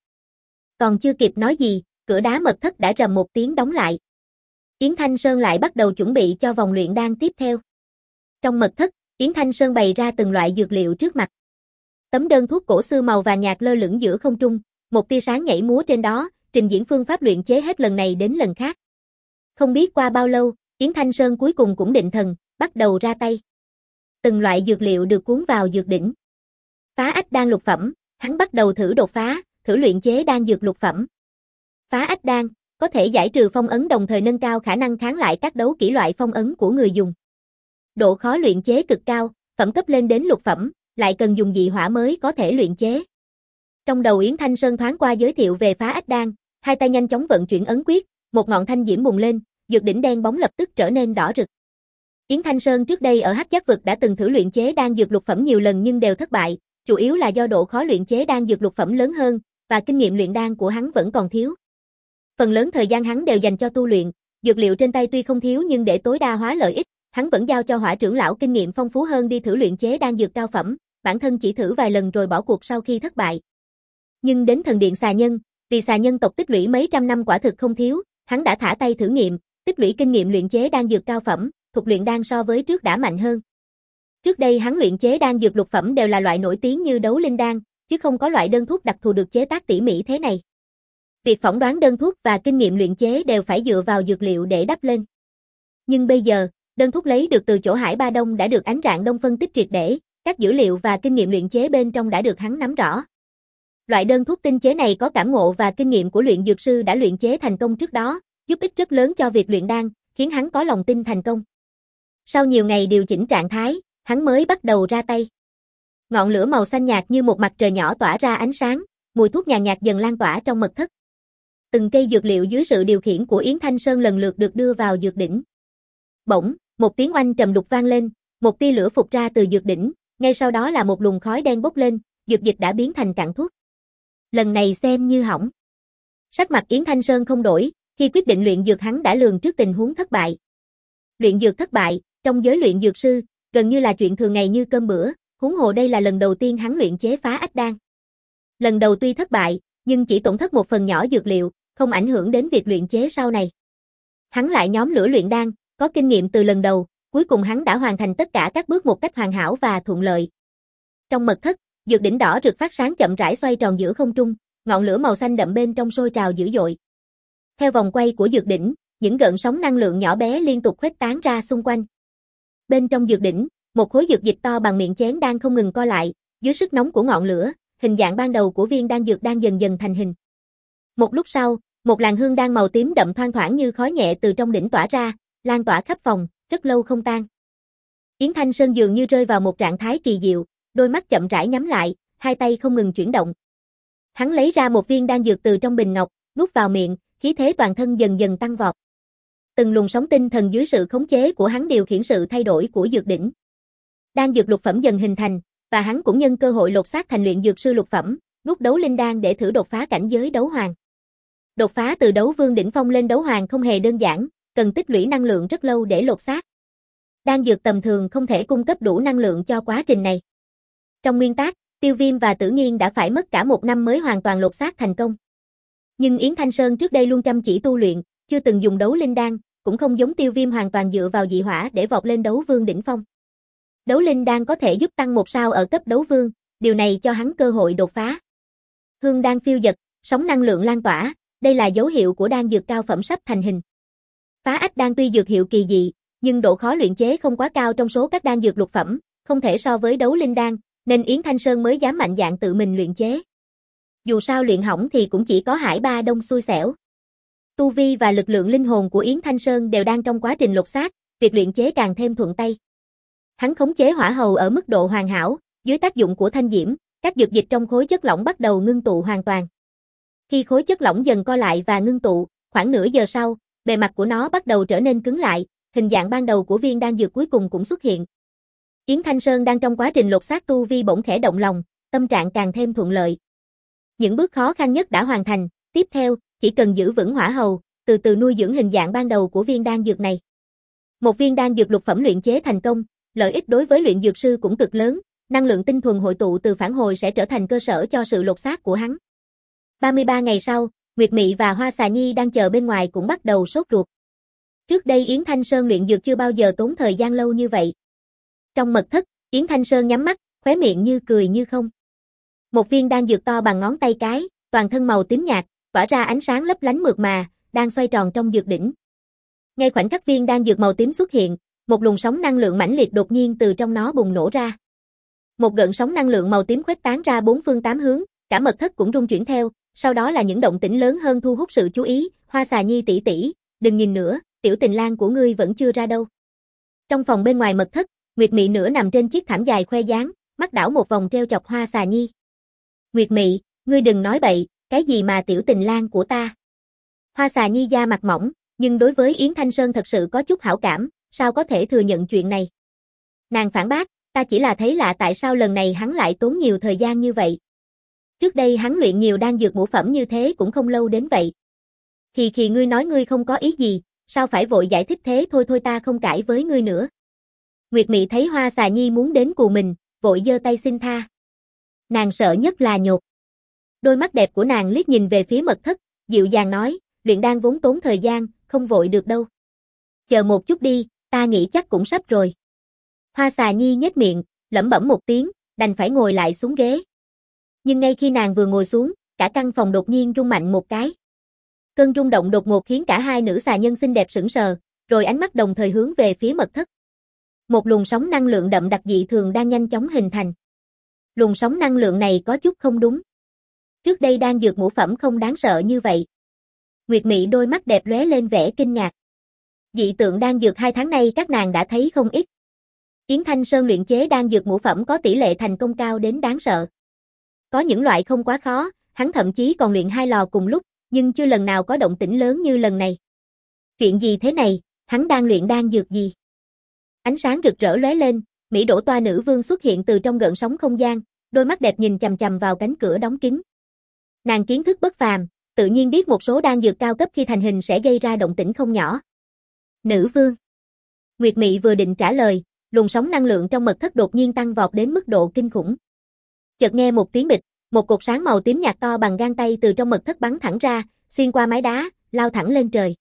Còn chưa kịp nói gì, cửa đá mật thất đã rầm một tiếng đóng lại. Yến Thanh Sơn lại bắt đầu chuẩn bị cho vòng luyện đan tiếp theo. Trong mật thất, Yến Thanh Sơn bày ra từng loại dược liệu trước mặt. Tấm đơn thuốc cổ xưa màu vàng nhạt lơ lửng giữa không trung, một tia sáng nhảy múa trên đó, trình diễn phương pháp luyện chế hết lần này đến lần khác. Không biết qua bao lâu, Yến Thanh Sơn cuối cùng cũng định thần, bắt đầu ra tay. Từng loại dược liệu được cuốn vào dược đỉnh. Phá ách đan lục phẩm, hắn bắt đầu thử đột phá, thử luyện chế đan dược lục phẩm. Phá ách đan, có thể giải trừ phong ấn đồng thời nâng cao khả năng kháng lại các đấu kỹ loại phong ấn của người dùng. Độ khó luyện chế cực cao, phẩm cấp lên đến lục phẩm, lại cần dùng dị hỏa mới có thể luyện chế. Trong đầu Yến Thanh Sơn thoáng qua giới thiệu về phá ách đan, hai tay nhanh chóng vận chuyển ấn quyết, một ngọn thanh diễm bùng lên, dược đỉnh đen bóng lập tức trở nên đỏ rực. Yến Thanh Sơn trước đây ở Hắc Giác vực đã từng thử luyện chế đan dược lục phẩm nhiều lần nhưng đều thất bại, chủ yếu là do độ khó luyện chế đan dược lục phẩm lớn hơn và kinh nghiệm luyện đan của hắn vẫn còn thiếu. Phần lớn thời gian hắn đều dành cho tu luyện, dược liệu trên tay tuy không thiếu nhưng để tối đa hóa lợi ích, hắn vẫn giao cho Hỏa trưởng lão kinh nghiệm phong phú hơn đi thử luyện chế đan dược cao phẩm, bản thân chỉ thử vài lần rồi bỏ cuộc sau khi thất bại. Nhưng đến thần điện xà nhân, vì xà nhân tộc tích lũy mấy trăm năm quả thực không thiếu, hắn đã thả tay thử nghiệm, tích lũy kinh nghiệm luyện chế đan dược cao phẩm, thuộc luyện đan so với trước đã mạnh hơn. Trước đây hắn luyện chế đan dược lục phẩm đều là loại nổi tiếng như đấu linh đan, chứ không có loại đơn thuốc đặc thù được chế tác tỉ mỉ thế này. Việc phỏng đoán đơn thuốc và kinh nghiệm luyện chế đều phải dựa vào dược liệu để đắp lên. Nhưng bây giờ, đơn thuốc lấy được từ chỗ Hải Ba Đông đã được Ánh Rạng Đông phân tích triệt để, các dữ liệu và kinh nghiệm luyện chế bên trong đã được hắn nắm rõ. Loại đơn thuốc tinh chế này có cảm ngộ và kinh nghiệm của luyện dược sư đã luyện chế thành công trước đó, giúp ích rất lớn cho việc luyện đan, khiến hắn có lòng tin thành công. Sau nhiều ngày điều chỉnh trạng thái, hắn mới bắt đầu ra tay. Ngọn lửa màu xanh nhạt như một mặt trời nhỏ tỏa ra ánh sáng, mùi thuốc nhàn nhạt dần lan tỏa trong mật thất. Từng cây dược liệu dưới sự điều khiển của Yến Thanh Sơn lần lượt được đưa vào dược đỉnh. Bỗng, một tiếng oanh trầm đục vang lên, một tia lửa phụt ra từ dược đỉnh, ngay sau đó là một luồng khói đen bốc lên, dược dịch đã biến thành cặn thuốc. Lần này xem như hỏng. Sắc mặt Yến Thanh Sơn không đổi, khi quyết định luyện dược hắn đã lường trước tình huống thất bại. Luyện dược thất bại, trong giới luyện dược sư, gần như là chuyện thường ngày như cơm bữa, huống hồ đây là lần đầu tiên hắn luyện chế phá ách đan. Lần đầu tuy thất bại, nhưng chỉ tổn thất một phần nhỏ dược liệu, không ảnh hưởng đến việc luyện chế sau này. Hắn lại nhóm lửa luyện đan, có kinh nghiệm từ lần đầu, cuối cùng hắn đã hoàn thành tất cả các bước một cách hoàn hảo và thuận lợi. Trong mật thất, dược đỉnh đỏ rực phát sáng chậm rãi xoay tròn giữa không trung, ngọn lửa màu xanh đậm bên trong sôi trào dữ dội. Theo vòng quay của dược đỉnh, những gợn sóng năng lượng nhỏ bé liên tục khuếch tán ra xung quanh. Bên trong dược đỉnh, một khối dược dịch to bằng miệng chén đang không ngừng co lại, dưới sức nóng của ngọn lửa, hình dạng ban đầu của viên đan dược đang dần dần thành hình. Một lúc sau, một làn hương đan màu tím đậm thoang thoảng như khói nhẹ từ trong đỉnh tỏa ra, lan tỏa khắp phòng, rất lâu không tan. Yến Thanh Sơn dường như rơi vào một trạng thái kỳ diệu, đôi mắt chậm rãi nhắm lại, hai tay không ngừng chuyển động. Hắn lấy ra một viên đan dược từ trong bình ngọc, nuốt vào miệng, khí thế toàn thân dần dần tăng vọt. Từng luồng sóng tinh thần dưới sự khống chế của hắn điều khiển sự thay đổi của dược đỉnh. Đan dược lục phẩm dần hình thành, và hắn cũng nhân cơ hội lột xác thành luyện dược sư lục phẩm, nuốt đấu linh đan để thử đột phá cảnh giới đấu hoàng. Đột phá từ đấu vương đỉnh phong lên đấu hoàng không hề đơn giản, cần tích lũy năng lượng rất lâu để lột xác. Đan dược tầm thường không thể cung cấp đủ năng lượng cho quá trình này. Trong nguyên tắc, Tiêu Viêm và Tử Nghiên đã phải mất cả một năm mới hoàn toàn lột xác thành công. Nhưng Yến Thanh Sơn trước đây luôn chăm chỉ tu luyện, chưa từng dùng đấu linh đan, cũng không giống Tiêu Viêm hoàn toàn dựa vào dị hỏa để vọt lên đấu vương đỉnh phong. Đấu linh đan có thể giúp tăng một sao ở cấp đấu vương, điều này cho hắn cơ hội đột phá. Hương đan phiêu dật, sóng năng lượng lan tỏa, đây là dấu hiệu của đan dược cao phẩm sắp thành hình. Phá ách đan tuy dược hiệu kỳ dị, nhưng độ khó luyện chế không quá cao trong số các đan dược lục phẩm, không thể so với đấu linh đan, nên Yến Thanh Sơn mới dám mạnh dạn tự mình luyện chế. Dù sao luyện hỏng thì cũng chỉ có Hải Ba Đông xui xẻo. Tu vi và lực lượng linh hồn của Yến Thanh Sơn đều đang trong quá trình lột xác, việc luyện chế càng thêm thuận tay. Hắn khống chế hỏa hầu ở mức độ hoàn hảo, dưới tác dụng của thanh diễm, các dược dịch trong khối chất lỏng bắt đầu ngưng tụ hoàn toàn. Khi khối chất lỏng dần co lại và ngưng tụ, khoảng nửa giờ sau, bề mặt của nó bắt đầu trở nên cứng lại, hình dạng ban đầu của viên đan dược cuối cùng cũng xuất hiện. Yến Thanh Sơn đang trong quá trình lột xác tu vi bỗng khẽ động lòng, tâm trạng càng thêm thuận lợi. Những bước khó khăn nhất đã hoàn thành, tiếp theo, chỉ cần giữ vững hỏa hầu, từ từ nuôi dưỡng hình dạng ban đầu của viên đan dược này. Một viên đan dược lục phẩm luyện chế thành công, lợi ích đối với luyện dược sư cũng cực lớn, năng lượng tinh thuần hội tụ từ phản hồi sẽ trở thành cơ sở cho sự lột xác của hắn. ba mươi ba ngày sau, Nguyệt Mị và Hoa Xà Nhi đang chờ bên ngoài cũng bắt đầu sốt ruột. Trước đây Yến Thanh Sơn luyện dược chưa bao giờ tốn thời gian lâu như vậy. Trong mật thất, Yến Thanh Sơn nhắm mắt, khóe miệng như cười như không. Một viên đan dược to bằng ngón tay cái, toàn thân màu tím nhạt, tỏa ra ánh sáng lấp lánh mượt mà, đang xoay tròn trong dược đỉnh. Ngay khoảnh khắc viên đan dược màu tím xuất hiện, một luồng sóng năng lượng mãnh liệt đột nhiên từ trong nó bùng nổ ra. Một gợn sóng năng lượng màu tím khuếch tán ra bốn phương tám hướng, cả mật thất cũng rung chuyển theo, sau đó là những động tĩnh lớn hơn thu hút sự chú ý, Hoa Xà Nhi tỷ tỷ, đừng nhìn nữa, tiểu tình lang của ngươi vẫn chưa ra đâu. Trong phòng bên ngoài mật thất, Nguyệt Mị nửa nằm trên chiếc thảm dài khoe dáng, mắt đảo một vòng treo chọc Hoa Xà Nhi. Nguyệt Mị, ngươi đừng nói bậy, cái gì mà tiểu tình lang của ta. Hoa Xà Nhi da mặt mỏng, nhưng đối với Yến Thanh Sơn thật sự có chút hảo cảm, sao có thể thừa nhận chuyện này. Nàng phản bác, ta chỉ là thấy lạ tại sao lần này hắn lại tốn nhiều thời gian như vậy. Trước đây hắn luyện nhiều đan dược ngũ phẩm như thế cũng không lâu đến vậy. Khi khi ngươi nói ngươi không có ý gì, sao phải vội giải thích thế thôi thôi ta không cãi với ngươi nữa. Nguyệt Mị thấy Hoa Xà Nhi muốn đến cù mình, vội giơ tay xin tha. Nàng sợ nhất là nhột. Đôi mắt đẹp của nàng liếc nhìn về phía mật thất, dịu dàng nói, luyện đan vốn tốn thời gian, không vội được đâu. Chờ một chút đi, ta nghĩ chắc cũng sắp rồi. Hoa Xà Nhi nhếch miệng, lẩm bẩm một tiếng, đành phải ngồi lại xuống ghế. Nhưng ngay khi nàng vừa ngồi xuống, cả căn phòng đột nhiên rung mạnh một cái. Cơn rung động đột ngột khiến cả hai nữ xà nhân xinh đẹp sững sờ, rồi ánh mắt đồng thời hướng về phía mật thất. Một luồng sóng năng lượng đậm đặc dị thường đang nhanh chóng hình thành. Luồng sóng năng lượng này có chút không đúng. Trước đây đan dược ngũ phẩm không đáng sợ như vậy. Nguyệt Mị đôi mắt đẹp lóe lên vẻ kinh ngạc. Dị tượng đan dược hai tháng nay các nàng đã thấy không ít. Yến Thanh Sơn luyện chế đan dược ngũ phẩm có tỷ lệ thành công cao đến đáng sợ. Có những loại không quá khó, hắn thậm chí còn luyện hai lò cùng lúc, nhưng chưa lần nào có động tĩnh lớn như lần này. Chuyện gì thế này, hắn đang luyện đan dược gì? Ánh sáng rực rỡ lóe lên, Mỹ Đỗ Toa nữ vương xuất hiện từ trong gợn sóng không gian, đôi mắt đẹp nhìn chằm chằm vào cánh cửa đóng kín. Nàng kiến thức bất phàm, tự nhiên biết một số đan dược cao cấp khi thành hình sẽ gây ra động tĩnh không nhỏ. Nữ vương. Nguyệt Mị vừa định trả lời, luồng sóng năng lượng trong mật thất đột nhiên tăng vọt đến mức độ kinh khủng. Chợt nghe một tiếng bịch, một cột sáng màu tím nhạt to bằng gang tay từ trong mật thất bắn thẳng ra, xuyên qua mái đá, lao thẳng lên trời.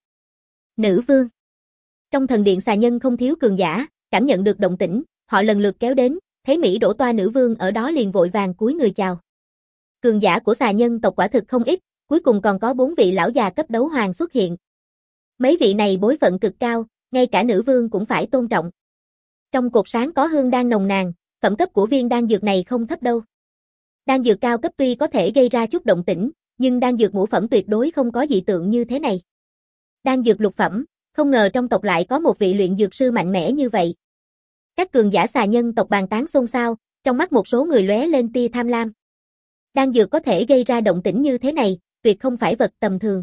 Nữ vương. Trong thần điện xà nhân không thiếu cường giả, cảm nhận được động tĩnh, họ lần lượt kéo đến, thấy Mỹ đổ toa nữ vương ở đó liền vội vàng cúi người chào. Cường giả của xà nhân tộc quả thực không ít, cuối cùng còn có bốn vị lão già cấp đấu hoàng xuất hiện. Mấy vị này bối phận cực cao, ngay cả nữ vương cũng phải tôn trọng. Trong cột sáng có hương đan nồng nàn, phẩm cấp của viên đan dược này không thấp đâu. Đan dược cao cấp tuy có thể gây ra chút động tĩnh, nhưng đan dược ngũ phẩm tuyệt đối không có dị tượng như thế này. Đan dược lục phẩm, không ngờ trong tộc lại có một vị luyện dược sư mạnh mẽ như vậy. Các cường giả xà nhân tộc bàn tán xôn xao, trong mắt một số người lóe lên tia tham lam. Đan dược có thể gây ra động tĩnh như thế này, tuyệt không phải vật tầm thường.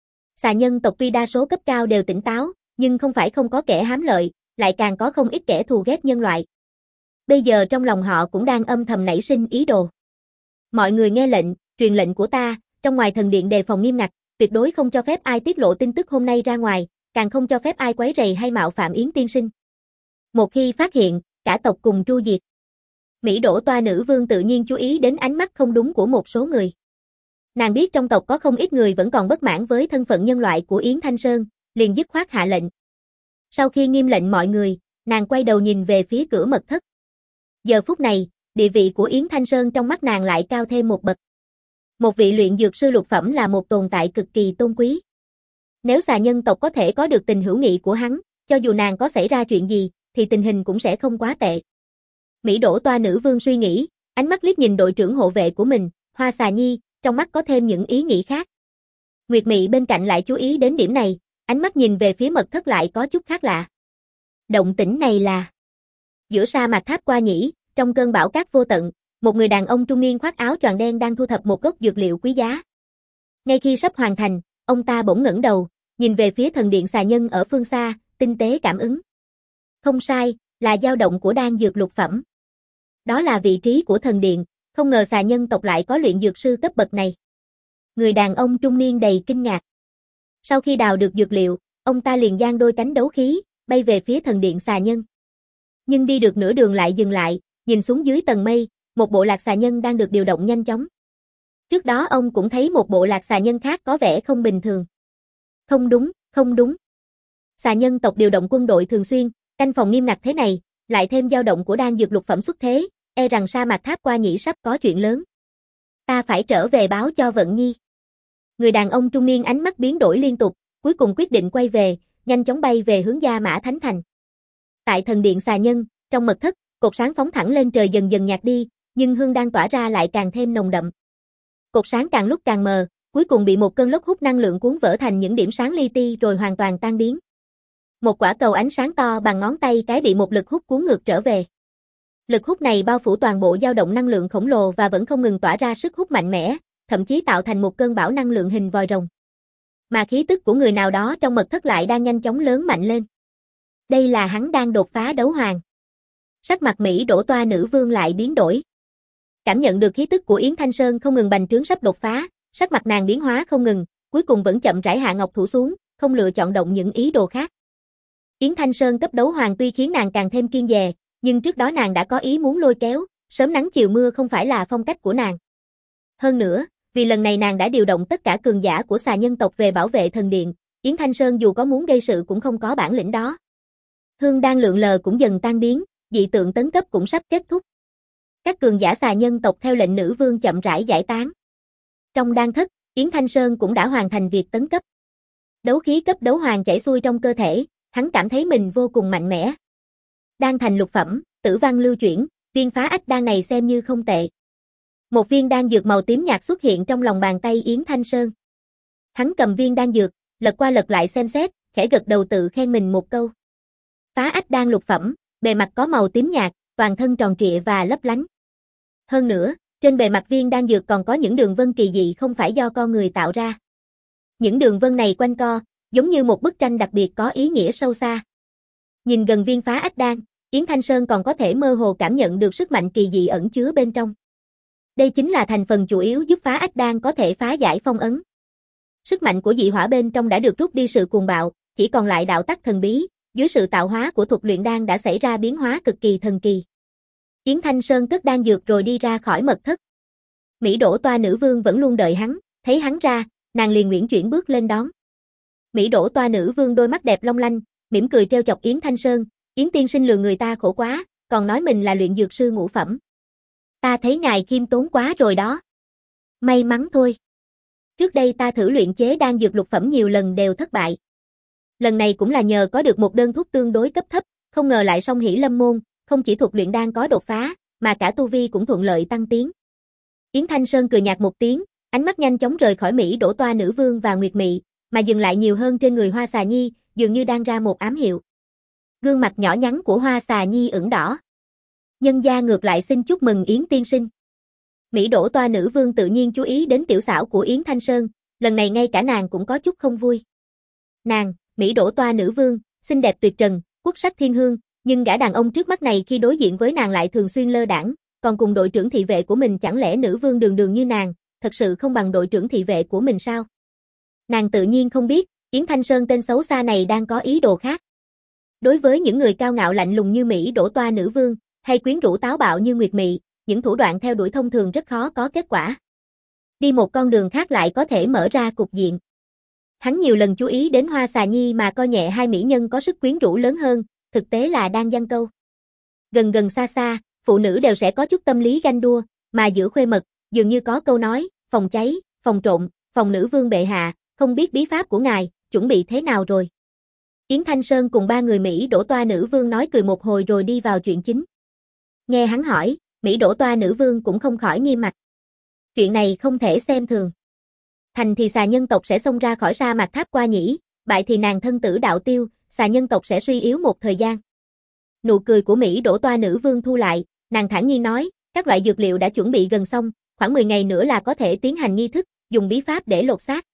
Xà nhân tộc tuy đa số cấp cao đều tỉnh táo, nhưng không phải không có kẻ hám lợi, lại càng có không ít kẻ thù ghét nhân loại. Bây giờ trong lòng họ cũng đang âm thầm nảy sinh ý đồ. Mọi người nghe lệnh, truyền lệnh của ta, trong ngoài thần điện đề phòng nghiêm ngặt, tuyệt đối không cho phép ai tiết lộ tin tức hôm nay ra ngoài, càng không cho phép ai quấy rầy hay mạo phạm Yến tiên sinh. Một khi phát hiện, cả tộc cùng tru diệt. Mỹ đổ toa nữ vương tự nhiên chú ý đến ánh mắt không đúng của một số người. Nàng biết trong tộc có không ít người vẫn còn bất mãn với thân phận nhân loại của Yến Thanh Sơn, liền dứt khoát hạ lệnh. Sau khi nghiêm lệnh mọi người, nàng quay đầu nhìn về phía cửa mật thất. Giờ phút này, địa vị của Yến Thanh Sơn trong mắt nàng lại cao thêm một bậc. Một vị luyện dược sư lục phẩm là một tồn tại cực kỳ tôn quý. Nếu xà nhân tộc có thể có được tình hữu nghị của hắn, cho dù nàng có xảy ra chuyện gì, thì tình hình cũng sẽ không quá tệ. Mỹ đổ toa nữ vương suy nghĩ, ánh mắt liếc nhìn đội trưởng hộ vệ của mình, Hoa Xà Nhi, trong mắt có thêm những ý nghĩ khác. Nguyệt Mị bên cạnh lại chú ý đến điểm này, ánh mắt nhìn về phía mật thất lại có chút khác lạ. Động tĩnh này là... Giữa sa mạc tháp qua nhĩ, trong cơn bão cát vô tận, một người đàn ông trung niên khoác áo choàng đen đang thu thập một gốc dược liệu quý giá. Ngay khi sắp hoàn thành, ông ta bỗng ngẩng đầu, nhìn về phía thần điện xà nhân ở phương xa, tinh tế cảm ứng. Không sai, là dao động của đan dược lục phẩm. Đó là vị trí của thần điện, không ngờ xà nhân tộc lại có luyện dược sư cấp bậc này. Người đàn ông trung niên đầy kinh ngạc. Sau khi đào được dược liệu, ông ta liền giang đôi cánh đấu khí, bay về phía thần điện xà nhân. Nhưng đi được nửa đường lại dừng lại, nhìn xuống dưới tầng mây, một bộ lạc xà nhân đang được điều động nhanh chóng. Trước đó ông cũng thấy một bộ lạc xà nhân khác có vẻ không bình thường. Không đúng, không đúng. Xà nhân tộc điều động quân đội thường xuyên, canh phòng nghiêm ngặt thế này, lại thêm dao động của đan dược lục phẩm xuất thế, e rằng sa mạc tháp qua nhĩ sắp có chuyện lớn. Ta phải trở về báo cho Vận Nhi. Người đàn ông trung niên ánh mắt biến đổi liên tục, cuối cùng quyết định quay về, nhanh chóng bay về hướng Gia Mã Thánh Thành. Tại thần điện xà nhân, trong mật thất, cột sáng phóng thẳng lên trời dần dần nhạt đi, nhưng hương đang tỏa ra lại càng thêm nồng đậm. Cột sáng càng lúc càng mờ, cuối cùng bị một cơn lốc hút năng lượng cuốn vỡ thành những điểm sáng li ti rồi hoàn toàn tan biến. Một quả cầu ánh sáng to bằng ngón tay cái bị một lực hút cuốn ngược trở về. Lực hút này bao phủ toàn bộ dao động năng lượng khổng lồ và vẫn không ngừng tỏa ra sức hút mạnh mẽ, thậm chí tạo thành một cơn bão năng lượng hình vòi rồng. Mà khí tức của người nào đó trong mật thất lại đang nhanh chóng lớn mạnh lên. Đây là hắn đang đột phá đấu hoàng. Sắc mặt Mỹ đổ toa nữ vương lại biến đổi. Cảm nhận được khí tức của Yến Thanh Sơn không ngừng bành trướng sắp đột phá, sắc mặt nàng biến hóa không ngừng, cuối cùng vẫn chậm rãi hạ ngọc thủ xuống, không lựa chọn động những ý đồ khác. Yến Thanh Sơn cấp đấu hoàng tuy khiến nàng càng thêm kiên dè, nhưng trước đó nàng đã có ý muốn lôi kéo, sớm nắng chiều mưa không phải là phong cách của nàng. Hơn nữa, vì lần này nàng đã điều động tất cả cường giả của xà nhân tộc về bảo vệ thần điện, Yến Thanh Sơn dù có muốn gây sự cũng không có bản lĩnh đó. Hương đang lượn lờ cũng dần tan biến, dị tượng tấn cấp cũng sắp kết thúc. Các cường giả xà nhân tộc theo lệnh nữ vương chậm rãi giải tán. Trong đan thất, Yến Thanh Sơn cũng đã hoàn thành việc tấn cấp. Đấu khí cấp đấu hoàng chảy xuôi trong cơ thể, hắn cảm thấy mình vô cùng mạnh mẽ. Đan thành lục phẩm, tử văn lưu chuyển, viên phá ách đan này xem như không tệ. Một viên đan dược màu tím nhạt xuất hiện trong lòng bàn tay Yến Thanh Sơn. Hắn cầm viên đan dược, lật qua lật lại xem xét, khẽ gật đầu tự khen mình một câu. Phá ách đan lục phẩm, bề mặt có màu tím nhạt, toàn thân tròn trịa và lấp lánh. Hơn nữa, trên bề mặt viên đan dược còn có những đường vân kỳ dị không phải do con người tạo ra. Những đường vân này quanh co, giống như một bức tranh đặc biệt có ý nghĩa sâu xa. Nhìn gần viên phá ách đan, Yến Thanh Sơn còn có thể mơ hồ cảm nhận được sức mạnh kỳ dị ẩn chứa bên trong. Đây chính là thành phần chủ yếu giúp phá ách đan có thể phá giải phong ấn. Sức mạnh của dị hỏa bên trong đã được rút đi sự cuồng bạo, chỉ còn lại đạo tắc thần bí, dưới sự tạo hóa của thuật luyện đan đã xảy ra biến hóa cực kỳ thần kỳ. Yến Thanh Sơn cất đan dược rồi đi ra khỏi mật thất. Mỹ Đỗ Toa nữ vương vẫn luôn đợi hắn, thấy hắn ra, nàng liền uyển chuyển bước lên đón. Mỹ Đỗ Toa nữ vương đôi mắt đẹp long lanh, mỉm cười trêu chọc Yến Thanh Sơn, Yến tiên sinh lừa người ta khổ quá, còn nói mình là luyện dược sư ngũ phẩm. Ta thấy ngài khiêm tốn quá rồi đó. May mắn thôi. Trước đây ta thử luyện chế đan dược lục phẩm nhiều lần đều thất bại. Lần này cũng là nhờ có được một đơn thuốc tương đối cấp thấp, không ngờ lại song hỷ lâm môn, không chỉ thuật luyện đan có đột phá, mà cả tu vi cũng thuận lợi tăng tiến. Yến Thanh Sơn cười nhạt một tiếng, ánh mắt nhanh chóng rời khỏi Mỹ Đỗ Toa nữ vương và Nguyệt Mị, mà dừng lại nhiều hơn trên người Hoa Xà Nhi, dường như đang ra một ám hiệu. Gương mặt nhỏ nhắn của Hoa Xà Nhi ửng đỏ. Nhân gia ngược lại xin chúc mừng Yến tiên sinh. Mỹ Đỗ Toa nữ vương tự nhiên chú ý đến tiểu xảo của Yến Thanh Sơn, lần này ngay cả nàng cũng có chút không vui. Nàng, Mỹ Đỗ Toa nữ vương, xinh đẹp tuyệt trần, quốc sắc thiên hương, nhưng gã đàn ông trước mắt này khi đối diện với nàng lại thường xuyên lơ đãng, còn cùng đội trưởng thị vệ của mình chẳng lẽ nữ vương đường đường như nàng, thật sự không bằng đội trưởng thị vệ của mình sao? Nàng tự nhiên không biết, Yến Thanh Sơn tên xấu xa này đang có ý đồ khác. Đối với những người cao ngạo lạnh lùng như Mỹ Đỗ Toa nữ vương, hay quyến rũ táo bạo như Nguyệt Mị, những thủ đoạn theo đuổi thông thường rất khó có kết quả. Đi một con đường khác lại có thể mở ra cục diện. Hắn nhiều lần chú ý đến Hoa Xà Nhi mà coi nhẹ hai mỹ nhân có sức quyến rũ lớn hơn, thực tế là đang giăng câu. Gần gần xa xa, phụ nữ đều sẽ có chút tâm lý ganh đua, mà giữa khuê mật, dường như có câu nói, phòng cháy, phòng trộn, phòng nữ vương bệ hạ, không biết bí pháp của ngài, chuẩn bị thế nào rồi. Yến Thanh Sơn cùng ba người Mỹ Đỗ Toa nữ vương nói cười một hồi rồi đi vào chuyện chính. Nghe hắn hỏi, Mỹ Đỗ Toa nữ vương cũng không khỏi nghiêm mặt. Chuyện này không thể xem thường. Thành thì xà nhân tộc sẽ xông ra khỏi sa mạc tháp qua nhĩ, bại thì nàng thân tử đạo tiêu, xà nhân tộc sẽ suy yếu một thời gian. Nụ cười của Mỹ Đỗ Toa nữ vương thu lại, nàng thản nhiên nói, các loại dược liệu đã chuẩn bị gần xong, khoảng mười ngày nữa là có thể tiến hành nghi thức, dùng bí pháp để lột xác.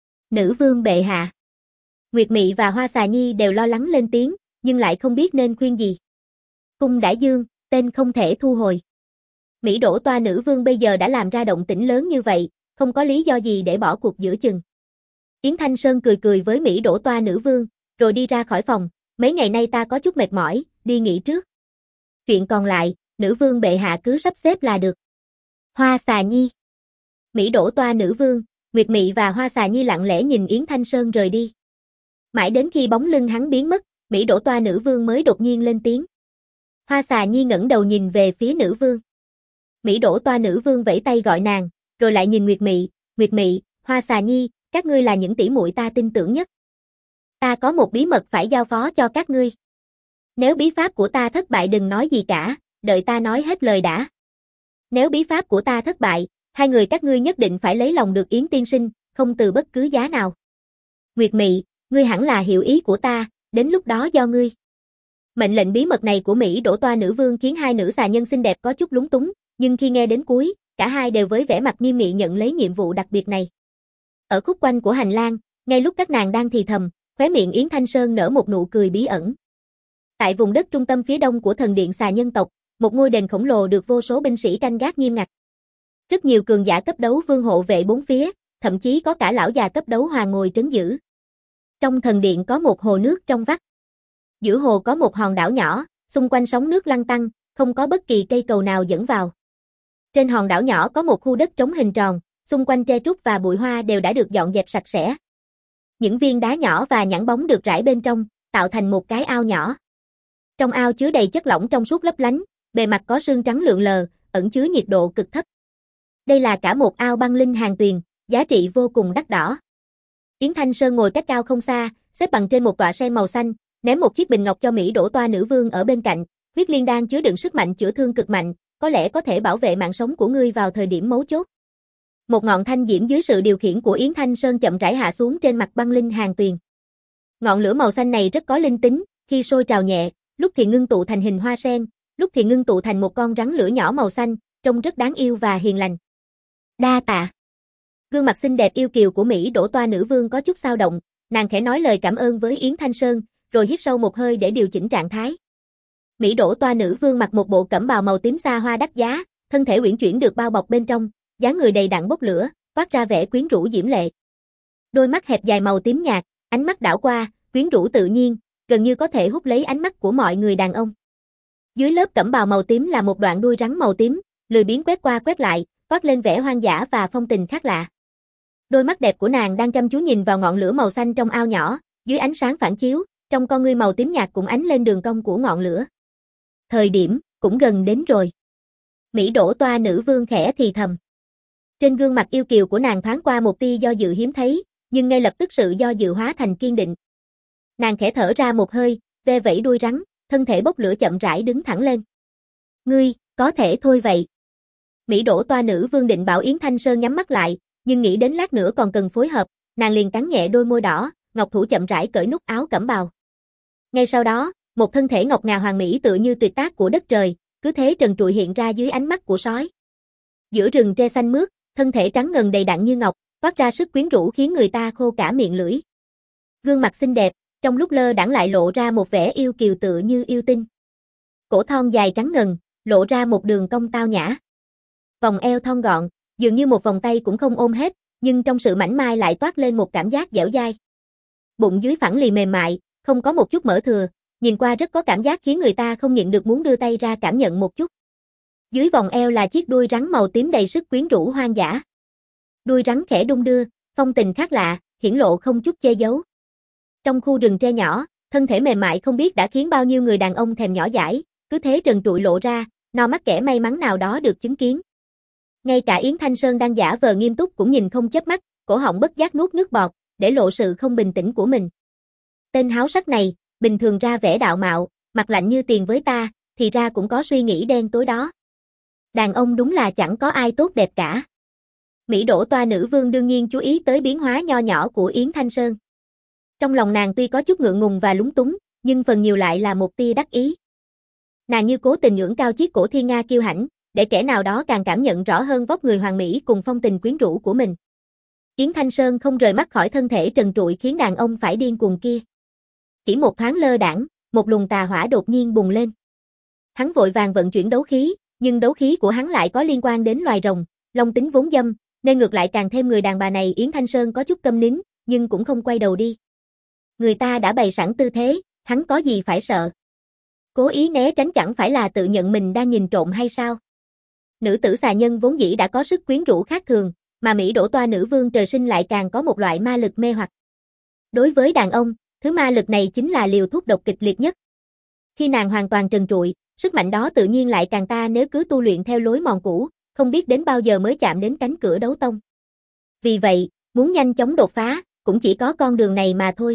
Nữ vương bệ hạ. Nguyệt Mị và Hoa Xà Nhi đều lo lắng lên tiếng, nhưng lại không biết nên khuyên gì. Cung đã dương, tên không thể thu hồi. Mỹ Đỗ Toa nữ vương bây giờ đã làm ra động tĩnh lớn như vậy, không có lý do gì để bỏ cuộc giữa chừng. Yến Thanh Sơn cười cười với Mỹ Đỗ Toa nữ vương, rồi đi ra khỏi phòng, mấy ngày nay ta có chút mệt mỏi, đi nghỉ trước. Chuyện còn lại, nữ vương bệ hạ cứ sắp xếp là được. Hoa Xà Nhi. Mỹ Đỗ Toa nữ vương, Nguyệt Mị và Hoa Xà Nhi lặng lẽ nhìn Yến Thanh Sơn rời đi. Mãi đến khi bóng lưng hắn biến mất, Mỹ Đỗ Toa nữ vương mới đột nhiên lên tiếng. Hoa Xà Nhi ngẩng đầu nhìn về phía nữ vương. Mỹ Đỗ Toa nữ vương vẫy tay gọi nàng, rồi lại nhìn Nguyệt Mị, Nguyệt Mị, Hoa Xà Nhi, các ngươi là những tỷ muội ta tin tưởng nhất. Ta có một bí mật phải giao phó cho các ngươi. Nếu bí pháp của ta thất bại đừng nói gì cả, đợi ta nói hết lời đã. Nếu bí pháp của ta thất bại, hai người các ngươi nhất định phải lấy lòng được Yến tiên sinh, không từ bất cứ giá nào. Nguyệt Mị, ngươi hẳn là hiểu ý của ta, đến lúc đó do ngươi. Mệnh lệnh bí mật này của Mỹ Đỗ Toa nữ vương khiến hai nữ xà nhân xinh đẹp có chút lúng túng, nhưng khi nghe đến cuối, cả hai đều với vẻ mặt nghiêm nghị nhận lấy nhiệm vụ đặc biệt này. Ở khúc quanh của hành lang, ngay lúc các nàng đang thì thầm, khóe miệng Yến Thanh Sơn nở một nụ cười bí ẩn. Tại vùng đất trung tâm phía đông của thần điện xà nhân tộc, một ngôi đền khổng lồ được vô số binh sĩ canh gác nghiêm ngặt. Rất nhiều cường giả cấp đấu vương hộ vệ bốn phía, thậm chí có cả lão già cấp đấu hoàng ngồi trấn giữ. Trong thần điện có một hồ nước trong vắt. Giữa hồ có một hòn đảo nhỏ, xung quanh sóng nước lăn tăn, không có bất kỳ cây cầu nào dẫn vào. Trên hòn đảo nhỏ có một khu đất trống hình tròn, xung quanh tre trúc và bụi hoa đều đã được dọn dẹp sạch sẽ. Những viên đá nhỏ và nhẵn bóng được rải bên trong, tạo thành một cái ao nhỏ. Trong ao chứa đầy chất lỏng trong suốt lấp lánh, bề mặt có sương trắng lượn lờ, ẩn chứa nhiệt độ cực thấp. Đây là cả một ao băng linh hàng tuyền, giá trị vô cùng đắt đỏ. Yến Thanh Sơn ngồi cách cao không xa, xếp bằng trên một tọa sen màu xanh, ném một chiếc bình ngọc cho Mỹ Đỗ Toa nữ vương ở bên cạnh, huyết liên đan chứa đựng sức mạnh chữa thương cực mạnh, có lẽ có thể bảo vệ mạng sống của ngươi vào thời điểm mấu chốt. Một ngọn thanh diễm dưới sự điều khiển của Yến Thanh Sơn chậm rãi hạ xuống trên mặt băng linh hàng tuyền. Ngọn lửa màu xanh này rất có linh tính, khi sôi trào nhẹ, lúc thì ngưng tụ thành hình hoa sen, lúc thì ngưng tụ thành một con rắn lửa nhỏ màu xanh, trông rất đáng yêu và hiền lành. Đa tạ. Gương mặt xinh đẹp yêu kiều của Mỹ Đỗ Toa nữ vương có chút dao động, nàng khẽ nói lời cảm ơn với Yến Thanh Sơn, rồi hít sâu một hơi để điều chỉnh trạng thái. Mỹ Đỗ Toa nữ vương mặc một bộ cẩm bào màu tím xa hoa đắt giá, thân thể uyển chuyển được bao bọc bên trong, dáng người đầy đặn bốc lửa, toát ra vẻ quyến rũ diễm lệ. Đôi mắt hẹp dài màu tím nhạt, ánh mắt đảo qua, quyến rũ tự nhiên, gần như có thể hút lấy ánh mắt của mọi người đàn ông. Dưới lớp cẩm bào màu tím là một đoạn đuôi rắn màu tím, lười biếng quét qua quét lại, toát lên vẻ hoang dã và phong tình khác lạ. Đôi mắt đẹp của nàng đang chăm chú nhìn vào ngọn lửa màu xanh trong ao nhỏ, dưới ánh sáng phản chiếu, trong con ngươi màu tím nhạt cũng ánh lên đường cong của ngọn lửa. Thời điểm cũng gần đến rồi. Mỹ đổ toa nữ vương khẽ thì thầm. Trên gương mặt yêu kiều của nàng thoáng qua một tia do dự hiếm thấy, nhưng ngay lập tức sự do dự hóa thành kiên định. Nàng khẽ thở ra một hơi, ve vẫy đuôi rắn, thân thể bốc lửa chậm rãi đứng thẳng lên. Ngươi, có thể thôi vậy. Mỹ đổ toa nữ vương định bảo Yến Thanh Sơn nhắm mắt lại, nhưng nghĩ đến lát nữa còn cần phối hợp, nàng liền cắn nhẹ đôi môi đỏ, ngọc thủ chậm rãi cởi nút áo cẩm bào. Ngay sau đó, một thân thể ngọc ngà hoàng mỹ tựa như tuyệt tác của đất trời, cứ thế trần trụi hiện ra dưới ánh mắt của sói. Giữa rừng tre xanh mướt, thân thể trắng ngần đầy đặn như ngọc, toát ra sức quyến rũ khiến người ta khô cả miệng lưỡi. Gương mặt xinh đẹp, trong lúc lơ đãng lại lộ ra một vẻ yêu kiều tựa như yêu tinh. Cổ thon dài trắng ngần, lộ ra một đường cong tao nhã. Vòng eo thon gọn, dường như một vòng tay cũng không ôm hết, nhưng trong sự mảnh mai lại toát lên một cảm giác dẻo dai. Bụng dưới phẳng lì mềm mại, không có một chút mỡ thừa, nhìn qua rất có cảm giác khiến người ta không nhịn được muốn đưa tay ra cảm nhận một chút. Dưới vòng eo là chiếc đuôi rắn màu tím đầy sức quyến rũ hoang dã. Đuôi rắn khẽ đung đưa, phong tình khác lạ, hiển lộ không chút che giấu. Trong khu rừng tre nhỏ, thân thể mềm mại không biết đã khiến bao nhiêu người đàn ông thèm nhỏ dãi, cứ thế trần trụi lộ ra, no mắt kẻ may mắn nào đó được chứng kiến. Ngay cả Yến Thanh Sơn đang giả vờ nghiêm túc cũng nhìn không chớp mắt, cổ họng bất giác nuốt nước bọt, để lộ sự không bình tĩnh của mình. Tên háo sắc này, bình thường ra vẻ đạo mạo, mặt lạnh như tiền với ta, thì ra cũng có suy nghĩ đen tối đó. Đàn ông đúng là chẳng có ai tốt đẹp cả. Mỹ đổ toa nữ vương đương nhiên chú ý tới biến hóa nho nhỏ của Yến Thanh Sơn. Trong lòng nàng tuy có chút ngượng ngùng và lúng túng, nhưng phần nhiều lại là một tia đắc ý. Nàng như cố tình ngưỡng cao chiếc cổ thiên nga kiêu hãnh, để kẻ nào đó càng cảm nhận rõ hơn vóc người hoàng mỹ cùng phong tình quyến rũ của mình. Yến Thanh Sơn không rời mắt khỏi thân thể trần trụi khiến đàn ông phải điên cuồng kia. Chỉ một thoáng lơ đãng, một luồng tà hỏa đột nhiên bùng lên. Hắn vội vàng vận chuyển đấu khí, nhưng đấu khí của hắn lại có liên quan đến loài rồng, long tính vốn dâm, nên ngược lại càng thêm người đàn bà này. Yến Thanh Sơn có chút câm nín, nhưng cũng không quay đầu đi. Người ta đã bày sẵn tư thế, hắn có gì phải sợ. Cố ý né tránh chẳng phải là tự nhận mình đang nhìn trộm hay sao? Nữ tử xà nhân vốn dĩ đã có sức quyến rũ khác thường, mà Mỹ đổ toa nữ vương trời sinh lại càng có một loại ma lực mê hoặc. Đối với đàn ông, thứ ma lực này chính là liều thuốc độc kịch liệt nhất. Khi nàng hoàn toàn trần trụi, sức mạnh đó tự nhiên lại càng ta nếu cứ tu luyện theo lối mòn cũ, không biết đến bao giờ mới chạm đến cánh cửa đấu tông. Vì vậy, muốn nhanh chóng đột phá, cũng chỉ có con đường này mà thôi.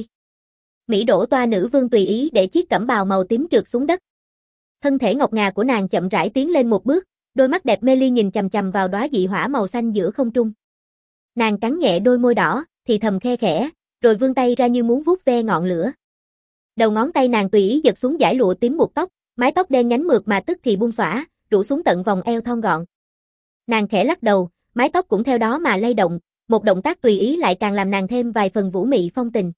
Mỹ đổ toa nữ vương tùy ý để chiếc cẩm bào màu tím trượt xuống đất. Thân thể ngọc ngà của nàng chậm rãi tiến lên một bước, đôi mắt đẹp mê ly nhìn chằm chằm vào đóa dị hỏa màu xanh giữa không trung. Nàng cắn nhẹ đôi môi đỏ, thì thầm khe khẽ, rồi vươn tay ra như muốn vuốt ve ngọn lửa. Đầu ngón tay nàng tùy ý giật xuống dải lụa tím buộc tóc, mái tóc đen nhánh mượt mà tức thì buông xõa, rủ xuống tận vòng eo thon gọn. Nàng khẽ lắc đầu, mái tóc cũng theo đó mà lay động, một động tác tùy ý lại càng làm nàng thêm vài phần vũ mị phong tình.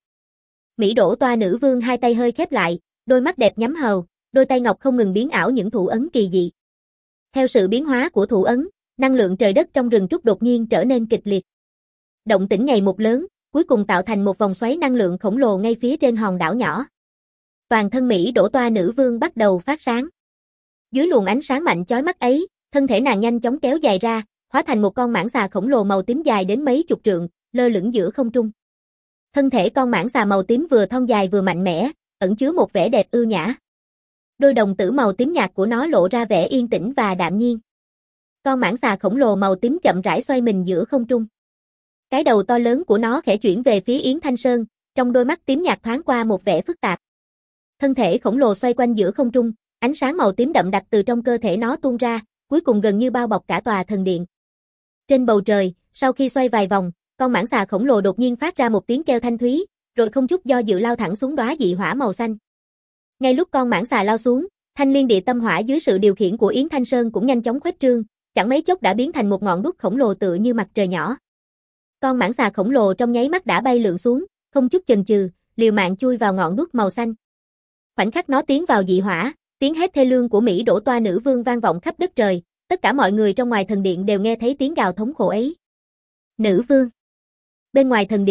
Mỹ đổ toa nữ vương hai tay hơi khép lại, đôi mắt đẹp nhắm hầu, đôi tay ngọc không ngừng biến ảo những thủ ấn kỳ dị. Theo sự biến hóa của thủ ấn, năng lượng trời đất trong rừng trúc đột nhiên trở nên kịch liệt. Động tĩnh ngày một lớn, cuối cùng tạo thành một vòng xoáy năng lượng khổng lồ ngay phía trên hòn đảo nhỏ. Toàn thân Mỹ đổ toa nữ vương bắt đầu phát sáng. Dưới luồng ánh sáng mạnh chói mắt ấy, thân thể nàng nhanh chóng kéo dài ra, hóa thành một con mãng xà khổng lồ màu tím dài đến mấy chục trượng, lơ lửng giữa không trung. Thân thể con mãng xà màu tím vừa thon dài vừa mạnh mẽ, ẩn chứa một vẻ đẹp ưu nhã. Đôi đồng tử màu tím nhạt của nó lộ ra vẻ yên tĩnh và đạm nhiên. Con mãng xà khổng lồ màu tím chậm rãi xoay mình giữa không trung. Cái đầu to lớn của nó khẽ chuyển về phía Yến Thanh Sơn, trong đôi mắt tím nhạt thoáng qua một vẻ phức tạp. Thân thể khổng lồ xoay quanh giữa không trung, ánh sáng màu tím đậm đặc từ trong cơ thể nó tuôn ra, cuối cùng gần như bao bọc cả tòa thần điện. Trên bầu trời, sau khi xoay vài vòng, con mãng xà khổng lồ đột nhiên phát ra một tiếng kêu thanh thúy, rồi không chút do dự lao thẳng xuống đóa dị hỏa màu xanh. Ngay lúc con mãng xà lao xuống, thanh liên địa tâm hỏa dưới sự điều khiển của Yến Thanh Sơn cũng nhanh chóng khuếch trương, chẳng mấy chốc đã biến thành một ngọn đuốc khổng lồ tựa như mặt trời nhỏ. Con mãng xà khổng lồ trong nháy mắt đã bay lượn xuống, không chút chần chừ, liều mạng chui vào ngọn đuốc màu xanh. Khoảnh khắc nó tiến vào dị hỏa, tiếng hét thê lương của Mỹ đổ toa nữ vương vang vọng khắp đất trời, tất cả mọi người trong ngoài thần điện đều nghe thấy tiếng gào thống khổ ấy. Nữ vương. Bên ngoài thần điện,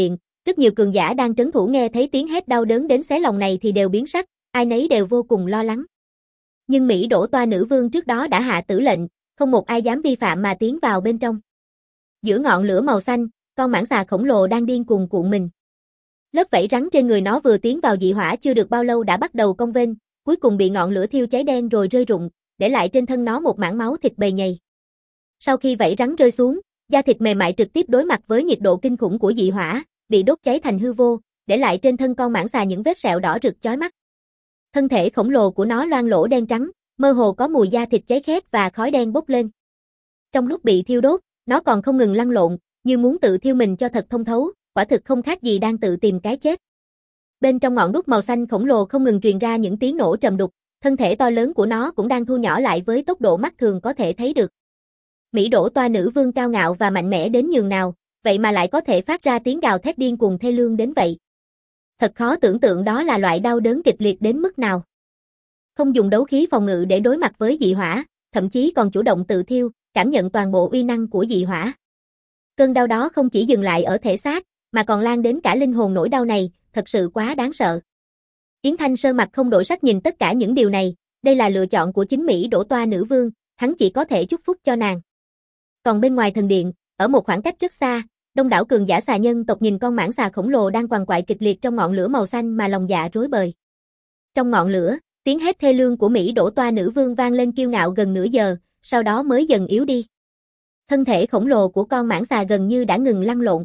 Rất nhiều cường giả đang trấn thủ nghe thấy tiếng hét đau đớn đến xé lòng này thì đều biến sắc, ai nấy đều vô cùng lo lắng. Nhưng Mỹ Đỗ Toa nữ vương trước đó đã hạ tử lệnh, không một ai dám vi phạm mà tiến vào bên trong. Giữa ngọn lửa màu xanh, con mãng xà khổng lồ đang điên cuồng cuộn mình. Lớp vảy rắn trên người nó vừa tiến vào dị hỏa chưa được bao lâu đã bắt đầu cong vênh, cuối cùng bị ngọn lửa thiêu cháy đen rồi rơi rụng, để lại trên thân nó một mảng máu thịt bầy nhầy. Sau khi vảy rắn rơi xuống, da thịt mềm mại trực tiếp đối mặt với nhiệt độ kinh khủng của dị hỏa, bị đốt cháy thành hư vô, để lại trên thân con mãng xà những vết sẹo đỏ rực chói mắt. Thân thể khổng lồ của nó loang lỗ đen trắng, mơ hồ có mùi da thịt cháy khét và khói đen bốc lên. Trong lúc bị thiêu đốt, nó còn không ngừng lăn lộn, như muốn tự thiêu mình cho thật thông thấu, quả thực không khác gì đang tự tìm cái chết. Bên trong ngọn đuốc màu xanh khổng lồ không ngừng truyền ra những tiếng nổ trầm đục, thân thể to lớn của nó cũng đang thu nhỏ lại với tốc độ mắt thường có thể thấy được. Mỹ Đỗ Toa nữ vương cao ngạo và mạnh mẽ đến nhường nào, vậy mà lại có thể phát ra tiếng gào thét điên cuồng thê lương đến vậy. Thật khó tưởng tượng đó là loại đau đớn kịch liệt đến mức nào. Không dùng đấu khí phòng ngự để đối mặt với dị hỏa, thậm chí còn chủ động tự thiêu, cảm nhận toàn bộ uy năng của dị hỏa. Cơn đau đó không chỉ dừng lại ở thể xác, mà còn lan đến cả linh hồn. Nỗi đau này, thật sự quá đáng sợ. Yến Thanh Sơn mặt không đổi sắc nhìn tất cả những điều này, đây là lựa chọn của chính Mỹ Đỗ Toa nữ vương, hắn chỉ có thể chúc phúc cho nàng. Còn bên ngoài thần điện, ở một khoảng cách rất xa, đông đảo cường giả xà nhân tộc nhìn con mãng xà khổng lồ đang quằn quại kịch liệt trong ngọn lửa màu xanh mà lòng dạ rối bời. Trong ngọn lửa, tiếng hét thê lương của Mỹ Đỗ Toa nữ vương vang lên kiêu ngạo gần nửa giờ, sau đó mới dần yếu đi. Thân thể khổng lồ của con mãng xà gần như đã ngừng lăn lộn.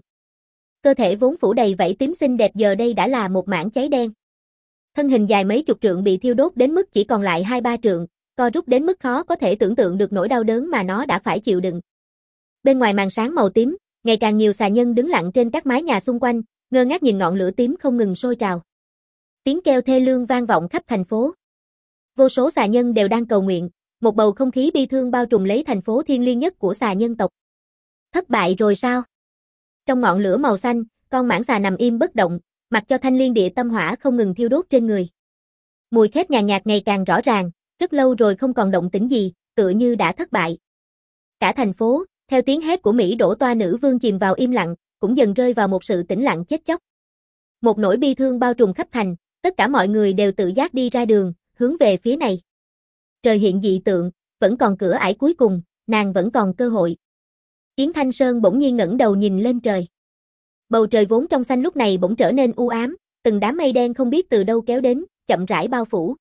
Cơ thể vốn phủ đầy vảy tím xinh đẹp giờ đây đã là một mảng cháy đen. Thân hình dài mấy chục trượng bị thiêu đốt đến mức chỉ còn lại hai ba trượng, co rút đến mức khó có thể tưởng tượng được nỗi đau đớn mà nó đã phải chịu đựng. Bên ngoài màn sáng màu tím, ngày càng nhiều xà nhân đứng lặng trên các mái nhà xung quanh, ngơ ngác nhìn ngọn lửa tím không ngừng sôi trào. Tiếng kêu thê lương vang vọng khắp thành phố. Vô số xà nhân đều đang cầu nguyện, một bầu không khí bi thương bao trùm lấy thành phố thiêng liêng nhất của xà nhân tộc. Thất bại rồi sao? Trong ngọn lửa màu xanh, con mãng xà nằm im bất động, mặc cho thanh liên địa tâm hỏa không ngừng thiêu đốt trên người. Mùi khét nhàn nhạt ngày càng rõ ràng, rất lâu rồi không còn động tĩnh gì, tựa như đã thất bại. Cả thành phố, theo tiếng hét của Mỹ Đỗ Toa nữ vương chìm vào im lặng, cũng dần rơi vào một sự tĩnh lặng chết chóc. Một nỗi bi thương bao trùm khắp thành, tất cả mọi người đều tự giác đi ra đường, hướng về phía này. Trời hiện dị tượng, vẫn còn cửa ải cuối cùng, nàng vẫn còn cơ hội. Yến Thanh Sơn bỗng nhiên ngẩng đầu nhìn lên trời. Bầu trời vốn trong xanh lúc này bỗng trở nên u ám, từng đám mây đen không biết từ đâu kéo đến, chậm rãi bao phủ.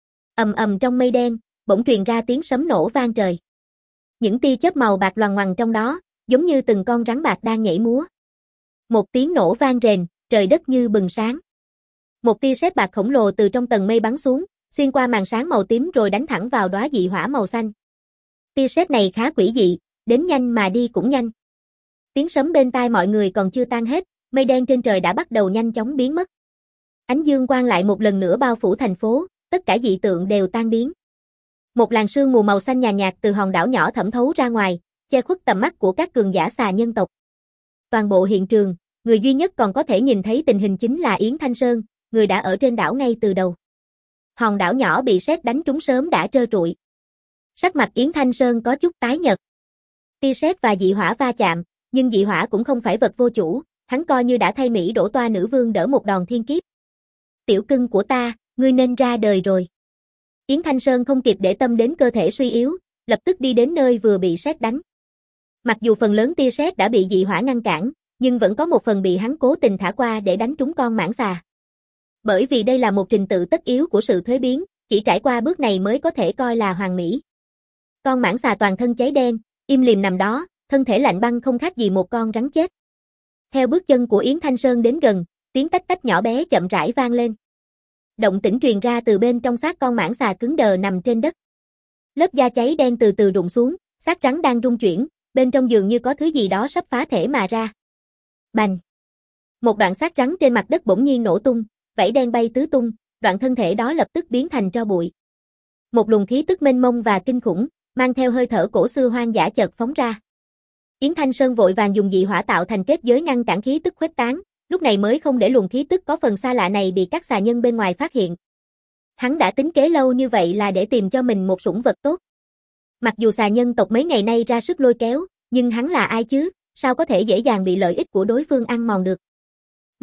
Ầm ầm trong mây đen, bỗng truyền ra tiếng sấm nổ vang trời. Những tia chớp màu bạc loằng ngoằng trong đó, giống như từng con rắn bạc đang nhảy múa. Một tiếng nổ vang rền, trời đất như bừng sáng. Một tia sét bạc khổng lồ từ trong tầng mây bắn xuống, xuyên qua màn sáng màu tím rồi đánh thẳng vào đóa dị hỏa màu xanh. Tia sét này khá quỷ dị, đến nhanh mà đi cũng nhanh. Tiếng sấm bên tai mọi người còn chưa tan hết, mây đen trên trời đã bắt đầu nhanh chóng biến mất. Ánh dương quang lại một lần nữa bao phủ thành phố, tất cả dị tượng đều tan biến. Một làn sương mù màu xanh nhàn nhạt từ hòn đảo nhỏ thẩm thấu ra ngoài, che khuất tầm mắt của các cường giả xà nhân tộc. Toàn bộ hiện trường, người duy nhất còn có thể nhìn thấy tình hình chính là Yến Thanh Sơn, người đã ở trên đảo ngay từ đầu. Hòn đảo nhỏ bị sét đánh trúng sớm đã trơ trụi. Sắc mặt Yến Thanh Sơn có chút tái nhợt. Tia sét và dị hỏa va chạm, nhưng dị hỏa cũng không phải vật vô chủ, hắn coi như đã thay Mỹ Đỗ Toa nữ vương đỡ một đòn thiên kiếp. Tiểu cưng của ta, ngươi nên ra đời rồi. Yến Thanh Sơn không kịp để tâm đến cơ thể suy yếu, lập tức đi đến nơi vừa bị sét đánh. Mặc dù phần lớn tia sét đã bị dị hỏa ngăn cản, nhưng vẫn có một phần bị hắn cố tình thả qua để đánh trúng con mãng xà. Bởi vì đây là một trình tự tất yếu của sự thuế biến, chỉ trải qua bước này mới có thể coi là hoàn mỹ. Con mãng xà toàn thân cháy đen, im lìm nằm đó, thân thể lạnh băng không khác gì một con rắn chết. Theo bước chân của Yến Thanh Sơn đến gần, tiếng tách tách nhỏ bé chậm rãi vang lên. Động tĩnh truyền ra từ bên trong xác con mãng xà cứng đờ nằm trên đất. Lớp da cháy đen từ từ rụng xuống, xác rắn đang rung chuyển, bên trong dường như có thứ gì đó sắp phá thể mà ra. Bành! Một đoạn xác rắn trên mặt đất bỗng nhiên nổ tung, vảy đen bay tứ tung, đoạn thân thể đó lập tức biến thành tro bụi. Một luồng khí tức mênh mông và kinh khủng, mang theo hơi thở cổ xưa hoang dã chợt phóng ra. Yến Thanh Sơn vội vàng dùng dị hỏa tạo thành kết giới ngăn cản khí tức khuếch tán, lúc này mới không để luồng khí tức có phần xa lạ này bị các xà nhân bên ngoài phát hiện. Hắn đã tính kế lâu như vậy là để tìm cho mình một sủng vật tốt. Mặc dù xà nhân tộc mấy ngày nay ra sức lôi kéo, nhưng hắn là ai chứ, sao có thể dễ dàng bị lợi ích của đối phương ăn mòn được.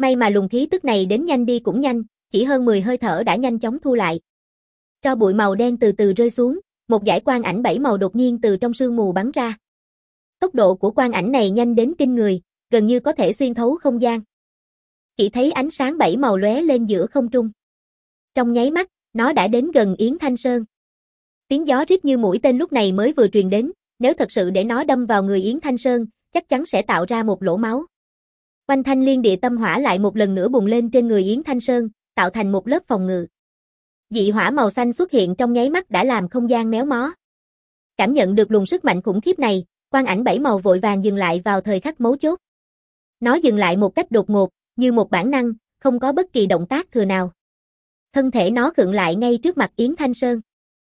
May mà luồng khí tức này đến nhanh đi cũng nhanh, chỉ hơn mười hơi thở đã nhanh chóng thu lại. Tro bụi màu đen từ từ rơi xuống, một dải quang ảnh bảy màu đột nhiên từ trong sương mù bắn ra. Tốc độ của quang ảnh này nhanh đến kinh người, gần như có thể xuyên thấu không gian. Chỉ thấy ánh sáng bảy màu lóe lên giữa không trung. Trong nháy mắt, nó đã đến gần Yến Thanh Sơn. Tiếng gió rít như mũi tên lúc này mới vừa truyền đến, nếu thật sự để nó đâm vào người Yến Thanh Sơn, chắc chắn sẽ tạo ra một lỗ máu. Oanh thanh liên địa tâm hỏa lại một lần nữa bùng lên trên người Yến Thanh Sơn, tạo thành một lớp phòng ngự. Dị hỏa màu xanh xuất hiện trong nháy mắt đã làm không gian méo mó. Cảm nhận được luồng sức mạnh khủng khiếp này, quang ảnh bảy màu vội vàng dừng lại vào thời khắc mấu chốt. Nó dừng lại một cách đột ngột, như một bản năng, không có bất kỳ động tác thừa nào. Thân thể nó khựng lại ngay trước mặt Yến Thanh Sơn.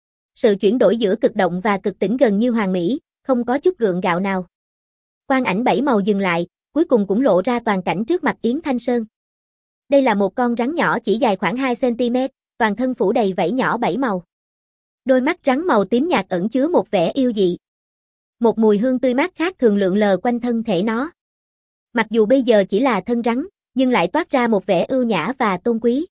Sự chuyển đổi giữa cực động và cực tĩnh gần như hoàn mỹ, không có chút gượng gạo nào. Quang ảnh bảy màu dừng lại, cuối cùng cũng lộ ra toàn cảnh trước mặt Yến Thanh Sơn. Đây là một con rắn nhỏ chỉ dài khoảng hai xăng ti mét, toàn thân phủ đầy vảy nhỏ bảy màu. Đôi mắt rắn màu tím nhạt ẩn chứa một vẻ yêu dị. Một mùi hương tươi mát khác thường lượn lờ quanh thân thể nó. Mặc dù bây giờ chỉ là thân rắn, nhưng lại toát ra một vẻ ưu nhã và tôn quý.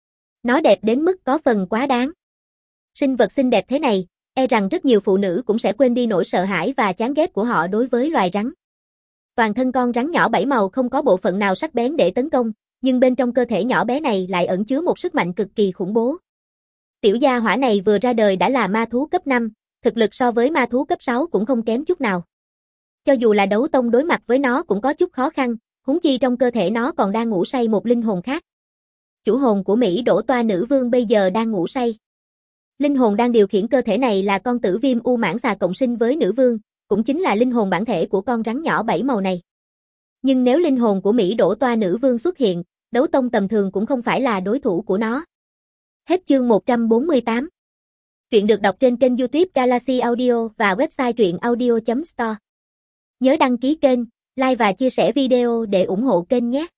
Nó đẹp đến mức có phần quá đáng. Sinh vật xinh đẹp thế này, e rằng rất nhiều phụ nữ cũng sẽ quên đi nỗi sợ hãi và chán ghét của họ đối với loài rắn. Toàn thân con rắn nhỏ bảy màu không có bộ phận nào sắc bén để tấn công, nhưng bên trong cơ thể nhỏ bé này lại ẩn chứa một sức mạnh cực kỳ khủng bố. Tiểu gia hỏa này vừa ra đời đã là ma thú cấp năm, thực lực so với ma thú cấp sáu cũng không kém chút nào. Cho dù là đấu tông đối mặt với nó cũng có chút khó khăn, huống chi trong cơ thể nó còn đang ngủ say một linh hồn khác. Chủ hồn của Mỹ Đỗ Toa nữ vương bây giờ đang ngủ say. Linh hồn đang điều khiển cơ thể này là con tử viêm u mãng xà cộng sinh với nữ vương, cũng chính là linh hồn bản thể của con rắn nhỏ bảy màu này. Nhưng nếu linh hồn của Mỹ Đỗ Toa nữ vương xuất hiện, đấu tông tầm thường cũng không phải là đối thủ của nó. Hết chương một trăm bốn mươi tám. Truyện được đọc trên kênh YouTube Galaxy Audio và website truyện audio chấm store. Nhớ đăng ký kênh, like và chia sẻ video để ủng hộ kênh nhé.